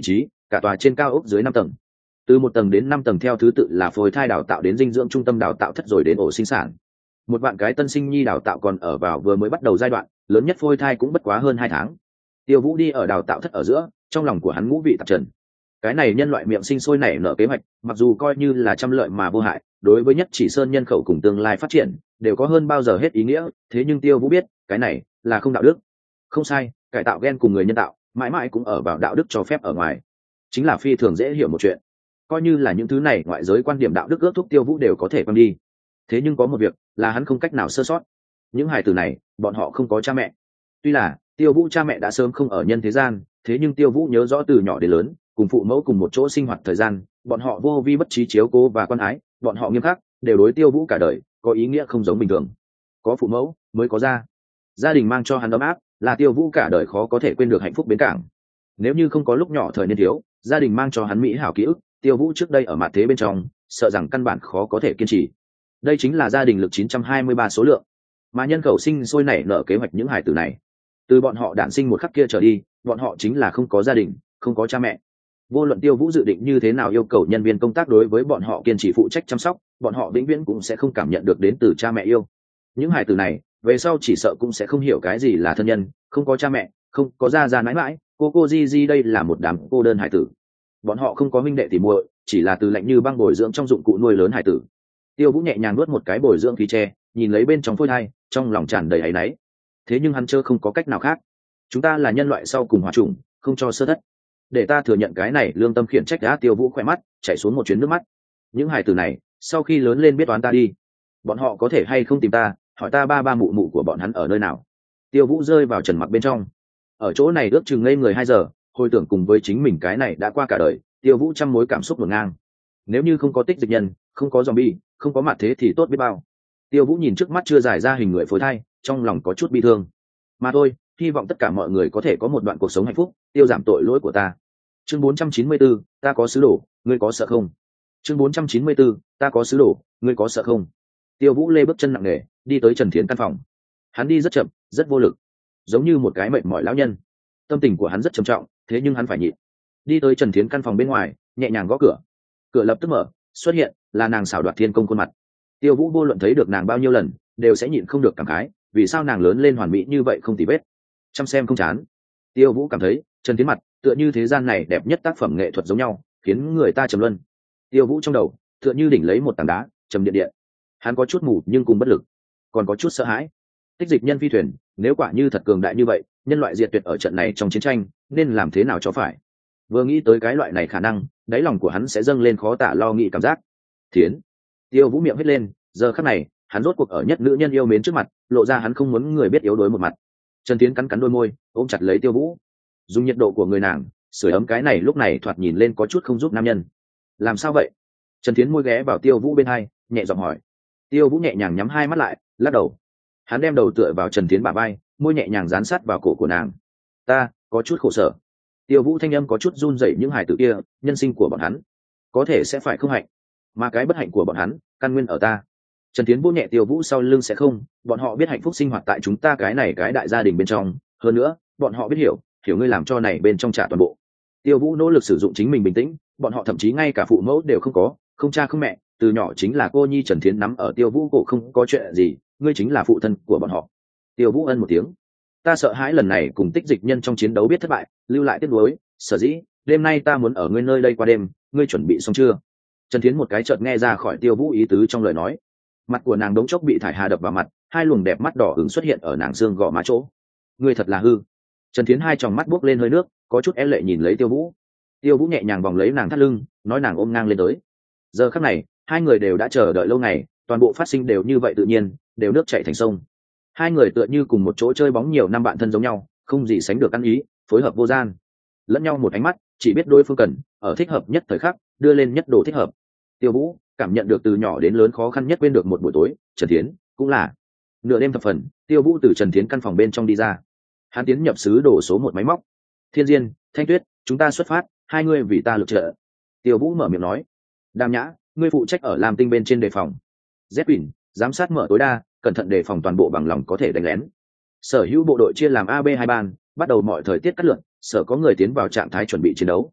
cả tòa trên cao ốc dưới năm tầng. Từ một tầng đến năm tầng theo thứ tự là phôi thai đào tạo đến dinh dưỡng trung tâm đào tạo thất rồi đến ổ sinh sản. Một vạn cái tân sinh nhi đào tạo còn ở vào vừa mới bắt đầu giai đoạn, lớn nhất phôi thai cũng bất quá hơn hai tháng. Tiêu Vũ đi ở đào tạo thất ở giữa, trong lòng của hắn ngũ vị tạp trần. Cái này nhân loại miệng sinh sôi nảy nở kế hoạch, mặc dù coi như là trăm lợi mà vô hại, đối với nhất chỉ sơn nhân khẩu cùng tương lai phát triển đều có hơn bao giờ hết ý nghĩa, thế nhưng Tiêu Vũ biết, cái này là không đạo đức. Không sai, cải tạo gen cùng người nhân tạo, mãi mãi cũng ở vào đạo đức cho phép ở ngoài. Chính là phi thường dễ hiểu một chuyện. Coi như là những thứ này ngoại giới quan điểm đạo đức ước thúc Tiêu Vũ đều có thể quăng đi. Thế nhưng có một việc là hắn không cách nào sơ sót. Những hài tử này, bọn họ không có cha mẹ. Tuy là Tiêu Vũ cha mẹ đã sớm không ở nhân thế gian, thế nhưng Tiêu Vũ nhớ rõ từ nhỏ đến lớn, cùng phụ mẫu cùng một chỗ sinh hoạt thời gian, bọn họ vô vi bất trí chiếu cố và quan ái, bọn họ nghiêm khắc, đều đối Tiêu Vũ cả đời có ý nghĩa không giống bình thường. Có phụ mẫu mới có gia. Gia đình mang cho hắn ấm áp, là Tiêu Vũ cả đời khó có thể quên được hạnh phúc bến cảng. Nếu như không có lúc nhỏ thời niên thiếu, gia đình mang cho hắn mỹ hảo ký ức, Tiêu Vũ trước đây ở mặt thế bên trong, sợ rằng căn bản khó có thể kiên trì. Đây chính là gia đình lực chín trăm hai mươi ba số lượng, mà nhân khẩu sinh sôi nảy nở kế hoạch những hài tử này. Từ bọn họ đản sinh một khắc kia trở đi, bọn họ chính là không có gia đình, không có cha mẹ. Vô luận Tiêu Vũ dự định như thế nào yêu cầu nhân viên công tác đối với bọn họ kiên trì phụ trách chăm sóc, bọn họ vĩnh viễn cũng sẽ không cảm nhận được đến từ cha mẹ yêu. Những hài tử này, về sau chỉ sợ cũng sẽ không hiểu cái gì là thân nhân, không có cha mẹ, không có gia gia mãi mãi, cô cô di di đây là một đám cô đơn hài tử. Bọn họ không có huynh đệ tỉ muội, chỉ là từ lạnh như băng bồi dưỡng trong dụng cụ nuôi lớn hài tử. Tiêu Vũ nhẹ nhàng nuốt một cái bồi dưỡng khí tre, nhìn lấy bên trong phôi thai, trong lòng tràn đầy áy náy. Thế nhưng hắn chớ không có cách nào khác. Chúng ta là nhân loại sau cùng hòa chủng, không cho sơ thất. Để ta thừa nhận cái này, lương tâm khiển trách đã. Tiêu Vũ khỏe mắt chảy xuống một chuyến nước mắt. Những hài tử này, sau khi lớn lên biết toán ta đi. Bọn họ có thể hay không tìm ta, hỏi ta ba ba mụ mụ của bọn hắn ở nơi nào. Tiêu Vũ rơi vào trần mặc bên trong. Ở chỗ này ước chừng ngây người hai giờ, hồi tưởng cùng với chính mình cái này đã qua cả đời, Tiêu Vũ trăm mối cảm xúc ngổn ngang. Nếu như không có tích dịch nhân, không có zombie, không có mặt thế thì tốt biết bao. Tiêu Vũ nhìn trước mắt chưa giải ra hình người phôi thai, trong lòng có chút bi thương. Mà thôi, hy vọng tất cả mọi người có thể có một đoạn cuộc sống hạnh phúc, tiêu giảm tội lỗi của ta. Chương bốn trăm chín mươi bốn, ta có sứ đồ, ngươi có sợ không? Chương bốn trăm chín mươi bốn, ta có sứ đồ, ngươi có sợ không? Tiêu Vũ lê bước chân nặng nề, đi tới Trần Thiến căn phòng. Hắn đi rất chậm, rất vô lực, giống như một cái mệt mỏi lão nhân. Tâm tình của hắn rất trầm trọng, thế nhưng hắn phải nhịn. Đi tới Trần Thiến căn phòng bên ngoài, nhẹ nhàng gõ cửa. Cửa lập tức mở, xuất hiện là nàng xảo đoạt thiên công khuôn mặt. Tiêu Vũ vô luận thấy được nàng bao nhiêu lần, đều sẽ nhịn không được cảm khái, vì sao nàng lớn lên hoàn mỹ như vậy không tì vết, chăm xem không chán. Tiêu Vũ cảm thấy Trần Thiến mặt tựa như thế gian này đẹp nhất tác phẩm nghệ thuật giống nhau, khiến người ta trầm luân. Tiêu Vũ trong đầu tựa như đỉnh lấy một tảng đá, trầm điện điện. Hắn có chút mù nhưng cùng bất lực, còn có chút sợ hãi. Tích dịch nhân phi thuyền, nếu quả như thật cường đại như vậy, nhân loại diệt tuyệt ở trận này trong chiến tranh, nên làm thế nào cho phải? Vừa nghĩ tới cái loại này khả năng, đáy lòng của hắn sẽ dâng lên khó tả lo nghĩ cảm giác. Thiến. Tiêu Vũ miệng hết lên, giờ khắc này, hắn rốt cuộc ở nhất nữ nhân yêu mến trước mặt, lộ ra hắn không muốn người biết yếu đuối một mặt. Trần Thiến cắn cắn đôi môi, ôm chặt lấy Tiêu Vũ. Dùng nhiệt độ của người nàng, sưởi ấm cái này lúc này thoạt nhìn lên có chút không giúp nam nhân. Làm sao vậy? Trần Thiến môi ghé vào Tiêu Vũ bên hai, nhẹ giọng hỏi. Tiêu Vũ nhẹ nhàng nhắm hai mắt lại, lắc đầu. Hắn đem đầu tựa vào Trần Thiến bả vai, môi nhẹ nhàng dán sát vào cổ của nàng. Ta có chút khổ sở. Tiêu Vũ thanh âm có chút run rẩy, những hài tử kia, nhân sinh của bọn hắn, có thể sẽ phải không hạnh, mà cái bất hạnh của bọn hắn, căn nguyên ở ta. Trần Thiến vỗ nhẹ Tiêu Vũ sau lưng, sẽ không, bọn họ biết hạnh phúc sinh hoạt tại chúng ta cái này cái đại gia đình bên trong, hơn nữa, bọn họ biết hiểu, hiểu ngươi làm cho này bên trong trả toàn bộ. Tiêu Vũ nỗ lực sử dụng chính mình bình tĩnh, bọn họ thậm chí ngay cả phụ mẫu đều không có, không cha không mẹ, từ nhỏ chính là cô nhi. Trần Thiến nắm ở Tiêu Vũ cổ, không có chuyện gì, ngươi chính là phụ thân của bọn họ. Tiêu Vũ ân một tiếng. Ta sợ hãi lần này cùng tích dịch nhân trong chiến đấu biết thất bại, lưu lại tiếc nuối, sở dĩ đêm nay ta muốn ở ngươi nơi đây qua đêm, ngươi chuẩn bị xong chưa? Trần Thiến một cái chợt nghe ra khỏi Tiêu Vũ ý tứ trong lời nói. Mặt của nàng đống chốc bị thải hà đập vào mặt, hai luồng đẹp mắt đỏ ửng xuất hiện ở nàng xương gò má chỗ. Ngươi thật là hư. Trần Thiến hai tròng mắt buốc lên hơi nước, có chút e lệ nhìn lấy Tiêu Vũ. Tiêu Vũ nhẹ nhàng vòng lấy nàng thắt lưng, nói nàng ôm ngang lên tới. Giờ khắc này, hai người đều đã chờ đợi lâu ngày, toàn bộ phát sinh đều như vậy tự nhiên, đều nước chảy thành sông. Hai người tựa như cùng một chỗ chơi bóng nhiều năm bạn thân giống nhau, không gì sánh được ăn ý, phối hợp vô gian. Lẫn nhau một ánh mắt, chỉ biết đối phương cần, ở thích hợp nhất thời khắc, đưa lên nhất đồ thích hợp. Tiêu Vũ cảm nhận được từ nhỏ đến lớn khó khăn nhất quên được một buổi tối, Trần Thiến cũng là. Nửa đêm thập phần, Tiêu Vũ từ Trần Thiến căn phòng bên trong đi ra. Hắn tiến nhập sứ đồ số một máy móc. Thiên Diên, Thanh Tuyết, chúng ta xuất phát, hai ngươi vì ta lực trợ. Tiêu Vũ mở miệng nói. Đàm Nhã, ngươi phụ trách ở Lam Tinh bên trên đề phòng. Z Quỳnh, giám sát mở tối đa, cẩn thận đề phòng toàn bộ bằng lòng có thể đánh lén. Sở hữu bộ đội chia làm A B hai ban, bắt đầu mọi thời tiết cắt lượn, sở có người tiến vào trạng thái chuẩn bị chiến đấu.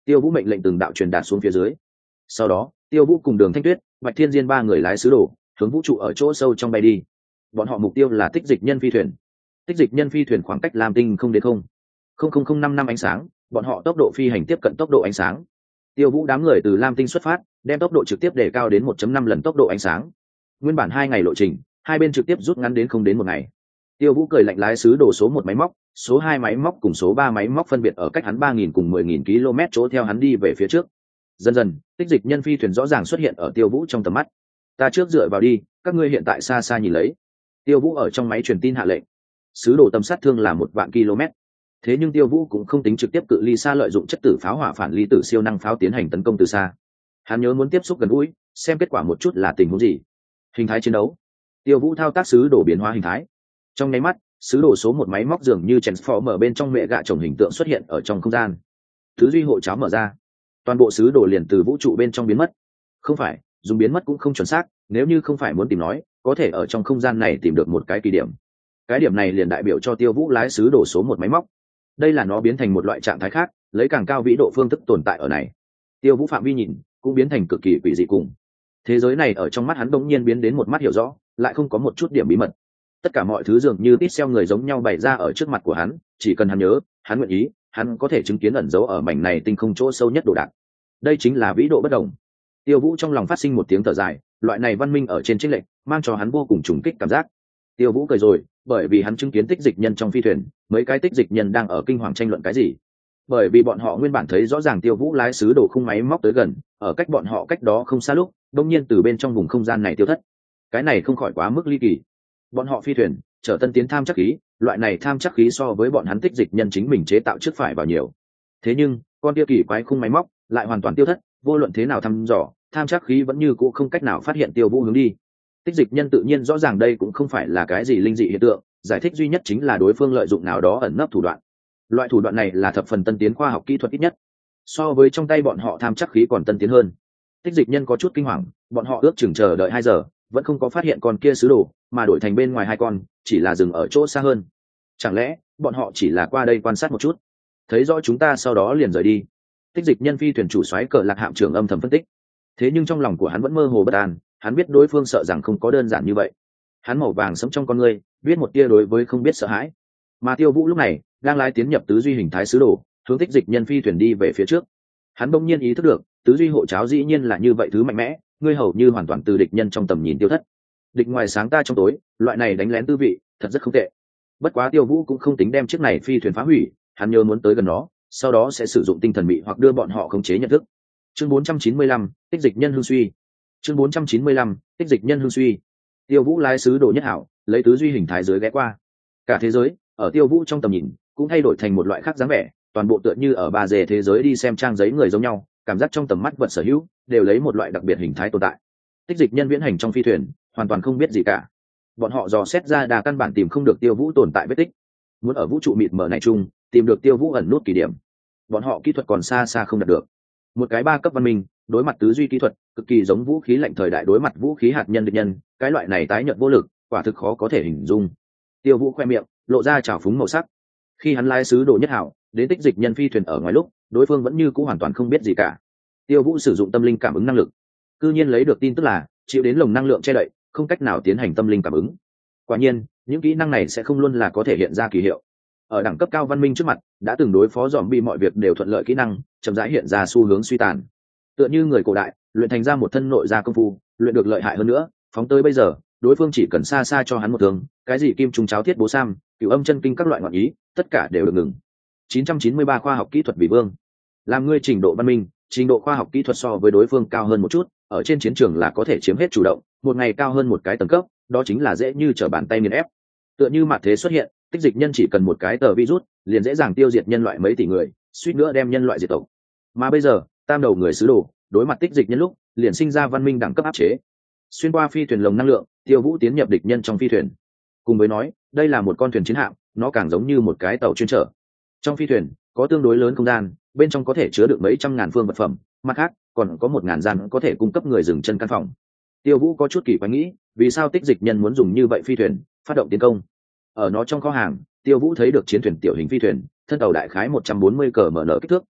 Tiêu Vũ mệnh lệnh từng đạo truyền đạt xuống phía dưới. Sau đó Tiêu Vũ cùng Đường Thanh Tuyết, Bạch Thiên Diên ba người lái sứ đồ hướng vũ trụ ở chỗ sâu trong bay đi. Bọn họ mục tiêu là tích dịch nhân phi thuyền. Tích dịch nhân phi thuyền khoảng cách Lam Tinh không đến không không không không năm năm ánh sáng, bọn họ tốc độ phi hành tiếp cận tốc độ ánh sáng. Tiêu Vũ đám người từ Lam Tinh xuất phát, đem tốc độ trực tiếp đề cao đến một phẩy năm lần tốc độ ánh sáng. Nguyên bản hai ngày lộ trình, hai bên trực tiếp rút ngắn đến không đến một ngày. Tiêu Vũ cười lạnh lái sứ đồ số một máy móc, số hai máy móc cùng số ba máy móc phân biệt ở cách hắn ba nghìn cùng mười nghìn km chỗ theo hắn đi về phía trước. Dần dần, tích dịch nhân phi thuyền rõ ràng xuất hiện ở Tiêu Vũ trong tầm mắt. Ta trước dựa vào đi, các ngươi hiện tại xa xa nhìn lấy. Tiêu Vũ ở trong máy truyền tin hạ lệnh. Sứ đồ tầm sát thương là một vạn km. Thế nhưng Tiêu Vũ cũng không tính trực tiếp cự ly xa lợi dụng chất tử pháo hỏa phản ly tử siêu năng pháo tiến hành tấn công từ xa. Hắn nhớ muốn tiếp xúc gần gũi, xem kết quả một chút là tình huống gì. Hình thái chiến đấu. Tiêu Vũ thao tác sứ đồ biến hóa hình thái. Trong nháy mắt, sứ đồ số một máy móc dường như Transformer bên trong mẹ gạ chồng hình tượng xuất hiện ở trong không gian. Thứ duy hộ cháo mở ra, toàn bộ sứ đồ liền từ vũ trụ bên trong biến mất. Không phải, dùng biến mất cũng không chuẩn xác, nếu như không phải muốn tìm nói, có thể ở trong không gian này tìm được một cái kỳ điểm. Cái điểm này liền đại biểu cho Tiêu Vũ lái sứ đồ số một máy móc. Đây là nó biến thành một loại trạng thái khác, lấy càng cao vĩ độ phương thức tồn tại ở này. Tiêu Vũ phạm vi nhìn cũng biến thành cực kỳ quỷ dị cùng. Thế giới này ở trong mắt hắn bỗng nhiên biến đến một mắt hiểu rõ, lại không có một chút điểm bí mật. Tất cả mọi thứ dường như pixel người giống nhau bày ra ở trước mặt của hắn, chỉ cần hắn nhớ, hắn nguyện ý, hắn có thể chứng kiến ẩn dấu ở mảnh này tinh không chỗ sâu nhất đồ đạc. Đây chính là vĩ độ bất đồng. Tiêu Vũ trong lòng phát sinh một tiếng thở dài, loại này văn minh ở trên chênh lệch, mang cho hắn vô cùng trùng kích cảm giác. Tiêu Vũ cười rồi, bởi vì hắn chứng kiến tích dịch nhân trong phi thuyền, mấy cái tích dịch nhân đang ở kinh hoàng tranh luận cái gì. Bởi vì bọn họ nguyên bản thấy rõ ràng Tiêu Vũ lái sứ đồ khung máy móc tới gần, ở cách bọn họ cách đó không xa lúc, đột nhiên từ bên trong vùng không gian này tiêu thất. Cái này không khỏi quá mức ly kỳ. Bọn họ phi thuyền chở tân tiến tham chắc khí, loại này tham chắc khí so với bọn hắn tích dịch nhân chính mình chế tạo trước phải vào nhiều. Thế nhưng, con kia kỳ quái khung máy móc lại hoàn toàn tiêu thất, vô luận thế nào thăm dò, tham chắc khí vẫn như cũ không cách nào phát hiện Tiêu Vũ hướng đi. Tích dịch nhân tự nhiên rõ ràng đây cũng không phải là cái gì linh dị hiện tượng, giải thích duy nhất chính là đối phương lợi dụng nào đó ẩn nấp thủ đoạn. Loại thủ đoạn này là thập phần tân tiến khoa học kỹ thuật ít nhất, so với trong tay bọn họ tham chắc khí còn tân tiến hơn. Tích dịch nhân có chút kinh hoàng, bọn họ ước chừng chờ đợi hai giờ, vẫn không có phát hiện con kia sứ đồ, mà đổi thành bên ngoài hai con, chỉ là dừng ở chỗ xa hơn. Chẳng lẽ bọn họ chỉ là qua đây quan sát một chút, thấy rõ chúng ta sau đó liền rời đi? Tích dịch nhân phi thuyền chủ soái Cờ Lạc hạm trưởng âm thầm phân tích. Thế nhưng trong lòng của hắn vẫn mơ hồ bất an, hắn biết đối phương sợ rằng không có đơn giản như vậy. Hắn màu vàng sẫm trong con ngươi biết một tia đối với không biết sợ hãi. Mà Tiêu Vũ lúc này đang lái tiến nhập tứ duy hình thái sứ đồ, hướng tích dịch nhân phi thuyền đi về phía trước. Hắn bỗng nhiên ý thức được, tứ duy hộ cháo dĩ nhiên là như vậy thứ mạnh mẽ, ngươi hầu như hoàn toàn từ địch nhân trong tầm nhìn tiêu thất. Địch ngoài sáng ta trong tối, loại này đánh lén tư vị thật rất không tệ. Bất quá Tiêu Vũ cũng không tính đem chiếc này phi thuyền phá hủy, hắn nhớ muốn tới gần nó, sau đó sẽ sử dụng tinh thần mị hoặc đưa bọn họ khống chế nhận thức. Chương bốn trăm chín mươi lăm, tích dịch nhân hương suy. Chương bốn trăm chín mươi lăm, tích dịch nhân hương suy. Tiêu Vũ lái sứ đồ nhất hảo, lấy tứ duy hình thái dưới ghé qua. Cả thế giới ở Tiêu Vũ trong tầm nhìn cũng thay đổi thành một loại khác dáng vẻ, toàn bộ tựa như ở ba dề thế giới đi xem trang giấy người giống nhau, cảm giác trong tầm mắt vật sở hữu đều lấy một loại đặc biệt hình thái tồn tại. Tích dịch nhân viễn hành trong phi thuyền hoàn toàn không biết gì cả. Bọn họ dò xét ra đà căn bản tìm không được Tiêu Vũ tồn tại vết tích. Muốn ở vũ trụ mịt mờ này chung tìm được Tiêu Vũ ẩn nút kỳ điểm, bọn họ kỹ thuật còn xa xa không đạt được. Một cái ba cấp văn minh đối mặt tứ duy kỹ thuật cực kỳ giống vũ khí lạnh thời đại đối mặt vũ khí hạt nhân địch nhân, cái loại này tái nhận vô lực, quả thực khó có thể hình dung. Tiêu Vũ khoe miệng lộ ra trào phúng màu sắc. Khi hắn lái sứ đồ nhất hảo đến tích dịch nhân phi thuyền ở ngoài lúc, đối phương vẫn như cũ hoàn toàn không biết gì cả. Tiêu Vũ sử dụng tâm linh cảm ứng năng lực, cư nhiên lấy được tin tức là chịu đến lồng năng lượng che đậy, không cách nào tiến hành tâm linh cảm ứng. Quả nhiên, những kỹ năng này sẽ không luôn là có thể hiện ra kỳ hiệu. Ở đẳng cấp cao văn minh trước mặt, đã từng đối phó dòm bi mọi việc đều thuận lợi kỹ năng, chậm rãi hiện ra xu hướng suy tàn. Tựa như người cổ đại, luyện thành ra một thân nội gia công phu, luyện được lợi hại hơn nữa, phóng tới bây giờ, đối phương chỉ cần xa xa cho hắn một thương, cái gì kim trùng cháo thiết bố sam, cửu âm chân kinh các loại ngọn ý, tất cả đều được ngừng. chín trăm chín mươi ba khoa học kỹ thuật vì vương. Làm ngươi trình độ văn minh, trình độ khoa học kỹ thuật so với đối phương cao hơn một chút, ở trên chiến trường là có thể chiếm hết chủ động, một ngày cao hơn một cái tầng cấp, đó chính là dễ như trở bàn tay nghiền ép. Tựa như mạt thế xuất hiện, tích dịch nhân chỉ cần một cái tờ virus, liền dễ dàng tiêu diệt nhân loại mấy tỷ người, suýt nữa đem nhân loại diệt tộc. Mà bây giờ, tam đầu người sứ đồ, đối mặt tích dịch nhân lúc, liền sinh ra văn minh đẳng cấp áp chế. Xuyên qua phi thuyền lồng năng lượng, Tiêu Vũ tiến nhập địch nhân trong phi thuyền. Cùng với nói, đây là một con thuyền chiến hạm, nó càng giống như một cái tàu chuyên chở. Trong phi thuyền, có tương đối lớn không gian, bên trong có thể chứa được mấy trăm ngàn phương vật phẩm, mặt khác, còn có một ngàn gian có thể cung cấp người dừng chân căn phòng. Tiêu Vũ có chút kỳ quái nghĩ, vì sao tích dịch nhân muốn dùng như vậy phi thuyền phát động tiến công? Ở nó trong kho hàng, Tiêu Vũ thấy được chiến thuyền tiểu hình phi thuyền, thân tàu đại khái một trăm bốn mươi cm kích thước,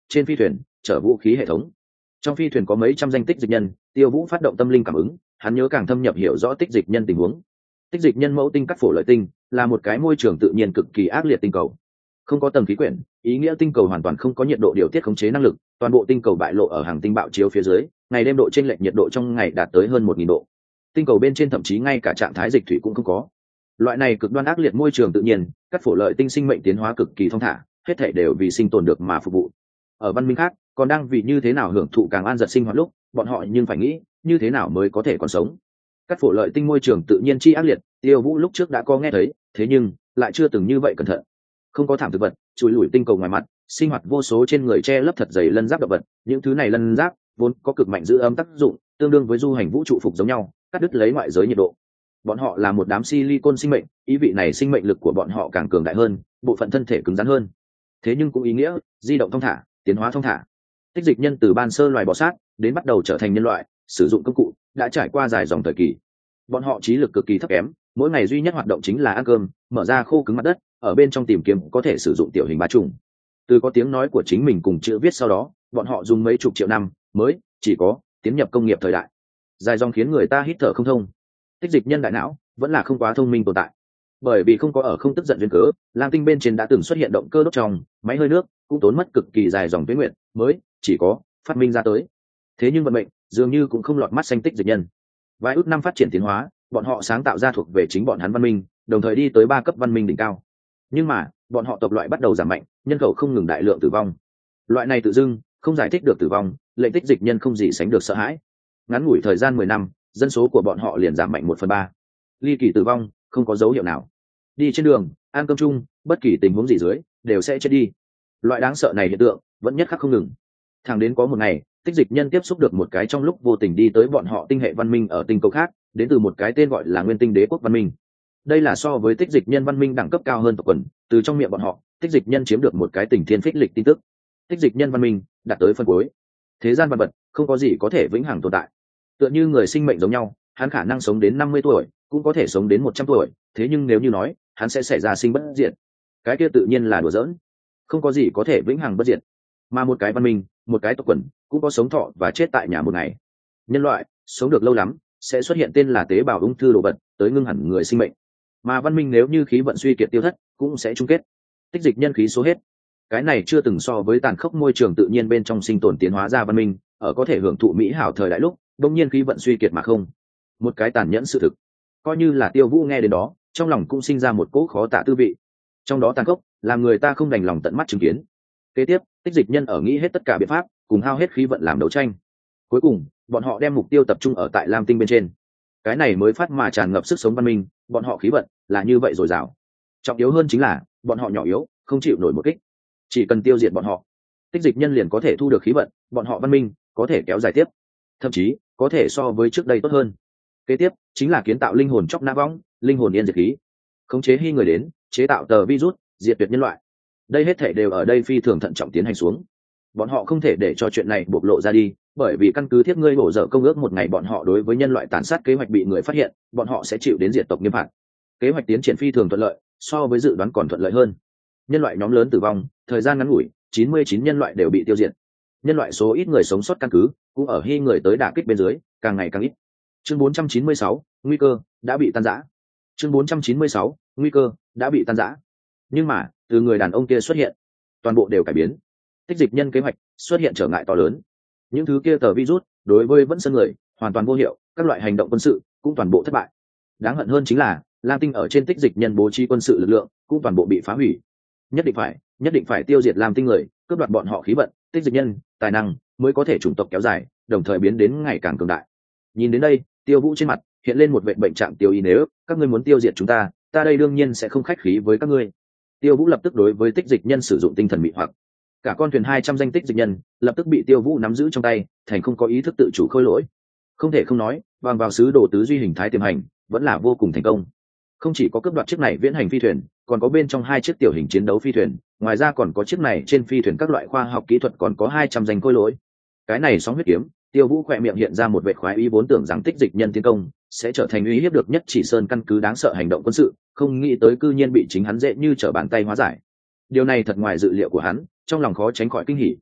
trên phi thuyền chở vũ khí hệ thống. Trong phi thuyền có mấy trăm danh tích dịch nhân, Tiêu Vũ phát động tâm linh cảm ứng, hắn nhớ càng thâm nhập hiểu rõ tích dịch nhân tình huống. Tích dịch nhân mẫu tinh cắt phổ lợi tinh là một cái môi trường tự nhiên cực kỳ ác liệt tinh cầu, không có tầng khí quyển, ý nghĩa tinh cầu hoàn toàn không có nhiệt độ điều tiết khống chế năng lực, toàn bộ tinh cầu bại lộ ở hàng tinh bạo chiếu phía dưới, ngày đêm độ chênh lệch nhiệt độ trong ngày đạt tới hơn một nghìn độ. Tinh cầu bên trên thậm chí ngay cả trạng thái dịch thủy cũng không có. Loại này cực đoan ác liệt môi trường tự nhiên, cắt phổ lợi tinh sinh mệnh tiến hóa cực kỳ thong thả, hết thảy đều vì sinh tồn được mà phục vụ. Ở văn minh khác, còn đang vì như thế nào hưởng thụ càng an giật sinh hoạt lúc, bọn họ nhưng phải nghĩ, như thế nào mới có thể còn sống. Cắt phổ lợi tinh môi trường tự nhiên chi ác liệt, Tiêu Vũ lúc trước đã có nghe thấy, thế nhưng lại chưa từng như vậy cẩn thận. Không có thảm thực vật, chùi lủi tinh cầu ngoài mặt, sinh hoạt vô số trên người che lấp thật dày lân giáp động vật, những thứ này lân giáp vốn có cực mạnh giữ ấm tác dụng, tương đương với du hành vũ trụ phục giống nhau, cắt đứt lấy ngoại giới nhiệt độ. Bọn họ là một đám silicon sinh mệnh, ý vị này sinh mệnh lực của bọn họ càng cường đại hơn, bộ phận thân thể cứng rắn hơn. Thế nhưng cũng ý nghĩa di động thông thả, tiến hóa thông thả. Tích dịch nhân từ ban sơ loài bò sát đến bắt đầu trở thành nhân loại, sử dụng công cụ đã trải qua dài dòng thời kỳ. Bọn họ trí lực cực kỳ thấp kém, mỗi ngày duy nhất hoạt động chính là ăn cơm, mở ra khô cứng mặt đất, ở bên trong tìm kiếm có thể sử dụng tiểu hình bá trùng. Từ có tiếng nói của chính mình cùng chữ viết sau đó, bọn họ dùng mấy chục triệu năm mới chỉ có tiến nhập công nghiệp thời đại. Dài dòng khiến người ta hít thở không thông. Tích dịch nhân đại não vẫn là không quá thông minh tồn tại, bởi vì không có ở không tức giận duyên cớ, lam tinh bên trên đã từng xuất hiện động cơ đốt trong máy hơi nước, cũng tốn mất cực kỳ dài dòng tuyến nguyện mới chỉ có phát minh ra tới. Thế nhưng vận mệnh dường như cũng không lọt mắt xanh tích dịch nhân. Vài ước năm phát triển tiến hóa, bọn họ sáng tạo ra thuộc về chính bọn hắn văn minh, đồng thời đi tới ba cấp văn minh đỉnh cao. Nhưng mà bọn họ tộc loại bắt đầu giảm mạnh, nhân khẩu không ngừng đại lượng tử vong. Loại này tự dưng không giải thích được tử vong, lệnh tích dịch nhân không gì sánh được sợ hãi. Ngắn ngủi thời gian mười năm, dân số của bọn họ liền giảm mạnh một phần ba. Ly kỳ tử vong không có dấu hiệu nào. Đi trên đường, ăn cơm chung, bất kỳ tình huống gì dưới đều sẽ chết đi. Loại đáng sợ này hiện tượng vẫn nhất khắc không ngừng. Thẳng đến có một ngày, tích dịch nhân tiếp xúc được một cái trong lúc vô tình đi tới bọn họ tinh hệ văn minh ở tinh cầu khác, đến từ một cái tên gọi là Nguyên Tinh Đế quốc văn minh. Đây là so với tích dịch nhân văn minh đẳng cấp cao hơn tộc quần, từ trong miệng bọn họ, tích dịch nhân chiếm được một cái tình thiên phích lịch tin tức. Tích dịch nhân văn minh đạt tới phân cuối. Thế gian vật vật không có gì có thể vĩnh hằng tồn tại. Tựa như người sinh mệnh giống nhau, hắn khả năng sống đến năm mươi tuổi, cũng có thể sống đến một trăm tuổi, thế nhưng nếu như nói, hắn sẽ xảy ra sinh bất diệt. Cái kia tự nhiên là đùa giỡn. Không có gì có thể vĩnh hằng bất diệt. Mà một cái văn minh, một cái tộc quần cũng có sống thọ và chết tại nhà một ngày. Nhân loại sống được lâu lắm sẽ xuất hiện tên là tế bào ung thư đồ vật tới ngưng hẳn người sinh mệnh. Mà văn minh nếu như khí vận suy kiệt tiêu thất cũng sẽ chung kết. Tích dịch nhân khí số hết. Cái này chưa từng so với tàn khốc môi trường tự nhiên bên trong sinh tồn tiến hóa ra văn minh, ở có thể hưởng thụ mỹ hảo thời đại lúc đông nhiên khí vận suy kiệt mà không. Một cái tàn nhẫn sự thực. Coi như là Tiêu Vũ nghe đến đó, trong lòng cũng sinh ra một cỗ khó tả tư vị. Trong đó tàn khốc làm người ta không đành lòng tận mắt chứng kiến. Kế tiếp, tích dịch nhân ở nghĩ hết tất cả biện pháp, cùng hao hết khí vận làm đấu tranh. Cuối cùng, bọn họ đem mục tiêu tập trung ở tại Lam Tinh bên trên. Cái này mới phát mà tràn ngập sức sống văn minh, bọn họ khí vận là như vậy dồi dào. Trọng yếu hơn chính là, bọn họ nhỏ yếu, không chịu nổi một kích. Chỉ cần tiêu diệt bọn họ, tích dịch nhân liền có thể thu được khí vận, bọn họ văn minh có thể kéo dài tiếp, thậm chí có thể so với trước đây tốt hơn. Kế tiếp chính là kiến tạo linh hồn chóc nã võng, linh hồn yên diệt khí, khống chế hy người đến, chế tạo tờ virus, diệt tuyệt nhân loại. Đây hết thể đều ở đây phi thường thận trọng tiến hành xuống. Bọn họ không thể để cho chuyện này bộc lộ ra đi, bởi vì căn cứ thiết ngươi bổ dở công ước, một ngày bọn họ đối với nhân loại tàn sát kế hoạch bị người phát hiện, bọn họ sẽ chịu đến diệt tộc nghiêm phạt. Kế hoạch tiến triển phi thường thuận lợi, so với dự đoán còn thuận lợi hơn. Nhân loại nhóm lớn tử vong, thời gian ngắn ngủi, chín mươi chín nhân loại đều bị tiêu diệt. Nhân loại số ít người sống sót căn cứ cũng ở hy người tới đả kích bên dưới, càng ngày càng ít. Chương bốn trăm chín mươi sáu, nguy cơ đã bị tan rã. Chương bốn trăm chín mươi sáu, nguy cơ đã bị tan rã. Nhưng mà, từ người đàn ông kia xuất hiện, toàn bộ đều cải biến. Tích dịch nhân kế hoạch xuất hiện trở ngại to lớn. Những thứ kia tờ virus đối với vẫn sân người hoàn toàn vô hiệu, các loại hành động quân sự cũng toàn bộ thất bại. Đáng hận hơn chính là Lam Tinh ở trên tích dịch nhân bố trí quân sự lực lượng cũng toàn bộ bị phá hủy. Nhất định phải, nhất định phải tiêu diệt Lam Tinh người, cướp đoạt bọn họ khí vận, tích dịch nhân, tài năng mới có thể chủng tộc kéo dài, đồng thời biến đến ngày càng cường đại. Nhìn đến đây, Tiêu Vũ trên mặt hiện lên một vệt bệnh trạng tiêu ý, nếu các ngươi muốn tiêu diệt chúng ta, ta đây đương nhiên sẽ không khách khí với các ngươi. Tiêu Vũ lập tức đối với tích dịch nhân sử dụng tinh thần mị hoặc. Cả con thuyền hai trăm danh tích dịch nhân lập tức bị Tiêu Vũ nắm giữ trong tay, thành không có ý thức tự chủ khôi lỗi. Không thể không nói, bằng vào sứ đồ tứ duy hình thái tiềm hành, vẫn là vô cùng thành công. Không chỉ có cướp đoạt chiếc này viễn hành phi thuyền, còn có bên trong hai chiếc tiểu hình chiến đấu phi thuyền, ngoài ra còn có chiếc này trên phi thuyền các loại khoa học kỹ thuật, còn có hai trăm danh khôi lỗi. Cái này sóng huyết kiếm, Tiêu Vũ khỏe miệng hiện ra một vẻ khoái ý, vốn tưởng rằng tích dịch nhân tiến công sẽ trở thành uy hiếp được nhất chỉ sơn căn cứ đáng sợ hành động quân sự, không nghĩ tới cư nhiên bị chính hắn dễ như trở bàn tay hóa giải. Điều này thật ngoài dự liệu của hắn, trong lòng khó tránh khỏi kinh hỉ.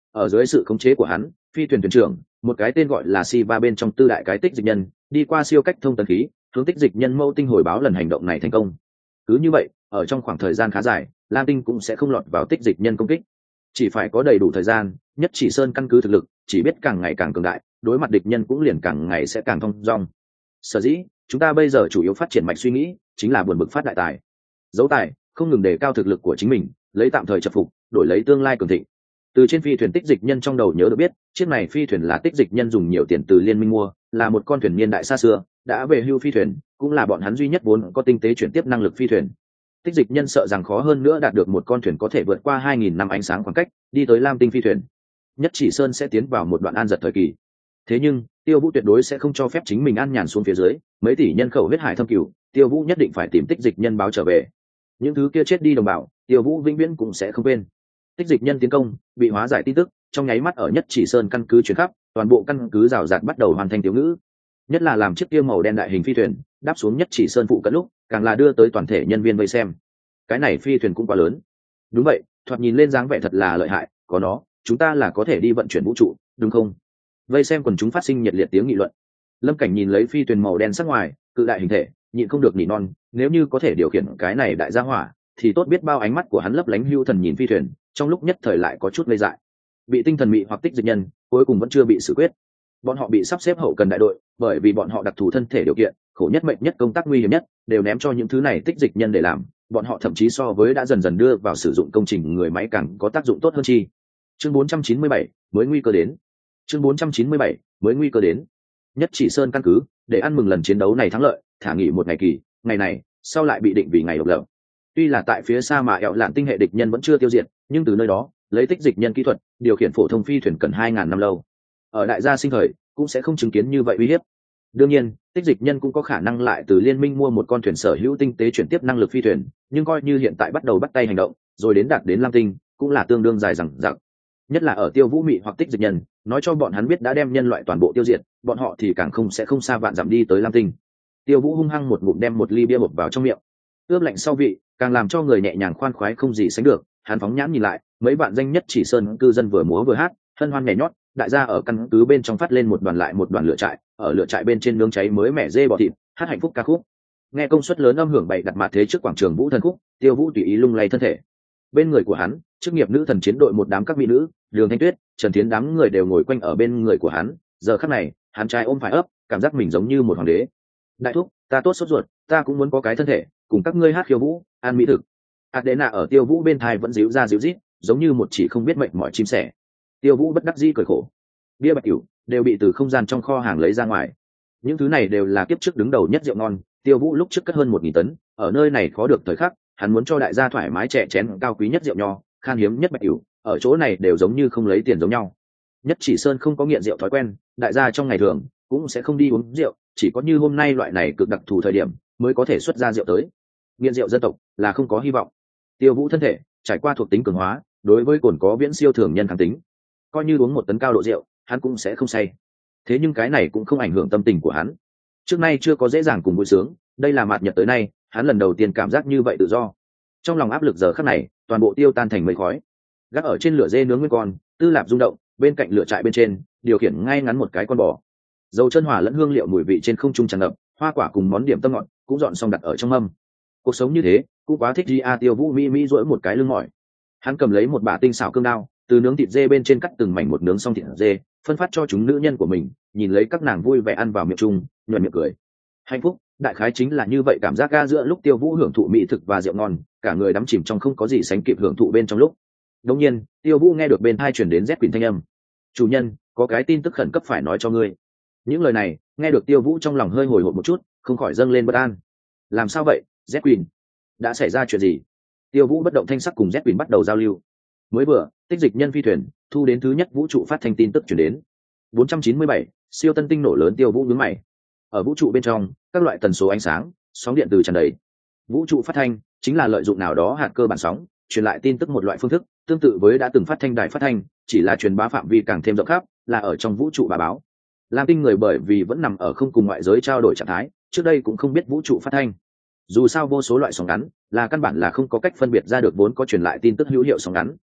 Ở dưới sự khống chế của hắn, phi thuyền thuyền trưởng, một cái tên gọi là Siva bên trong tư đại cái tích dịch nhân, đi qua siêu cách thông tần khí, hướng tích dịch nhân mẫu tinh hồi báo lần hành động này thành công. Cứ như vậy, ở trong khoảng thời gian khá dài, Lam Tinh cũng sẽ không lọt vào tích dịch nhân công kích. Chỉ phải có đầy đủ thời gian, Nhất Chỉ Sơn căn cứ thực lực, chỉ biết càng ngày càng cường đại, đối mặt địch nhân cũng liền càng ngày sẽ càng thông dong. Sở dĩ, chúng ta bây giờ chủ yếu phát triển mạch suy nghĩ, chính là buồn bực phát đại tài. Dấu tài, không ngừng đề cao thực lực của chính mình, lấy tạm thời chập phục, đổi lấy tương lai cường thịnh. Từ trên phi thuyền tích dịch nhân trong đầu nhớ được biết, chiếc này phi thuyền là tích dịch nhân dùng nhiều tiền từ liên minh mua, là một con thuyền niên đại xa xưa, đã về hưu phi thuyền, cũng là bọn hắn duy nhất vốn có tinh tế chuyển tiếp năng lực phi thuyền. Tích dịch nhân sợ rằng khó hơn nữa đạt được một con thuyền có thể vượt qua hai nghìn năm ánh sáng khoảng cách, đi tới Lam Tinh phi thuyền. Nhất Chỉ Sơn sẽ tiến vào một đoạn an giật thời kỳ. Thế nhưng, Tiêu Vũ tuyệt đối sẽ không cho phép chính mình an nhàn xuống phía dưới, mấy tỷ nhân khẩu huyết hải thâm cửu, Tiêu Vũ nhất định phải tìm tích dịch nhân báo trở về. Những thứ kia chết đi đồng bào, Tiêu Vũ vĩnh viễn cũng sẽ không quên. Tích dịch nhân tiến công, bị hóa giải tin tức, trong nháy mắt ở Nhất Chỉ Sơn căn cứ chuyển khắp, toàn bộ căn cứ rào rạt bắt đầu hoàn thành tiểu ngữ. Nhất là làm chiếc kia màu đen đại hình phi thuyền đáp xuống Nhất Chỉ Sơn phụ cận lúc, càng là đưa tới toàn thể nhân viên vây xem. Cái này phi thuyền cũng quá lớn. Đúng vậy, thoạt nhìn lên dáng vẻ thật là lợi hại, có nó, chúng ta là có thể đi vận chuyển vũ trụ, đúng không? Vây xem quần chúng phát sinh nhiệt liệt tiếng nghị luận. Lâm Cảnh nhìn lấy phi thuyền màu đen sắc ngoài, cự đại hình thể, nhịn không được nỉ non, nếu như có thể điều khiển cái này đại gia hỏa, thì tốt biết bao. Ánh mắt của hắn lấp lánh hưu thần nhìn phi thuyền, trong lúc nhất thời lại có chút ngây dại. Bị tinh thần mị hoặc tích dịch nhân, cuối cùng vẫn chưa bị xử quyết. Bọn họ bị sắp xếp hậu cần đại đội, bởi vì bọn họ đặc thù thân thể điều kiện, khổ nhất mệnh nhất công tác nguy hiểm nhất, đều ném cho những thứ này tích dịch nhân để làm. Bọn họ thậm chí so với đã dần dần đưa vào sử dụng công trình người máy càng có tác dụng tốt hơn chi. Chương bốn trăm chín mươi bảy, mới nguy cơ đến. Chương bốn trăm chín mươi bảy, mới nguy cơ đến. Nhất Chỉ Sơn căn cứ, để ăn mừng lần chiến đấu này thắng lợi, thả nghỉ một ngày kỳ, ngày này, sau lại bị định vì ngày độc lập. Tuy là tại phía xa mà ẹo lạn tinh hệ địch nhân vẫn chưa tiêu diệt, nhưng từ nơi đó, lấy tích dịch nhân kỹ thuật, điều khiển phổ thông phi thuyền cần hai ngàn năm lâu. Ở đại gia sinh thời, cũng sẽ không chứng kiến như vậy uy hiếp. Đương nhiên, tích dịch nhân cũng có khả năng lại từ liên minh mua một con thuyền sở hữu tinh tế chuyển tiếp năng lực phi thuyền, nhưng coi như hiện tại bắt đầu bắt tay hành động, rồi đến đạt đến Lam Tinh, cũng là tương đương dài dằng dặc. Nhất là ở Tiêu Vũ Mị hoặc tích dịch nhân, nói cho bọn hắn biết đã đem nhân loại toàn bộ tiêu diệt, bọn họ thì càng không sẽ không xa vạn dặm đi tới Lam Tinh. Tiêu Vũ hung hăng một ngụm đem một ly bia bột vào trong miệng, ướp lạnh sau vị, càng làm cho người nhẹ nhàng khoan khoái không gì sánh được. Hắn phóng nhãn nhìn lại, mấy bạn danh Nhất Chỉ Sơn cư dân vừa múa vừa hát, hân hoan nhảy nhót, đại gia ở căn cứ bên trong phát lên một đoàn lại một đoàn lửa trại, ở lửa trại bên trên nướng cháy mới mẻ dê bò thịt, hát hạnh phúc ca khúc. Nghe công suất lớn âm hưởng bày đặt mặt thế trước quảng trường Vũ Thần khúc, Tiêu Vũ tùy ý lung lay thân thể. Bên người của hắn, chức nghiệp nữ thần chiến đội một đám các mỹ nữ, Đường Thanh Tuyết, Trần Thiến đám người đều ngồi quanh ở bên người của hắn. Giờ khắc này, hắn trai ôm phải ấp, cảm giác mình giống như một hoàng đế. Đại thúc, ta tốt sốt ruột, ta cũng muốn có cái thân thể, cùng các ngươi hát khiêu vũ, ăn mỹ thực. Adena ở Tiêu Vũ bên thai vẫn díu ra díu rít, giống như một chỉ không biết mệnh mỏi chim sẻ. Tiêu Vũ bất đắc dĩ cười khổ. Bia bạch cửu đều bị từ không gian trong kho hàng lấy ra ngoài. Những thứ này đều là kiếp trước đứng đầu nhất rượu ngon. Tiêu Vũ lúc trước cất hơn một nghìn tấn, ở nơi này khó được thời khắc, hắn muốn cho đại gia thoải mái chè chén cao quý nhất rượu nho, khan hiếm nhất bạch cửu, ở chỗ này đều giống như không lấy tiền giống nhau. Nhất Chỉ Sơn không có nghiện rượu thói quen, đại gia trong ngày thường cũng sẽ không đi uống rượu, chỉ có như hôm nay loại này cực đặc thù thời điểm mới có thể xuất ra rượu tới. Nghiện rượu dân tộc là không có hy vọng. Tiêu Vũ thân thể trải qua thuộc tính cường hóa, đối với cồn có viễn siêu thường nhân kháng tính, coi như uống một tấn cao độ rượu, hắn cũng sẽ không say. Thế nhưng cái này cũng không ảnh hưởng tâm tình của hắn. Trước nay chưa có dễ dàng cùng vui sướng, đây là mạt nhật tới nay, hắn lần đầu tiên cảm giác như vậy tự do. Trong lòng áp lực giờ khắc này, toàn bộ tiêu tan thành mây khói. Gác ở trên lửa dê nướng nguyên con, Tư Lạp rung động, bên cạnh lửa trại bên trên, điều khiển ngay ngắn một cái con bò. Dầu chân hỏa lẫn hương liệu mùi vị trên không trung tràn ngập, hoa quả cùng món điểm tâm ngọt cũng dọn xong đặt ở trong mâm. Cuộc sống như thế, cũng quá thích đi a. Tiêu Vũ mỹ mỹ duỗi một cái lưng mỏi. Hắn cầm lấy một bả tinh xảo cương đao, từ nướng thịt dê bên trên cắt từng mảnh một nướng xong thịt dê, phân phát cho chúng nữ nhân của mình, nhìn lấy các nàng vui vẻ ăn vào miệng chung, nhuận miệng cười. Hạnh phúc, đại khái chính là như vậy cảm giác ga giữa lúc Tiêu Vũ hưởng thụ mỹ thực và rượu ngon, cả người đắm chìm trong không có gì sánh kịp hưởng thụ bên trong lúc. Đột nhiên, Tiêu Vũ nghe được bên tai truyền đến Z Quỳnh thanh âm. "Chủ nhân, có cái tin tức khẩn cấp phải nói cho ngươi." Những lời này, nghe được Tiêu Vũ trong lòng hơi hồi hộp một chút, không khỏi dâng lên bất an. "Làm sao vậy, Z Quỳnh? Đã xảy ra chuyện gì?" Tiêu Vũ bất động thanh sắc cùng Z Quỳnh bắt đầu giao lưu. Mới vừa, tích dịch nhân phi thuyền thu đến thứ nhất vũ trụ phát thanh tin tức truyền đến. bốn trăm chín mươi bảy, siêu tân tinh nổ lớn. Tiêu Vũ nhướng mày. Ở vũ trụ bên trong, các loại tần số ánh sáng, sóng điện từ tràn đầy. Vũ trụ phát thanh chính là lợi dụng nào đó hạt cơ bản sóng, truyền lại tin tức một loại phương thức, tương tự với đã từng phát thanh đài phát thanh, chỉ là truyền bá phạm vi càng thêm rộng khắp, là ở trong vũ trụ bà báo. Lam Tinh người bởi vì vẫn nằm ở không cùng ngoại giới trao đổi trạng thái, trước đây cũng không biết vũ trụ phát thanh. Dù sao vô số loại sóng ngắn, là căn bản là không có cách phân biệt ra được vốn có truyền lại tin tức hữu hiệu sóng ngắn.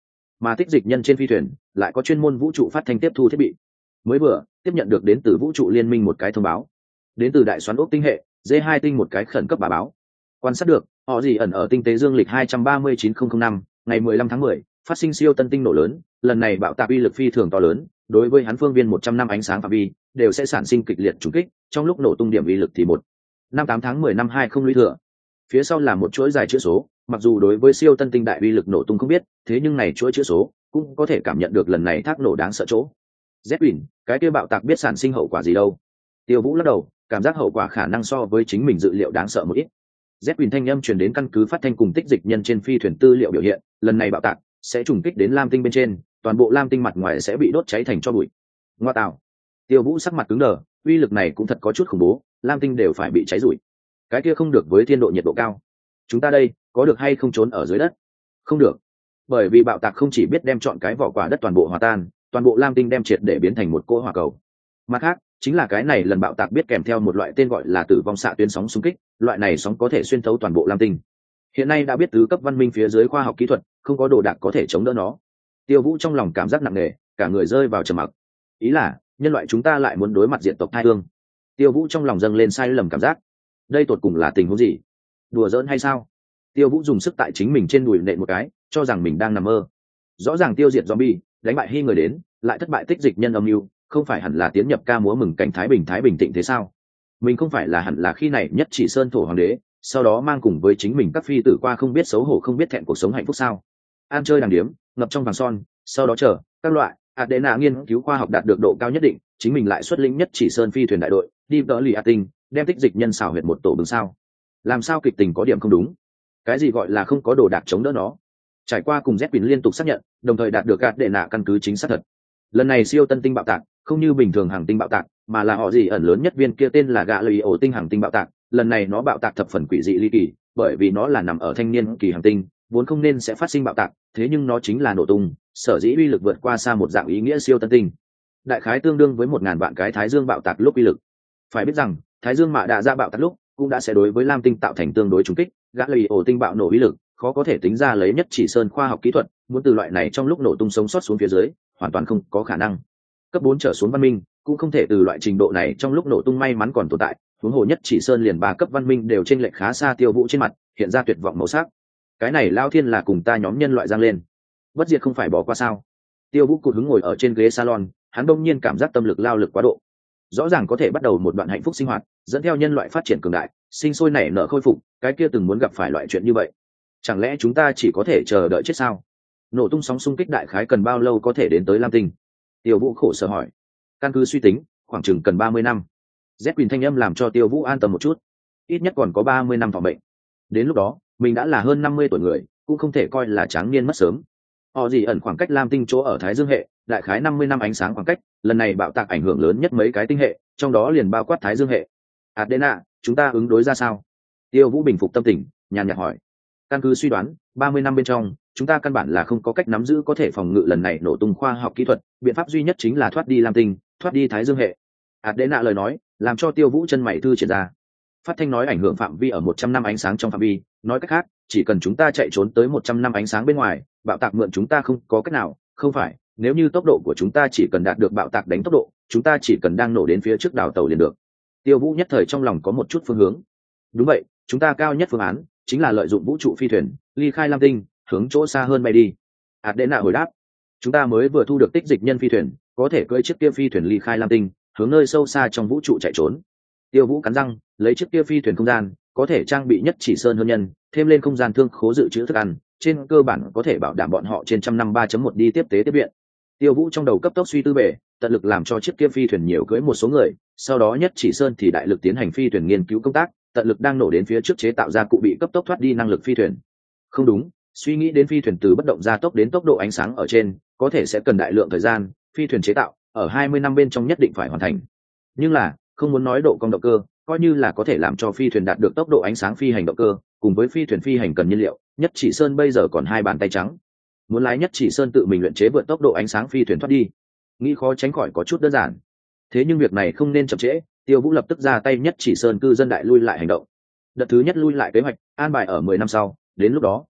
mà tích dịch nhân trên phi thuyền lại có chuyên môn vũ trụ phát thanh tiếp thu thiết bị. Mới vừa tiếp nhận được đến từ vũ trụ liên minh một cái thông báo, đến từ đại xoắn ốc tinh hệ D hai tinh một cái khẩn cấp bà báo. Quan sát được, họ gì ẩn ở tinh tế dương lịch hai trăm ba mươi chín nghìn năm, ngày mười lăm tháng mười, phát sinh siêu tân tinh nổ lớn, lần này bạo tạc uy lực phi thường to lớn, đối với hắn phương viên một trăm năm ánh sáng phạm vi đều sẽ sản sinh kịch liệt trùng kích, trong lúc nổ tung điểm uy lực thì một năm tám tháng mười năm hai không lũy thừa. Phía sau là một chuỗi dài chữ số, mặc dù đối với siêu tân tinh đại uy lực nổ tung không biết, thế nhưng này chuỗi chữ số cũng có thể cảm nhận được lần này thác nổ đáng sợ chỗ. Zepin, cái kia bạo tạc biết sản sinh hậu quả gì đâu? Tiêu Vũ lắc đầu, cảm giác hậu quả khả năng so với chính mình dự liệu đáng sợ một ít. Zepin thanh âm truyền đến căn cứ phát thanh cùng tích dịch nhân trên phi thuyền tư liệu biểu hiện, lần này bạo tạc sẽ trùng kích đến Lam tinh bên trên, toàn bộ Lam tinh mặt ngoài sẽ bị đốt cháy thành tro bụi. Ngoa tạo. Tiêu Vũ sắc mặt cứng đờ, uy lực này cũng thật có chút khủng bố, Lam tinh đều phải bị cháy rụi. Cái kia không được với thiên độ nhiệt độ cao. Chúng ta đây, có được hay không trốn ở dưới đất? Không được. Bởi vì bạo tạc không chỉ biết đem chọn cái vỏ quả đất toàn bộ hòa tan, toàn bộ Lam tinh đem triệt để biến thành một cỗ hỏa cầu. Mặt khác, chính là cái này lần bạo tạc biết kèm theo một loại tên gọi là tử vong xạ tuyến sóng xung kích, loại này sóng có thể xuyên thấu toàn bộ Lam tinh. Hiện nay đã biết tứ cấp văn minh phía dưới khoa học kỹ thuật, không có đồ đạc có thể chống đỡ nó. Tiêu Vũ trong lòng cảm giác nặng nề, cả người rơi vào trầm mặc. Ý là, nhân loại chúng ta lại muốn đối mặt diện tộc thai hương. Tiêu Vũ trong lòng dâng lên sai lầm cảm giác. Đây tột cùng là tình huống gì? Đùa giỡn hay sao? Tiêu Vũ dùng sức tại chính mình trên đùi nện một cái, cho rằng mình đang nằm mơ. Rõ ràng tiêu diệt zombie, đánh bại hy người đến, lại thất bại tích dịch nhân âm mưu, không phải hẳn là tiến nhập ca múa mừng cảnh thái bình thái bình tịnh thế sao? Mình không phải là hẳn là khi này nhất chỉ sơn thổ hoàng đế, sau đó mang cùng với chính mình các phi tử qua không biết xấu hổ không biết thẹn cuộc sống hạnh phúc sao? Ăn chơi đàng điếm, ngập trong vàng son, sau đó chờ các loại Adena nghiên cứu khoa học đạt được độ cao nhất định, chính mình lại xuất lĩnh nhất chỉ sơn phi thuyền đại đội, đi đỡ lì Atin, đem tích dịch nhân xảo huyệt một tổ bừng sao? Làm sao kịch tình có điểm không đúng? Cái gì gọi là không có đồ đạc chống đỡ nó? Trải qua cùng Zepin liên tục xác nhận, đồng thời đạt được Adena căn cứ chính xác thật. Lần này siêu tân tinh bạo tạc, không như bình thường hàng tinh bạo tạc, mà là họ gì ẩn lớn nhất viên kia tên là gạ lì ổ tinh hàng tinh bạo tạc. Lần này nó bạo tạc thập phần quỷ dị ly kỳ, bởi vì nó là nằm ở thanh niên kỳ hành tinh, vốn không nên sẽ phát sinh bạo tạc, thế nhưng nó chính là nổ tung, sở dĩ uy lực vượt qua xa một dạng ý nghĩa siêu tân tinh. Đại khái tương đương với một ngàn vạn cái thái dương bạo tạc lúc uy lực. Phải biết rằng, thái dương mạ đã ra bạo tạc lúc, cũng đã sẽ đối với lam tinh tạo thành tương đối trùng kích, gã lì ổ tinh bạo nổ uy lực, khó có thể tính ra lấy nhất chỉ sơn khoa học kỹ thuật, muốn từ loại này trong lúc nổ tung sống sót xuống phía dưới, hoàn toàn không có khả năng. Cấp bốn trở xuống văn minh, cũng không thể từ loại trình độ này trong lúc nổ tung may mắn còn tồn tại, huống hồ nhất chỉ sơn liền ba cấp văn minh đều trên lệch khá xa. Tiêu Vũ trên mặt hiện ra tuyệt vọng màu sắc. Cái này lao thiên là cùng ta nhóm nhân loại giang lên, bất diệt không phải bỏ qua sao? Tiêu Vũ cụt hứng ngồi ở trên ghế salon, hắn đông nhiên cảm giác tâm lực lao lực quá độ, rõ ràng có thể bắt đầu một đoạn hạnh phúc sinh hoạt, dẫn theo nhân loại phát triển cường đại, sinh sôi nảy nở khôi phục, cái kia từng muốn gặp phải loại chuyện như vậy, chẳng lẽ chúng ta chỉ có thể chờ đợi chết sao? Nổ tung sóng xung kích đại khái cần bao lâu có thể đến tới lam tinh? Tiêu Vũ khổ sở hỏi. Căn cứ suy tính, khoảng chừng cần ba mươi năm. Z Quỳnh thanh âm làm cho Tiêu Vũ an tâm một chút, ít nhất còn có ba mươi năm phòng bệnh. Đến lúc đó mình đã là hơn năm mươi tuổi người, cũng không thể coi là tráng niên mất sớm. Họ gì ẩn khoảng cách lam tinh chỗ ở thái dương hệ đại khái năm mươi năm ánh sáng khoảng cách, lần này bạo tạc ảnh hưởng lớn nhất mấy cái tinh hệ, trong đó liền bao quát thái dương hệ. Adena, chúng ta ứng đối ra sao? Tiêu Vũ bình phục tâm tình, nhàn nhạt hỏi. Căn cứ suy đoán, ba mươi năm bên trong, chúng ta căn bản là không có cách nắm giữ có thể phòng ngự lần này nổ tung khoa học kỹ thuật, biện pháp duy nhất chính là thoát đi lam tinh, thoát đi thái dương hệ. Adena lời nói làm cho Tiêu Vũ chân mày thư triển ra. Phát thanh nói ảnh hưởng phạm vi ở một trăm năm ánh sáng trong phạm vi, nói cách khác, chỉ cần chúng ta chạy trốn tới một trăm năm ánh sáng bên ngoài, bạo tạc mượn chúng ta không có cách nào, không phải, nếu như tốc độ của chúng ta chỉ cần đạt được bạo tạc đánh tốc độ, chúng ta chỉ cần đang nổ đến phía trước đảo tàu liền được. Tiêu Vũ nhất thời trong lòng có một chút phương hướng. Đúng vậy, chúng ta cao nhất phương án chính là lợi dụng vũ trụ phi thuyền, ly khai lam tinh, hướng chỗ xa hơn bay đi. Adena hồi đáp. Chúng ta mới vừa thu được tích dịch nhân phi thuyền, có thể cưỡi chiếc kia phi thuyền ly khai lam tinh, hướng nơi sâu xa trong vũ trụ chạy trốn. Tiêu Vũ cắn răng, lấy chiếc kia phi thuyền không gian, có thể trang bị nhất chỉ sơn hơn nhân, thêm lên không gian thương khố dự trữ thức ăn, trên cơ bản có thể bảo đảm bọn họ trên trăm năm ba chấm một đi tiếp tế tiếp viện. Tiêu Vũ trong đầu cấp tốc suy tư bể, tận lực làm cho chiếc kia phi thuyền nhiều cưỡi một số người, sau đó nhất chỉ sơn thì đại lực tiến hành phi thuyền nghiên cứu công tác, tận lực đang nổ đến phía trước chế tạo ra cụ bị cấp tốc thoát đi năng lực phi thuyền. Không đúng, suy nghĩ đến phi thuyền từ bất động gia tốc đến tốc độ ánh sáng ở trên, có thể sẽ cần đại lượng thời gian, phi thuyền chế tạo ở hai mươi năm bên trong nhất định phải hoàn thành. Nhưng là, không muốn nói độ cong động cơ, coi như là có thể làm cho phi thuyền đạt được tốc độ ánh sáng phi hành động cơ, cùng với phi thuyền phi hành cần nhiên liệu, nhất chỉ sơn bây giờ còn hai bàn tay trắng. Muốn lái nhất chỉ sơn tự mình luyện chế vượt tốc độ ánh sáng phi thuyền thoát đi, nghĩ khó tránh khỏi có chút đơn giản. Thế nhưng việc này không nên chậm trễ, Tiêu Vũ lập tức ra tay nhất chỉ sơn cư dân đại lui lại hành động. Đợt thứ nhất lui lại kế hoạch an bài ở mười năm sau, đến lúc đó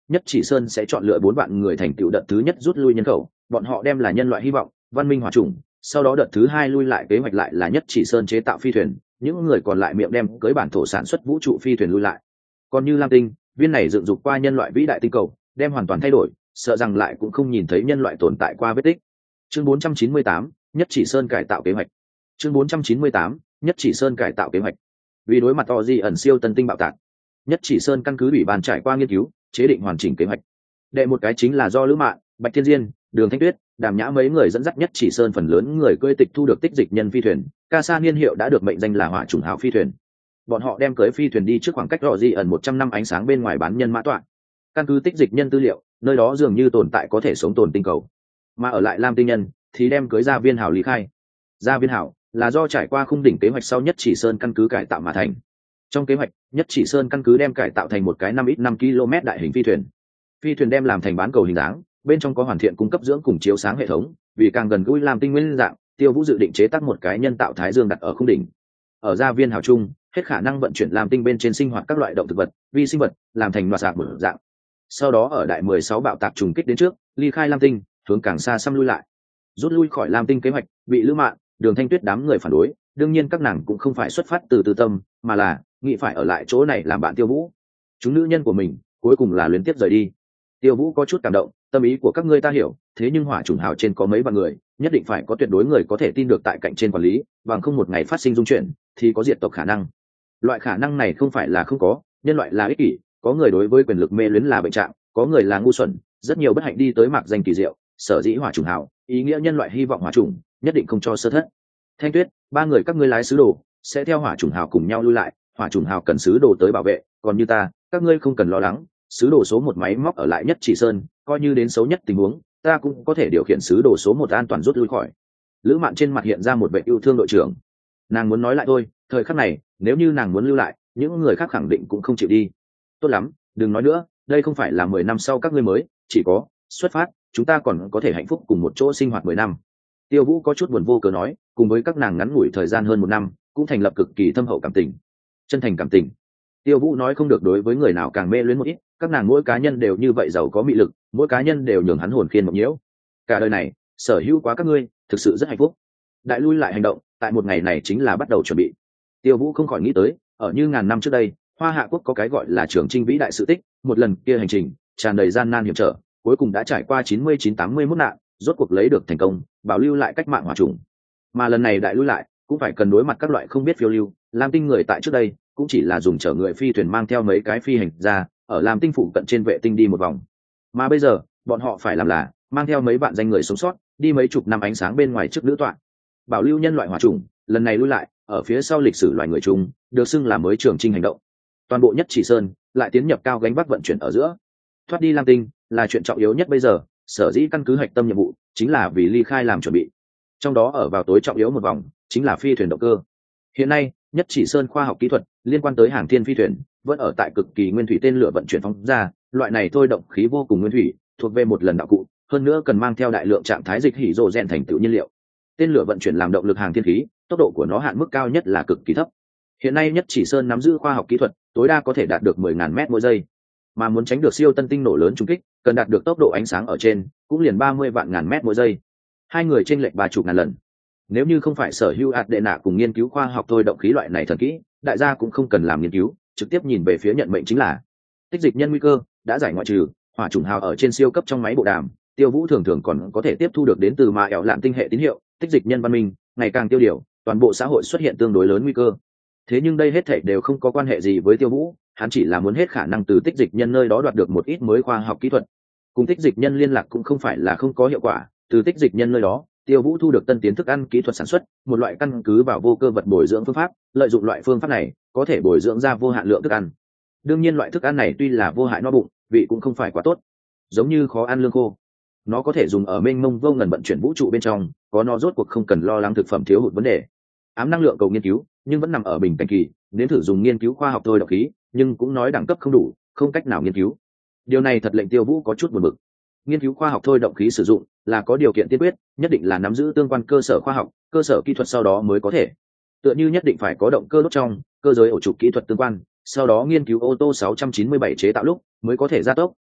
Nhất Chỉ Sơn sẽ chọn lựa bốn vạn người thành tựu đợt thứ nhất rút lui nhân khẩu, bọn họ đem là nhân loại hy vọng, văn minh hòa chủng. Sau đó đợt thứ hai lui lại kế hoạch lại là Nhất Chỉ Sơn chế tạo phi thuyền, những người còn lại miệng đem cưới bản thổ sản xuất vũ trụ phi thuyền lui lại. Còn như Lam Tinh, viên này dựng dục qua nhân loại vĩ đại tinh cầu, đem hoàn toàn thay đổi, sợ rằng lại cũng không nhìn thấy nhân loại tồn tại qua vết tích. Chương bốn trăm chín mươi tám, Nhất Chỉ Sơn cải tạo kế hoạch. Chương bốn trăm chín mươi tám, Nhất Chỉ Sơn cải tạo kế hoạch. Vì đối mặt Oji ẩn siêu tân tinh bạo tạc, Nhất Chỉ Sơn căn cứ ủy ban trải qua nghiên cứu, chế định hoàn chỉnh kế hoạch. Đệ một cái chính là do Lữ Mạn, Bạch Thiên Diên, Đường Thanh Tuyết, Đàm Nhã mấy người dẫn dắt Nhất Chỉ Sơn phần lớn người cưỡi tịch thu được tích dịch nhân phi thuyền, ca sa niên hiệu đã được mệnh danh là Hỏa Trùng Hào phi thuyền. Bọn họ đem cưỡi phi thuyền đi trước khoảng cách Oji ẩn một trăm năm ánh sáng bên ngoài bán nhân mã tọa. Căn cứ tích dịch nhân tư liệu, nơi đó dường như tồn tại có thể sống tồn tinh cầu. Mà ở lại Lam Tinh nhân thì đem cưới Gia Viên Hào lý khai. Gia Viên Hào là do trải qua khung đỉnh kế hoạch sau Nhất Chỉ Sơn căn cứ cải tạo mà thành. Trong kế hoạch, Nhất Chỉ Sơn căn cứ đem cải tạo thành một cái năm ít năm ki lô mét đại hình phi thuyền. Phi thuyền đem làm thành bán cầu hình dáng, bên trong có hoàn thiện cung cấp dưỡng cùng chiếu sáng hệ thống, vì càng gần gũi Lam Tinh nguyên dạng, Tiêu Vũ dự định chế tác một cái nhân tạo thái dương đặt ở khung đỉnh. Ở Gia Viên Hào chung, hết khả năng vận chuyển Lam Tinh bên trên sinh hoạt các loại động thực vật, vi sinh vật, làm thành loạt sạc một dạng. Sau đó ở đại mười sáu bạo tạc trùng kích đến trước, ly khai Lam Tinh, hướng càng xa xăm lui lại. Rút lui khỏi Lam Tinh kế hoạch bị Lữ Mạn, Đường Thanh Tuyết đám người phản đối, đương nhiên các nàng cũng không phải xuất phát từ tư tâm, mà là nghĩ phải ở lại chỗ này làm bạn Tiêu Vũ. Chúng nữ nhân của mình cuối cùng là luyến tiếp rời đi. Tiêu Vũ có chút cảm động, tâm ý của các ngươi ta hiểu, thế nhưng Hỏa Trùng Hào trên có mấy vạn người, nhất định phải có tuyệt đối người có thể tin được tại cạnh trên quản lý, bằng không một ngày phát sinh dung chuyển thì có diệt tộc khả năng. Loại khả năng này không phải là không có, nhân loại là ích kỷ, có người đối với quyền lực mê luyến là bệnh trạng, có người là ngu xuẩn, rất nhiều bất hạnh đi tới mạc danh kỳ diệu, sở dĩ Hỏa Trùng Hào, ý nghĩa nhân loại hy vọng hỏa trùng, nhất định không cho sơ thất. Thanh Tuyết, ba người các ngươi lái sứ đồ, sẽ theo Hỏa Trùng Hào cùng nhau lui lại, Hỏa Trùng Hào cần sứ đồ tới bảo vệ, còn như ta, các ngươi không cần lo lắng, sứ đồ số một máy móc ở lại Nhất Chỉ Sơn, coi như đến xấu nhất tình huống, ta cũng có thể điều khiển sứ đồ số một an toàn rút lui khỏi. Lữ Mạn trên mặt hiện ra một vẻ yêu thương đội trưởng. Nàng muốn nói lại thôi, thời khắc này, nếu như nàng muốn lưu lại, những người khác khẳng định cũng không chịu đi. Tốt lắm, đừng nói nữa, đây không phải là mười năm sau các ngươi mới, chỉ có xuất phát, chúng ta còn có thể hạnh phúc cùng một chỗ sinh hoạt mười năm. Tiêu Vũ có chút buồn vô cớ nói, cùng với các nàng ngắn ngủi thời gian hơn một năm, cũng thành lập cực kỳ thâm hậu cảm tình, chân thành cảm tình. Tiêu Vũ nói không được đối với người nào càng mê luyến một ít, các nàng mỗi cá nhân đều như vậy giàu có mị lực, mỗi cá nhân đều nhường hắn hồn khiên mộng nhiễu. Cả đời này, sở hữu quá các ngươi, thực sự rất hạnh phúc. Đại lui lại hành động, tại một ngày này chính là bắt đầu chuẩn bị. Tiêu Vũ không khỏi nghĩ tới, ở như ngàn năm trước đây, Hoa Hạ quốc có cái gọi là Trường Trinh vĩ đại sự tích, một lần kia hành trình tràn đầy gian nan hiểm trở, cuối cùng đã trải qua chín mươi chín tám mươi mốt nạn, rốt cuộc lấy được thành công, bảo lưu lại cách mạng hỏa trùng. Mà lần này đại lui lại, cũng phải cần đối mặt các loại không biết phiêu lưu, Lam Tinh người tại trước đây cũng chỉ là dùng chở người phi thuyền mang theo mấy cái phi hành ra, ở Lam Tinh phụ cận trên vệ tinh đi một vòng. Mà bây giờ, bọn họ phải làm là mang theo mấy bạn danh người sống sót, đi mấy chục năm ánh sáng bên ngoài trước nữ tọa. Bảo lưu nhân loại hỏa trùng, lần này lui lại, ở phía sau lịch sử loài người chung, được xưng là mới Trường Trinh hành động. Toàn bộ Nhất Chỉ Sơn lại tiến nhập cao gánh vác vận chuyển ở giữa. Thoát đi Lam Tinh là chuyện trọng yếu nhất bây giờ, sở dĩ căn cứ hạch tâm nhiệm vụ chính là vì ly khai làm chuẩn bị. Trong đó ở vào tối trọng yếu một vòng chính là phi thuyền động cơ. Hiện nay, Nhất Chỉ Sơn khoa học kỹ thuật liên quan tới hàng thiên phi thuyền vẫn ở tại cực kỳ nguyên thủy tên lửa vận chuyển phóng ra, loại này thôi động khí vô cùng nguyên thủy, thuộc về một lần đạo cụ, hơn nữa cần mang theo đại lượng trạng thái dịch hỉ rồ rèn thành tựu nhiên liệu. Tên lửa vận chuyển làm động lực hàng thiên khí, tốc độ của nó hạn mức cao nhất là cực kỳ thấp. Hiện nay Nhất Chỉ Sơn nắm giữ khoa học kỹ thuật, tối đa có thể đạt được mười nghìn mét mỗi giây. Mà muốn tránh được siêu tân tinh nổ lớn trùng kích, cần đạt được tốc độ ánh sáng ở trên, cũng liền ba mươi vạn ngàn mét mỗi giây. Hai người chênh lệch ba chục ngàn lần. Nếu như không phải sở hữu ạt đệ nạ cùng nghiên cứu khoa học thôi động khí loại này thần kỹ, đại gia cũng không cần làm nghiên cứu, trực tiếp nhìn về phía nhận mệnh chính là tích dịch nhân nguy cơ đã giải ngoại trừ. Hỏa Trùng Hào ở trên siêu cấp trong máy bộ đàm, Tiêu Vũ thường thường còn có thể tiếp thu được đến từ ma ẻo lạn tinh hệ tín hiệu. Tích dịch nhân văn minh ngày càng tiêu điều, toàn bộ xã hội xuất hiện tương đối lớn nguy cơ. Thế nhưng đây hết thảy đều không có quan hệ gì với Tiêu Vũ, hắn chỉ là muốn hết khả năng từ tích dịch nhân nơi đó đoạt được một ít mới khoa học kỹ thuật. Cùng tích dịch nhân liên lạc cũng không phải là không có hiệu quả, từ tích dịch nhân nơi đó, Tiêu Vũ thu được tân tiến thức ăn kỹ thuật sản xuất, một loại căn cứ vào vô cơ vật bồi dưỡng phương pháp, lợi dụng loại phương pháp này, có thể bồi dưỡng ra vô hạn lượng thức ăn. Đương nhiên loại thức ăn này tuy là vô hại no bụng, vị cũng không phải quá tốt, giống như khó ăn lương khô. Nó có thể dùng ở mênh mông vô ngần vận chuyển vũ trụ bên trong, có nó rốt cuộc không cần lo lắng thực phẩm thiếu hụt vấn đề. Ám năng lượng cầu nghiên cứu, nhưng vẫn nằm ở bình cảnh kỳ, nếu thử dùng nghiên cứu khoa học thôi độc khí, nhưng cũng nói đẳng cấp không đủ, không cách nào nghiên cứu. Điều này thật lệnh Tiêu Vũ có chút buồn bực. Nghiên cứu khoa học thôi động khí sử dụng là có điều kiện tiên quyết, nhất định là nắm giữ tương quan cơ sở khoa học, cơ sở kỹ thuật sau đó mới có thể. Tựa như nhất định phải có động cơ đốt trong, cơ giới ổ trục kỹ thuật tương quan, sau đó nghiên cứu ô tô sáu trăm chín mươi bảy chế tạo lúc mới có thể gia tốc,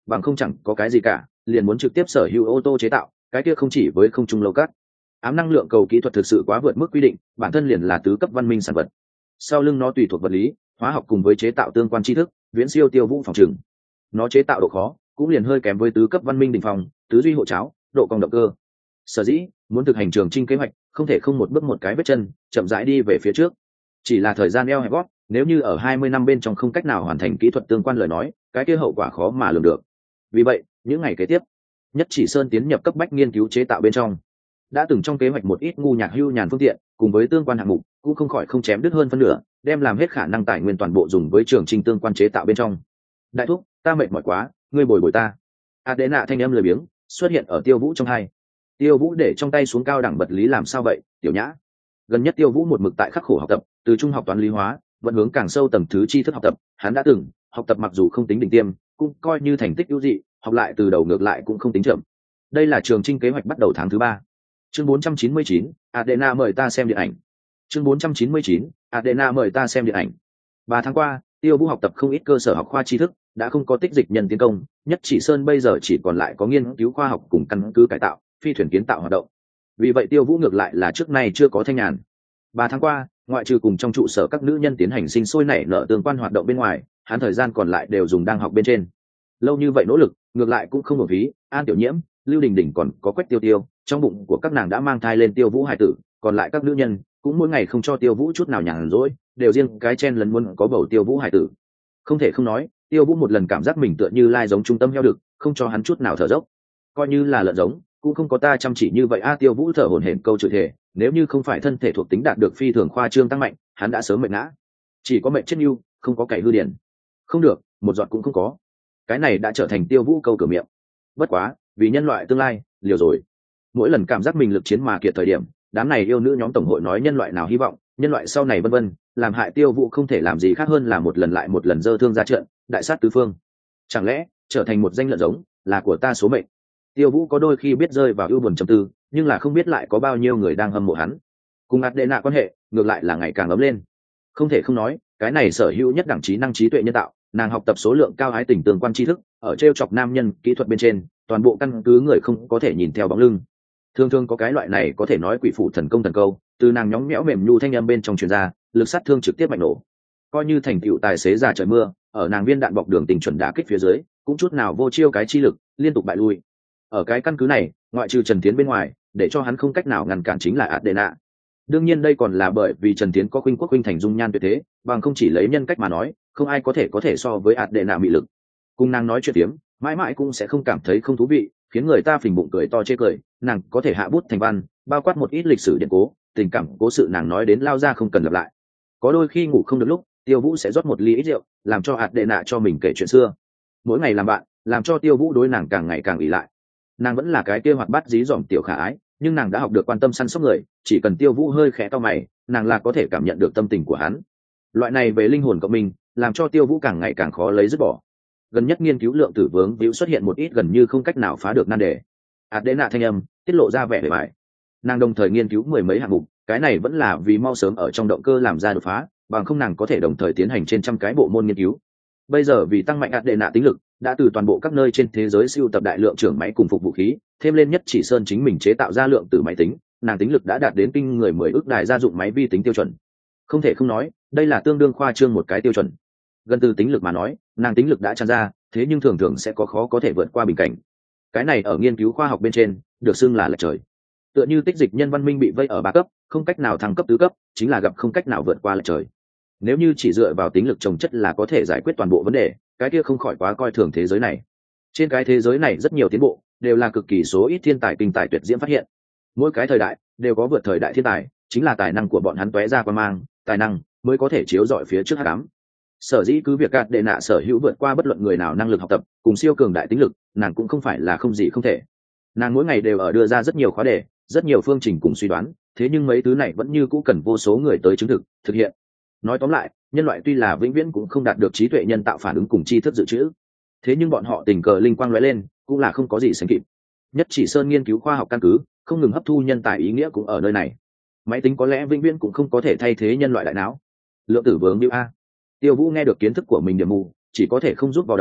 bằng không chẳng có cái gì cả, liền muốn trực tiếp sở hữu ô tô chế tạo, cái kia không chỉ với không trung lâu cát. Ám năng lượng cầu kỹ thuật thực sự quá vượt mức quy định, bản thân liền là tứ cấp văn minh sản vật. Sau lưng nó tùy thuộc vật lý, hóa học cùng với chế tạo tương quan tri thức, viễn siêu Tiêu Vũ phòng trừng. Nó chế tạo độ khó cũng liền hơi kém với tứ cấp văn minh đỉnh phong, tứ duy hộ cháo, độ cong động cơ. Sở dĩ muốn thực hành trường chinh kế hoạch, không thể không một bước một cái vết chân, chậm rãi đi về phía trước. Chỉ là thời gian eo hẹp gót, nếu như ở hai mươi năm bên trong không cách nào hoàn thành kỹ thuật tương quan lời nói, cái kia hậu quả khó mà lường được. Vì vậy, những ngày kế tiếp, Nhất Chỉ Sơn tiến nhập cấp bách nghiên cứu chế tạo bên trong. Đã từng trong kế hoạch một ít ngu nhạc hưu nhàn phương tiện, cùng với tương quan hạng mục, cũng không khỏi không chém đứt hơn phân nửa, đem làm hết khả năng tài nguyên toàn bộ dùng với trường trình tương quan chế tạo bên trong. Đại thúc, ta mệt mỏi quá, ngươi bồi bồi ta. Adena thanh âm lười biếng xuất hiện ở Tiêu Vũ trong hai. Tiêu Vũ để trong tay xuống cao đẳng vật lý làm sao vậy, tiểu nhã. Gần nhất Tiêu Vũ một mực tại khắc khổ học tập, từ trung học toán lý hóa, vẫn hướng càng sâu tầng thứ tri thức học tập. Hắn đã từng học tập mặc dù không tính đỉnh tiêm, cũng coi như thành tích ưu dị, học lại từ đầu ngược lại cũng không tính chậm. Đây là trường chinh kế hoạch bắt đầu tháng thứ ba. Chương bốn trăm chín mươi chín, Adena mời ta xem điện ảnh. Chương bốn trăm chín mươi chín, Adena mời ta xem điện ảnh. Ba tháng qua, Tiêu Vũ học tập không ít cơ sở học khoa tri thức, đã không có tích dịch nhân tiến công, Nhất Chỉ Sơn bây giờ chỉ còn lại có nghiên cứu khoa học cùng căn cứ cải tạo, phi thuyền kiến tạo hoạt động. Vì vậy Tiêu Vũ ngược lại là trước nay chưa có thanh nhàn. Ba tháng qua, ngoại trừ cùng trong trụ sở các nữ nhân tiến hành sinh sôi nảy nở tương quan hoạt động bên ngoài, hắn thời gian còn lại đều dùng đang học bên trên. Lâu như vậy nỗ lực, ngược lại cũng không hưởng phí. An Tiểu Nhiễm, Lưu Đình Đình còn có Quách Tiêu Tiêu, trong bụng của các nàng đã mang thai lên Tiêu Vũ hải tử, còn lại các nữ nhân cũng mỗi ngày không cho Tiêu Vũ chút nào nhàn rỗi, đều riêng cái chen lấn muốn có bầu Tiêu Vũ hải tử. Không thể không nói, Tiêu Vũ một lần cảm giác mình tựa như lai giống trung tâm heo đực, không cho hắn chút nào thở dốc. Coi như là lợn giống, cũng không có ta chăm chỉ như vậy a. Tiêu Vũ thở hổn hển câu chửi thề, nếu như không phải thân thể thuộc tính đạt được phi thường khoa trương tăng mạnh, hắn đã sớm mệt ngã. Chỉ có mệt chết nhu, không có cày hư điển. Không được, một giọt cũng không có. Cái này đã trở thành Tiêu Vũ câu cửa miệng. Bất quá, vì nhân loại tương lai, liều rồi. Mỗi lần cảm giác mình lực chiến mà kiệt thời điểm, đám này yêu nữ nhóm tổng hội nói nhân loại nào hy vọng, nhân loại sau này vân vân, làm hại Tiêu Vũ không thể làm gì khác hơn là một lần lại một lần dơ thương ra trận, đại sát tứ phương. Chẳng lẽ trở thành một danh lợn giống là của ta số mệnh? Tiêu Vũ có đôi khi biết rơi vào ưu buồn trầm tư, nhưng là không biết lại có bao nhiêu người đang hâm mộ hắn. Cùng Adena quan hệ ngược lại là ngày càng ấm lên. Không thể không nói, cái này sở hữu nhất đẳng trí năng trí tuệ nhân tạo, nàng học tập số lượng cao ái tình tương quan tri thức, ở trêu chọc nam nhân kỹ thuật bên trên, toàn bộ căn cứ người không có thể nhìn theo bóng lưng. Thường thường có cái loại này có thể nói quỷ phủ thần công thần câu, từ nàng nhõng nhẽo mềm nhu thanh âm bên trong truyền ra, lực sát thương trực tiếp mạnh nổ. Coi như thành tựu tài xế già trời mưa, ở nàng viên đạn bọc đường tình chuẩn đả kích phía dưới, cũng chút nào vô chiêu cái chi lực, liên tục bại lui. Ở cái căn cứ này, ngoại trừ Trần Tiến bên ngoài, để cho hắn không cách nào ngăn cản chính là Adena. Đương nhiên đây còn là bởi vì Trần Tiến có khuynh quốc khuynh thành dung nhan tuyệt thế, bằng không chỉ lấy nhân cách mà nói, không ai có thể có thể so với Adena mị lực. Cùng nàng nói chuyện tiếm, mãi mãi cũng sẽ không cảm thấy không thú vị, khiến người ta phình bụng cười to chê cười. Nàng có thể hạ bút thành văn, bao quát một ít lịch sử điện cố, tình cảm cố sự nàng nói đến lao ra không cần lặp lại. Có đôi khi ngủ không được lúc, Tiêu Vũ sẽ rót một ly ít rượu, làm cho Adena cho mình kể chuyện xưa. Mỗi ngày làm bạn, làm cho Tiêu Vũ đối nàng càng ngày càng ỷ lại. Nàng vẫn là cái kia hoạt bát dí dỏm tiểu khả ái, nhưng nàng đã học được quan tâm săn sóc người, chỉ cần Tiêu Vũ hơi khẽ cau mày, nàng là có thể cảm nhận được tâm tình của hắn. Loại này về linh hồn của mình, làm cho Tiêu Vũ càng ngày càng khó lấy dứt bỏ. Gần nhất nghiên cứu lượng tử vướng víu xuất hiện một ít gần như không cách nào phá được nan đề. Adena thanh âm tiết lộ ra vẻ bề bài. Nàng đồng thời nghiên cứu mười mấy hạng mục, cái này vẫn là vì mau sớm ở trong động cơ làm ra đột phá, bằng không nàng có thể đồng thời tiến hành trên trăm cái bộ môn nghiên cứu. Bây giờ vì tăng mạnh Adena tính lực, đã từ toàn bộ các nơi trên thế giới sưu tập đại lượng trưởng máy cùng phục vũ khí, thêm lên Nhất Chỉ Sơn chính mình chế tạo ra lượng tử máy tính, nàng tính lực đã đạt đến kinh người mười ước đài gia dụng máy vi tính tiêu chuẩn. Không thể không nói, đây là tương đương khoa trương một cái tiêu chuẩn. Gần từ tính lực mà nói, nàng tính lực đã tràn ra, thế nhưng thường thường sẽ có khó có thể vượt qua bình cảnh. Cái này ở nghiên cứu khoa học bên trên, được xưng là lệch trời. Tựa như tích dịch nhân văn minh bị vây ở ba cấp, không cách nào thăng cấp tứ cấp, chính là gặp không cách nào vượt qua lệch trời. Nếu như chỉ dựa vào tính lực trồng chất là có thể giải quyết toàn bộ vấn đề, cái kia không khỏi quá coi thường thế giới này. Trên cái thế giới này rất nhiều tiến bộ, đều là cực kỳ số ít thiên tài kinh tài tuyệt diễm phát hiện. Mỗi cái thời đại đều có vượt thời đại thiên tài, chính là tài năng của bọn hắn tóe ra qua mang, tài năng mới có thể chiếu rọi phía trước hắc ám. Sở dĩ cứ việc gạt đệ nạ sở hữu vượt qua bất luận người nào năng lực học tập, cùng siêu cường đại tính lực, nàng cũng không phải là không gì không thể. Nàng mỗi ngày đều ở đưa ra rất nhiều khóa đề, rất nhiều phương trình cùng suy đoán, thế nhưng mấy thứ này vẫn như cũ cần vô số người tới chứng thực, thực hiện. Nói tóm lại, nhân loại tuy là vĩnh viễn cũng không đạt được trí tuệ nhân tạo phản ứng cùng tri thức dự trữ, thế nhưng bọn họ tình cờ linh quang lóe lên, cũng là không có gì sánh kịp. Nhất Chỉ Sơn nghiên cứu khoa học căn cứ, không ngừng hấp thu nhân tài ý nghĩa cũng ở nơi này. Máy tính có lẽ vĩnh viễn cũng không có thể thay thế nhân loại đại não. Lượng tử vướng như a. Tiêu Vũ nghe được kiến thức của mình điểm mù, chỉ có thể không rút vào đầu,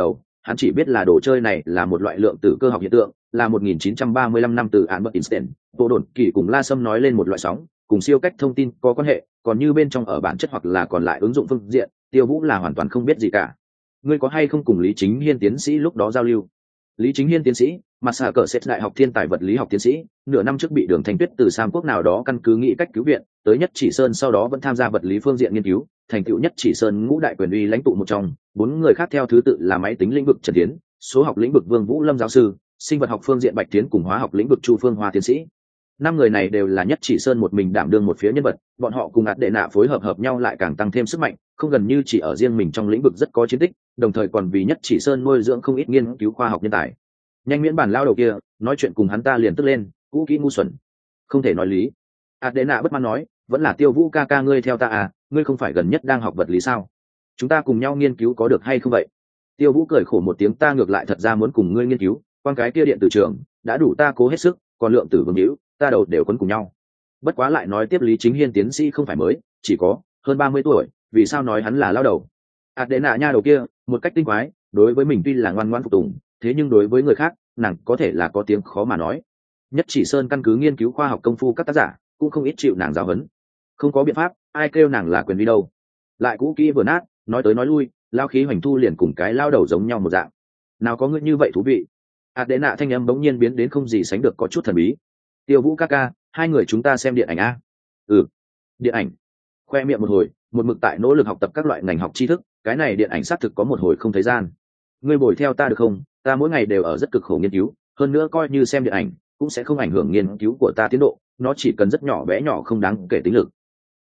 hắn chỉ biết là đồ chơi này là một loại lượng tử cơ học hiện tượng, là một nghìn chín trăm ba mươi lăm năm từ Albert Einstein, Bộ Đồn Kỳ cùng La Sâm nói lên một loại sóng, cùng siêu cách thông tin có quan hệ, còn như bên trong ở bản chất hoặc là còn lại ứng dụng phương diện, Tiêu Vũ là hoàn toàn không biết gì cả. Ngươi có hay không cùng Lý Chính Hiên tiến sĩ lúc đó giao lưu? Lý Chính Hiên tiến sĩ, mặt xạ cờ xét đại học thiên tài vật lý học tiến sĩ, nửa năm trước bị Đường Thanh Tuyết từ Sam Quốc nào đó căn cứ nghĩ cách cứu viện, tới Nhất Chỉ Sơn sau đó vẫn tham gia vật lý phương diện nghiên cứu, thành tựu Nhất Chỉ Sơn ngũ đại quyền uy lãnh tụ một trong, bốn người khác theo thứ tự là máy tính lĩnh vực Trần Tiến, số học lĩnh vực Vương Vũ Lâm giáo sư, sinh vật học phương diện Bạch Tiến cùng hóa học lĩnh vực Chu Phương Hoa tiến sĩ. Năm người này đều là Nhất Chỉ Sơn một mình đảm đương một phía nhân vật, bọn họ cùng ạt đệ nạ phối hợp hợp nhau lại càng tăng thêm sức mạnh, không gần như chỉ ở riêng mình trong lĩnh vực rất có chiến tích, đồng thời còn vì Nhất Chỉ Sơn nuôi dưỡng không ít nghiên cứu khoa học nhân tài. Nhanh miễn bản lao đầu kia, nói chuyện cùng hắn ta liền tức lên, cũ kỹ ngu xuẩn, không thể nói lý. ạt đệ nạ bất mãn nói, vẫn là Tiêu Vũ ca ca ngươi theo ta à, ngươi không phải gần nhất đang học vật lý sao? Chúng ta cùng nhau nghiên cứu có được hay không vậy? Tiêu Vũ cười khổ một tiếng, ta ngược lại thật ra muốn cùng ngươi nghiên cứu, quan cái kia điện tử trường đã đủ ta cố hết sức, còn lượng tử vương hữu ta đầu đều quấn cùng nhau. Bất quá lại nói tiếp, Lý Chính Hiên tiến sĩ không phải mới, chỉ có hơn ba mươi tuổi, vì sao nói hắn là lao đầu? ạt đệ nạ nha đầu kia, một cách tinh quái, đối với mình tuy là ngoan ngoãn phục tùng, thế nhưng đối với người khác, nàng có thể là có tiếng khó mà nói. Nhất Chỉ Sơn căn cứ nghiên cứu khoa học công phu các tác giả, cũng không ít chịu nàng giáo huấn. Không có biện pháp, ai kêu nàng là quyền đi đâu. Lại cũ kỹ vừa nát, nói tới nói lui, lao khí hoành thu liền cùng cái lao đầu giống nhau một dạng. Nào có ngươi như vậy thú vị. ạt đệ nạ thanh âm bỗng nhiên biến đến không gì sánh được có chút thần bí. Tiêu Vũ ca ca, hai người chúng ta xem điện ảnh a? Ừ, điện ảnh. Khoe miệng một hồi, một mực tại nỗ lực học tập các loại ngành học tri thức, cái này điện ảnh xác thực có một hồi không thời gian. Ngươi bồi theo ta được không? Ta mỗi ngày đều ở rất cực khổ nghiên cứu, hơn nữa coi như xem điện ảnh cũng sẽ không ảnh hưởng nghiên cứu của ta tiến độ, nó chỉ cần rất nhỏ bé nhỏ không đáng kể tính lực.